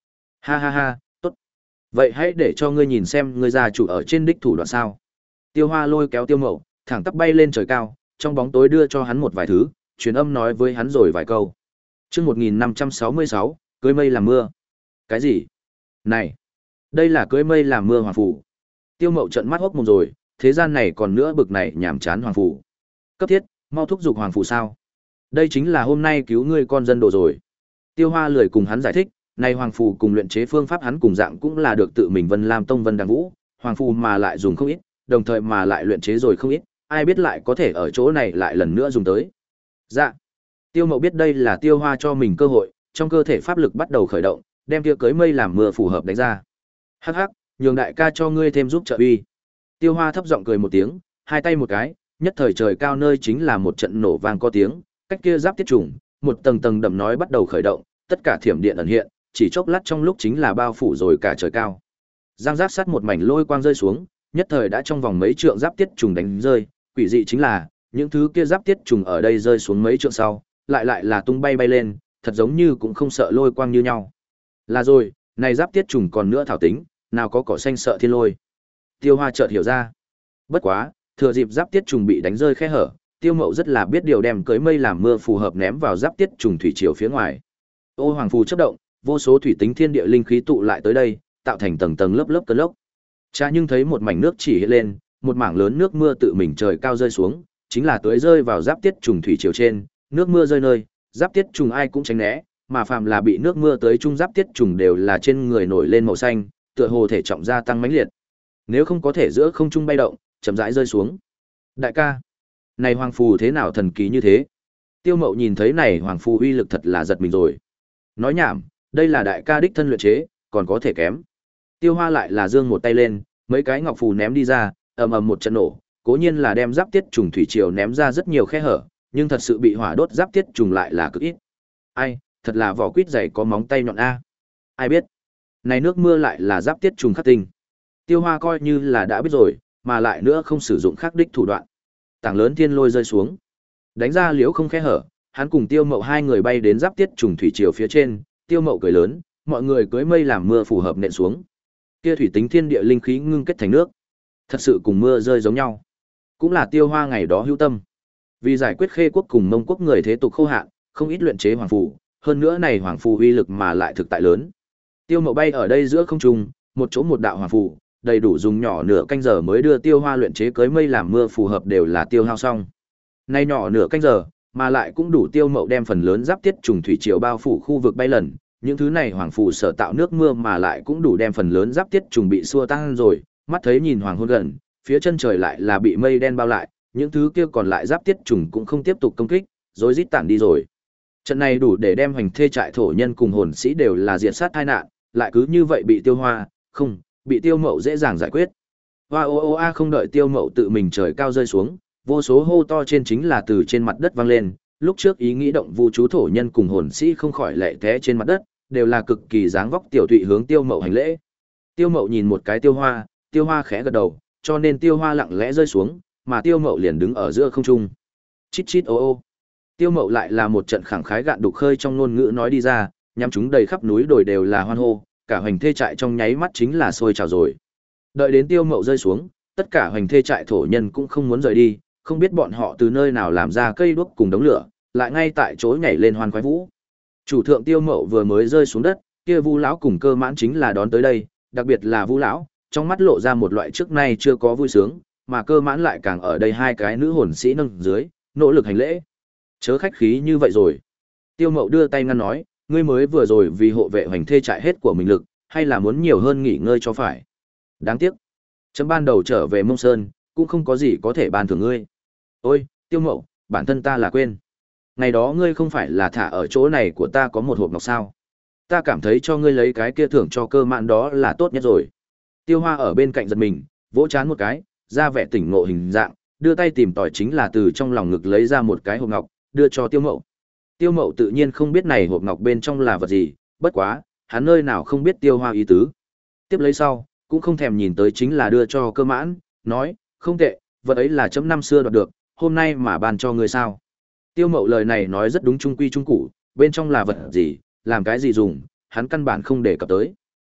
Ha ha ha, tốt. Vậy hãy để cho ngươi nhìn xem ngươi gia chủ ở trên đích thủ đoạn sao. Tiêu Hoa lôi kéo Tiêu Mậu, thẳng tắp bay lên trời cao, trong bóng tối đưa cho hắn một vài thứ, truyền âm nói với hắn rồi vài câu. Chương một nghìn năm trăm sáu mươi sáu, cưới mây làm mưa. Cái gì? Này, đây là cưới mây làm mưa hoàng phủ. Tiêu Mậu trợn mắt hốc mồm rồi, thế gian này còn nữa bực này nhảm chán hoàng phủ. Cấp thiết, mau thúc giục hoàng phủ sao? Đây chính là hôm nay cứu ngươi con dân đồ rồi. Tiêu Hoa lười cùng hắn giải thích, này hoàng phù cùng luyện chế phương pháp hắn cùng dạng cũng là được tự mình Vân Lam Tông Vân Đằng Vũ, hoàng phù mà lại dùng không ít, đồng thời mà lại luyện chế rồi không ít, ai biết lại có thể ở chỗ này lại lần nữa dùng tới. Dạ. Tiêu Mậu biết đây là Tiêu Hoa cho mình cơ hội, trong cơ thể pháp lực bắt đầu khởi động, đem kia cưới mây làm mưa phù hợp đánh ra. Hắc hắc, nhường đại ca cho ngươi thêm giúp trợ uy. Tiêu Hoa thấp giọng cười một tiếng, hai tay một cái, nhất thời trời cao nơi chính là một trận nổ vang có tiếng, cách kia giáp tiết trùng, một tầng tầng đậm nói bắt đầu khởi động, tất cả thiểm điện ẩn hiện, chỉ chốc lát trong lúc chính là bao phủ rồi cả trời cao. Giang giác sát một mảnh lôi quang rơi xuống, nhất thời đã trong vòng mấy trượng giáp tiết trùng đánh rơi, quỷ dị chính là, những thứ kia giáp tiết trùng ở đây rơi xuống mấy trượng sau, lại lại là tung bay bay lên, thật giống như cũng không sợ lôi quang như nhau. Là rồi, này giáp tiết trùng còn nữa thảo tính, nào có cỏ xanh sợ thiên lôi. Tiêu Hoa chợt hiểu ra. Bất quá, thừa dịp giáp tiết trùng bị đánh rơi khe hở, Tiêu Mậu rất là biết điều đem cưới mây làm mưa phù hợp ném vào giáp tiết trùng thủy triều phía ngoài. Ô hoàng phù chớp động, vô số thủy tính thiên địa linh khí tụ lại tới đây, tạo thành tầng tầng lớp lớp cơn lốc. Cha nhưng thấy một mảnh nước chỉ hiện lên, một mảng lớn nước mưa tự mình trời cao rơi xuống, chính là tưới rơi vào giáp tiết trùng thủy triều trên, nước mưa rơi nơi, giáp tiết trùng ai cũng tránh né, mà phàm là bị nước mưa tới trung giáp tiết trùng đều là trên người nổi lên màu xanh, tựa hồ thể trọng gia tăng mãnh liệt. Nếu không có thể giữa không trung bay động, chậm rãi rơi xuống. Đại ca, này hoàng phù thế nào thần kỳ như thế? Tiêu Mậu nhìn thấy này hoàng phù uy lực thật là giật mình rồi. Nói nhảm, đây là đại ca đích thân luyện chế, còn có thể kém. Tiêu Hoa lại là giương một tay lên, mấy cái ngọc phù ném đi ra, ầm ầm một trận nổ, cố nhiên là đem giáp tiết trùng thủy triều ném ra rất nhiều khe hở, nhưng thật sự bị hỏa đốt giáp tiết trùng lại là cực ít. Ai, thật là vỏ quýt dày có móng tay nhọn a. Ai biết, này nước mưa lại là giáp tiết trùng khắc tinh. Tiêu Hoa coi như là đã biết rồi, mà lại nữa không sử dụng khắc đích thủ đoạn. Tảng lớn thiên lôi rơi xuống, đánh ra liễu không khe hở, hắn cùng Tiêu Mậu hai người bay đến giáp tiết trùng thủy triều phía trên, Tiêu Mậu cười lớn, mọi người cưới mây làm mưa phù hợp nện xuống. Kia thủy tính thiên địa linh khí ngưng kết thành nước, thật sự cùng mưa rơi giống nhau. Cũng là Tiêu Hoa ngày đó hữu tâm. Vì giải quyết Khê quốc cùng Mông quốc người thế tục khô hạn, không ít luyện chế hoàng phù, hơn nữa này hoàng phù uy lực mà lại thực tại lớn. Tiêu Mậu bay ở đây giữa không trung, một chỗ một đạo hoàng phù, đầy đủ dùng nhỏ nửa canh giờ mới đưa Tiêu Hoa luyện chế cưới mây làm mưa phù hợp đều là tiêu hao xong. Nay nhỏ nửa canh giờ, mà lại cũng đủ Tiêu Mậu đem phần lớn giáp tiết trùng thủy triều bao phủ khu vực bay lần, những thứ này hoàng phù sở tạo nước mưa mà lại cũng đủ đem phần lớn giáp tiết trùng bị xua tan rồi, mắt thấy nhìn hoàng hôn gần, phía chân trời lại là bị mây đen bao lại, những thứ kia còn lại giáp tiết trùng cũng không tiếp tục công kích, rối rít tản đi rồi. Trận này đủ để đem hành thê trại thổ nhân cùng hồn sĩ đều là diệt sát tai nạn, lại cứ như vậy bị Tiêu Hoa, không, bị Tiêu Mậu dễ dàng giải quyết. Hoa ô ô a không đợi Tiêu Mậu tự mình trời cao rơi xuống, vô số hô to trên chính là từ trên mặt đất vang lên, lúc trước ý nghĩ động vu chú thổ nhân cùng hồn sĩ không khỏi lệ té trên mặt đất, đều là cực kỳ dáng vóc tiểu tụy hướng Tiêu Mậu hành lễ. Tiêu Mậu nhìn một cái Tiêu Hoa, Tiêu Hoa khẽ gật đầu, cho nên Tiêu Hoa lặng lẽ rơi xuống, mà Tiêu Mậu liền đứng ở giữa không trung. Chít chít ô ô. Tiêu Mậu lại là một trận khẳng khái gạn đục khơi trong ngôn ngữ nói đi ra, nhắm chúng đầy khắp núi đồi đều là hoan hô, cả hoành thê trại trong nháy mắt chính là sôi trào rồi. Đợi đến Tiêu Mậu rơi xuống, tất cả hoành thê trại thổ nhân cũng không muốn rời đi, không biết bọn họ từ nơi nào làm ra cây đuốc cùng đống lửa, lại ngay tại chỗ nhảy lên hoan khoái vũ. Chủ thượng Tiêu Mậu vừa mới rơi xuống đất, kia Vu lão cùng Cơ Mãn chính là đón tới đây, đặc biệt là Vu lão, trong mắt lộ ra một loại trước nay chưa có vui sướng, mà Cơ Mãn lại càng ở đây hai cái nữ hồn sĩ nâng dưới, nỗ lực hành lễ. Chớ khách khí như vậy rồi. Tiêu Mậu đưa tay ngăn nói, ngươi mới vừa rồi vì hộ vệ hoành thê trại hết của mình lực, hay là muốn nhiều hơn nghỉ ngơi cho phải. Đáng tiếc, chấm ban đầu trở về Mông Sơn, cũng không có gì có thể ban thưởng ngươi. Ôi, Tiêu Mậu, bản thân ta là quên. Ngày đó ngươi không phải là thả ở chỗ này của ta có một hộp ngọc sao. Ta cảm thấy cho ngươi lấy cái kia thưởng cho Cơ Mãn đó là tốt nhất rồi. Tiêu Hoa ở bên cạnh giật mình, vỗ chán một cái, ra vẻ tỉnh ngộ hình dạng, đưa tay tìm tòi chính là từ trong lòng ngực lấy ra một cái hộp ngọc, đưa cho Tiêu Mậu. Tiêu Mậu tự nhiên không biết này hộp ngọc bên trong là vật gì, bất quá, hắn nơi nào không biết Tiêu Hoa ý tứ. Tiếp lấy sau, cũng không thèm nhìn tới chính là đưa cho Cơ Mãn, nói, không tệ, vật ấy là chấm năm xưa đoạt được, hôm nay mà ban cho ngươi sao. Tiêu Mậu lời này nói rất đúng trung quy trung cụ, bên trong là vật gì, làm cái gì dùng, hắn căn bản không đề cập tới.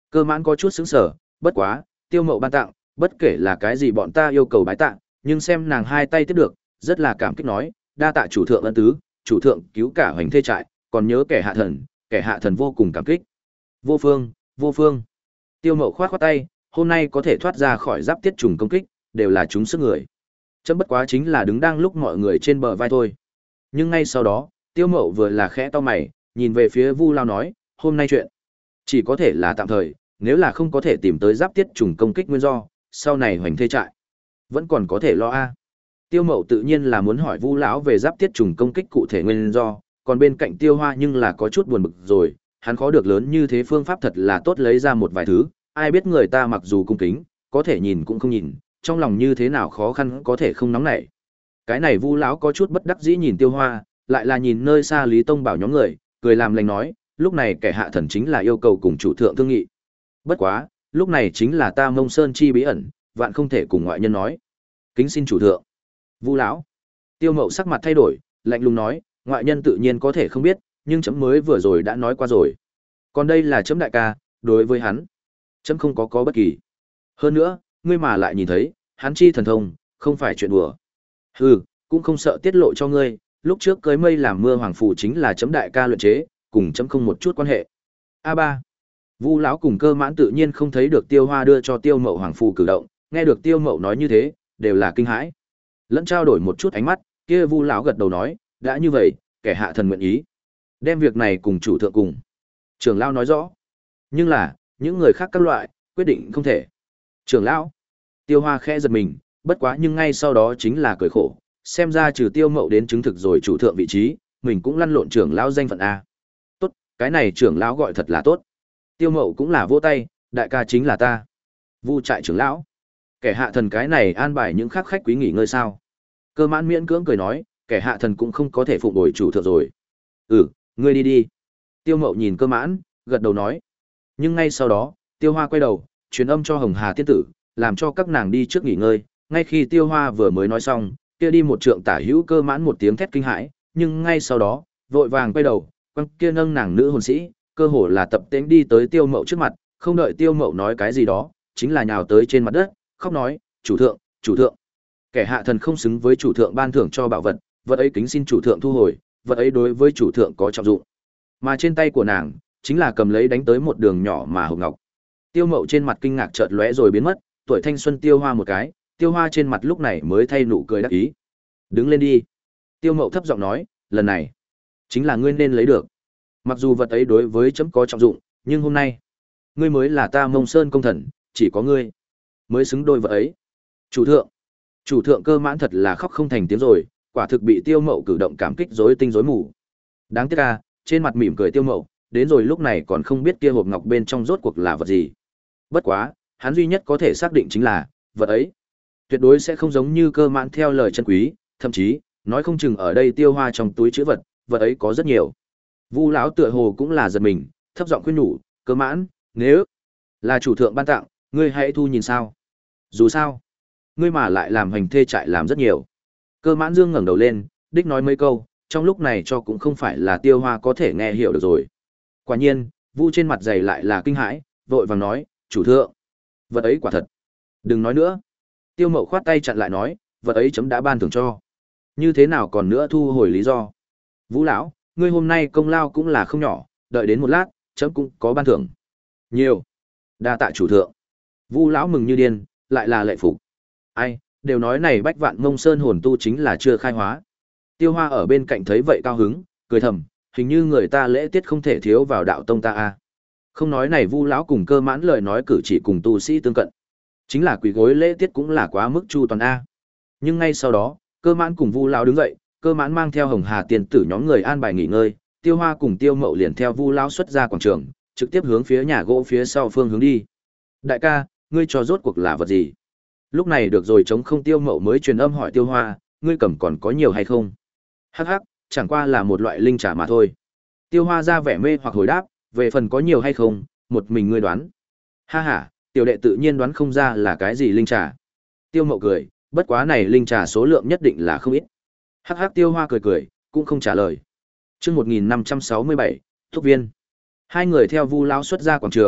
Cơ mãn có chút sững sờ, bất quá, tiêu mậu ban tặng, bất kể là cái gì bọn ta yêu cầu bái tạ, nhưng xem nàng hai tay tiếp được, rất là cảm kích nói, đa tạ chủ thượng ân tứ, chủ thượng cứu cả hoành thê trại, còn nhớ kẻ hạ thần, kẻ hạ thần vô cùng cảm kích. Vô phương, vô phương. Tiêu mậu khoát khoát tay, hôm nay có thể thoát ra khỏi giáp tiết trùng công kích, đều là chúng sức người. Chấm bất quá chính là đứng đang lúc mọi người trên bờ vai thôi. Nhưng ngay sau đó, tiêu mậu vừa là khẽ to mày, nhìn về phía Vu Lao nói, hôm nay chuyện chỉ có thể là tạm thời, nếu là không có thể tìm tới giáp tiết trùng công kích nguyên do, sau này hoành thê trại vẫn còn có thể lo a. Tiêu mậu tự nhiên là muốn hỏi Vu lão về giáp tiết trùng công kích cụ thể nguyên do, còn bên cạnh Tiêu Hoa nhưng là có chút buồn bực rồi, hắn khó được lớn như thế phương pháp thật là tốt lấy ra một vài thứ, ai biết người ta mặc dù cung kính, có thể nhìn cũng không nhìn, trong lòng như thế nào khó khăn có thể không nóng nảy. Cái này Vu lão có chút bất đắc dĩ nhìn Tiêu Hoa, lại là nhìn nơi xa Lý Tông Bảo nhóm người, cười làm lành nói, lúc này kẻ hạ thần chính là yêu cầu cùng chủ thượng thương nghị. Bất quá, lúc này chính là ta Mông Sơn chi bí ẩn, vạn không thể cùng ngoại nhân nói. Kính xin chủ thượng. Vu lão. Tiêu Mậu sắc mặt thay đổi, lạnh lùng nói, ngoại nhân tự nhiên có thể không biết, nhưng chấm mới vừa rồi đã nói qua rồi. Còn đây là chấm đại ca, đối với hắn, chấm không có có bất kỳ. Hơn nữa, ngươi mà lại nhìn thấy, hắn chi thần thông, không phải chuyện đùa. Hừ, cũng không sợ tiết lộ cho ngươi, lúc trước cưới mây làm mưa hoàng phủ chính là chấm đại ca luyện chế, cùng chấm không một chút quan hệ. A ba. Vu lão cùng Cơ Mãn tự nhiên không thấy được Tiêu Hoa đưa cho Tiêu Mậu hoàng phù cử động, nghe được Tiêu Mậu nói như thế, đều là kinh hãi. Lẫn trao đổi một chút ánh mắt, kia Vu lão gật đầu nói, đã như vậy, kẻ hạ thần nguyện ý đem việc này cùng chủ thượng cùng. Trưởng lão nói rõ. Nhưng là, những người khác các loại, quyết định không thể. Trưởng lão. Tiêu Hoa khẽ giật mình, bất quá nhưng ngay sau đó chính là cười khổ, xem ra trừ Tiêu Mậu đến chứng thực rồi chủ thượng vị trí, mình cũng lăn lộn trưởng lão danh phận a. Tốt, cái này trưởng lão gọi thật là tốt. Tiêu Mậu cũng là vỗ tay, đại ca chính là ta. Vu trại trưởng lão. Kẻ hạ thần cái này an bài những khắc khách quý nghỉ ngơi sao? Cơ Mãn miễn cưỡng cười nói, kẻ hạ thần cũng không có thể phụng đổi chủ thượng rồi. Ừ, ngươi đi đi. Tiêu Mậu nhìn Cơ Mãn, gật đầu nói. Nhưng ngay sau đó, Tiêu Hoa quay đầu, truyền âm cho Hồng Hà tiên tử, làm cho các nàng đi trước nghỉ ngơi. Ngay khi Tiêu Hoa vừa mới nói xong, kia đi một trượng tả hữu Cơ Mãn một tiếng thét kinh hãi, nhưng ngay sau đó, vội vàng quay đầu, quăng kia nâng nàng nữ hồn sĩ, cơ hồ là tập tễnh đi tới Tiêu Mậu trước mặt, không đợi Tiêu Mậu nói cái gì đó, chính là nhào tới trên mặt đất, khóc nói, chủ thượng, chủ thượng. Kẻ hạ thần không xứng với chủ thượng ban thưởng cho bảo vật, vật ấy kính xin chủ thượng thu hồi, vật ấy đối với chủ thượng có trọng dụng. Mà trên tay của nàng, chính là cầm lấy đánh tới một đường nhỏ mà hồng ngọc. Tiêu Mậu trên mặt kinh ngạc chợt lóe rồi biến mất, tuổi thanh xuân Tiêu Hoa một cái, Tiêu Hoa trên mặt lúc này mới thay nụ cười đắc ý. Đứng lên đi. Tiêu Mậu thấp giọng nói, lần này, chính là ngươi nên lấy được. Mặc dù vật ấy đối với chấm có trọng dụng, nhưng hôm nay, ngươi mới là ta Mông Sơn công thần, chỉ có ngươi mới xứng đôi vật ấy. Chủ thượng. Chủ thượng Cơ Mãn thật là khóc không thành tiếng rồi, quả thực bị Tiêu Mậu cử động cảm kích rối tinh rối mù. Đáng tiếc à, trên mặt mỉm cười Tiêu Mậu, đến rồi lúc này còn không biết kia hộp ngọc bên trong rốt cuộc là vật gì. Bất quá, hắn duy nhất có thể xác định chính là, vật ấy tuyệt đối sẽ không giống như Cơ Mãn theo lời chân quý, thậm chí, nói không chừng ở đây Tiêu Hoa trong túi trữ vật, vật ấy có rất nhiều. Vu lão tựa hồ cũng là giật mình, thấp giọng khuyên nhủ, Cơ Mãn, nếu là chủ thượng ban tặng, ngươi hãy thu nhìn sao. Dù sao, ngươi mà lại làm hành thê trại làm rất nhiều. Cơ Mãn Dương ngẩng đầu lên, đích nói mấy câu, trong lúc này cho cũng không phải là Tiêu Hoa có thể nghe hiểu được rồi. Quả nhiên, Vu trên mặt dày lại là kinh hãi, vội vàng nói, chủ thượng, vật ấy quả thật. Đừng nói nữa. Tiêu Mậu khoát tay chặn lại nói, vật ấy chấm đã ban thưởng cho. Như thế nào còn nữa thu hồi lý do. Vũ lão, ngươi hôm nay công lao cũng là không nhỏ, đợi đến một lát, chấm cũng có ban thưởng. Nhiều. Đa tạ chủ thượng. Vu lão mừng như điên, lại là lệ phục. Ai, đều nói này Bách Vạn Mông Sơn hồn tu chính là chưa khai hóa. Tiêu Hoa ở bên cạnh thấy vậy cao hứng, cười thầm, hình như người ta lễ tiết không thể thiếu vào đạo tông ta a. Không nói này Vu lão cùng Cơ Mãn lời nói cử chỉ cùng tu sĩ tương cận, chính là quỳ gối lễ tiết cũng là quá mức chu toàn a. Nhưng ngay sau đó, Cơ Mãn cùng Vu lão đứng dậy, Cơ Mãn mang theo Hồng Hà tiên tử nhóm người an bài nghỉ ngơi, Tiêu Hoa cùng Tiêu Mậu liền theo Vu lão xuất ra quảng trường, trực tiếp hướng phía nhà gỗ phía sau phương hướng đi. Đại ca, ngươi cho rốt cuộc là vật gì? Lúc này được rồi chống không Tiêu Mậu mới truyền âm hỏi Tiêu Hoa, ngươi cầm còn có nhiều hay không? Hắc hắc, chẳng qua là một loại linh trà mà thôi. Tiêu Hoa ra vẻ mê hoặc hồi đáp, về phần có nhiều hay không, một mình ngươi đoán. Ha ha, tiểu đệ tự nhiên đoán không ra là cái gì linh trà. Tiêu Mậu cười, bất quá này linh trà số lượng nhất định là không ít. Hắc hắc Tiêu Hoa cười cười, cũng không trả lời. Chương một nghìn năm trăm sáu mươi bảy, Thúc Viên. Hai người theo Vu lão xuất ra quảng trường,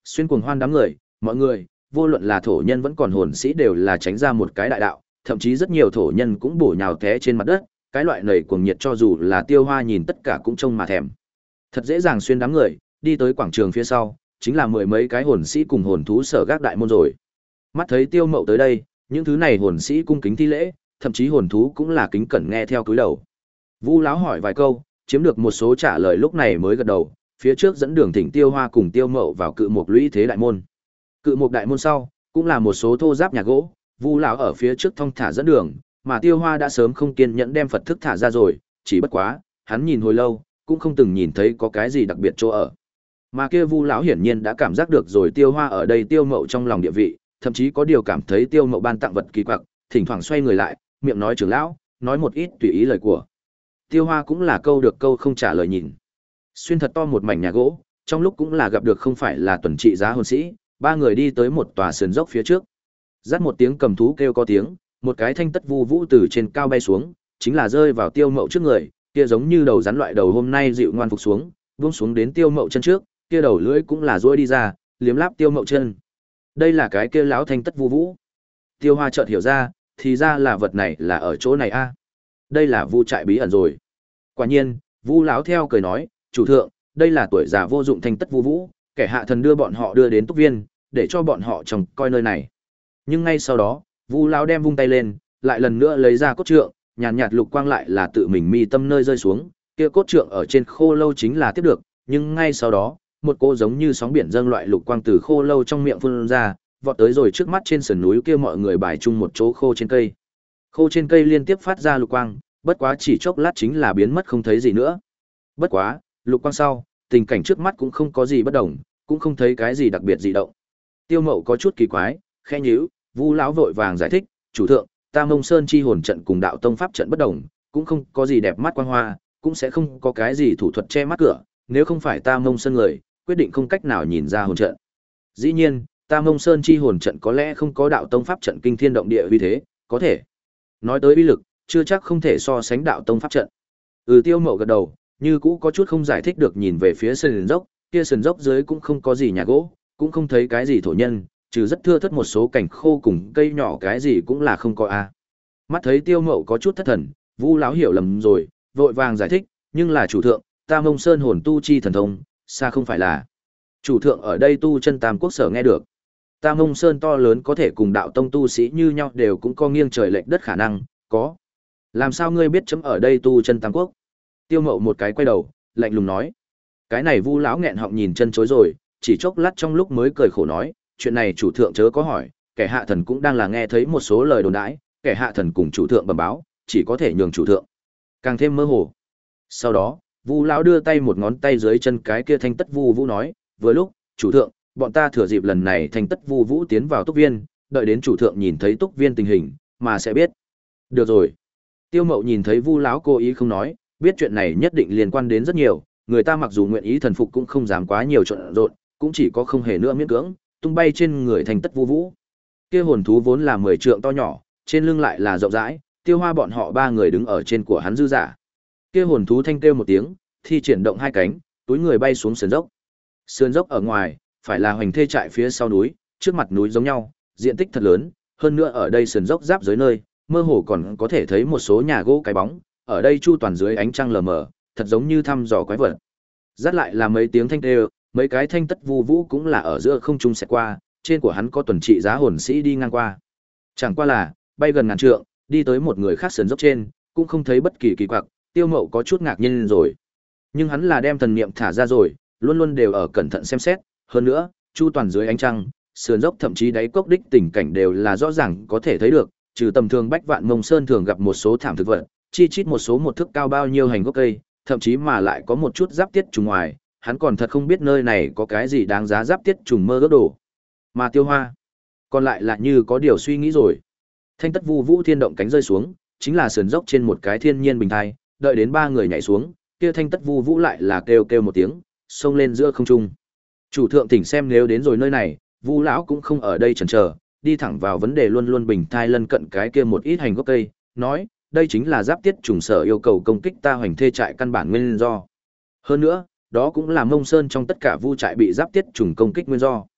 Xuyên cuồng hoan đám người, mọi người, vô luận là thổ nhân vẫn còn hồn sĩ đều là tránh ra một cái đại đạo, thậm chí rất nhiều thổ nhân cũng bổ nhào té trên mặt đất, cái loại nầy cuồng nhiệt cho dù là Tiêu Hoa nhìn tất cả cũng trông mà thèm. Thật dễ dàng xuyên đám người, đi tới quảng trường phía sau, chính là mười mấy cái hồn sĩ cùng hồn thú sở gác đại môn rồi. Mắt thấy Tiêu Mậu tới đây, những thứ này hồn sĩ cung kính thi lễ, thậm chí hồn thú cũng là kính cẩn nghe theo cúi đầu. Vu lão hỏi vài câu, chiếm được một số trả lời lúc này mới gật đầu, phía trước dẫn đường thỉnh Tiêu Hoa cùng Tiêu Mậu vào cự mục lũy thế đại môn. Cự mục đại môn sau, cũng là một số thô giáp nhà gỗ, Vu lão ở phía trước thong thả dẫn đường, mà Tiêu Hoa đã sớm không kiên nhẫn đem Phật thức thả ra rồi, chỉ bất quá, hắn nhìn hồi lâu, cũng không từng nhìn thấy có cái gì đặc biệt chỗ ở. Mà kia Vu lão hiển nhiên đã cảm giác được rồi Tiêu Hoa ở đây Tiêu Mậu trong lòng địa vị, thậm chí có điều cảm thấy Tiêu Mậu ban tặng vật kỳ quặc, thỉnh thoảng xoay người lại, miệng nói trưởng lão, nói một ít tùy ý lời của. Tiêu Hoa cũng là câu được câu không trả lời nhìn. Xuyên thật to một mảnh nhà gỗ, trong lúc cũng là gặp được không phải là tuần trị giá hồn sĩ, ba người đi tới một tòa sườn dốc phía trước. Dắt một tiếng cầm thú kêu có tiếng, một cái thanh tất vu vũ từ trên cao bay xuống, chính là rơi vào Tiêu Mậu trước người, kia giống như đầu rắn loại đầu hôm nay dịu ngoan phục xuống, buông xuống đến Tiêu Mậu chân trước, kia đầu lưỡi cũng là duỗi đi ra, liếm láp Tiêu Mậu chân. Đây là cái kia lão thanh tất vu vũ. Tiêu Hoa chợt hiểu ra, thì ra là vật này là ở chỗ này a. Đây là vu trại bí ẩn rồi. Quả nhiên, Vu lão theo cười nói, chủ thượng, đây là tuổi già vô dụng thanh tất vu vũ, kẻ hạ thần đưa bọn họ đưa đến túc viên, để cho bọn họ trông coi nơi này. Nhưng ngay sau đó, Vu lão đem vung tay lên, lại lần nữa lấy ra cốt trượng, nhàn nhạt, nhạt lục quang lại là tự mình mi tâm nơi rơi xuống, kia cốt trượng ở trên khô lâu chính là tiếp được, nhưng ngay sau đó, một cô giống như sóng biển dâng loại lục quang từ khô lâu trong miệng phun ra, vọt tới rồi trước mắt trên sườn núi kia mọi người bài chung một chỗ khô trên cây. Khô trên cây liên tiếp phát ra lục quang, bất quá chỉ chốc lát chính là biến mất không thấy gì nữa. Bất quá, lục quang sau, tình cảnh trước mắt cũng không có gì bất đồng, cũng không thấy cái gì đặc biệt gì động. Tiêu Mậu có chút kỳ quái, khẽ nhíu, Vu lão vội vàng giải thích, "Chủ thượng, ta Mông Sơn chi hồn trận cùng đạo tông pháp trận bất đồng, cũng không có gì đẹp mắt quang hoa, cũng sẽ không có cái gì thủ thuật che mắt cửa, nếu không phải ta Mông Sơn người, quyết định không cách nào nhìn ra hồn trận. Dĩ nhiên, ta Mông Sơn chi hồn trận có lẽ không có đạo tông pháp trận kinh thiên động địa uy thế, có thể nói tới uy lực, chưa chắc không thể so sánh đạo tông pháp trận." Ừ, Tiêu Mậu gật đầu, như cũ có chút không giải thích được nhìn về phía sườn dốc, kia sườn dốc dưới cũng không có gì nhà gỗ, cũng không thấy cái gì thổ nhân, trừ rất thưa thớt một số cảnh khô cùng cây nhỏ cái gì cũng là không có a. Mắt thấy Tiêu Mậu có chút thất thần, Vu lão hiểu lầm rồi, vội vàng giải thích, "Nhưng là chủ thượng, ta Mông Sơn hồn tu chi thần thông, xa không phải là chủ thượng ở đây tu chân tam quốc sở nghe được. Ta Mông Sơn to lớn có thể cùng đạo tông tu sĩ như nhau đều cũng có nghiêng trời lệch đất khả năng, có. Làm sao ngươi biết chấm ở đây tu chân tam quốc?" Tiêu Mậu một cái quay đầu, lạnh lùng nói. Cái này Vu lão nghẹn họng nhìn chân chối rồi, chỉ chốc lát trong lúc mới cười khổ nói, "Chuyện này chủ thượng chớ có hỏi, kẻ hạ thần cũng đang là nghe thấy một số lời đồn đãi, kẻ hạ thần cùng chủ thượng bẩm báo, chỉ có thể nhường chủ thượng." Càng thêm mơ hồ. Sau đó, Vu lão đưa tay một ngón tay dưới chân cái kia thanh tất vu vũ nói, "Vừa lúc, chủ thượng, bọn ta thừa dịp lần này thanh tất vu vũ tiến vào túc viên, đợi đến chủ thượng nhìn thấy túc viên tình hình, mà sẽ biết." Được rồi. Tiêu Mậu nhìn thấy Vu lão cố ý không nói, biết chuyện này nhất định liên quan đến rất nhiều, người ta mặc dù nguyện ý thần phục cũng không dám quá nhiều trộn rộn, cũng chỉ có không hề nữa miễn cưỡng, tung bay trên người thanh tất vu vũ. Kia hồn thú vốn là mười trượng to nhỏ, trên lưng lại là rộng rãi, Tiêu Hoa bọn họ ba người đứng ở trên của hắn dư giả. Kia hồn thú thanh kêu một tiếng, thi triển động hai cánh, túi người bay xuống sườn dốc. Sườn dốc ở ngoài, phải là hoành thê trại phía sau núi, trước mặt núi giống nhau, diện tích thật lớn, hơn nữa ở đây sườn dốc giáp dưới nơi, mơ hồ còn có thể thấy một số nhà gỗ cái bóng, ở đây chu toàn dưới ánh trăng lờ mờ, thật giống như thăm dò quái vật. Dắt lại là mấy tiếng thanh kêu, mấy cái thanh tất vu vũ cũng là ở giữa không trung xẹt qua, trên của hắn có tuần trị giá hồn sĩ đi ngang qua. Chẳng qua là, bay gần ngàn trượng, đi tới một người khác sườn dốc trên, cũng không thấy bất kỳ kỳ quặc, Tiêu Mậu có chút ngạc nhiên rồi. Nhưng hắn là đem thần niệm thả ra rồi, luôn luôn đều ở cẩn thận xem xét, hơn nữa, chu toàn dưới ánh trăng, sườn dốc thậm chí đáy cốc đích tình cảnh đều là rõ ràng có thể thấy được, trừ tầm thường bách vạn Mông Sơn thường gặp một số thảm thực vật, chi chít một số một thước cao bao nhiêu hành gốc cây, thậm chí mà lại có một chút giáp tiết trùng ngoài, hắn còn thật không biết nơi này có cái gì đáng giá giáp tiết trùng mơ ước đồ. Mà Tiêu Hoa, còn lại là như có điều suy nghĩ rồi. Thanh tất vu vũ thiên động cánh rơi xuống, chính là sườn dốc trên một cái thiên nhiên bình thai, đợi đến ba người nhảy xuống, kia thanh tất vu vũ lại là kêu kêu một tiếng, xông lên giữa không trung. Chủ thượng tỉnh xem nếu đến rồi nơi này, Vu lão cũng không ở đây chần chờ, đi thẳng vào vấn đề luôn luôn bình thai lân cận cái kia một ít hành gốc cây, nói, đây chính là giáp tiết trùng sở yêu cầu công kích ta hoành thê trại căn bản nguyên do. Hơn nữa, đó cũng là Mông Sơn trong tất cả vu trại bị giáp tiết trùng công kích nguyên do.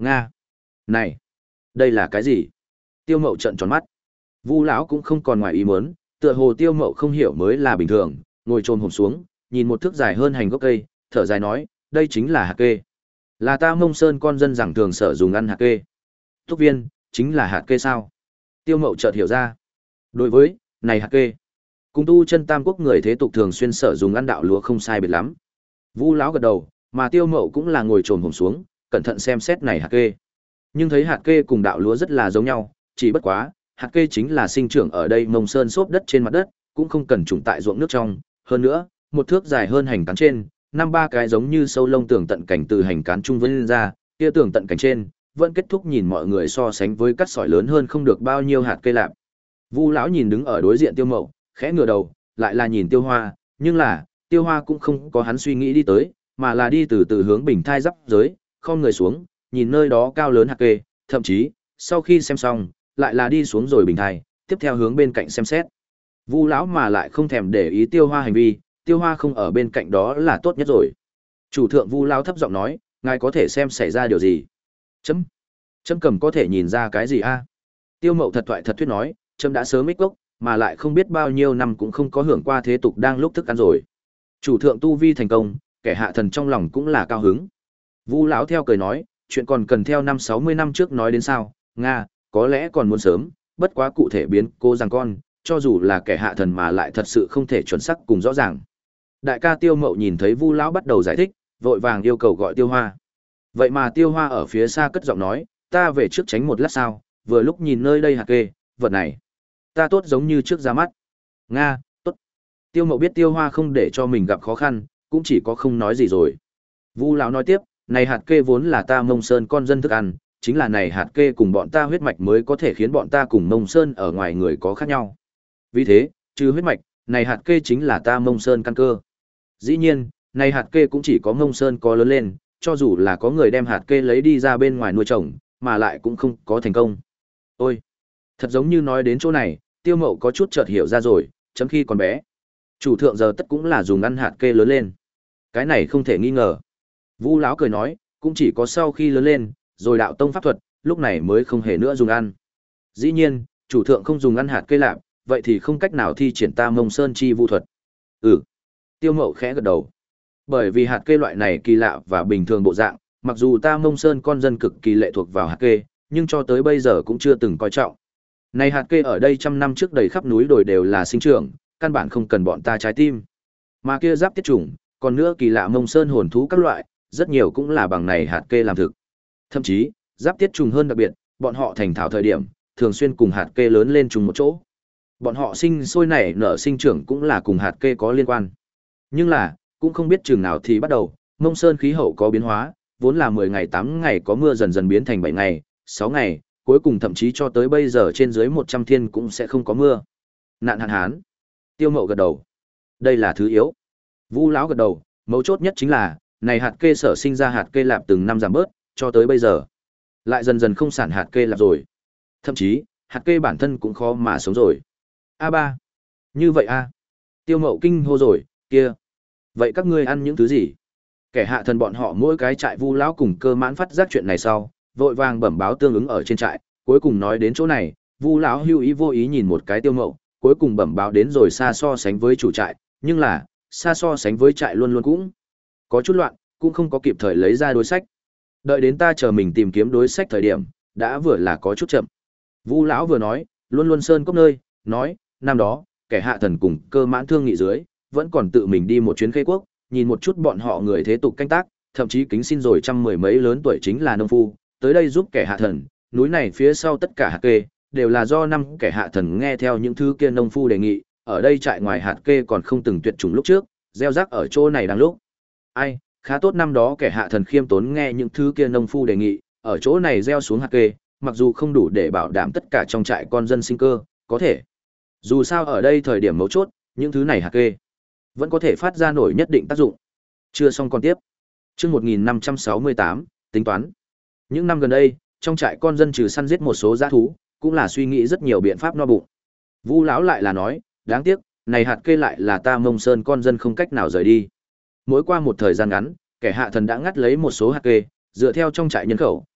Nga. Này, đây là cái gì? Tiêu Mậu trợn tròn mắt. Vu lão cũng không còn ngoài ý muốn, tựa hồ Tiêu Mậu không hiểu mới là bình thường, ngồi chồm hổm xuống, nhìn một thước dài hơn hành gốc cây, thở dài nói, đây chính là hạt kê. Là ta Mông Sơn con dân rằng thường sở dùng ăn hạt kê. Thúc viên, chính là hạt kê sao? Tiêu Mậu chợt hiểu ra. Đối với, này hạt kê, cùng tu chân tam quốc người thế tục thường xuyên sở dùng ăn đạo lúa không sai biệt lắm. Vu lão gật đầu, mà Tiêu Mậu cũng là ngồi chồm hổm xuống, cẩn thận xem xét này hạt kê. Nhưng thấy hạt kê cùng đạo lúa rất là giống nhau, chỉ bất quá, hạt kê chính là sinh trưởng ở đây Mông Sơn xốp đất trên mặt đất, cũng không cần trùng tại ruộng nước trong, hơn nữa, một thước dài hơn hành cán trên, năm ba cái giống như sâu lông tường tận cảnh từ hành cán trung vươn lên ra, kia tường tận cảnh trên, vẫn kết thúc nhìn mọi người so sánh với cắt sỏi lớn hơn không được bao nhiêu hạt cây lạp. Vu lão nhìn đứng ở đối diện Tiêu Mậu, khẽ ngửa đầu, lại là nhìn Tiêu Hoa, nhưng là, Tiêu Hoa cũng không có hắn suy nghĩ đi tới, mà là đi từ từ hướng bình thai giáp giới, khom người xuống, nhìn nơi đó cao lớn hạt kê, thậm chí, sau khi xem xong, lại là đi xuống rồi bình thai, tiếp theo hướng bên cạnh xem xét. Vu lão mà lại không thèm để ý Tiêu Hoa hành vi, Tiêu Hoa không ở bên cạnh đó là tốt nhất rồi. Chủ thượng Vu lão thấp giọng nói, ngài có thể xem xảy ra điều gì? Chấm. Chấm cầm có thể nhìn ra cái gì a? Tiêu Mậu thật thoại thật thuyết nói, chấm đã sớm ích gốc, mà lại không biết bao nhiêu năm cũng không có hưởng qua thế tục đang lúc thức ăn rồi. Chủ thượng tu vi thành công, kẻ hạ thần trong lòng cũng là cao hứng. Vu lão theo cười nói, chuyện còn cần theo năm sáu mươi năm trước nói đến sao? Nga, có lẽ còn muốn sớm, bất quá cụ thể biến cô rằng con, cho dù là kẻ hạ thần mà lại thật sự không thể chuẩn xác cùng rõ ràng. Đại ca Tiêu Mậu nhìn thấy Vu lão bắt đầu giải thích, vội vàng yêu cầu gọi Tiêu Hoa. Vậy mà Tiêu Hoa ở phía xa cất giọng nói, ta về trước tránh một lát sao, vừa lúc nhìn nơi đây hạt kê, vật này, ta tốt giống như trước ra mắt. Nga, tốt. Tiêu Mậu biết Tiêu Hoa không để cho mình gặp khó khăn, cũng chỉ có không nói gì rồi. Vu lão nói tiếp, này hạt kê vốn là ta Mông Sơn con dân thức ăn, chính là này hạt kê cùng bọn ta huyết mạch mới có thể khiến bọn ta cùng Mông Sơn ở ngoài người có khác nhau. Vì thế, trừ huyết mạch, này hạt kê chính là ta Mông Sơn căn cơ. Dĩ nhiên, này hạt kê cũng chỉ có Mông Sơn có lớn lên, cho dù là có người đem hạt kê lấy đi ra bên ngoài nuôi trồng, mà lại cũng không có thành công. Ôi, thật giống như nói đến chỗ này, Tiêu Mậu có chút chợt hiểu ra rồi, chấm khi còn bé. Chủ thượng giờ tất cũng là dùng ăn hạt kê lớn lên. Cái này không thể nghi ngờ. Vu lão cười nói, cũng chỉ có sau khi lớn lên, rồi đạo tông pháp thuật, lúc này mới không hề nữa dùng ăn. Dĩ nhiên, chủ thượng không dùng ăn hạt cây lạp, vậy thì không cách nào thi triển ta Mông Sơn chi vu thuật. Ừ. Tiêu Mậu khẽ gật đầu. Bởi vì hạt cây loại này kỳ lạ và bình thường bộ dạng, mặc dù ta Mông Sơn con dân cực kỳ lệ thuộc vào hạt kê, nhưng cho tới bây giờ cũng chưa từng coi trọng. Này hạt kê ở đây trăm năm trước đầy khắp núi đồi đều là sinh trưởng, căn bản không cần bọn ta trái tim. Mà kia giáp tiết chủng, còn nữa kỳ lạ Mông Sơn hồn thú các loại, rất nhiều cũng là bằng này hạt kê làm thực. Thậm chí, giáp tiết trùng hơn đặc biệt, bọn họ thành thảo thời điểm, thường xuyên cùng hạt kê lớn lên trùng một chỗ. Bọn họ sinh sôi nảy nở sinh trưởng cũng là cùng hạt kê có liên quan. Nhưng là, cũng không biết chừng nào thì bắt đầu, Mông Sơn khí hậu có biến hóa, vốn là mười ngày tám ngày có mưa dần dần biến thành bảy ngày, sáu ngày, cuối cùng thậm chí cho tới bây giờ trên dưới một trăm thiên cũng sẽ không có mưa. Nạn hạn hán. Tiêu Mậu gật đầu. Đây là thứ yếu. Vu lão gật đầu, mấu chốt nhất chính là, này hạt kê sở sinh ra hạt kê lạp từng năm giảm bớt, cho tới bây giờ lại dần dần không sản hạt kê lạp rồi. Thậm chí, hạt kê bản thân cũng khó mà sống rồi. A ba. Như vậy a. Tiêu Mậu kinh hô rồi, kia. Vậy các ngươi ăn những thứ gì? Kẻ hạ thần bọn họ mỗi cái trại Vu lão cùng Cơ Mãn phát giác chuyện này sau, vội vàng bẩm báo tương ứng ở trên trại, cuối cùng nói đến chỗ này, Vu lão hưu ý vô ý nhìn một cái Tiêu Mậu, cuối cùng bẩm báo đến rồi xa so sánh với chủ trại, nhưng là, xa so sánh với trại luôn luôn cũng có chút loạn, cũng không có kịp thời lấy ra đối sách. Đợi đến ta chờ mình tìm kiếm đối sách thời điểm, đã vừa là có chút chậm. Vu lão vừa nói, luôn luôn sơn cốc nơi, nói, năm đó, kẻ hạ thần cùng Cơ Mãn thương nghị dưới, vẫn còn tự mình đi một chuyến Khê Quốc, nhìn một chút bọn họ người thế tục canh tác, thậm chí kính xin rồi trăm mười mấy lớn tuổi chính là nông phu, tới đây giúp kẻ hạ thần, núi này phía sau tất cả hạt kê, đều là do năm kẻ hạ thần nghe theo những thứ kia nông phu đề nghị, ở đây trại ngoài hạt kê còn không từng tuyệt chủng lúc trước, gieo rắc ở chỗ này đang lúc. Ai, khá tốt năm đó kẻ hạ thần khiêm tốn nghe những thứ kia nông phu đề nghị, ở chỗ này gieo xuống hạt kê, mặc dù không đủ để bảo đảm tất cả trong trại con dân sinh cơ, có thể. Dù sao ở đây thời điểm mấu chốt, những thứ này hạt kê vẫn có thể phát ra nổi nhất định tác dụng. Chưa xong còn tiếp. Chương một nghìn năm trăm sáu mươi tám, tính toán. Những năm gần đây, trong trại con dân trừ săn giết một số dã thú, cũng là suy nghĩ rất nhiều biện pháp no bụng. Vu lão lại là nói, đáng tiếc, này hạt kê lại là ta Mông Sơn con dân không cách nào rời đi. Mỗi qua một thời gian ngắn, kẻ hạ thần đã ngắt lấy một số hạt kê, dựa theo trong trại nhân khẩu,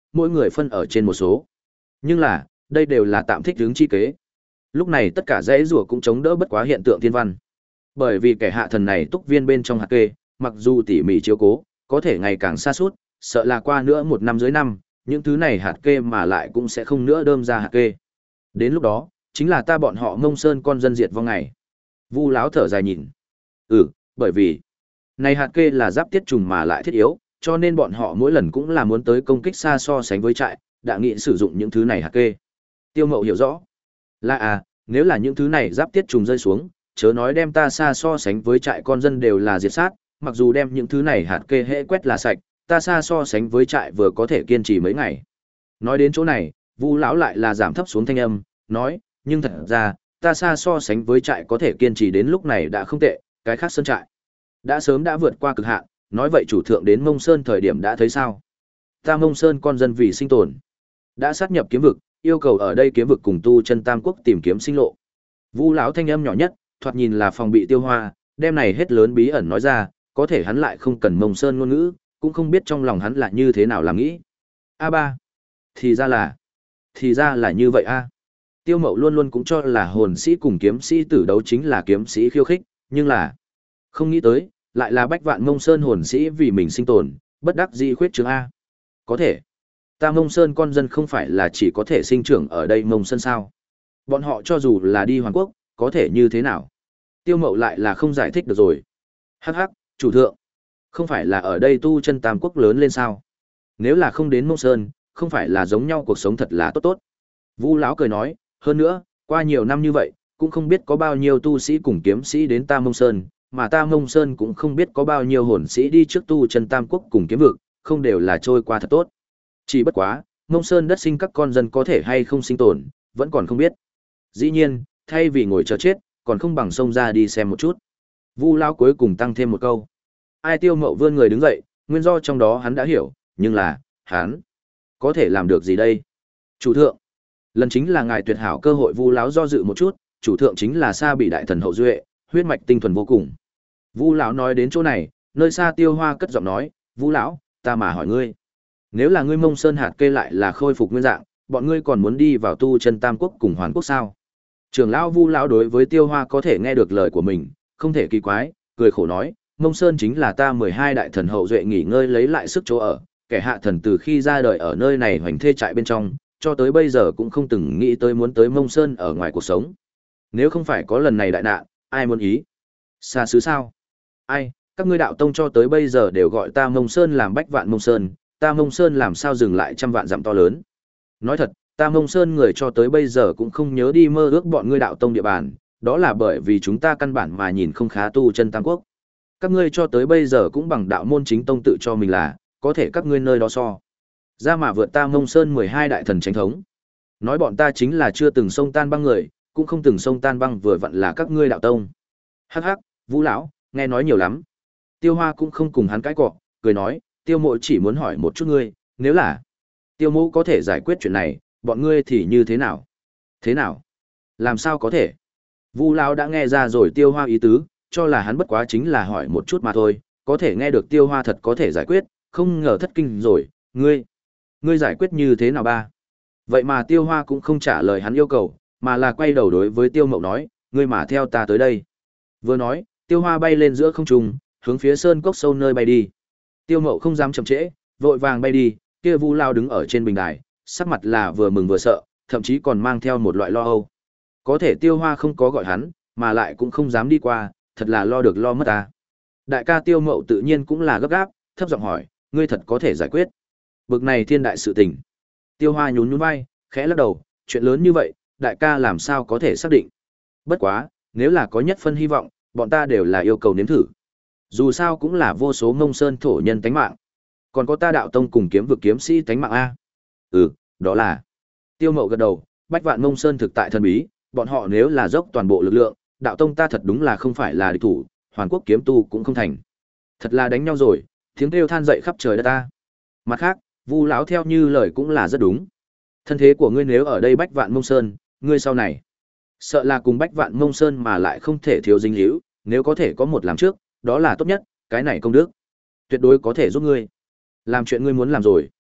mỗi người phân ở trên một số. Nhưng là, đây đều là tạm thích ứng chi kế. Lúc này tất cả dãy rùa cũng chống đỡ bất quá hiện tượng thiên văn. Bởi vì kẻ hạ thần này túc viên bên trong hạt kê, mặc dù tỉ mỉ chiếu cố, có thể ngày càng xa suốt, sợ là qua nữa một năm dưới năm, những thứ này hạt kê mà lại cũng sẽ không nữa đơm ra hạt kê. Đến lúc đó, chính là ta bọn họ Mông Sơn con dân diệt vong ngày. Vu lão thở dài nhìn. Ừ, bởi vì này hạt kê là giáp tiết trùng mà lại thiết yếu, cho nên bọn họ mỗi lần cũng là muốn tới công kích xa so sánh với trại, đã nghĩ sử dụng những thứ này hạt kê. Tiêu Mậu hiểu rõ. Là à, nếu là những thứ này giáp tiết trùng rơi xuống, chớ nói đem ta xa so sánh với trại con dân đều là diệt sát, mặc dù đem những thứ này hạt kê hệ quét là sạch, ta xa so sánh với trại vừa có thể kiên trì mấy ngày. Nói đến chỗ này, Vu lão lại là giảm thấp xuống thanh âm, nói, nhưng thật ra, ta xa so sánh với trại có thể kiên trì đến lúc này đã không tệ, cái khác sơn trại đã sớm đã vượt qua cực hạn, nói vậy chủ thượng đến Mông Sơn thời điểm đã thấy sao? Ta Mông Sơn con dân vì sinh tồn, đã sát nhập kiếm vực, yêu cầu ở đây kiếm vực cùng tu chân tam quốc tìm kiếm sinh lộ. Vu lão thanh âm nhỏ nhất, thoạt nhìn là phòng bị Tiêu Hoa, đem này hết lớn bí ẩn nói ra, có thể hắn lại không cần Mông Sơn ngôn ngữ, cũng không biết trong lòng hắn là như thế nào làm nghĩ. A ba, thì ra là, thì ra là như vậy a. Tiêu Mậu luôn luôn cũng cho là hồn sĩ cùng kiếm sĩ tử đấu chính là kiếm sĩ khiêu khích, nhưng là không nghĩ tới, lại là bách vạn Mông Sơn hồn sĩ vì mình sinh tồn, bất đắc dĩ khuyết trường a. Có thể, ta Mông Sơn con dân không phải là chỉ có thể sinh trưởng ở đây Mông Sơn sao? Bọn họ cho dù là đi Hoàn Quốc, có thể như thế nào? Tiêu Mậu lại là không giải thích được rồi. Hắc hắc, chủ thượng, không phải là ở đây tu chân tam quốc lớn lên sao? Nếu là không đến Mông Sơn, không phải là giống nhau cuộc sống thật là tốt tốt. Vu lão cười nói, hơn nữa, qua nhiều năm như vậy, cũng không biết có bao nhiêu tu sĩ cùng kiếm sĩ đến ta Mông Sơn, mà ta Mông Sơn cũng không biết có bao nhiêu hồn sĩ đi trước tu chân tam quốc cùng kiếm vực, không đều là trôi qua thật tốt. Chỉ bất quá, Mông Sơn đất sinh các con dân có thể hay không sinh tồn, vẫn còn không biết. Dĩ nhiên, thay vì ngồi chờ chết, còn không bằng xông ra đi xem một chút. Vu lão cuối cùng tăng thêm một câu. Ai Tiêu Mậu vươn người đứng dậy, nguyên do trong đó hắn đã hiểu, nhưng là, hắn có thể làm được gì đây? Chủ thượng, lần chính là ngài tuyệt hảo cơ hội. Vu lão do dự một chút, chủ thượng chính là Sa Bị đại thần hậu duệ, huyết mạch tinh thuần vô cùng. Vu lão nói đến chỗ này, nơi xa Tiêu Hoa cất giọng nói, Vu lão, ta mà hỏi ngươi, nếu là ngươi Mông Sơn hạt kê lại là khôi phục nguyên dạng, bọn ngươi còn muốn đi vào tu chân tam quốc cùng Hoàn Quốc sao? Trưởng lão Vu lão đối với Tiêu Hoa có thể nghe được lời của mình, không thể kỳ quái, cười khổ nói, Mông Sơn chính là ta mười hai đại thần hậu duệ nghỉ ngơi lấy lại sức chỗ ở, kẻ hạ thần từ khi ra đời ở nơi này hoành thê trại bên trong, cho tới bây giờ cũng không từng nghĩ tới muốn tới Mông Sơn ở ngoài cuộc sống. Nếu không phải có lần này đại nạn, ai muốn ý? Xa xứ sao? Ai, các ngươi đạo tông cho tới bây giờ đều gọi ta Mông Sơn làm bách vạn Mông Sơn, ta Mông Sơn làm sao dừng lại trăm vạn dặm to lớn? Nói thật, ta Mông Sơn người cho tới bây giờ cũng không nhớ đi mơ ước bọn ngươi đạo tông địa bàn, đó là bởi vì chúng ta căn bản mà nhìn không khá tu chân tam quốc. Các ngươi cho tới bây giờ cũng bằng đạo môn chính tông tự cho mình là, có thể các ngươi nơi đó so ra mà vượt ta Mông Sơn mười hai đại thần chánh thống. Nói bọn ta chính là chưa từng xông tan băng người, cũng không từng xông tan băng vừa vặn là các ngươi đạo tông. Hắc hắc, Vũ lão, nghe nói nhiều lắm. Tiêu Hoa cũng không cùng hắn cãi cọ, cười nói, Tiêu Mộ chỉ muốn hỏi một chút ngươi, nếu là Tiêu Mộ có thể giải quyết chuyện này, bọn ngươi thì như thế nào? Thế nào? Làm sao có thể? Vu lão đã nghe ra rồi Tiêu Hoa ý tứ, cho là hắn bất quá chính là hỏi một chút mà thôi, có thể nghe được Tiêu Hoa thật có thể giải quyết, không ngờ thất kinh rồi, ngươi, ngươi giải quyết như thế nào ba? Vậy mà Tiêu Hoa cũng không trả lời hắn yêu cầu, mà là quay đầu đối với Tiêu Mậu nói, ngươi mà theo ta tới đây. Vừa nói, Tiêu Hoa bay lên giữa không trung, hướng phía sơn cốc sâu nơi bay đi. Tiêu Mậu không dám chậm trễ, vội vàng bay đi, kia Vu lão đứng ở trên bình đài, sắc mặt là vừa mừng vừa sợ, thậm chí còn mang theo một loại lo âu. Có thể Tiêu Hoa không có gọi hắn, mà lại cũng không dám đi qua, thật là lo được lo mất ta. Đại ca Tiêu Mậu tự nhiên cũng là gấp gáp, thấp giọng hỏi, ngươi thật có thể giải quyết bực này thiên đại sự tình? Tiêu Hoa nhún nhún vai, khẽ lắc đầu, chuyện lớn như vậy, đại ca làm sao có thể xác định? Bất quá, nếu là có nhất phân hy vọng, bọn ta đều là yêu cầu nếm thử. Dù sao cũng là vô số Mông Sơn thổ nhân tánh mạng, còn có ta đạo tông cùng kiếm vực kiếm sĩ tánh mạng a. Ừ, đó là. Tiêu Mậu gật đầu, bách vạn Mông Sơn thực tại thần bí, bọn họ nếu là dốc toàn bộ lực lượng, đạo tông ta thật đúng là không phải là địch thủ, Hoàn Quốc kiếm tu cũng không thành. Thật là đánh nhau rồi, tiếng kêu than dậy khắp trời đất ta. Mặt khác, Vu lão theo như lời cũng là rất đúng. Thân thế của ngươi nếu ở đây bách vạn Mông Sơn, ngươi sau này sợ là cùng bách vạn Mông Sơn mà lại không thể thiếu dính líu, nếu có thể có một làm trước, đó là tốt nhất, cái này công đức tuyệt đối có thể giúp ngươi làm chuyện ngươi muốn làm rồi.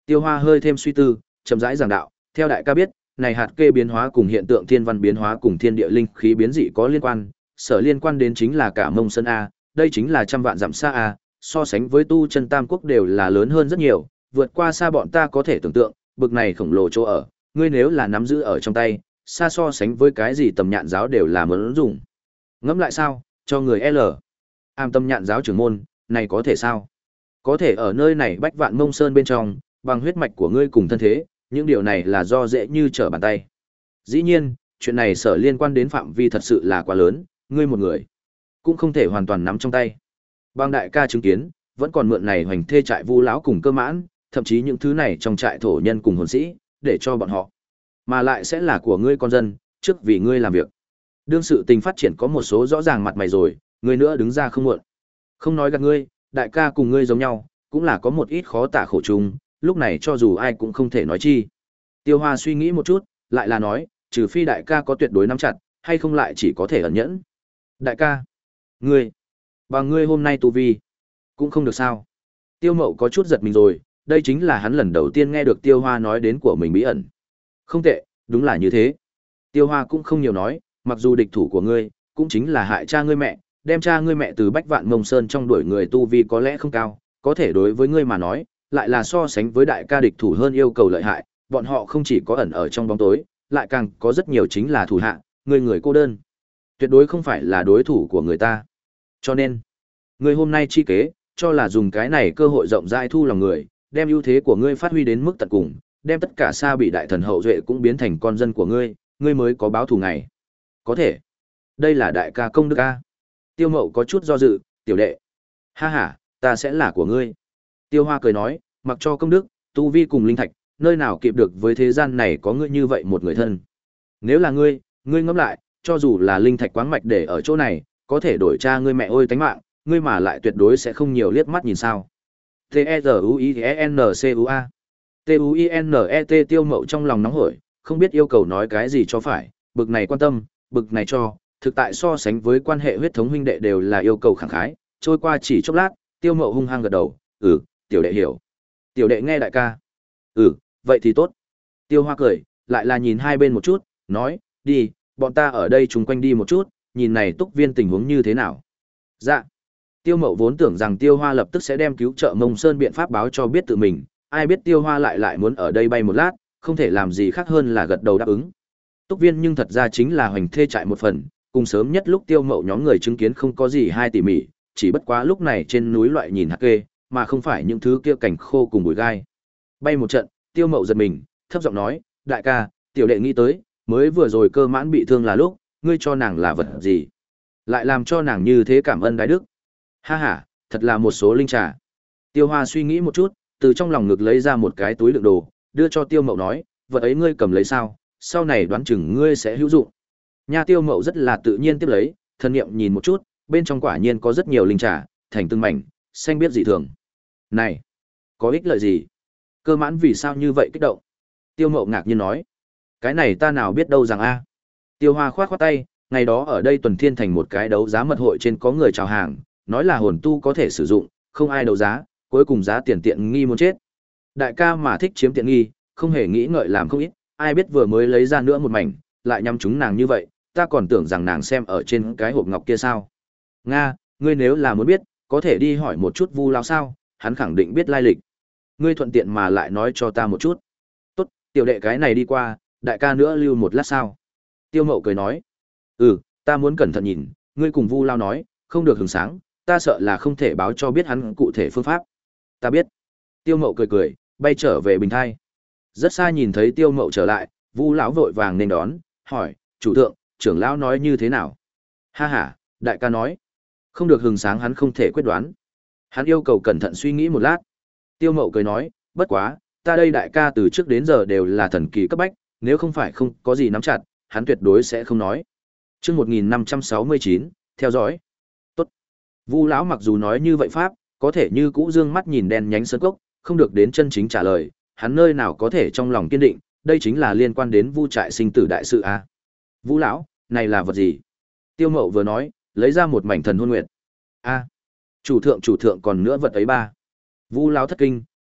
Tiêu Hoa hơi thêm suy tư, chậm rãi giảng đạo, theo đại ca biết, này hạt kê biến hóa cùng hiện tượng thiên văn biến hóa cùng thiên địa linh khí biến dị có liên quan, sở liên quan đến chính là cả Mông Sơn a, đây chính là trăm vạn dặm xa a, so sánh với tu chân tam quốc đều là lớn hơn rất nhiều, vượt qua xa bọn ta có thể tưởng tượng, bực này khổng lồ chỗ ở, ngươi nếu là nắm giữ ở trong tay, xa so sánh với cái gì tầm nhạn giáo đều là muốn dùng. Ngẫm lại sao, cho người L. Am tâm nhạn giáo trưởng môn, này có thể sao? Có thể ở nơi này bách vạn Mông Sơn bên trong, bằng huyết mạch của ngươi cùng thân thế, những điều này là do dễ như trở bàn tay. Dĩ nhiên, chuyện này sở liên quan đến phạm vi thật sự là quá lớn, ngươi một người cũng không thể hoàn toàn nắm trong tay. Bang đại ca chứng kiến, vẫn còn mượn này hoành thê trại Vu lão cùng Cơ Mãn, thậm chí những thứ này trong trại thổ nhân cùng hồn sĩ, để cho bọn họ, mà lại sẽ là của ngươi con dân, trước vì ngươi làm việc. Đương sự tình phát triển có một số rõ ràng mặt mày rồi, ngươi nữa đứng ra không muộn. Không nói gạt ngươi, đại ca cùng ngươi giống nhau, cũng là có một ít khó tả khổ chung, lúc này cho dù ai cũng không thể nói chi. Tiêu Hoa suy nghĩ một chút, lại là nói, trừ phi đại ca có tuyệt đối nắm chặt, hay không lại chỉ có thể ẩn nhẫn. Đại ca, ngươi, bằng ngươi hôm nay tu vi, cũng không được sao. Tiêu Mậu có chút giật mình rồi, đây chính là hắn lần đầu tiên nghe được Tiêu Hoa nói đến của mình bí ẩn. Không tệ, đúng là như thế. Tiêu Hoa cũng không nhiều nói, mặc dù địch thủ của ngươi, cũng chính là hại cha ngươi mẹ, đem cha ngươi mẹ từ Bách Vạn Mông Sơn trong đuổi người tu vi có lẽ không cao, có thể đối với ngươi mà nói, lại là so sánh với đại ca địch thủ hơn yêu cầu lợi hại, bọn họ không chỉ có ẩn ở trong bóng tối, lại càng có rất nhiều chính là thủ hạ, ngươi người cô đơn. Tuyệt đối không phải là đối thủ của người ta. Cho nên, ngươi hôm nay chi kế, cho là dùng cái này cơ hội rộng rãi thu lòng người, đem ưu thế của ngươi phát huy đến mức tận cùng, đem tất cả xa bị đại thần hậu duệ cũng biến thành con dân của ngươi, ngươi mới có báo thù ngày. Có thể. Đây là đại ca công đức a. Tiêu Mậu có chút do dự, tiểu đệ. Ha ha, ta sẽ là của ngươi. Tiêu Hoa cười nói, mặc cho công đức, tu vi cùng linh thạch, nơi nào kịp được với thế gian này có ngươi như vậy một người thân. Nếu là ngươi, ngươi ngẫm lại, cho dù là linh thạch quáng mạch để ở chỗ này, có thể đổi cha ngươi mẹ ôi tánh mạng, ngươi mà lại tuyệt đối sẽ không nhiều liếc mắt nhìn sao. T E Z U I E N C U A T U I N E T Tiêu Mậu trong lòng nóng hổi, không biết yêu cầu nói cái gì cho phải, bực này quan tâm, bực này cho, thực tại so sánh với quan hệ huyết thống huynh đệ đều là yêu cầu khẳng khái, trôi qua chỉ chốc lát, Tiêu Mậu hung hăng gật đầu, "Ừ, tiểu đệ hiểu." Tiểu đệ nghe đại ca. "Ừ, vậy thì tốt." Tiêu Hoa cười, lại là nhìn hai bên một chút, nói, "Đi, bọn ta ở đây chung quanh đi một chút, nhìn này Túc Viên tình huống như thế nào." Dạ. Tiêu Mậu vốn tưởng rằng Tiêu Hoa lập tức sẽ đem cứu trợ Mông Sơn biện pháp báo cho biết tự mình, ai biết Tiêu Hoa lại lại muốn ở đây bay một lát, không thể làm gì khác hơn là gật đầu đáp ứng. Túc Viên nhưng thật ra chính là hoành thê trại một phần, cùng sớm nhất lúc Tiêu Mậu nhóm người chứng kiến không có gì hai tỉ mỉ, chỉ bất quá lúc này trên núi loại nhìn hạt kê, mà không phải những thứ kia cảnh khô cùng bụi gai. Bay một trận, Tiêu Mậu giật mình, thấp giọng nói, "Đại ca, tiểu đệ nghĩ tới, mới vừa rồi Cơ Mãn bị thương là lúc, ngươi cho nàng là vật gì? Lại làm cho nàng như thế cảm ơn đại đức." Ha ha, thật là một số linh trà. Tiêu Hoa suy nghĩ một chút, từ trong lòng ngực lấy ra một cái túi đựng đồ, đưa cho Tiêu Mậu nói, vật ấy ngươi cầm lấy sao, sau này đoán chừng ngươi sẽ hữu dụng. Nha. Tiêu Mậu rất là tự nhiên tiếp lấy, thân niệm nhìn một chút, bên trong quả nhiên có rất nhiều linh trà, thành từng mảnh, xanh biết dị thường. Này, có ích lợi gì? Cơ Mãn vì sao như vậy kích động? Tiêu Mậu ngạc nhiên nói, cái này ta nào biết đâu rằng a. Tiêu Hoa khoát khoát tay, ngày đó ở đây Tuần Thiên thành một cái đấu giá mật hội trên có người chào hàng, nói là hồn tu có thể sử dụng, không ai đấu giá, cuối cùng giá tiền tiện nghi muốn chết. Đại ca mà thích chiếm tiện nghi, không hề nghĩ ngợi làm không ít, ai biết vừa mới lấy ra nữa một mảnh, lại nhắm chúng nàng như vậy, ta còn tưởng rằng nàng xem ở trên cái hộp ngọc kia sao. Nga, ngươi nếu là muốn biết, có thể đi hỏi một chút Vu lão sao, hắn khẳng định biết lai lịch. Ngươi thuận tiện mà lại nói cho ta một chút. Tốt, tiểu đệ cái này đi qua, đại ca nữa lưu một lát sao. Tiêu Mậu cười nói, ừ, ta muốn cẩn thận nhìn, ngươi cùng Vu lão nói, không được hứng sáng, ta sợ là không thể báo cho biết hắn cụ thể phương pháp. Ta biết. Tiêu Mậu cười cười, bay trở về Bình Thai. Rất xa nhìn thấy Tiêu Mậu trở lại, Vu lão vội vàng nên đón, hỏi, chủ thượng, trưởng lão nói như thế nào? Ha ha, đại ca nói, không được hừng sáng hắn không thể quyết đoán. Hắn yêu cầu cẩn thận suy nghĩ một lát. Tiêu Mậu cười nói, bất quá, ta đây đại ca từ trước đến giờ đều là thần kỳ cấp bách, nếu không phải không có gì nắm chặt, hắn tuyệt đối sẽ không nói. Chương một nghìn năm trăm sáu mươi chín, theo dõi. Tốt. Vu lão mặc dù nói như vậy pháp, có thể như cũ dương mắt nhìn đen nhánh sơn cốc, không được đến chân chính trả lời, hắn nơi nào có thể trong lòng kiên định, đây chính là liên quan đến Vu trại sinh tử đại sự a. Vu lão, này là vật gì? Tiêu Mậu vừa nói, lấy ra một mảnh thần hôn nguyệt. A, chủ thượng chủ thượng còn nữa vật ấy ba. Vu lão thất kinh,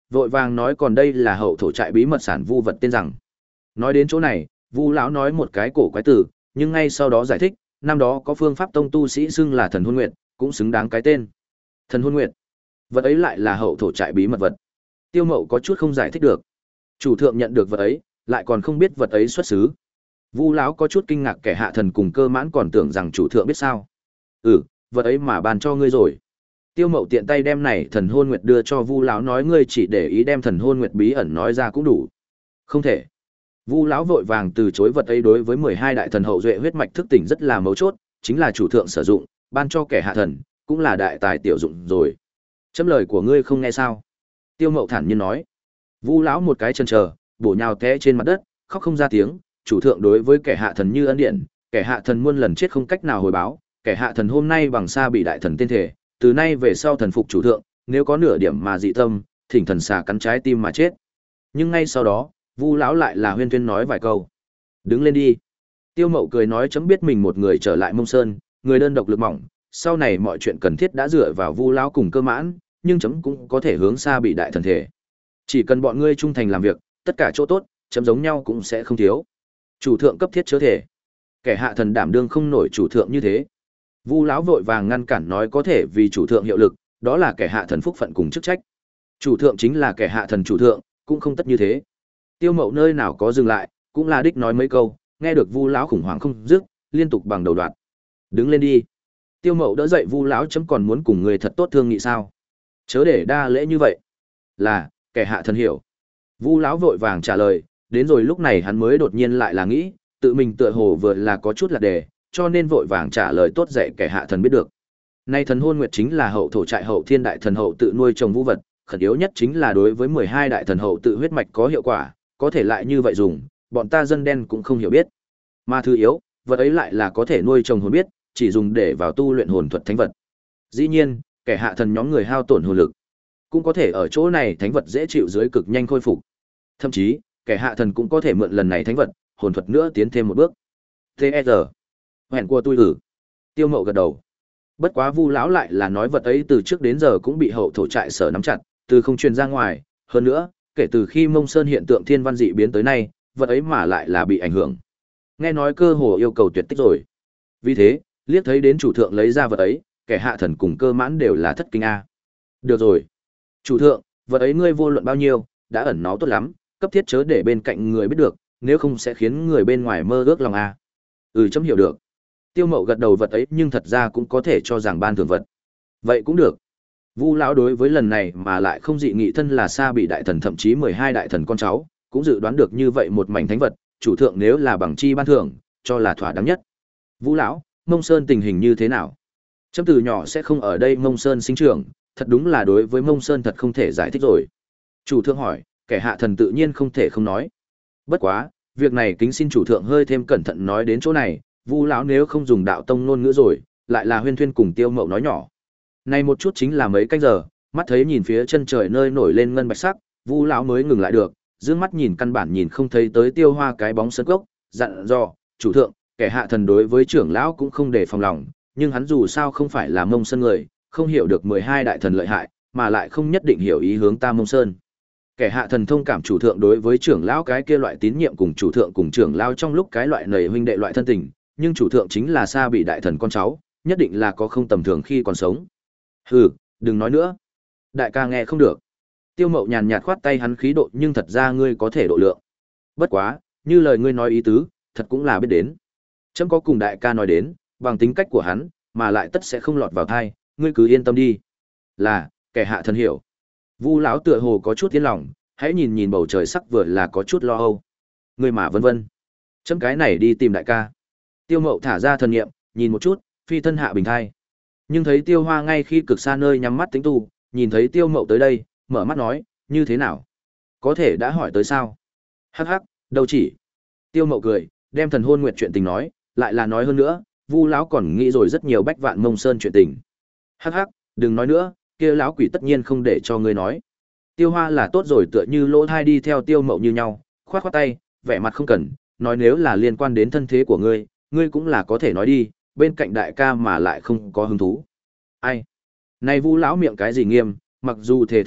vội vàng nói còn đây là hậu thổ trại bí mật sản vu vật tên rằng. Nói đến chỗ này, Vu lão nói một cái cổ quái từ, nhưng ngay sau đó giải thích, năm đó có phương pháp tông tu sĩ xưng là thần hôn nguyệt, cũng xứng đáng cái tên. Thần hôn nguyệt, vật ấy lại là hậu thổ trại bí mật vật. Tiêu Mậu có chút không giải thích được. Chủ thượng nhận được vật ấy, lại còn không biết vật ấy xuất xứ. Vu lão có chút kinh ngạc, kẻ hạ thần cùng Cơ Mãn còn tưởng rằng chủ thượng biết sao. Ừ, vật ấy mà bàn cho ngươi rồi. Tiêu Mậu tiện tay đem này thần hôn nguyệt đưa cho Vu lão, nói ngươi chỉ để ý đem thần hôn nguyệt bí ẩn nói ra cũng đủ. Không thể. Vu lão vội vàng từ chối, vật ấy đối với mười hai đại thần hậu duệ huyết mạch thức tỉnh rất là mấu chốt, chính là chủ thượng sử dụng, ban cho kẻ hạ thần, cũng là đại tài tiểu dụng rồi. Chấm lời của ngươi không nghe sao? Tiêu Mậu thản nhiên nói. Vu lão một cái chần chờ, bổ nhào té trên mặt đất, khóc không ra tiếng. Chủ thượng đối với kẻ hạ thần như ân điện, kẻ hạ thần muôn lần chết không cách nào hồi báo, kẻ hạ thần hôm nay bằng xa bị đại thần tên thể, từ nay về sau thần phục chủ thượng, nếu có nửa điểm mà dị tâm, thỉnh thần xà cắn trái tim mà chết. Nhưng ngay sau đó, Vu lão lại là huyên thuyên nói vài câu. Đứng lên đi. Tiêu Mậu cười nói, chấm biết mình một người trở lại Mông Sơn, người đơn độc lực mỏng, sau này mọi chuyện cần thiết đã dựa vào Vu lão cùng Cơ Mãn, nhưng chấm cũng có thể hướng xa bị đại thần thể. Chỉ cần bọn ngươi trung thành làm việc, tất cả chỗ tốt, chấm giống nhau cũng sẽ không thiếu. Chủ thượng cấp thiết chớ thể. Kẻ hạ thần đảm đương không nổi chủ thượng như thế. Vu lão vội vàng ngăn cản nói, có thể vì chủ thượng hiệu lực, đó là kẻ hạ thần phúc phận cùng chức trách. Chủ thượng chính là kẻ hạ thần chủ thượng, cũng không tất như thế. Tiêu Mậu nơi nào có dừng lại, cũng là đích nói mấy câu, nghe được Vu lão khủng hoảng không dứt, liên tục bằng đầu đoạn. Đứng lên đi. Tiêu Mậu đỡ dậy Vu lão, chấm còn muốn cùng người thật tốt thương nghị sao? Chớ để đa lễ như vậy. Là, kẻ hạ thần hiểu. Vu lão vội vàng trả lời, đến rồi lúc này hắn mới đột nhiên lại là nghĩ, tự mình tựa hồ vừa là có chút lạc đề, cho nên vội vàng trả lời tốt dạy kẻ hạ thần biết được. Nay thần hôn nguyệt chính là hậu thổ trại hậu thiên đại thần hậu tự nuôi trồng vũ vật, khẩn yếu nhất chính là đối với mười hai đại thần hậu tự huyết mạch có hiệu quả, có thể lại như vậy dùng, bọn ta dân đen cũng không hiểu biết. Mà thứ yếu, vật ấy lại là có thể nuôi trồng hồn biết, chỉ dùng để vào tu luyện hồn thuật thánh vật. Dĩ nhiên, kẻ hạ thần nhóm người hao tổn hồn lực, cũng có thể ở chỗ này thánh vật dễ chịu dưới cực nhanh khôi phục. Thậm chí, kẻ hạ thần cũng có thể mượn lần này thánh vật, hồn thuật nữa tiến thêm một bước. tê e rờ. Hẹn của tôi ử. Tiêu Mậu gật đầu. Bất quá Vu lão lại là nói vật ấy từ trước đến giờ cũng bị hậu thổ trại sở nắm chặt, từ không truyền ra ngoài, hơn nữa, kể từ khi Mông Sơn hiện tượng thiên văn dị biến tới nay, vật ấy mà lại là bị ảnh hưởng. Nghe nói cơ hồ yêu cầu tuyệt tích rồi. Vì thế, liếc thấy đến chủ thượng lấy ra vật ấy, kẻ hạ thần cùng Cơ Mãn đều là thất kinh a. Được rồi. Chủ thượng, vật ấy ngươi vô luận bao nhiêu, đã ẩn nó tốt lắm, cấp thiết chớ để bên cạnh người biết được, nếu không sẽ khiến người bên ngoài mơ ước lòng a. Ừ, chấm hiểu được. Tiêu Mậu gật đầu, vật ấy nhưng thật ra cũng có thể cho rằng ban thưởng vật. Vậy cũng được. Vu lão đối với lần này mà lại không dị nghị, thân là xa bị đại thần thậm chí mười hai đại thần con cháu, cũng dự đoán được như vậy một mảnh thánh vật, chủ thượng nếu là bằng chi ban thưởng, cho là thỏa đáng nhất. Vu lão, Mông Sơn tình hình như thế nào? Chấm từ nhỏ sẽ không ở đây Mông Sơn sinh trưởng, thật đúng là đối với Mông Sơn thật không thể giải thích rồi. Chủ thượng hỏi, kẻ hạ thần tự nhiên không thể không nói. Bất quá, việc này kính xin chủ thượng hơi thêm cẩn thận nói đến chỗ này, Vu lão nếu không dùng đạo tông ngôn ngữ rồi, lại là huyên thuyên cùng Tiêu Mậu nói nhỏ. Này một chút chính là mấy canh giờ, mắt thấy nhìn phía chân trời nơi nổi lên ngân bạch sắc, Vu lão mới ngừng lại được, dương mắt nhìn căn bản nhìn không thấy tới Tiêu Hoa cái bóng sân gốc, dặn dò, chủ thượng, kẻ hạ thần đối với trưởng lão cũng không để phòng lòng, nhưng hắn dù sao không phải là Mông Sơn người, không hiểu được mười hai đại thần lợi hại, mà lại không nhất định hiểu ý hướng ta Mông Sơn. Kẻ hạ thần thông cảm chủ thượng đối với trưởng lão cái kia loại tín nhiệm cùng chủ thượng cùng trưởng lão trong lúc cái loại nầy huynh đệ loại thân tình, nhưng chủ thượng chính là xa bị đại thần con cháu, nhất định là có không tầm thường khi còn sống. Hừ, đừng nói nữa. Đại ca nghe không được. Tiêu Mậu nhàn nhạt khoát tay hắn khí độ, nhưng thật ra ngươi có thể độ lượng. Bất quá, như lời ngươi nói ý tứ, thật cũng là biết đến. Chấm có cùng đại ca nói đến, bằng tính cách của hắn, mà lại tất sẽ không lọt vào thai, ngươi cứ yên tâm đi. Là, kẻ hạ thần hiểu. Vu lão tựa hồ có chút tiến lòng, hãy nhìn nhìn bầu trời sắc vừa là có chút lo âu. Ngươi mà vân vân. Chấm cái này đi tìm đại ca. Tiêu Mậu thả ra thần niệm, nhìn một chút, phi thân hạ bình thai. Nhưng thấy Tiêu Hoa ngay khi cực xa nơi nhắm mắt tính tu, nhìn thấy Tiêu Mậu tới đây, mở mắt nói, như thế nào? Có thể đã hỏi tới sao? Hắc hắc, đâu chỉ. Tiêu Mậu cười, đem thần hôn nguyện chuyện tình nói, lại là nói hơn nữa, Vu lão còn nghĩ rồi rất nhiều bách vạn Mông Sơn chuyện tình. Hắc hắc, đừng nói nữa, kia lão quỷ tất nhiên không để cho ngươi nói. Tiêu Hoa là tốt rồi, tựa như lỗ thai đi theo Tiêu Mậu như nhau, khoát khoát tay, vẻ mặt không cần, nói nếu là liên quan đến thân thế của ngươi, ngươi cũng là có thể nói đi, bên cạnh đại ca mà lại không có hứng thú. Ai? Này Vu lão miệng cái gì nghiêm, mặc dù thề thần phục,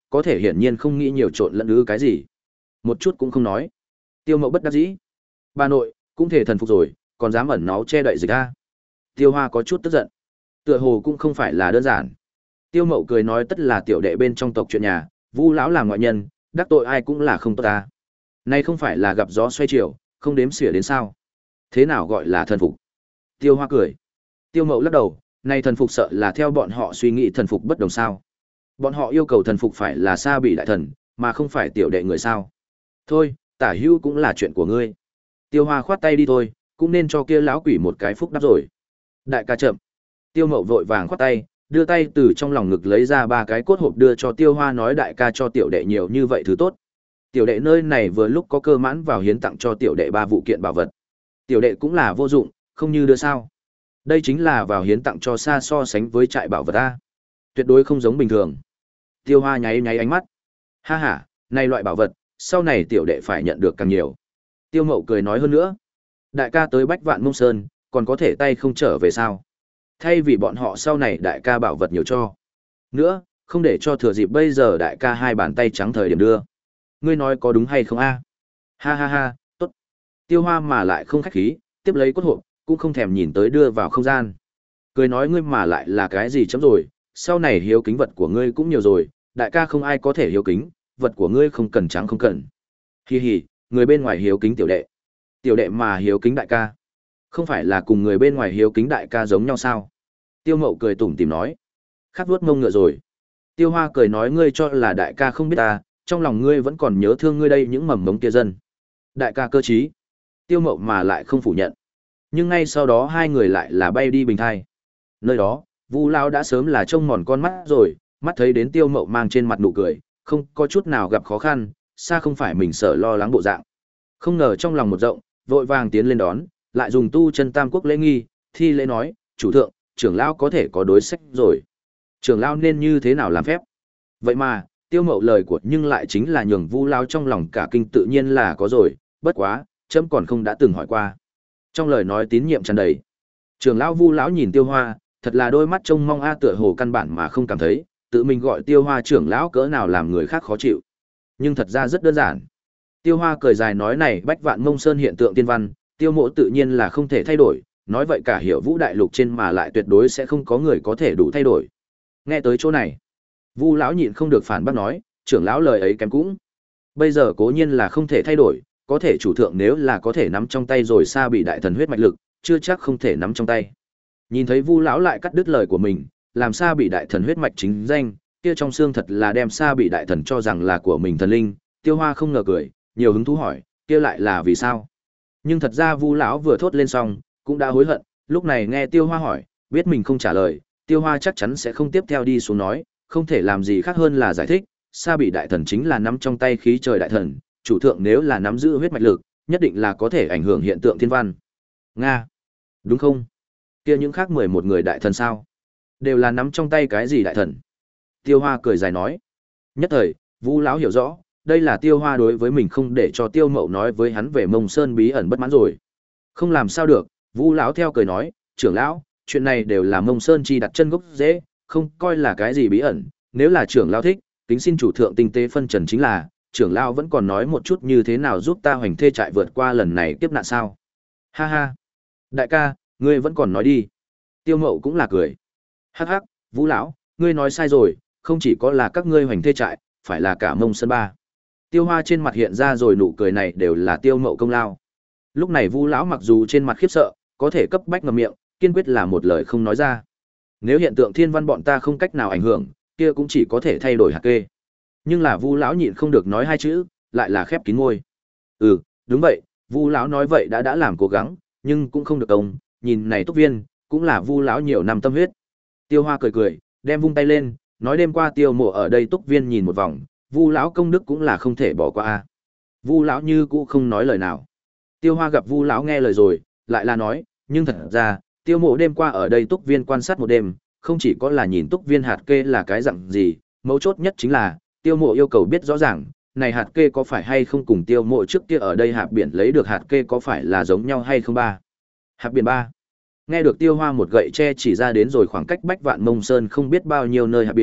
có thể hiển nhiên không nghĩ nhiều trộn lẫn ư cái gì. Một chút cũng không nói. Tiêu Mậu bất đắc dĩ. Bà nội, cũng thể thần phục rồi, còn dám ẩn náu che đậy dịch a. Tiêu Hoa có chút tức giận. Tựa hồ cũng không phải là đơn giản. Tiêu Mậu cười nói tất là tiểu đệ bên trong tộc chuyện nhà, Vu lão là ngoại nhân, đắc tội ai cũng là không tốt ta. Nay không phải là gặp gió xoay chiều, không đếm xỉa đến sao? Thế nào gọi là thần phục? Tiêu Hoa cười. Tiêu Mậu lắc đầu, nay thần phục sợ là theo bọn họ suy nghĩ thần phục bất đồng sao? Bọn họ yêu cầu thần phục phải là Sa Bỉ đại thần, mà không phải tiểu đệ người sao? Thôi, tả hữu cũng là chuyện của ngươi. Tiêu Hoa khoát tay đi thôi, cũng nên cho kia lão quỷ một cái phúc đáp rồi. Đại ca chậm. Tiêu Mậu vội vàng khoát tay, đưa tay từ trong lòng ngực lấy ra ba cái cốt hộp đưa cho Tiêu Hoa nói đại ca cho tiểu đệ nhiều như vậy thứ tốt. Tiểu đệ nơi này vừa lúc có cơ mãn vào hiến tặng cho tiểu đệ ba vụ kiện bảo vật. Tiểu đệ cũng là vô dụng, không như đưa sao. Đây chính là vào hiến tặng cho xa so sánh với trại bảo vật ta. Tuyệt đối không giống bình thường. Tiêu Hoa nháy nháy ánh mắt. Ha ha, này loại bảo vật, sau này tiểu đệ phải nhận được càng nhiều. Tiêu Mậu cười nói hơn nữa. Đại ca tới Bách Vạn Mông Sơn, còn có thể tay không trở về sao? Thay vì bọn họ sau này đại ca bảo vật nhiều cho. Nữa, không để cho thừa dịp bây giờ đại ca hai bàn tay trắng thời điểm đưa. Ngươi nói có đúng hay không a? Ha ha ha, tốt. Tiêu Hoa mà lại không khách khí, tiếp lấy cốt hộp, cũng không thèm nhìn tới đưa vào không gian. Cười nói ngươi mà lại là cái gì chấm rồi, sau này hiếu kính vật của ngươi cũng nhiều rồi, đại ca không ai có thể hiếu kính, vật của ngươi không cần trắng không cần. Hi hi, người bên ngoài hiếu kính tiểu đệ. Tiểu đệ mà hiếu kính đại ca. Không phải là cùng người bên ngoài hiếu kính đại ca giống nhau sao? Tiêu Mậu cười tủm tỉm nói. Khát vuốt mông ngựa rồi. Tiêu Hoa cười nói ngươi cho là đại ca không biết ta, trong lòng ngươi vẫn còn nhớ thương ngươi đây những mầm mống kia dân. Đại ca cơ trí. Tiêu Mậu mà lại không phủ nhận. Nhưng ngay sau đó hai người lại là bay đi bình thai. Nơi đó, Vu lão đã sớm là trông mòn con mắt rồi, mắt thấy đến Tiêu Mậu mang trên mặt nụ cười, không có chút nào gặp khó khăn, xa không phải mình sợ lo lắng bộ dạng. Không ngờ trong lòng một rộng, vội vàng tiến lên đón, lại dùng tu chân tam quốc lễ nghi, thi lễ nói, chủ thượng, trưởng lão có thể có đối sách rồi. Trưởng lão nên như thế nào làm phép? Vậy mà, Tiêu Mậu lời của nhưng lại chính là nhường Vu lão trong lòng cả kinh tự nhiên là có rồi, bất quá, chấm còn không đã từng hỏi qua. Trong lời nói tín nhiệm tràn đầy. Trưởng lão Vu lão nhìn Tiêu Hoa, thật là đôi mắt trông mong a tựa hồ căn bản mà không cảm thấy, tự mình gọi Tiêu Hoa trưởng lão cỡ nào làm người khác khó chịu. Nhưng thật ra rất đơn giản. Tiêu Hoa cười dài nói này Bách Vạn Mông Sơn hiện tượng tiên văn, Tiêu Mộ tự nhiên là không thể thay đổi, nói vậy cả Hiểu Vũ đại lục trên mà lại tuyệt đối sẽ không có người có thể đủ thay đổi. Nghe tới chỗ này, Vu lão nhịn không được phản bác nói, trưởng lão lời ấy kém cũng. Bây giờ cố nhiên là không thể thay đổi, có thể chủ thượng nếu là có thể nắm trong tay rồi Sa Bỉ đại thần huyết mạch lực, chưa chắc không thể nắm trong tay. Nhìn thấy Vu lão lại cắt đứt lời của mình, làm Sa Bỉ đại thần huyết mạch chính danh, kia trong xương thật là đem Sa Bỉ đại thần cho rằng là của mình thần linh, Tiêu Hoa không ngờ cười, nhiều hứng thú hỏi, kia lại là vì sao? Nhưng thật ra Vu lão vừa thốt lên xong, cũng đã hối hận, lúc này nghe Tiêu Hoa hỏi, biết mình không trả lời, Tiêu Hoa chắc chắn sẽ không tiếp theo đi xuống nói, không thể làm gì khác hơn là giải thích, Sa Bỉ đại thần chính là nắm trong tay khí trời đại thần, chủ thượng nếu là nắm giữ huyết mạch lực, nhất định là có thể ảnh hưởng hiện tượng thiên văn. Nga, đúng không? Kia những khác mười một người đại thần sao? Đều là nắm trong tay cái gì đại thần? Tiêu Hoa cười dài nói. Nhất thời, Vu lão hiểu rõ, đây là Tiêu Hoa đối với mình không để cho Tiêu Mậu nói với hắn về Mông Sơn bí ẩn bất mãn rồi. Không làm sao được, Vu lão theo cười nói, trưởng lão, chuyện này đều là Mông Sơn chi đặt chân gốc dễ, không coi là cái gì bí ẩn, nếu là trưởng lão thích, kính xin chủ thượng tinh tế phân trần chính là, trưởng lão vẫn còn nói một chút như thế nào giúp ta hoành thê trại vượt qua lần này kiếp nạn sao. Ha ha, đại ca, ngươi vẫn còn nói đi. Tiêu Mậu cũng là cười. Hắc hắc, Vu lão, ngươi nói sai rồi, không chỉ có là các ngươi hoành thê trại, phải là cả Mông Sơn ba. Tiêu Hoa trên mặt hiện ra rồi nụ cười này đều là Tiêu Mậu công lao. Lúc này Vu lão mặc dù trên mặt khiếp sợ, có thể cấp bách ngậm miệng, kiên quyết là một lời không nói ra. Nếu hiện tượng thiên văn bọn ta không cách nào ảnh hưởng, kia cũng chỉ có thể thay đổi hạt kê. Nhưng là Vu lão nhịn không được nói hai chữ, lại là khép kín môi. Ừ, đúng vậy, Vu lão nói vậy đã đã làm cố gắng, nhưng cũng không được công, nhìn này Túc Viên, cũng là Vu lão nhiều năm tâm huyết. Tiêu Hoa cười cười, đem vung tay lên, nói đêm qua Tiêu Mộ ở đây Túc Viên nhìn một vòng, Vu lão công đức cũng là không thể bỏ qua a. Vu lão như cũ không nói lời nào. Tiêu Hoa gặp Vu lão nghe lời rồi, lại là nói, nhưng thật ra, Tiêu Mộ đêm qua ở đây Túc Viên quan sát một đêm, không chỉ có là nhìn Túc Viên hạt kê là cái dạng gì, mấu chốt nhất chính là, Tiêu Mộ yêu cầu biết rõ ràng, này hạt kê có phải hay không cùng Tiêu Mộ trước kia ở đây hạt biển lấy được hạt kê có phải là giống nhau hay không ba. Hạt biển ba. Nghe được Tiêu Hoa một gậy tre chỉ ra đến rồi khoảng cách Bách Vạn Mông Sơn không biết bao nhiêu nơi hạt biển,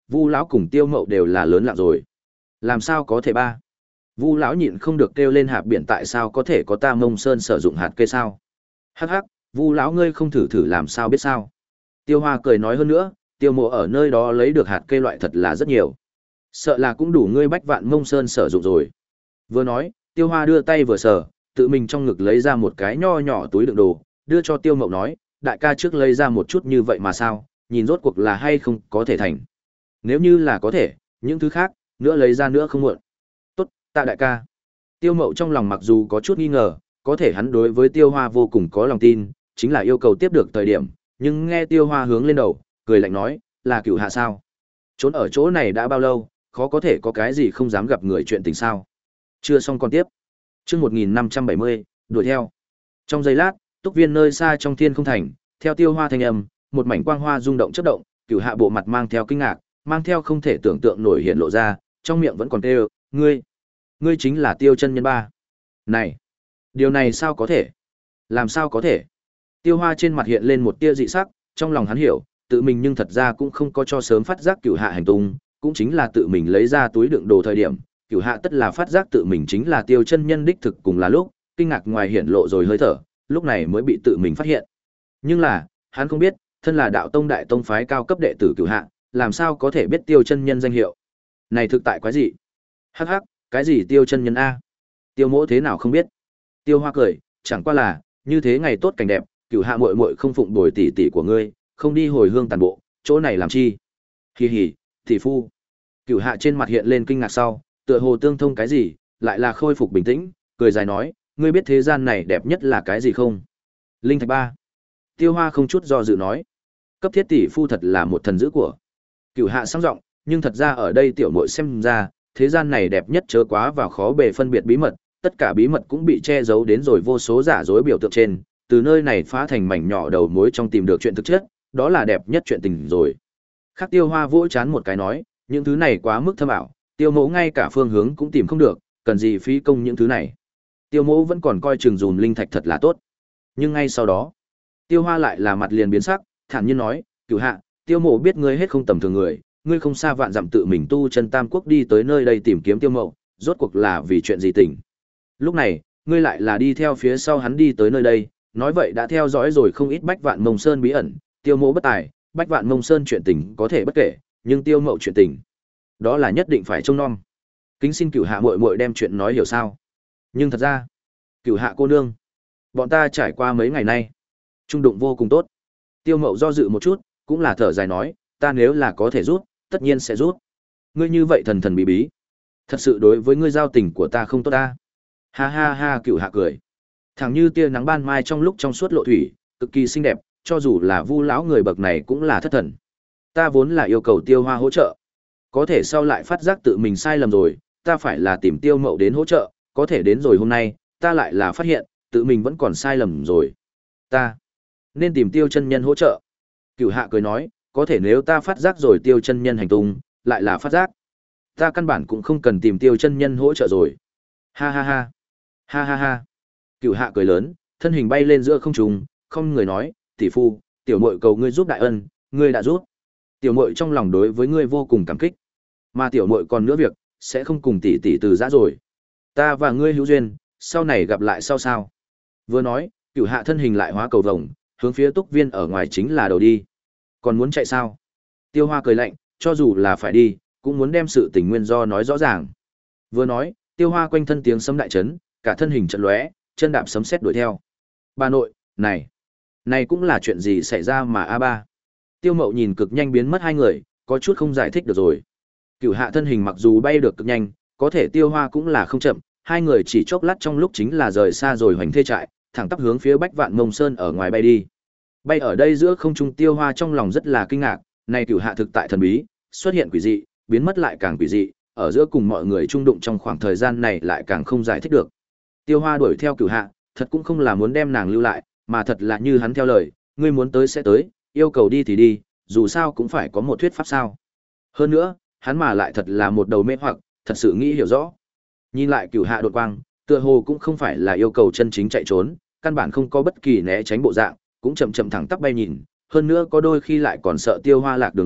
Vu lão cùng Tiêu Mậu đều là lớn lặng rồi. Làm sao có thể ba? Vu lão nhịn không được kêu lên hạp biển, tại sao có thể có ta Mông Sơn sử dụng hạt cây sao? Hắc hắc, Vu lão ngươi không thử thử làm sao biết sao? Tiêu Hoa cười nói, hơn nữa, Tiêu Mộ ở nơi đó lấy được hạt cây loại thật là rất nhiều. Sợ là cũng đủ ngươi Bách Vạn Mông Sơn sử dụng rồi. Vừa nói, Tiêu Hoa đưa tay vừa sờ, tự mình trong ngực lấy ra một cái nho nhỏ túi đựng đồ, đưa cho Tiêu Mậu nói, đại ca trước lấy ra một chút như vậy mà sao, nhìn rốt cuộc là hay không có thể thành. Nếu như là có thể, những thứ khác, nữa lấy ra nữa không muộn. Tốt, tạ đại ca. Tiêu Mậu trong lòng mặc dù có chút nghi ngờ, có thể hắn đối với Tiêu Hoa vô cùng có lòng tin, chính là yêu cầu tiếp được thời điểm, nhưng nghe Tiêu Hoa hướng lên đầu, cười lạnh nói, là Cửu Hạ sao? Trốn ở chỗ này đã bao lâu, khó có thể có cái gì không dám gặp người chuyện tình sao? Chưa xong còn tiếp. Chương một nghìn năm trăm bảy mươi, đuổi theo. Trong giây lát, túc viên nơi xa trong thiên không thành, theo Tiêu Hoa thanh âm, một mảnh quang hoa rung động chớp động, Cửu Hạ bộ mặt mang theo kinh ngạc, mang theo không thể tưởng tượng nổi hiện lộ ra, trong miệng vẫn còn kêu, ngươi, ngươi chính là Tiêu chân nhân ba. Này, điều này sao có thể? Làm sao có thể? Tiêu Hoa trên mặt hiện lên một tia dị sắc, trong lòng hắn hiểu, tự mình nhưng thật ra cũng không có cho sớm phát giác Cửu Hạ hành tung, cũng chính là tự mình lấy ra túi đựng đồ thời điểm, Cửu Hạ tất là phát giác tự mình chính là Tiêu chân nhân đích thực cùng là lúc, kinh ngạc ngoài hiển lộ rồi hơi thở, lúc này mới bị tự mình phát hiện. Nhưng là, hắn không biết, thân là đạo tông đại tông phái cao cấp đệ tử Cửu Hạ, làm sao có thể biết Tiêu chân nhân danh hiệu? Này thực tại quái gì? Hắc hắc, cái gì Tiêu chân nhân a? Tiêu Mỗ thế nào không biết? Tiêu Hoa cười, chẳng qua là, như thế ngày tốt cảnh đẹp, Cửu Hạ muội muội không phụng bồi tỷ tỷ của ngươi, không đi hồi hương tàn bộ, chỗ này làm chi? Hì hì, tỷ phu. Cửu Hạ trên mặt hiện lên kinh ngạc sau, tựa hồ tương thông cái gì, lại là khôi phục bình tĩnh, cười dài nói, ngươi biết thế gian này đẹp nhất là cái gì không? Linh thạch ba. Tiêu Hoa không chút do dự nói, cấp thiết tỷ phu thật là một thần dữ của. Cửu Hạ sang giọng, nhưng thật ra ở đây tiểu muội xem ra, thế gian này đẹp nhất chớ quá vào khó bề phân biệt bí mật, tất cả bí mật cũng bị che giấu đến rồi vô số giả dối biểu tượng trên, từ nơi này phá thành mảnh nhỏ đầu mối trong tìm được chuyện thực chất, đó là đẹp nhất chuyện tình rồi. Khác Tiêu Hoa vỗ chán một cái nói, những thứ này quá mức thâm ảo, Tiêu Mẫu ngay cả phương hướng cũng tìm không được, cần gì phí công những thứ này. Tiêu Mẫu vẫn còn coi chừng dùm linh thạch thật là tốt. Nhưng ngay sau đó, Tiêu Hoa lại là mặt liền biến sắc, thản nhiên nói, Cửu Hạ, Tiêu Mộ biết ngươi hết không tầm thường người, ngươi không xa vạn dặm tự mình tu chân Tam Quốc đi tới nơi đây tìm kiếm Tiêu Mộ, rốt cuộc là vì chuyện gì tình? Lúc này, ngươi lại là đi theo phía sau hắn đi tới nơi đây, nói vậy đã theo dõi rồi không ít Bách Vạn Mông Sơn bí ẩn, Tiêu Mộ bất tài, Bách Vạn Mông Sơn chuyện tình có thể bất kể, nhưng Tiêu Mộ chuyện tình, đó là nhất định phải trông nom. Kính xin Cửu Hạ muội muội đem chuyện nói hiểu sao? Nhưng thật ra, Cửu Hạ cô nương, bọn ta trải qua mấy ngày nay, trung đụng vô cùng tốt. Tiêu Mậu do dự một chút, cũng là thở dài nói, ta nếu là có thể rút, tất nhiên sẽ rút. Ngươi như vậy thần thần bí bí, thật sự đối với ngươi giao tình của ta không tốt ta. Ha ha ha, Cửu Hạ cười. Thẳng như tia nắng ban mai trong lúc trong suốt lộ thủy, cực kỳ xinh đẹp, cho dù là Vu lão người bậc này cũng là thất thần. Ta vốn là yêu cầu Tiêu Hoa hỗ trợ, có thể sau lại phát giác tự mình sai lầm rồi, ta phải là tìm Tiêu Mậu đến hỗ trợ, có thể đến rồi hôm nay, ta lại là phát hiện, tự mình vẫn còn sai lầm rồi. Ta nên tìm Tiêu chân nhân hỗ trợ. Cửu Hạ cười nói, có thể nếu ta phát giác rồi Tiêu chân nhân hành tung, lại là phát giác, ta căn bản cũng không cần tìm Tiêu chân nhân hỗ trợ rồi. Ha ha ha. Ha ha ha. Cửu Hạ cười lớn, thân hình bay lên giữa không trung, không người nói, tỷ phu, tiểu muội cầu ngươi giúp đại ân, ngươi đã giúp. Tiểu muội trong lòng đối với ngươi vô cùng cảm kích, mà tiểu muội còn nữa việc, sẽ không cùng tỷ tỷ từ giã rồi. Ta và ngươi hữu duyên, sau này gặp lại sau sao. Vừa nói, Cửu Hạ thân hình lại hóa cầu vồng, hướng phía túc viên ở ngoài chính là đầu đi. Còn muốn chạy sao? Tiêu Hoa cười lạnh, cho dù là phải đi, cũng muốn đem sự tình nguyên do nói rõ ràng. Vừa nói, Tiêu Hoa quanh thân tiếng sấm đại chấn, cả thân hình chợt lóe, chân đạp sấm sét đuổi theo. Bà nội, này, này cũng là chuyện gì xảy ra mà a ba? Tiêu Mậu nhìn cực nhanh biến mất hai người, có chút không giải thích được rồi. Cửu Hạ thân hình mặc dù bay được cực nhanh, có thể Tiêu Hoa cũng là không chậm, hai người chỉ chốc lát trong lúc chính là rời xa rồi hoành thê trại, thẳng tắp hướng phía Bách Vạn Mông Sơn ở ngoài bay đi. Bay ở đây giữa không trung, Tiêu Hoa trong lòng rất là kinh ngạc, này Cửu Hạ thực tại thần bí, xuất hiện quỷ dị, biến mất lại càng quỷ dị, ở giữa cùng mọi người chung đụng trong khoảng thời gian này lại càng không giải thích được. Tiêu Hoa đuổi theo Cửu Hạ, thật cũng không là muốn đem nàng lưu lại, mà thật là như hắn theo lời, ngươi muốn tới sẽ tới, yêu cầu đi thì đi, dù sao cũng phải có một thuyết pháp sao. Hơn nữa, hắn mà lại thật là một đầu mê hoặc, thật sự nghĩ hiểu rõ. Nhìn lại Cửu Hạ đột quang, tựa hồ cũng không phải là yêu cầu chân chính chạy trốn, căn bản không có bất kỳ né tránh bộ dạng, cũng chậm chậm thẳng tắp bay nhìn, hơn nữa có đôi khi lại còn sợ Tiêu Hoa lạc đường loại,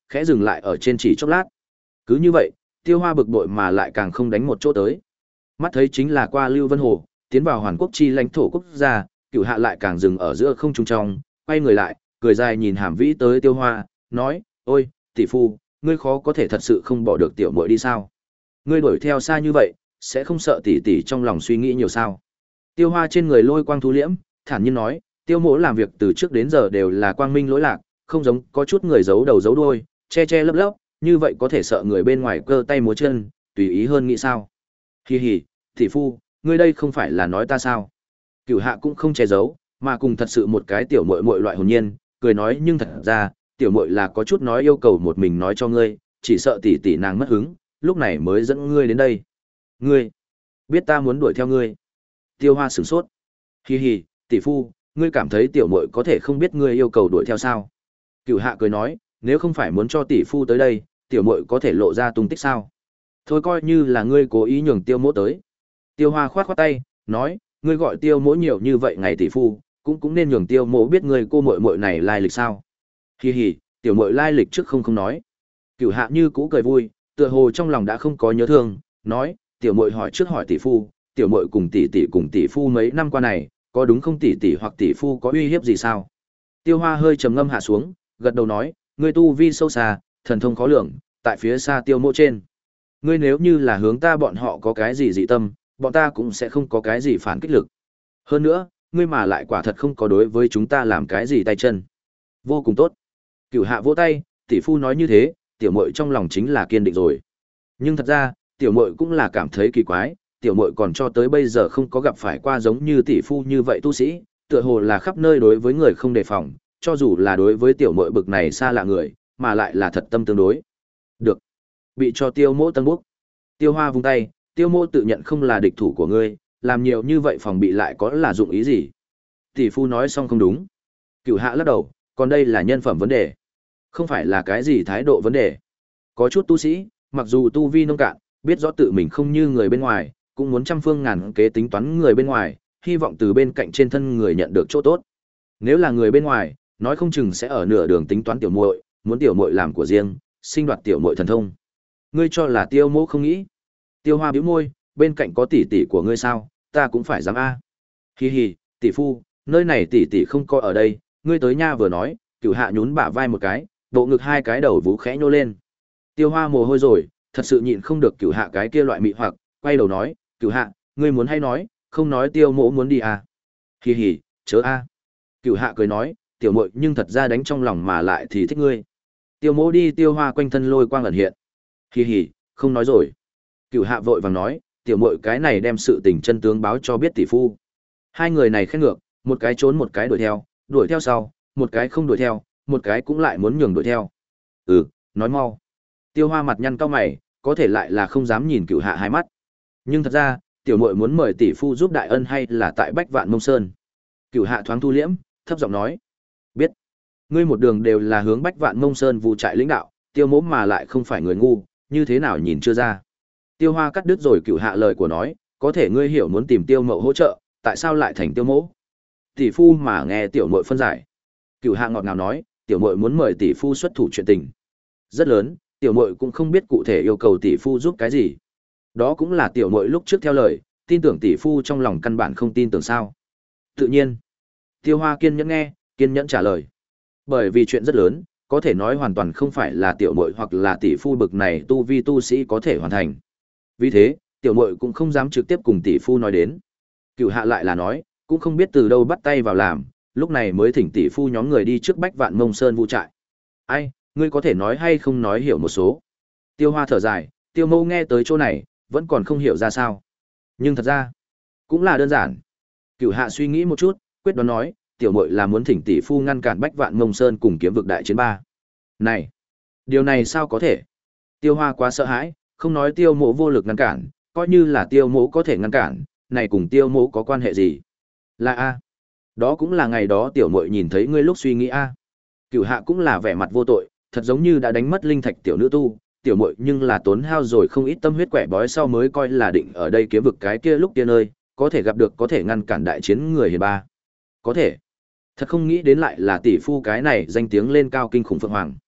khẽ dừng lại ở trên chỉ chốc lát. Cứ như vậy, Tiêu Hoa bực bội mà lại càng không đánh một chỗ tới. Mắt thấy chính là qua Lưu Vân Hồ, tiến vào Hoàn Quốc chi lãnh thổ quốc gia, Cửu Hạ lại càng dừng ở giữa không trung trong, quay người lại, cười dài nhìn Hàm Vĩ tới Tiêu Hoa, nói: "Ôi, tỷ phu, ngươi khó có thể thật sự không bỏ được tiểu muội đi sao? Ngươi đuổi theo xa như vậy, sẽ không sợ tỷ tỷ trong lòng suy nghĩ nhiều sao?" Tiêu Hoa trên người lôi quang thu liễm, thản nhiên nói: "Tiêu mỗ làm việc từ trước đến giờ đều là quang minh lỗi lạc, không giống có chút người giấu đầu giấu đuôi, che che lấp lấp, như vậy có thể sợ người bên ngoài cơ tay múa chân, tùy ý hơn nghĩ sao?" Hi hi, tỷ phu, ngươi đây không phải là nói ta sao? Cửu Hạ cũng không che giấu, mà cùng thật sự một cái tiểu muội muội loại hồn nhiên, cười nói: "Nhưng thật ra, tiểu muội là có chút nói yêu cầu một mình nói cho ngươi, chỉ sợ tỷ tỷ nàng mất hứng, lúc này mới dẫn ngươi đến đây." "Ngươi biết ta muốn đuổi theo ngươi?" Tiêu Hoa sửng sốt. "Hi hi, tỷ phu, ngươi cảm thấy tiểu muội có thể không biết ngươi yêu cầu đuổi theo sao?" Cửu Hạ cười nói: "Nếu không phải muốn cho tỷ phu tới đây, tiểu muội có thể lộ ra tung tích sao? Thôi coi như là ngươi cố ý nhường Tiêu mỗ tới." Tiêu Hoa khoát khoát tay, nói: "Ngươi gọi Tiêu mỗ nhiều như vậy ngày tỷ phu, cũng cũng nên nhường Tiêu mỗ biết ngươi cô muội muội này lai lịch sao?" "Hi hi, tiểu muội lai lịch trước không không nói." Cửu Hạ như cũ cười vui, tựa hồ trong lòng đã không có nhớ thương, nói: "Tiểu muội hỏi trước hỏi tỷ phu, tiểu muội cùng tỷ tỷ cùng tỷ phu mấy năm qua này, có đúng không tỷ tỷ hoặc tỷ phu có uy hiếp gì sao?" Tiêu Hoa hơi trầm ngâm hạ xuống, gật đầu nói: "Ngươi tu vi sâu xa, thần thông khó lường, tại phía xa Tiêu mỗ trên. Ngươi nếu như là hướng ta bọn họ có cái gì dị tâm, bọn ta cũng sẽ không có cái gì phản kích lực. Hơn nữa, ngươi mà lại quả thật không có đối với chúng ta làm cái gì tay chân. Vô cùng tốt." Cửu Hạ vỗ tay, tỷ phu nói như thế, tiểu muội trong lòng chính là kiên định rồi. Nhưng thật ra, tiểu muội cũng là cảm thấy kỳ quái, tiểu muội còn cho tới bây giờ không có gặp phải qua giống như tỷ phu như vậy tu sĩ, tựa hồ là khắp nơi đối với người không đề phòng, cho dù là đối với tiểu muội bực này xa lạ người, mà lại là thật tâm tương đối. Được. Bị cho Tiêu mỗ tân bốc. Tiêu Hoa vung tay, Tiêu mỗ tự nhận không là địch thủ của ngươi, làm nhiều như vậy phòng bị lại có là dụng ý gì? Tỷ phu nói xong không đúng. Cửu Hạ lắc đầu, còn đây là nhân phẩm vấn đề, không phải là cái gì thái độ vấn đề. Có chút tu sĩ, mặc dù tu vi nông cạn, biết rõ tự mình không như người bên ngoài, cũng muốn trăm phương ngàn kế tính toán người bên ngoài, hy vọng từ bên cạnh trên thân người nhận được chỗ tốt. Nếu là người bên ngoài, nói không chừng sẽ ở nửa đường tính toán tiểu muội, muốn tiểu muội làm của riêng, sinh đoạt tiểu muội thần thông. Ngươi cho là Tiêu mỗ không nghĩ? Tiêu Hoa bĩu môi, bên cạnh có tỷ tỷ của ngươi sao, ta cũng phải dám a. Hi hi, tỷ phu, nơi này tỷ tỷ không coi ở đây, ngươi tới nha vừa nói, Cửu Hạ nhún bả vai một cái, bộ ngực hai cái đầu vú khẽ nhô lên. Tiêu Hoa mồ hôi rồi, thật sự nhịn không được Cửu Hạ cái kia loại mị hoặc, quay đầu nói: "Cửu Hạ, ngươi muốn hay nói, không nói Tiêu mỗ muốn đi à?" Hi hi, chớ a. Cửu Hạ cười nói: "Tiểu muội nhưng thật ra đánh trong lòng mà lại thì thích ngươi." Tiêu mỗ đi. Tiêu Hoa quanh thân lôi quang ẩn hiện. Hi hi, không nói rồi. Cửu Hạ vội vàng nói: "Tiểu muội cái này đem sự tình chân tướng báo cho biết tỷ phu." Hai người này khen ngược, một cái trốn một cái đuổi theo, đuổi theo sau, một cái không đuổi theo, một cái cũng lại muốn nhường đuổi theo. "Ừ, nói mau." Tiêu Hoa mặt nhăn cau mày, có thể lại là không dám nhìn Cửu Hạ hai mắt. Nhưng thật ra, tiểu muội muốn mời tỷ phu giúp đại ân hay là tại Bách Vạn Mông Sơn? Cửu Hạ thoáng thu liễm, thấp giọng nói: "Biết. Ngươi một đường đều là hướng Bách Vạn Mông Sơn vụ trại lãnh đạo, Tiêu mỗ mà lại không phải người ngu, như thế nào nhìn chưa ra?" Tiêu Hoa cắt đứt rồi Cửu Hạ lời của nói: "Có thể ngươi hiểu muốn tìm Tiêu mậu hỗ trợ, tại sao lại thành Tiêu mỗ?" Tỷ phu mà nghe tiểu muội phân giải. Cửu Hạ ngọt ngào nói: "Tiểu muội muốn mời tỷ phu xuất thủ chuyện tình rất lớn, tiểu muội cũng không biết cụ thể yêu cầu tỷ phu giúp cái gì. Đó cũng là tiểu muội lúc trước theo lời, tin tưởng tỷ phu trong lòng căn bản không tin tưởng sao?" "Tự nhiên." Tiêu Hoa kiên nhẫn nghe, kiên nhẫn trả lời. Bởi vì chuyện rất lớn, có thể nói hoàn toàn không phải là tiểu muội hoặc là tỷ phu bực này tu vi tu sĩ có thể hoàn thành. Vì thế, tiểu muội cũng không dám trực tiếp cùng tỷ phu nói đến. Cửu Hạ lại là nói, cũng không biết từ đâu bắt tay vào làm, lúc này mới thỉnh tỷ phu nhóm người đi trước Bách Vạn Mông Sơn vu trại. "Ai, ngươi có thể nói hay không nói hiểu một số?" Tiêu Hoa thở dài, Tiêu mẫu nghe tới chỗ này, vẫn còn không hiểu ra sao. Nhưng thật ra, cũng là đơn giản. Cửu Hạ suy nghĩ một chút, quyết đoán nói: "Tiểu muội là muốn thỉnh tỷ phu ngăn cản Bách Vạn Mông Sơn cùng kiếm vực đại chiến ba." Này, điều này sao có thể? Tiêu Hoa quá sợ hãi, không nói Tiêu mộ vô lực ngăn cản, coi như là Tiêu mộ có thể ngăn cản, này cùng Tiêu mộ có quan hệ gì? Là a. Đó cũng là ngày đó tiểu muội nhìn thấy ngươi lúc suy nghĩ a. Cửu Hạ cũng là vẻ mặt vô tội, thật giống như đã đánh mất linh thạch tiểu nữ tu, tiểu muội nhưng là tốn hao rồi không ít tâm huyết quẻ bói sau mới coi là định ở đây kiếm vực cái kia lúc kia nơi, có thể gặp được có thể ngăn cản đại chiến người hiền ba. Có thể. Thật không nghĩ đến lại là tỷ phu cái này danh tiếng lên cao kinh khủng phượng hoàng.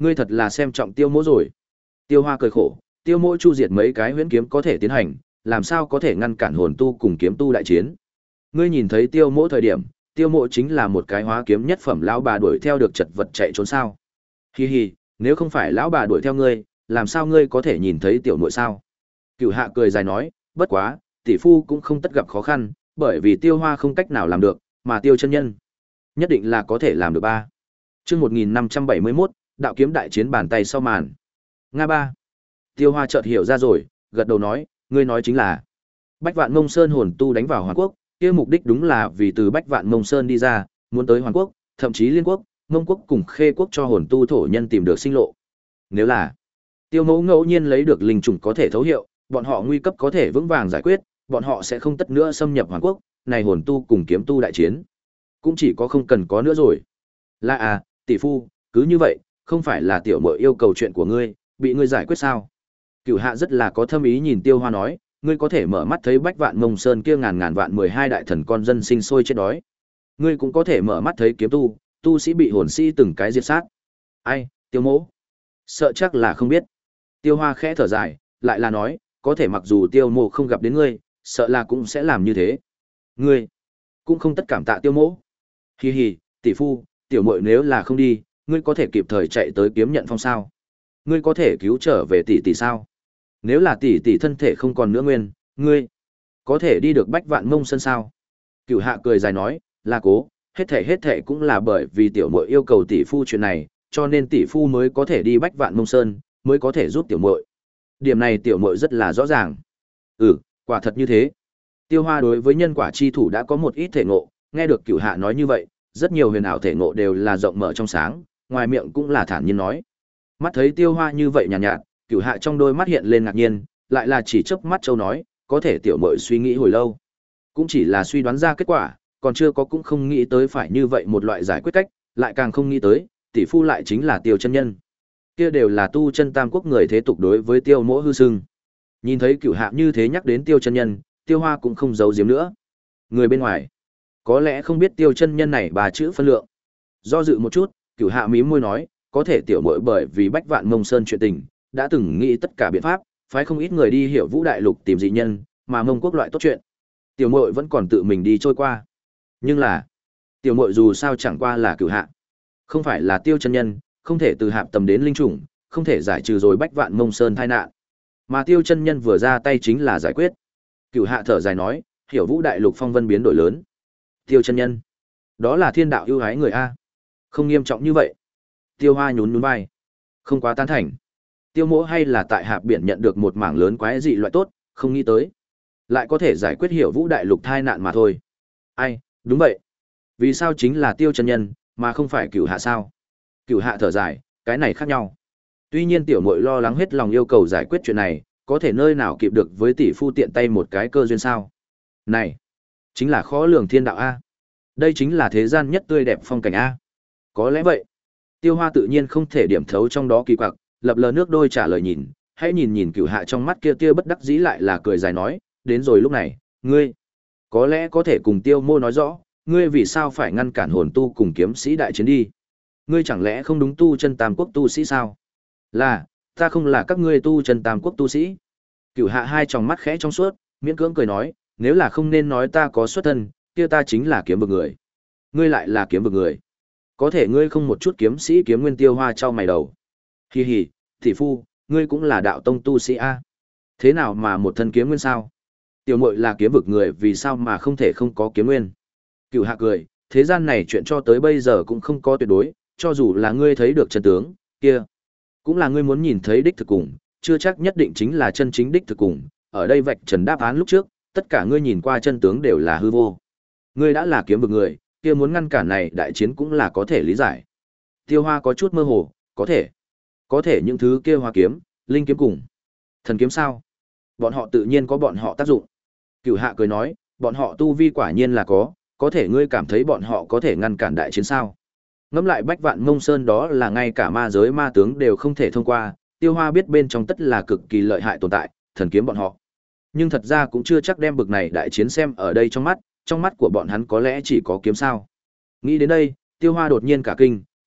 Ngươi thật là xem trọng Tiêu Mỗ rồi. Tiêu Hoa cười khổ, Tiêu Mỗ chu diệt mấy cái huyễn kiếm có thể tiến hành, làm sao có thể ngăn cản hồn tu cùng kiếm tu đại chiến. Ngươi nhìn thấy Tiêu Mỗ thời điểm, Tiêu Mỗ chính là một cái hóa kiếm nhất phẩm lão bà đuổi theo được chật vật chạy trốn sao? Hi hi, nếu không phải lão bà đuổi theo ngươi, làm sao ngươi có thể nhìn thấy tiểu muội sao? Cửu Hạ cười dài nói, bất quá, tỷ phu cũng không tất gặp khó khăn, bởi vì Tiêu Hoa không cách nào làm được, mà Tiêu chân nhân nhất định là có thể làm được ba. Chương một nghìn năm trăm bảy mươi mốt, đạo kiếm đại chiến bàn tay sau màn. Nga ba. Tiêu Hoa chợt hiểu ra rồi, gật đầu nói, ngươi nói chính là Bách Vạn Mông Sơn hồn tu đánh vào Hoàn Quốc, kia mục đích đúng là vì từ Bách Vạn Mông Sơn đi ra, muốn tới Hoàn Quốc, thậm chí Liên Quốc, Mông Quốc cùng Khê Quốc cho hồn tu thổ nhân tìm được sinh lộ. Nếu là Tiêu Mẫu ngẫu nhiên lấy được linh trùng có thể thấu hiệu, bọn họ nguy cấp có thể vững vàng giải quyết, bọn họ sẽ không tất nữa xâm nhập Hoàn Quốc, này hồn tu cùng kiếm tu đại chiến, cũng chỉ có không cần có nữa rồi. Là à, tỷ phu, cứ như vậy, không phải là tiểu muội yêu cầu chuyện của ngươi, bị ngươi giải quyết sao? Cửu Hạ rất là có thâm ý nhìn Tiêu Hoa nói, ngươi có thể mở mắt thấy Bách Vạn Mông Sơn kia ngàn ngàn vạn mười hai đại thần con dân sinh sôi chết đói. Ngươi cũng có thể mở mắt thấy kiếm tu, tu sĩ bị hồn sĩ từng cái diệt sát. Ai, Tiêu Mỗ? Sợ chắc là không biết. Tiêu Hoa khẽ thở dài, lại là nói, có thể mặc dù Tiêu Mộ không gặp đến ngươi, sợ là cũng sẽ làm như thế. Ngươi cũng không tất cảm tạ Tiêu Mỗ. Hi hi, tỷ phu, tiểu muội nếu là không đi, ngươi có thể kịp thời chạy tới kiếm nhận phong sao? Ngươi có thể cứu trở về tỷ tỷ sao? Nếu là tỷ tỷ thân thể không còn nữa nguyên, ngươi có thể đi được Bách Vạn Mông Sơn sao? Cửu Hạ cười dài nói, là cố, hết thể hết thể cũng là bởi vì tiểu muội yêu cầu tỷ phu chuyện này, cho nên tỷ phu mới có thể đi Bách Vạn Mông Sơn, mới có thể giúp tiểu muội. Điểm này tiểu muội rất là rõ ràng. Ừ, quả thật như thế. Tiêu Hoa đối với nhân quả chi thủ đã có một ít thể ngộ, nghe được Cửu Hạ nói như vậy, rất nhiều huyền ảo thể ngộ đều là rộng mở trong sáng, ngoài miệng cũng là thản nhiên nói. Mắt thấy Tiêu Hoa như vậy nhàn nhạt, nhạt, Cửu Hạ trong đôi mắt hiện lên ngạc nhiên, lại là chỉ chớp mắt châu nói, có thể tiểu muội suy nghĩ hồi lâu, cũng chỉ là suy đoán ra kết quả, còn chưa có cũng không nghĩ tới phải như vậy một loại giải quyết cách, lại càng không nghĩ tới, tỷ phu lại chính là Tiêu chân nhân. Kia đều là tu chân tam quốc người thế tục đối với Tiêu Mỗ hư sưng. Nhìn thấy Cửu Hạ như thế nhắc đến Tiêu chân nhân, Tiêu Hoa cũng không giấu giếm nữa. Người bên ngoài có lẽ không biết Tiêu chân nhân này bà chữ phân lượng. Do dự một chút, Cửu Hạ mím môi nói, có thể tiểu muội bởi vì Bách Vạn Mông Sơn chuyện tình, đã từng nghĩ tất cả biện pháp, phái không ít người đi hiểu Vũ Đại Lục tìm dị nhân, mà Mông Quốc loại tốt chuyện. Tiểu muội vẫn còn tự mình đi trôi qua. Nhưng là, tiểu muội dù sao chẳng qua là Cửu Hạ, không phải là Tiêu chân nhân, không thể từ hạp tầm đến linh chủng, không thể giải trừ rồi Bách Vạn Mông Sơn tai nạn. Mà Tiêu chân nhân vừa ra tay chính là giải quyết. Cửu Hạ thở dài nói, hiểu Vũ Đại Lục phong vân biến đổi lớn. Tiêu chân nhân, đó là thiên đạo ưu ái người a. Không nghiêm trọng như vậy. Tiêu Hoa nhún nhún vai, không quá tán thành. Tiêu Mỗ hay là tại hạp biển nhận được một mảng lớn quái dị loại tốt, không nghĩ tới lại có thể giải quyết hiểu Vũ Đại Lục tai nạn mà thôi. Ai, đúng vậy. Vì sao chính là Tiêu chân nhân, mà không phải Cửu Hạ sao? Cửu Hạ thở dài, cái này khác nhau. Tuy nhiên tiểu muội lo lắng hết lòng yêu cầu giải quyết chuyện này, có thể nơi nào kịp được với tỷ phu tiện tay một cái cơ duyên sao? Này, chính là khó lường thiên đạo a. Đây chính là thế gian nhất tươi đẹp phong cảnh a. Có lẽ vậy. Tiêu Hoa tự nhiên không thể điểm thấu trong đó kỳ quặc, lập lờ nước đôi trả lời nhìn, hãy nhìn nhìn Cửu Hạ trong mắt kia tia bất đắc dĩ lại là cười dài nói, đến rồi lúc này, ngươi có lẽ có thể cùng Tiêu Mô nói rõ, ngươi vì sao phải ngăn cản hồn tu cùng kiếm sĩ đại chiến đi? Ngươi chẳng lẽ không đúng tu chân tam quốc tu sĩ sao? Là, ta không là các ngươi tu chân tam quốc tu sĩ. Cửu Hạ hai tròng mắt khẽ trong suốt, miễn cưỡng cười nói, nếu là không nên nói ta có xuất thân, kia ta chính là kiếm vực người. Ngươi lại là kiếm vực người. Có thể ngươi không một chút kiếm sĩ kiếm nguyên. Tiêu Hoa trao mày đầu. Hì hì, tỷ phu, ngươi cũng là đạo tông tu sĩ a. Thế nào mà một thân kiếm nguyên sao? Tiểu muội là kiếm vực người, vì sao mà không thể không có kiếm nguyên? Cửu Hạ cười, thế gian này chuyện cho tới bây giờ cũng không có tuyệt đối, cho dù là ngươi thấy được chân tướng, kia cũng là ngươi muốn nhìn thấy đích thực cùng, chưa chắc nhất định chính là chân chính đích thực cùng. Ở đây vạch trần đáp án lúc trước, tất cả ngươi nhìn qua chân tướng đều là hư vô. Ngươi đã là kiếm vực người, kia muốn ngăn cản này đại chiến cũng là có thể lý giải. Tiêu Hoa có chút mơ hồ, có thể. Có thể những thứ kia hoa kiếm, linh kiếm cùng thần kiếm sao? Bọn họ tự nhiên có bọn họ tác dụng. Cửu Hạ cười nói, bọn họ tu vi quả nhiên là có, có thể ngươi cảm thấy bọn họ có thể ngăn cản đại chiến sao? Ngẫm lại Bách Vạn Mông Sơn đó là ngay cả ma giới ma tướng đều không thể thông qua, Tiêu Hoa biết bên trong tất là cực kỳ lợi hại tồn tại, thần kiếm bọn họ. Nhưng thật ra cũng chưa chắc đem bực này đại chiến xem ở đây trong mắt, trong mắt của bọn hắn có lẽ chỉ có kiếm sao. Nghĩ đến đây, Tiêu Hoa đột nhiên cả kinh,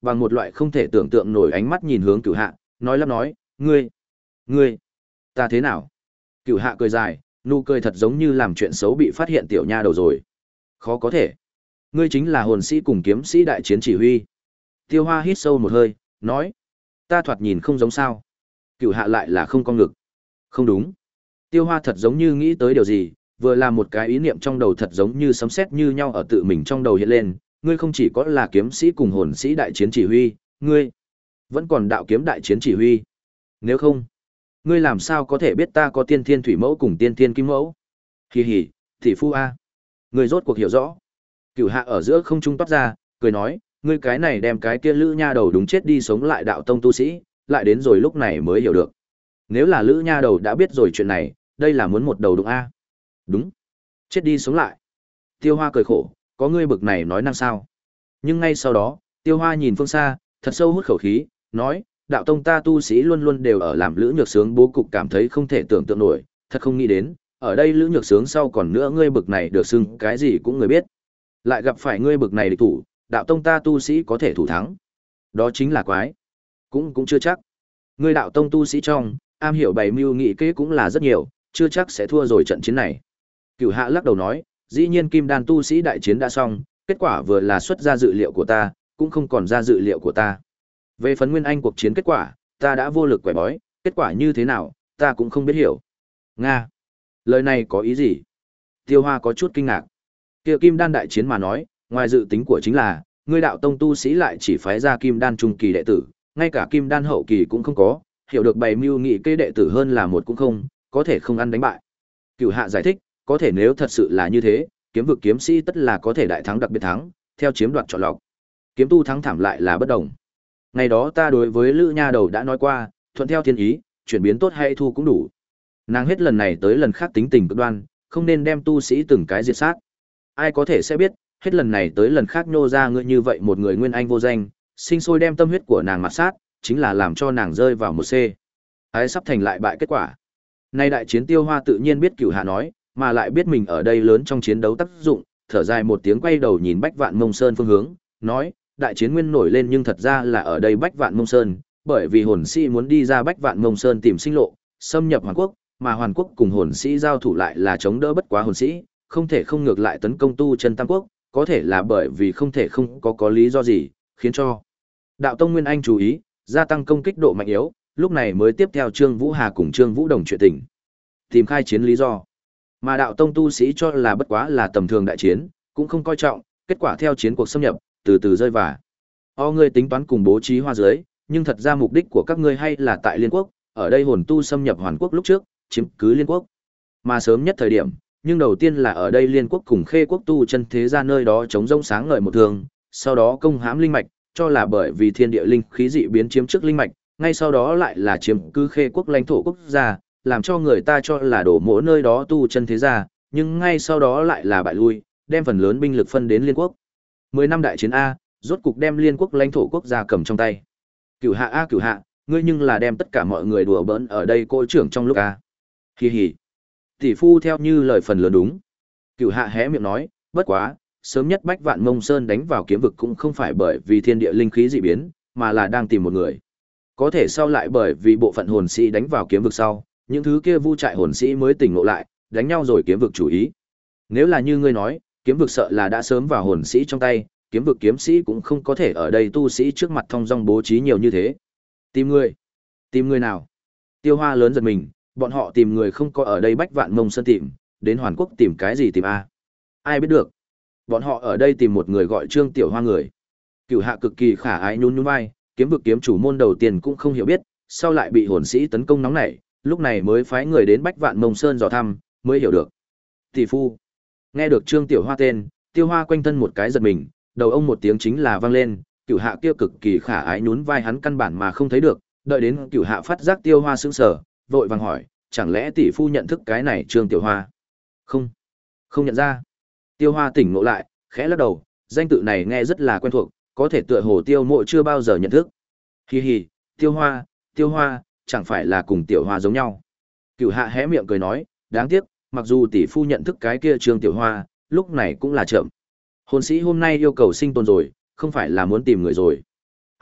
bằng một loại không thể tưởng tượng nổi ánh mắt nhìn hướng Cửu Hạ, nói lắp nói, ngươi, ngươi, ta thế nào? Cửu Hạ cười dài, nụ cười thật giống như làm chuyện xấu bị phát hiện tiểu nha đầu rồi. Khó có thể. Ngươi chính là hồn sĩ cùng kiếm sĩ đại chiến chỉ huy. Tiêu Hoa hít sâu một hơi, nói, ta thoạt nhìn không giống sao. Cửu Hạ lại là không con ngực. Không đúng. Tiêu Hoa thật giống như nghĩ tới điều gì, vừa là một cái ý niệm trong đầu thật giống như sấm sét như nhau ở tự mình trong đầu hiện lên, ngươi không chỉ có là kiếm sĩ cùng hồn sĩ đại chiến chỉ huy, ngươi vẫn còn đạo kiếm đại chiến chỉ huy. Nếu không, ngươi làm sao có thể biết ta có tiên thiên thủy mẫu cùng tiên thiên kim mẫu? Hì hì, tỷ phu a, ngươi rốt cuộc hiểu rõ. Cửu Hạ ở giữa không trung toát ra, cười nói, ngươi cái này đem cái kia lữ nha đầu đúng chết đi sống lại đạo tông tu sĩ, lại đến rồi lúc này mới hiểu được. Nếu là lữ nha đầu đã biết rồi chuyện này, đây là muốn một đầu đụng a. Đúng, chết đi sống lại. Tiêu Hoa cười khổ, có ngươi bực này nói năng sao? Nhưng ngay sau đó, Tiêu Hoa nhìn phương xa, thật sâu hút khẩu khí, nói, đạo tông ta tu sĩ luôn luôn đều ở làm lữ nhược sướng bố cục cảm thấy không thể tưởng tượng nổi, thật không nghĩ đến, ở đây lữ nhược sướng sau còn nữa ngươi bực này được xưng cái gì cũng người biết. Lại gặp phải ngươi bực này địch thủ, đạo tông ta tu sĩ có thể thủ thắng. Đó chính là quái. Cũng cũng chưa chắc. Ngươi đạo tông tu sĩ trong, am hiểu bày mưu nghị kế cũng là rất nhiều, chưa chắc sẽ thua rồi trận chiến này. Cửu Hạ lắc đầu nói, dĩ nhiên kim đan tu sĩ đại chiến đã xong, kết quả vừa là xuất ra dự liệu của ta, cũng không còn ra dự liệu của ta. Về phần Nguyên Anh cuộc chiến kết quả, ta đã vô lực quẻ bói, kết quả như thế nào, ta cũng không biết hiểu. Nga, lời này có ý gì? Tiêu Hoa có chút kinh ngạc. Kia kim đan đại chiến mà nói, ngoài dự tính của chính là, ngươi đạo tông tu sĩ lại chỉ phái ra kim đan trung kỳ đệ tử, ngay cả kim đan hậu kỳ cũng không có, hiểu được bày mưu nghị kế đệ tử hơn là một cũng không, có thể không ăn đánh bại. Cửu Hạ giải thích, có thể nếu thật sự là như thế, kiếm vực kiếm sĩ tất là có thể đại thắng đặc biệt thắng, theo chiếm đoạt chọn lọc. Kiếm tu thắng thảm lại là bất đồng. Ngày đó ta đối với Lữ nha đầu đã nói qua, thuận theo thiên ý, chuyển biến tốt hay thu cũng đủ. Nàng hết lần này tới lần khác tính tình cực đoan, không nên đem tu sĩ từng cái diệt sát. Ai có thể sẽ biết, hết lần này tới lần khác nhô ra ngươi như vậy một người nguyên anh vô danh, sinh sôi đem tâm huyết của nàng mặt sát, chính là làm cho nàng rơi vào một C. Ái sắp thành lại bại kết quả. Nay đại chiến Tiêu Hoa tự nhiên biết Cửu Hạ nói, mà lại biết mình ở đây lớn trong chiến đấu tác dụng, thở dài một tiếng quay đầu nhìn Bách Vạn Mông Sơn phương hướng, nói, đại chiến nguyên nổi lên nhưng thật ra là ở đây Bách Vạn Mông Sơn, bởi vì hồn sĩ muốn đi ra Bách Vạn Mông Sơn tìm sinh lộ, xâm nhập Hoàn Quốc, mà Hoàn Quốc cùng hồn sĩ giao thủ lại là chống đỡ bất quá hồn sĩ, không thể không ngược lại tấn công tu chân Tam Quốc, có thể là bởi vì không thể không có có lý do gì, khiến cho đạo tông Nguyên Anh chú ý, gia tăng công kích độ mạnh yếu, lúc này mới tiếp theo Trương Vũ Hà cùng Trương Vũ Đồng chuyện tình, tìm khai chiến lý do. Mà đạo tông tu sĩ cho là bất quá là tầm thường đại chiến, cũng không coi trọng, kết quả theo chiến cuộc xâm nhập, từ từ rơi vào. O ngươi tính toán cùng bố trí hoa giới, nhưng thật ra mục đích của các ngươi hay là tại Liên Quốc, ở đây hồn tu xâm nhập Hoàn Quốc lúc trước, chiếm cứ Liên Quốc. Mà sớm nhất thời điểm, nhưng đầu tiên là ở đây Liên Quốc cùng Khê Quốc tu chân thế gia nơi đó chống rông sáng ngời một thường, sau đó công hãm linh mạch, cho là bởi vì thiên địa linh khí dị biến chiếm trước linh mạch, ngay sau đó lại là chiếm cứ Khê Quốc lãnh thổ quốc gia, làm cho người ta cho là đổ mỗi nơi đó tu chân thế gia, nhưng ngay sau đó lại là bại lui, đem phần lớn binh lực phân đến Liên Quốc. Mười năm đại chiến A, rốt cục đem Liên Quốc lãnh thổ quốc gia cầm trong tay. Cửu Hạ A Cửu Hạ, ngươi nhưng là đem tất cả mọi người đùa bỡn ở đây cô trưởng trong lúc A. Hì hì. Tỷ phu theo như lời phần lớn đúng. Cửu Hạ hé miệng nói, bất quá, sớm nhất Bách Vạn Mông Sơn đánh vào kiếm vực cũng không phải bởi vì thiên địa linh khí dị biến, mà là đang tìm một người. Có thể sau lại bởi vì bộ phận hồn sĩ đánh vào kiếm vực sau, những thứ kia vu trại hồn sĩ mới tỉnh ngộ lại, đánh nhau rồi kiếm vực chủ ý. Nếu là như ngươi nói, kiếm vực sợ là đã sớm vào hồn sĩ trong tay, kiếm vực kiếm sĩ cũng không có thể ở đây tu sĩ trước mặt thông dong bố trí nhiều như thế. Tìm người? Tìm người nào? Tiêu Hoa lớn giật mình, bọn họ tìm người không có ở đây Bách Vạn Mông Sơn tìm, đến Hoàn Quốc tìm cái gì tìm a? Ai biết được? Bọn họ ở đây tìm một người gọi Trương Tiểu Hoa người. Cửu Hạ cực kỳ khả ái nhún nhún vai, kiếm vực kiếm chủ môn đầu tiên cũng không hiểu biết, sau lại bị hồn sĩ tấn công nóng nảy, lúc này mới phái người đến Bách Vạn Mông Sơn dò thăm, mới hiểu được. Tỷ phu. Nghe được Trương Tiểu Hoa tên, Tiêu Hoa quanh thân một cái giật mình, đầu ông một tiếng chính là vang lên, Cửu Hạ kia cực kỳ khả ái nhún vai hắn căn bản mà không thấy được, đợi đến Cửu Hạ phát giác Tiêu Hoa sững sờ, vội vàng hỏi, chẳng lẽ tỷ phu nhận thức cái này Trương Tiểu Hoa? Không, không nhận ra. Tiêu Hoa tỉnh ngộ lại, khẽ lắc đầu, danh tự này nghe rất là quen thuộc, có thể tựa hồ Tiêu Mộ chưa bao giờ nhận thức. Hi hi, Tiêu Hoa, Tiêu Hoa, chẳng phải là cùng Tiểu Hoa giống nhau. Cửu Hạ hé miệng cười nói, đáng tiếc, mặc dù tỷ phu nhận thức cái kia Trương Tiểu Hoa, lúc này cũng là chậm. Hồn sĩ hôm nay yêu cầu sinh tồn rồi, không phải là muốn tìm người rồi.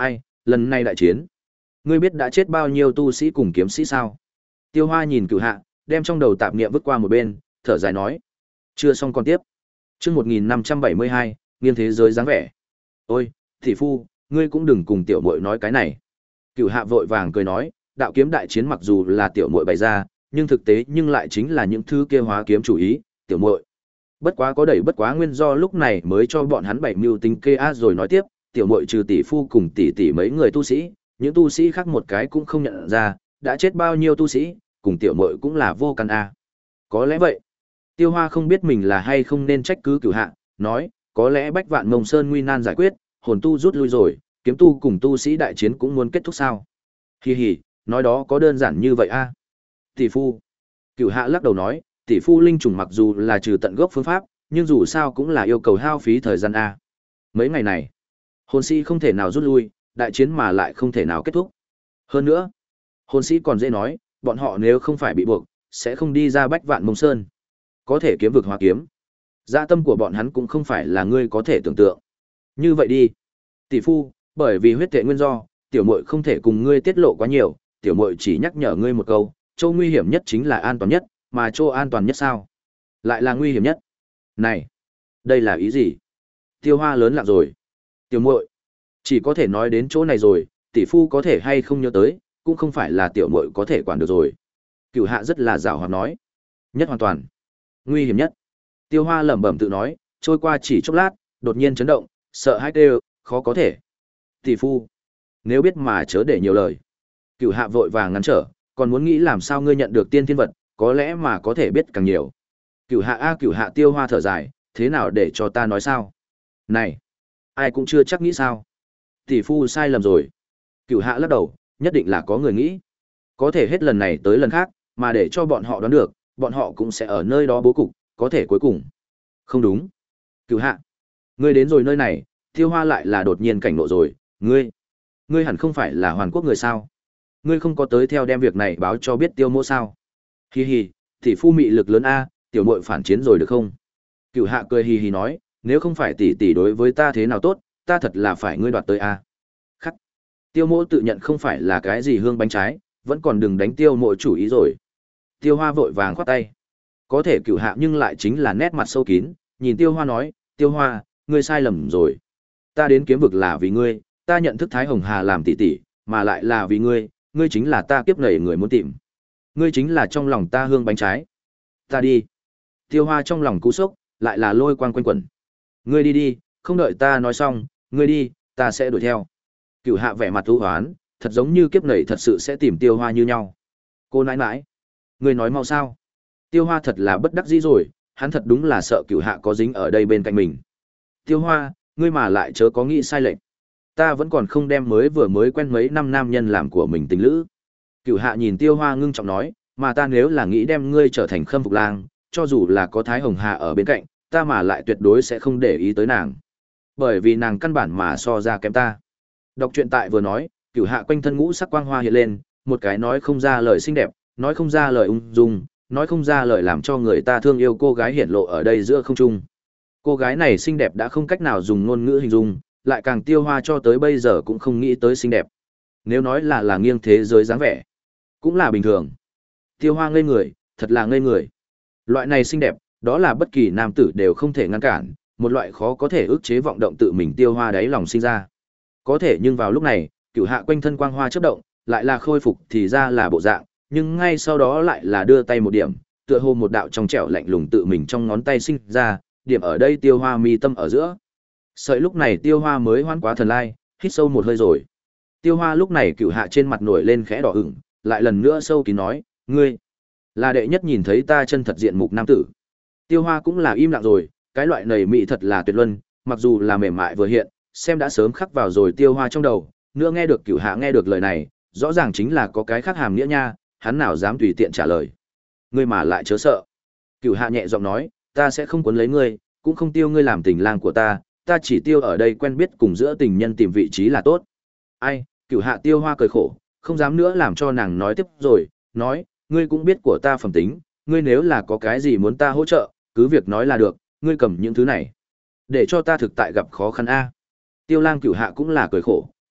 Ai, lần này đại chiến, ngươi biết đã chết bao nhiêu tu sĩ cùng kiếm sĩ sao? Tiêu Hoa nhìn Cửu Hạ, đem trong đầu tạp niệm vứt qua một bên, thở dài nói. Chưa xong còn tiếp. Chương một nghìn năm trăm bảy mươi hai, nghiêng thế giới dáng vẻ. Ôi, thị phu, ngươi cũng đừng cùng tiểu muội nói cái này. Cửu Hạ vội vàng cười nói, đạo kiếm đại chiến mặc dù là tiểu muội bày ra, nhưng thực tế nhưng lại chính là những thứ kia hóa kiếm chủ ý, tiểu muội. Bất quá có đẩy bất quá nguyên do lúc này mới cho bọn hắn bảy mưu tính kê a rồi nói tiếp, tiểu muội trừ tỷ phu cùng tỷ tỷ mấy người tu sĩ, những tu sĩ khác một cái cũng không nhận ra, đã chết bao nhiêu tu sĩ, cùng tiểu muội cũng là vô căn a. Có lẽ vậy. Tiêu Hoa không biết mình là hay không nên trách cứ Cửu Hạ, nói, có lẽ Bách Vạn Mông Sơn nguy nan giải quyết, hồn tu rút lui rồi, kiếm tu cùng tu sĩ đại chiến cũng muốn kết thúc sao? Hi hi, nói đó có đơn giản như vậy a? Tỷ phu. Cửu Hạ lắc đầu nói, tỷ phu linh trùng mặc dù là trừ tận gốc phương pháp, nhưng dù sao cũng là yêu cầu hao phí thời gian a. Mấy ngày này, hồn sĩ không thể nào rút lui, đại chiến mà lại không thể nào kết thúc. Hơn nữa, hồn sĩ còn dễ nói, bọn họ nếu không phải bị buộc, sẽ không đi ra Bách Vạn Mông Sơn. Có thể kiếm vực hóa kiếm. Dạ tâm của bọn hắn cũng không phải là ngươi có thể tưởng tượng. Như vậy đi, tỷ phu, bởi vì huyết thể nguyên do, tiểu muội không thể cùng ngươi tiết lộ quá nhiều, tiểu muội chỉ nhắc nhở ngươi một câu, chỗ nguy hiểm nhất chính là an toàn nhất, mà chỗ an toàn nhất sao? Lại là nguy hiểm nhất. Này, đây là ý gì? Tiêu Hoa lớn lặng rồi. Tiểu muội, chỉ có thể nói đến chỗ này rồi, tỷ phu có thể hay không nhớ tới, cũng không phải là tiểu muội có thể quản được rồi. Cửu Hạ rất là giảo hoạt nói. Nhất hoàn toàn. Nguy hiểm nhất. Tiêu Hoa lẩm bẩm tự nói, trôi qua chỉ chốc lát, đột nhiên chấn động, sợ hãi kêu, khó có thể. Tỷ phu, nếu biết mà chớ để nhiều lời. Cửu Hạ vội vàng ngăn trở, còn muốn nghĩ làm sao ngươi nhận được tiên thiên vật, có lẽ mà có thể biết càng nhiều. Cửu Hạ a Cửu Hạ, Tiêu Hoa thở dài, thế nào để cho ta nói sao? Này, ai cũng chưa chắc nghĩ sao. Tỷ phu sai lầm rồi. Cửu Hạ lắc đầu, nhất định là có người nghĩ. Có thể hết lần này tới lần khác, mà để cho bọn họ đoán được, bọn họ cũng sẽ ở nơi đó bố cục, có thể cuối cùng. Không đúng. Cửu Hạ, ngươi đến rồi nơi này, Tiêu Hoa lại là đột nhiên cảnh nộ rồi, ngươi, ngươi hẳn không phải là Hoàn Quốc người sao? Ngươi không có tới theo đem việc này báo cho biết Tiêu Mỗ sao? Hi hi, tỷ phu mị lực lớn a, tiểu muội phản chiến rồi được không? Cửu Hạ cười hì hì nói, nếu không phải tỷ tỷ đối với ta thế nào tốt, ta thật là phải ngươi đoạt tới a. Khắc. Tiêu Mỗ tự nhận không phải là cái gì hương bánh trái, vẫn còn đừng đánh Tiêu Mỗ chủ ý rồi. Tiêu Hoa vội vàng khoát tay. Có thể Cửu Hạ nhưng lại chính là nét mặt sâu kín, nhìn Tiêu Hoa nói, Tiêu Hoa, ngươi sai lầm rồi. Ta đến kiếm vực là vì ngươi, ta nhận thức Thái Hồng Hà làm tỷ tỷ, mà lại là vì ngươi, ngươi chính là ta kiếp nảy người muốn tìm. Ngươi chính là trong lòng ta hương bánh trái. Ta đi. Tiêu Hoa trong lòng cú sốc, lại là lôi quang quanh quẩn. Ngươi đi đi, không đợi ta nói xong, ngươi đi, ta sẽ đuổi theo. Cửu Hạ vẻ mặt u hoán, thật giống như kiếp nảy thật sự sẽ tìm Tiêu Hoa như nhau. Cô nãi nãi, ngươi nói mau sao? Tiêu Hoa thật là bất đắc dĩ rồi, hắn thật đúng là sợ Cửu Hạ có dính ở đây bên cạnh mình. Tiêu Hoa, ngươi mà lại chớ có nghĩ sai lệch. Ta vẫn còn không đem mới vừa mới quen mấy năm nam nhân làm của mình tình lữ. Cửu Hạ nhìn Tiêu Hoa ngưng trọng nói, mà ta nếu là nghĩ đem ngươi trở thành Khâm Phục Lang, cho dù là có Thái Hồng Hà ở bên cạnh, ta mà lại tuyệt đối sẽ không để ý tới nàng. Bởi vì nàng căn bản mà so ra kém ta. Đọc truyện tại vừa nói, Cửu Hạ quanh thân ngũ sắc quang hoa hiện lên, một cái nói không ra lời xinh đẹp, nói không ra lời ung dung, nói không ra lời làm cho người ta thương yêu cô gái hiển lộ ở đây giữa không trung. Cô gái này xinh đẹp đã không cách nào dùng ngôn ngữ hình dung, lại càng Tiêu Hoa cho tới bây giờ cũng không nghĩ tới xinh đẹp. Nếu nói là là nghiêng thế giới dáng vẻ, cũng là bình thường. Tiêu Hoa ngây người, thật là ngây người. Loại này xinh đẹp, đó là bất kỳ nam tử đều không thể ngăn cản, một loại khó có thể ức chế vọng động tự mình Tiêu Hoa đáy lòng sinh ra. Có thể nhưng vào lúc này, Cửu Hạ quanh thân quang hoa chớp động, lại là khôi phục thì ra là bộ dạng, nhưng ngay sau đó lại là đưa tay một điểm, tựa hồ một đạo trong trẻo lạnh lùng tự mình trong ngón tay sinh ra, điểm ở đây Tiêu Hoa mi tâm ở giữa. Sợi lúc này Tiêu Hoa mới hoan quá thần lai, hít sâu một hơi rồi. Tiêu Hoa lúc này Cửu Hạ trên mặt nổi lên khẽ đỏ ửng, lại lần nữa sâu kín nói, ngươi là đệ nhất nhìn thấy ta chân thật diện mục nam tử. Tiêu Hoa cũng là im lặng rồi, cái loại nầy mị thật là tuyệt luân, mặc dù là mềm mại vừa hiện, xem đã sớm khắc vào rồi Tiêu Hoa trong đầu, nữa nghe được Cửu Hạ nghe được lời này, rõ ràng chính là có cái khác hàm nghĩa nha, hắn nào dám tùy tiện trả lời. Ngươi mà lại chớ sợ. Cửu Hạ nhẹ giọng nói, ta sẽ không cuốn lấy ngươi, cũng không tiêu ngươi làm tình lang của ta, ta chỉ tiêu ở đây quen biết cùng giữa tình nhân tìm vị trí là tốt. Ai, Cửu Hạ Tiêu Hoa cười khổ, không dám nữa làm cho nàng nói tiếp rồi, nói, ngươi cũng biết của ta phẩm tính, ngươi nếu là có cái gì muốn ta hỗ trợ, cứ việc nói là được, ngươi cầm những thứ này, để cho ta thực tại gặp khó khăn a. Tiêu Lang Cửu Hạ cũng là cười khổ,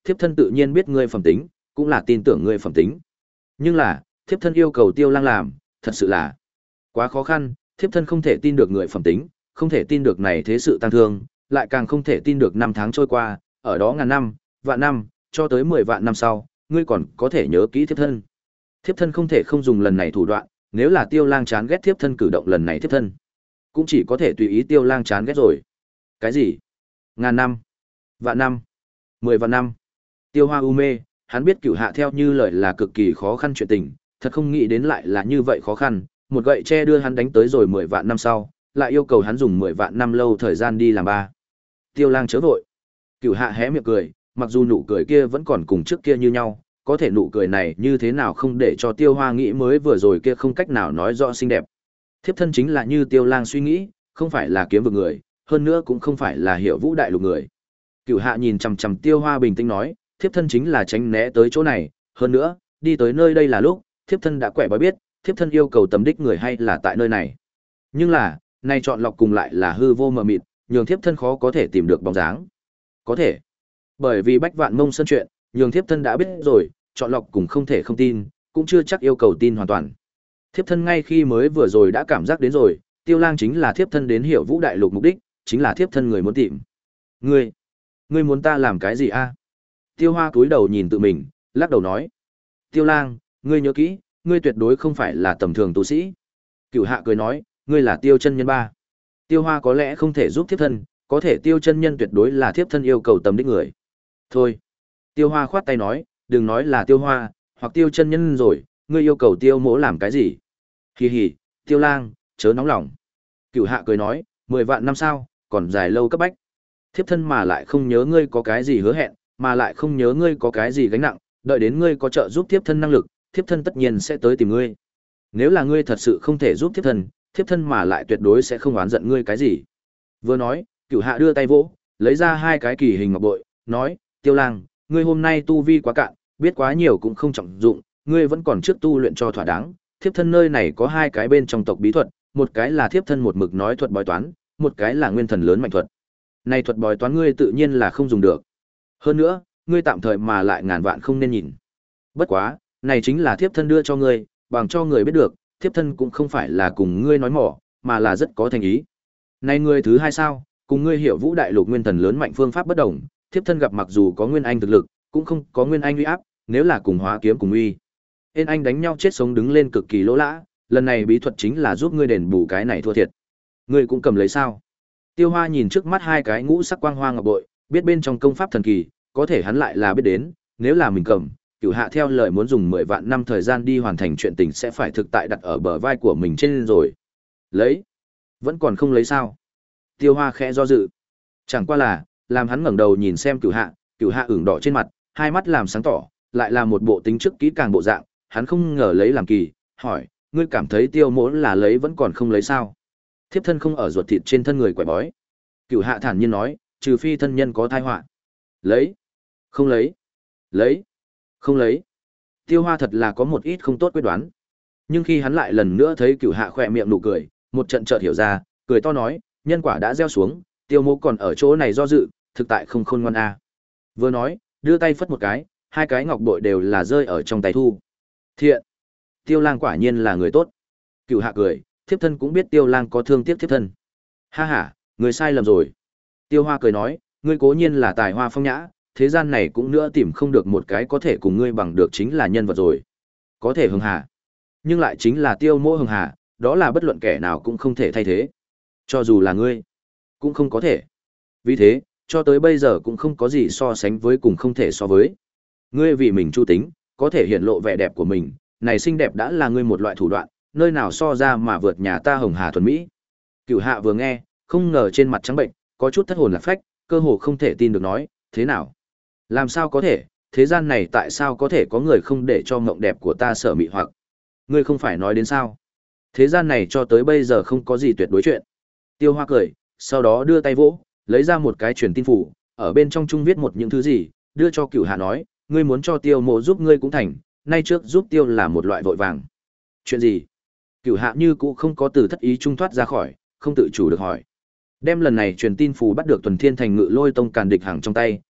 thiếp thân tự nhiên biết ngươi phẩm tính, cũng là tin tưởng ngươi phẩm tính. Nhưng là, thiếp thân yêu cầu Tiêu Lang làm, thật sự là quá khó khăn, thiếp thân không thể tin được người phẩm tính, không thể tin được này thế sự tăng thương, lại càng không thể tin được năm tháng trôi qua, ở đó ngàn năm, vạn năm, cho tới mười vạn năm sau, ngươi còn có thể nhớ kỹ thiếp thân. Thiếp thân không thể không dùng lần này thủ đoạn, nếu là Tiêu Lang chán ghét thiếp thân cử động lần này thiếp thân, cũng chỉ có thể tùy ý Tiêu Lang chán ghét rồi. Cái gì? Ngàn năm, vạn năm, mười vạn năm. Tiêu Hoa u mê, hắn biết Cửu Hạ theo như lời là cực kỳ khó khăn chuyện tình, thật không nghĩ đến lại là như vậy khó khăn, một gậy tre đưa hắn đánh tới rồi mười vạn năm sau, lại yêu cầu hắn dùng mười vạn năm lâu thời gian đi làm ba. Tiêu Lang chớ vội. Cửu Hạ hé miệng cười, mặc dù nụ cười kia vẫn còn cùng trước kia như nhau, có thể nụ cười này như thế nào không để cho Tiêu Hoa nghĩ mới vừa rồi kia không cách nào nói rõ xinh đẹp. Thiếp thân chính là như Tiêu Lang suy nghĩ, không phải là kiếm vực người, hơn nữa cũng không phải là Hiểu Vũ đại lục người. Cửu Hạ nhìn chằm chằm Tiêu Hoa bình tĩnh nói, thiếp thân chính là tránh né tới chỗ này, hơn nữa, đi tới nơi đây là lúc, thiếp thân đã quẻ bói biết, thiếp thân yêu cầu tầm đích người hay là tại nơi này. Nhưng là, nay chọn lọc cùng lại là hư vô mờ mịt, nhường thiếp thân khó có thể tìm được bóng dáng. Có thể, bởi vì Bách Vạn Mông Sơn chuyện, nhường thiếp thân đã biết rồi, chọn lọc cùng không thể không tin, cũng chưa chắc yêu cầu tin hoàn toàn. Thiếp thân ngay khi mới vừa rồi đã cảm giác đến rồi, Tiêu Lang chính là thiếp thân đến Hiểu Vũ đại lục mục đích, chính là thiếp thân người muốn tìm. Ngươi, ngươi muốn ta làm cái gì a? Tiêu Hoa cúi đầu nhìn tự mình, lắc đầu nói: Tiêu Lang, ngươi nhớ kỹ, ngươi tuyệt đối không phải là tầm thường tu sĩ. Cửu Hạ cười nói: ngươi là Tiêu chân nhân ba. Tiêu Hoa có lẽ không thể giúp thiếp thân, có thể Tiêu chân nhân tuyệt đối là thiếp thân yêu cầu tầm đích người. Thôi. Tiêu Hoa khoát tay nói: đừng nói là Tiêu Hoa, hoặc Tiêu chân nhân rồi, ngươi yêu cầu Tiêu mỗ làm cái gì? Hì hì, Tiêu Lang, chớ nóng lòng. Cửu Hạ cười nói: mười vạn năm sao, còn dài lâu cấp bách. Thiếp thân mà lại không nhớ ngươi có cái gì hứa hẹn, mà lại không nhớ ngươi có cái gì gánh nặng, đợi đến ngươi có trợ giúp thiếp thân năng lực, thiếp thân tất nhiên sẽ tới tìm ngươi. Nếu là ngươi thật sự không thể giúp thiếp thân, thiếp thân mà lại tuyệt đối sẽ không oán giận ngươi cái gì. Vừa nói, Cửu Hạ đưa tay vỗ, lấy ra hai cái kỳ hình ngọc bội, nói: Tiêu Lang, ngươi hôm nay tu vi quá cạn, biết quá nhiều cũng không trọng dụng, ngươi vẫn còn trước tu luyện cho thỏa đáng. Thiếp thân nơi này có hai cái bên trong tộc bí thuật, một cái là thiếp thân một mực nói thuật bói toán, một cái là nguyên thần lớn mạnh thuật. Này thuật bói toán ngươi tự nhiên là không dùng được. Hơn nữa, ngươi tạm thời mà lại ngàn vạn không nên nhìn. Bất quá, này chính là thiếp thân đưa cho ngươi, bằng cho người biết được, thiếp thân cũng không phải là cùng ngươi nói mỏ, mà là rất có thành ý. Này ngươi thứ hai sao, cùng ngươi Hiểu Vũ đại lục nguyên thần lớn mạnh phương pháp bất đồng, thiếp thân gặp mặc dù có nguyên anh thực lực, cũng không có nguyên anh uy áp, nếu là cùng hóa kiếm cùng uy. Ên anh đánh nhau chết sống đứng lên cực kỳ lỗ lã, lần này bí thuật chính là giúp ngươi đền bù cái này thua thiệt. Ngươi cũng cầm lấy sao? Tiêu Hoa nhìn trước mắt hai cái ngũ sắc quang hoa ngọc bội, biết bên trong công pháp thần kỳ, có thể hắn lại là biết đến, nếu là mình cầm, Cửu Hạ theo lời muốn dùng mười vạn năm thời gian đi hoàn thành chuyện tình sẽ phải thực tại đặt ở bờ vai của mình trên rồi. Lấy? Vẫn còn không lấy sao? Tiêu Hoa khẽ do dự. Chẳng qua là, làm hắn ngẩng đầu nhìn xem Cửu Hạ, Cửu Hạ ửng đỏ trên mặt, hai mắt làm sáng tỏ, lại là một bộ tính trước kỹ càng bộ dạng, hắn không ngờ lấy làm kỳ, hỏi: ngươi cảm thấy Tiêu mỗ là lấy vẫn còn không lấy sao? Thiếp thân không ở ruột thịt trên thân người quẻ bói. Cửu Hạ thản nhiên nói: trừ phi thân nhân có tai họa. Lấy? Không lấy? Lấy? Không lấy? Tiêu Hoa thật là có một ít không tốt quyết đoán. Nhưng khi hắn lại lần nữa thấy Cửu Hạ khỏe miệng nụ cười, một trận chợt hiểu ra, cười to nói: nhân quả đã gieo xuống, Tiêu mỗ còn ở chỗ này do dự, thực tại không khôn ngoan a. Vừa nói, đưa tay phất một cái, hai cái ngọc bội đều là rơi ở trong tay thu. Thiện. Tiêu Lang quả nhiên là người tốt. Cửu Hạ cười, thiếp thân cũng biết Tiêu Lang có thương tiếc thiếp thân. Ha ha, người sai lầm rồi. Tiêu Hoa cười nói: ngươi cố nhiên là tài hoa phong nhã, thế gian này cũng nữa tìm không được một cái có thể cùng ngươi bằng được chính là nhân vật rồi. Có thể hưng hà, nhưng lại chính là Tiêu mỗ hưng hà, đó là bất luận kẻ nào cũng không thể thay thế. Cho dù là ngươi, cũng không có thể. Vì thế, cho tới bây giờ cũng không có gì so sánh với cùng không thể so với. Ngươi vì mình chu tính, có thể hiện lộ vẻ đẹp của mình, này xinh đẹp đã là ngươi một loại thủ đoạn, nơi nào so ra mà vượt nhà ta hồng hà thuần mỹ. Cửu Hạ vừa nghe, không ngờ trên mặt trắng bệnh, có chút thất hồn lạc phách, cơ hồ không thể tin được nói: thế nào? Làm sao có thể, thế gian này tại sao có thể có người không để cho mộng đẹp của ta sở mị hoặc? Ngươi không phải nói đến sao? Thế gian này cho tới bây giờ không có gì tuyệt đối chuyện. Tiêu Hoa cười, sau đó đưa tay vỗ, lấy ra một cái truyền tin phủ, ở bên trong trung viết một những thứ gì, đưa cho Cửu Hạ nói: ngươi muốn cho Tiêu mộ giúp ngươi cũng thành, nay trước giúp Tiêu là một loại vội vàng. Chuyện gì? Cửu Hạ như cũ không có từ thất ý trung thoát ra khỏi, không tự chủ được hỏi. Đem lần này truyền tin phù bắt được Tuần Thiên Thành Ngự Lôi Tông càn địch hàng trong tay,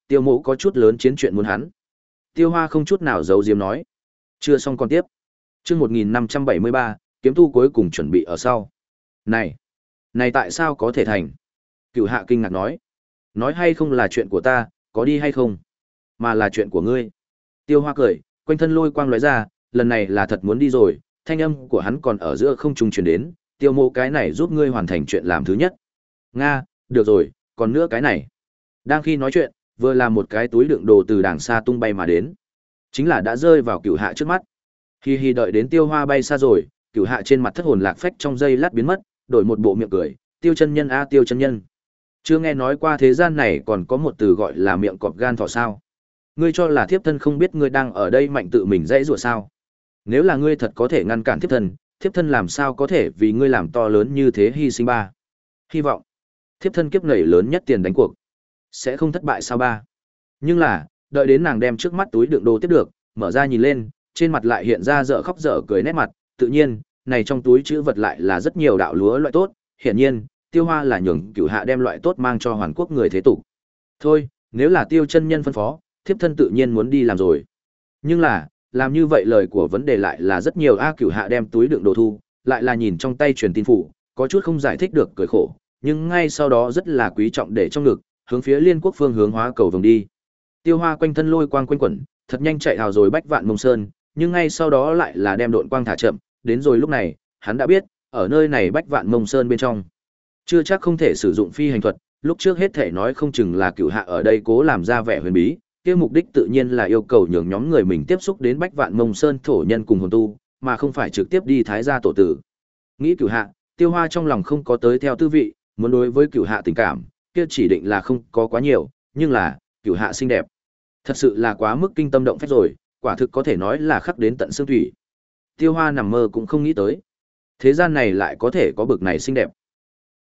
Tiêu Mộ có chút lớn chiến chuyện muốn hắn. Tiêu Hoa không chút nào giấu giếm nói. Chưa xong còn tiếp. Chương một nghìn năm trăm bảy mươi ba, kiếm tu cuối cùng chuẩn bị ở sau. Này, này tại sao có thể thành? Cửu Hạ kinh ngạc nói. Nói hay không là chuyện của ta, có đi hay không? Mà là chuyện của ngươi. Tiêu Hoa cười, quanh thân lôi quang lóe ra, lần này là thật muốn đi rồi, thanh âm của hắn còn ở giữa không trung truyền đến, Tiêu Mộ cái này giúp ngươi hoàn thành chuyện làm thứ nhất. Nga, được rồi, còn nữa cái này. Đang khi nói chuyện, vừa là một cái túi đựng đồ từ đàng xa tung bay mà đến. Chính là đã rơi vào Cửu Hạ trước mắt. Hi hi, đợi đến Tiêu Hoa bay xa rồi, Cửu Hạ trên mặt thất hồn lạc phách trong giây lát biến mất, đổi một bộ miệng cười, Tiêu chân nhân a Tiêu chân nhân. Chưa nghe nói qua thế gian này còn có một từ gọi là miệng cọp gan thỏ sao? Ngươi cho là thiếp thân không biết ngươi đang ở đây mạnh tự mình dãy rủa sao? Nếu là ngươi thật có thể ngăn cản thiếp thân, thiếp thân làm sao có thể vì ngươi làm to lớn như thế hy sinh ba? Hy vọng thiếp thân kiếp nảy lớn nhất tiền đánh cuộc sẽ không thất bại sao ba? Nhưng là, đợi đến nàng đem trước mắt túi đựng đồ tiếp được, mở ra nhìn lên, trên mặt lại hiện ra dở khóc dở cười nét mặt, tự nhiên, này trong túi chữ vật lại là rất nhiều đạo lúa loại tốt, hiển nhiên, Tiêu Hoa là nhường Cửu Hạ đem loại tốt mang cho Hoàn Quốc người thế tục. Thôi, nếu là Tiêu chân nhân phân phó, thiếp thân tự nhiên muốn đi làm rồi. Nhưng là, làm như vậy lời của vấn đề lại là rất nhiều a. Cửu Hạ đem túi đựng đồ thu, lại là nhìn trong tay truyền tin phủ, có chút không giải thích được cười khổ, nhưng ngay sau đó rất là quý trọng để trong ngực, hướng phía Liên Quốc phương hướng hóa cầu vồng đi. Tiêu Hoa quanh thân lôi quang quanh quẩn, thật nhanh chạy hào rồi bách vạn mông sơn, nhưng ngay sau đó lại là đem độn quang thả chậm, đến rồi lúc này, hắn đã biết, ở nơi này bách vạn mông sơn bên trong, chưa chắc không thể sử dụng phi hành thuật, lúc trước hết thể nói không chừng là Cửu Hạ ở đây cố làm ra vẻ huyền bí, kia mục đích tự nhiên là yêu cầu nhường nhóm người mình tiếp xúc đến bách vạn mông sơn thổ nhân cùng hồn tu, mà không phải trực tiếp đi thái gia tổ tử. Nghĩ Cửu Hạ, Tiêu Hoa trong lòng không có tới theo tư vị, muốn đối với Cửu Hạ tình cảm, kia chỉ định là không có quá nhiều, nhưng là, Cửu Hạ xinh đẹp. Thật sự là quá mức kinh tâm động phách rồi, quả thực có thể nói là khắc đến tận xương thủy. Tiêu Hoa nằm mơ cũng không nghĩ tới. Thế gian này lại có thể có bực này xinh đẹp.